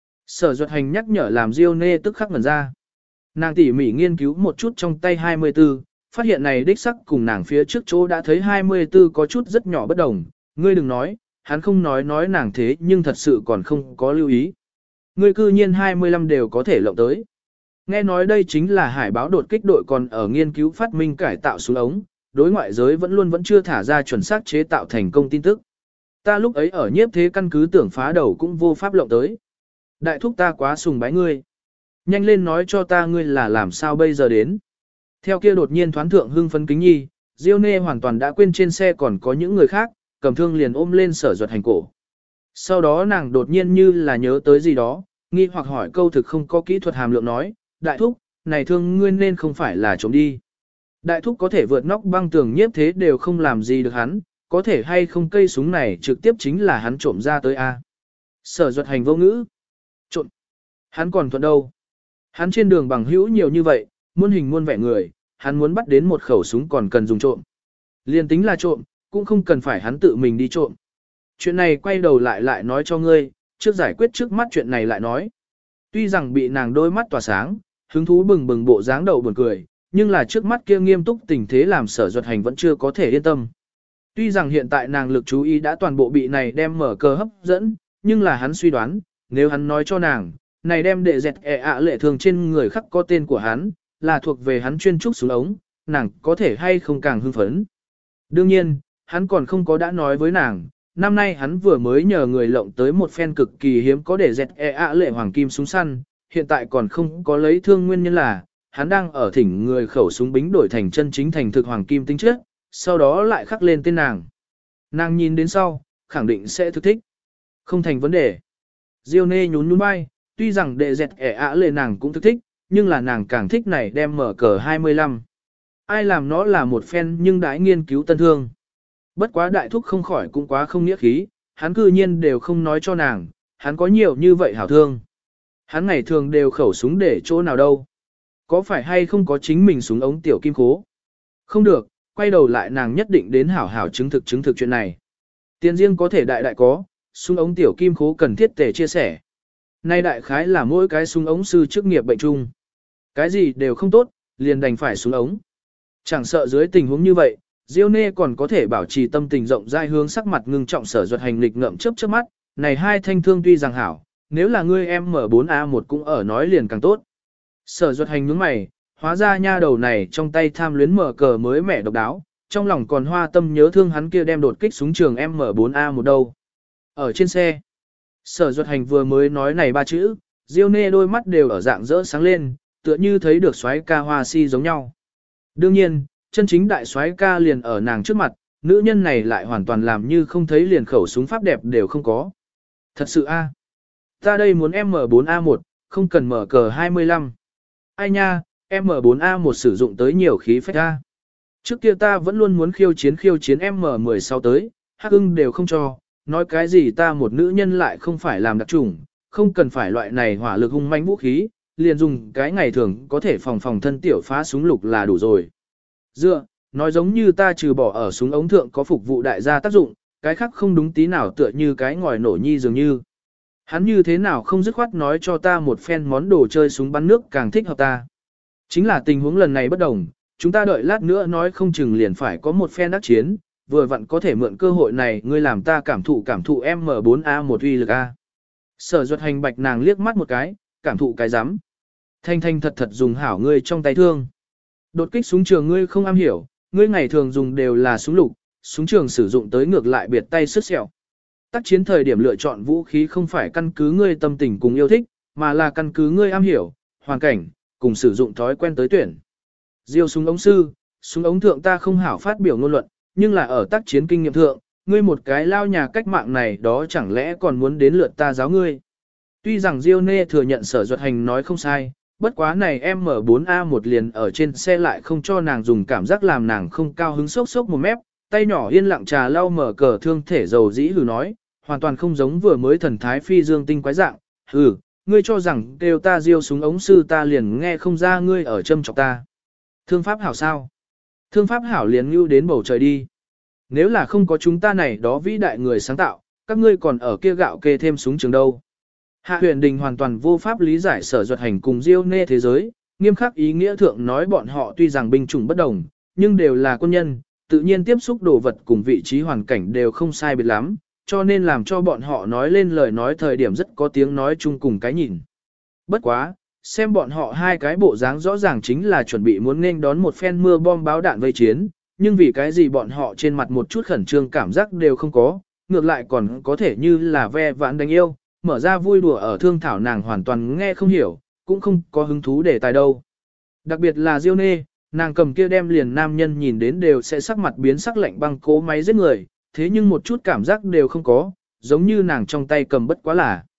Sở Duật Hành nhắc nhở làm Diêu Nê tức khắc ngẩn ra. Nàng tỉ mỉ nghiên cứu một chút trong tay 24, phát hiện này đích sắc cùng nàng phía trước chỗ đã thấy 24 có chút rất nhỏ bất đồng. Ngươi đừng nói, hắn không nói nàng thế nhưng thật sự còn không có lưu ý. Ngươi cư nhiên 25 đều có thể lộng tới. Nghe nói đây chính là hải báo đột kích đội còn ở nghiên cứu phát minh cải tạo súng ống, đối ngoại giới vẫn chưa thả ra chuẩn xác chế tạo thành công tin tức. Ta lúc ấy ở nhiếp thế căn cứ tưởng phá đầu cũng vô pháp lộng tới. Đại thúc ta quá sùng bái ngươi. Nhanh lên nói cho ta ngươi là làm sao bây giờ đến. Theo kia đột nhiên thoán thượng hưng phấn kính nhi, Diêu Nê hoàn toàn đã quên trên xe còn có những người khác, cầm thương liền ôm lên Sở Duật Hành cổ. Sau đó nàng đột nhiên như là nhớ tới gì đó, nghi hoặc hỏi câu thực không có kỹ thuật hàm lượng nói, đại thúc, này thương ngươi nên không phải là trộm đi. Đại thúc có thể vượt nóc băng tường nhiếp thế đều không làm gì được hắn, có thể hay không cây súng này trực tiếp chính là hắn trộm ra tới A. Sở Duật Hành vô ngữ. Trộm. Hắn còn thuận đâu. Hắn trên đường bằng hữu nhiều như vậy, muôn hình muôn vẻ người, hắn muốn bắt đến một khẩu súng còn cần dùng trộm. Liên tính là trộm, cũng không cần phải hắn tự mình đi trộm. Chuyện này quay đầu lại nói cho ngươi, trước giải quyết trước mắt chuyện này lại nói. Tuy rằng bị nàng đôi mắt tỏa sáng, hứng thú bừng bừng bộ dáng đầu buồn cười, nhưng là trước mắt kia nghiêm túc tình thế làm Sở Duật Hành vẫn chưa có thể yên tâm. Tuy rằng hiện tại nàng lực chú ý đã toàn bộ bị này đem mở cờ hấp dẫn, nhưng là hắn suy đoán, nếu hắn nói cho nàng, này đem đệ dẹt lệ thường trên người khắc có tên của hắn, là thuộc về hắn chuyên trúc súng ống, nàng có thể hay không càng hưng phấn. Đương nhiên, hắn còn không có đã nói với nàng, năm nay hắn vừa mới nhờ người lộng tới một phen cực kỳ hiếm có để dẹt lệ hoàng kim súng săn, hiện tại còn không có lấy thương nguyên nhân là, hắn đang ở thỉnh người khẩu súng bính đổi thành chân chính thành thực hoàng kim tinh chất, sau đó lại khắc lên tên nàng. Nàng nhìn đến sau, khẳng định sẽ thực thích. Không thành vấn đề. Diêu Nê nhún nhún vai, tuy rằng đệ dẹt lệ nàng cũng thực thích, nhưng là nàng càng thích này đem mở cờ 25. Ai làm nó là một phen nhưng đãi nghiên cứu tân thương. Bất quá đại thúc không khỏi cũng quá không nghĩa khí, hắn cư nhiên đều không nói cho nàng, hắn có nhiều như vậy hảo thương. Hắn ngày thường đều khẩu súng để chỗ nào đâu. Có phải hay không có chính mình súng ống tiểu kim khố? Không được, quay đầu lại nàng nhất định đến hảo hảo chứng thực chuyện này. Tiền riêng có thể đại có, súng ống tiểu kim khố cần thiết tề chia sẻ. Nay đại khái là mỗi cái súng ống sư chức nghiệp bệnh chung. Cái gì đều không tốt, liền đành phải súng ống. Chẳng sợ dưới tình huống như vậy, Diêu Nê còn có thể bảo trì tâm tình rộng rãi hướng sắc mặt ngưng trọng Sở Duật Hành lịch ngậm chớp mắt, này hai thanh thương tuy rằng hảo, nếu là ngươi em M4A1 cũng ở nói liền càng tốt. Sở Duật Hành nhướng mày, hóa ra nha đầu này trong tay tham luyến mở cờ mới mẻ độc đáo, trong lòng còn hoa tâm nhớ thương hắn kia đem đột kích súng trường M4A1 đâu. Ở trên xe, Sở Duật Hành vừa mới nói này ba chữ, Diêu Nê đôi mắt đều ở dạng rỡ sáng lên, tựa như thấy được soái ca hoa si giống nhau. Đương nhiên, chân chính đại soái ca liền ở nàng trước mặt, nữ nhân này lại hoàn toàn làm như không thấy liền khẩu súng pháp đẹp đều không có. Thật sự a, ta đây muốn M4A1, không cần mở cờ 25. Ai nha, M4A1 sử dụng tới nhiều khí phách a. Trước kia ta vẫn luôn muốn khiêu chiến M16 tới, Hắc Ưng đều không cho, nói cái gì ta một nữ nhân lại không phải làm đặc chủng, không cần phải loại này hỏa lực hung manh vũ khí, liền dùng cái ngày thường có thể phòng thân tiểu phá súng lục là đủ rồi. Nói giống như ta trừ bỏ ở súng ống thượng có phục vụ đại gia tác dụng, cái khác không đúng tí nào tựa như cái ngòi nổ nhi dường như. Hắn như thế nào không dứt khoát nói cho ta một phen món đồ chơi súng bắn nước càng thích hợp ta. Chính là tình huống lần này bất đồng, chúng ta đợi lát nữa nói không chừng liền phải có một phen đắc chiến, vừa vặn có thể mượn cơ hội này ngươi làm ta cảm thụ M4A1 uy lực A. Sở Duật Hành bạch nàng liếc mắt một cái, cảm thụ cái rắm. Thanh thanh thật thật dùng hảo ngươi trong tay thương. Đột kích súng trường ngươi không am hiểu, ngươi ngày thường dùng đều là súng lục, súng trường sử dụng tới ngược lại biệt tay sứt sẹo. Tác chiến thời điểm lựa chọn vũ khí không phải căn cứ ngươi tâm tình cùng yêu thích, mà là căn cứ ngươi am hiểu, hoàn cảnh, cùng sử dụng thói quen tới tuyển. Diêu súng ống sư, súng ống thượng ta không hảo phát biểu ngôn luận, nhưng là ở tác chiến kinh nghiệm thượng, ngươi một cái lao nhà cách mạng này đó chẳng lẽ còn muốn đến lượt ta giáo ngươi. Tuy rằng Diêu Nê thừa nhận Sở Duật Hành nói không sai, bất quá này M4A1 liền ở trên xe lại không cho nàng dùng cảm giác làm nàng không cao hứng sốc sốc một mép, tay nhỏ yên lặng trà lau mở cờ thương thể dầu dĩ hừ nói, hoàn toàn không giống vừa mới thần thái phi dương tinh quái dạng, hừ, ngươi cho rằng kêu ta Diêu súng ống sư ta liền nghe không ra ngươi ở châm chọc ta. Thương pháp hảo sao? Thương pháp hảo liền ngưu đến bầu trời đi. Nếu là không có chúng ta này đó vĩ đại người sáng tạo, các ngươi còn ở kia gạo kê thêm súng trường đâu. Hạ Huyền Đình hoàn toàn vô pháp lý giải Sở Duật Hành cùng Diêu Nê thế giới, nghiêm khắc ý nghĩa thượng nói bọn họ tuy rằng binh chủng bất đồng, nhưng đều là quân nhân, tự nhiên tiếp xúc đồ vật cùng vị trí hoàn cảnh đều không sai biệt lắm, cho nên làm cho bọn họ nói lên lời nói thời điểm rất có tiếng nói chung cùng cái nhìn. Bất quá, xem bọn họ hai cái bộ dáng rõ ràng chính là chuẩn bị muốn nên đón một phen mưa bom báo đạn vây chiến, nhưng vì cái gì bọn họ trên mặt một chút khẩn trương cảm giác đều không có, ngược lại còn có thể như là ve vãn đánh yêu, mở ra vui đùa ở thương thảo nàng hoàn toàn nghe không hiểu, cũng không có hứng thú để tài đâu. Đặc biệt là Diêu Nê, nàng cầm kia đem liền nam nhân nhìn đến đều sẽ sắc mặt biến sắc lạnh băng cố máy giết người, thế nhưng một chút cảm giác đều không có, giống như nàng trong tay cầm bất quá là.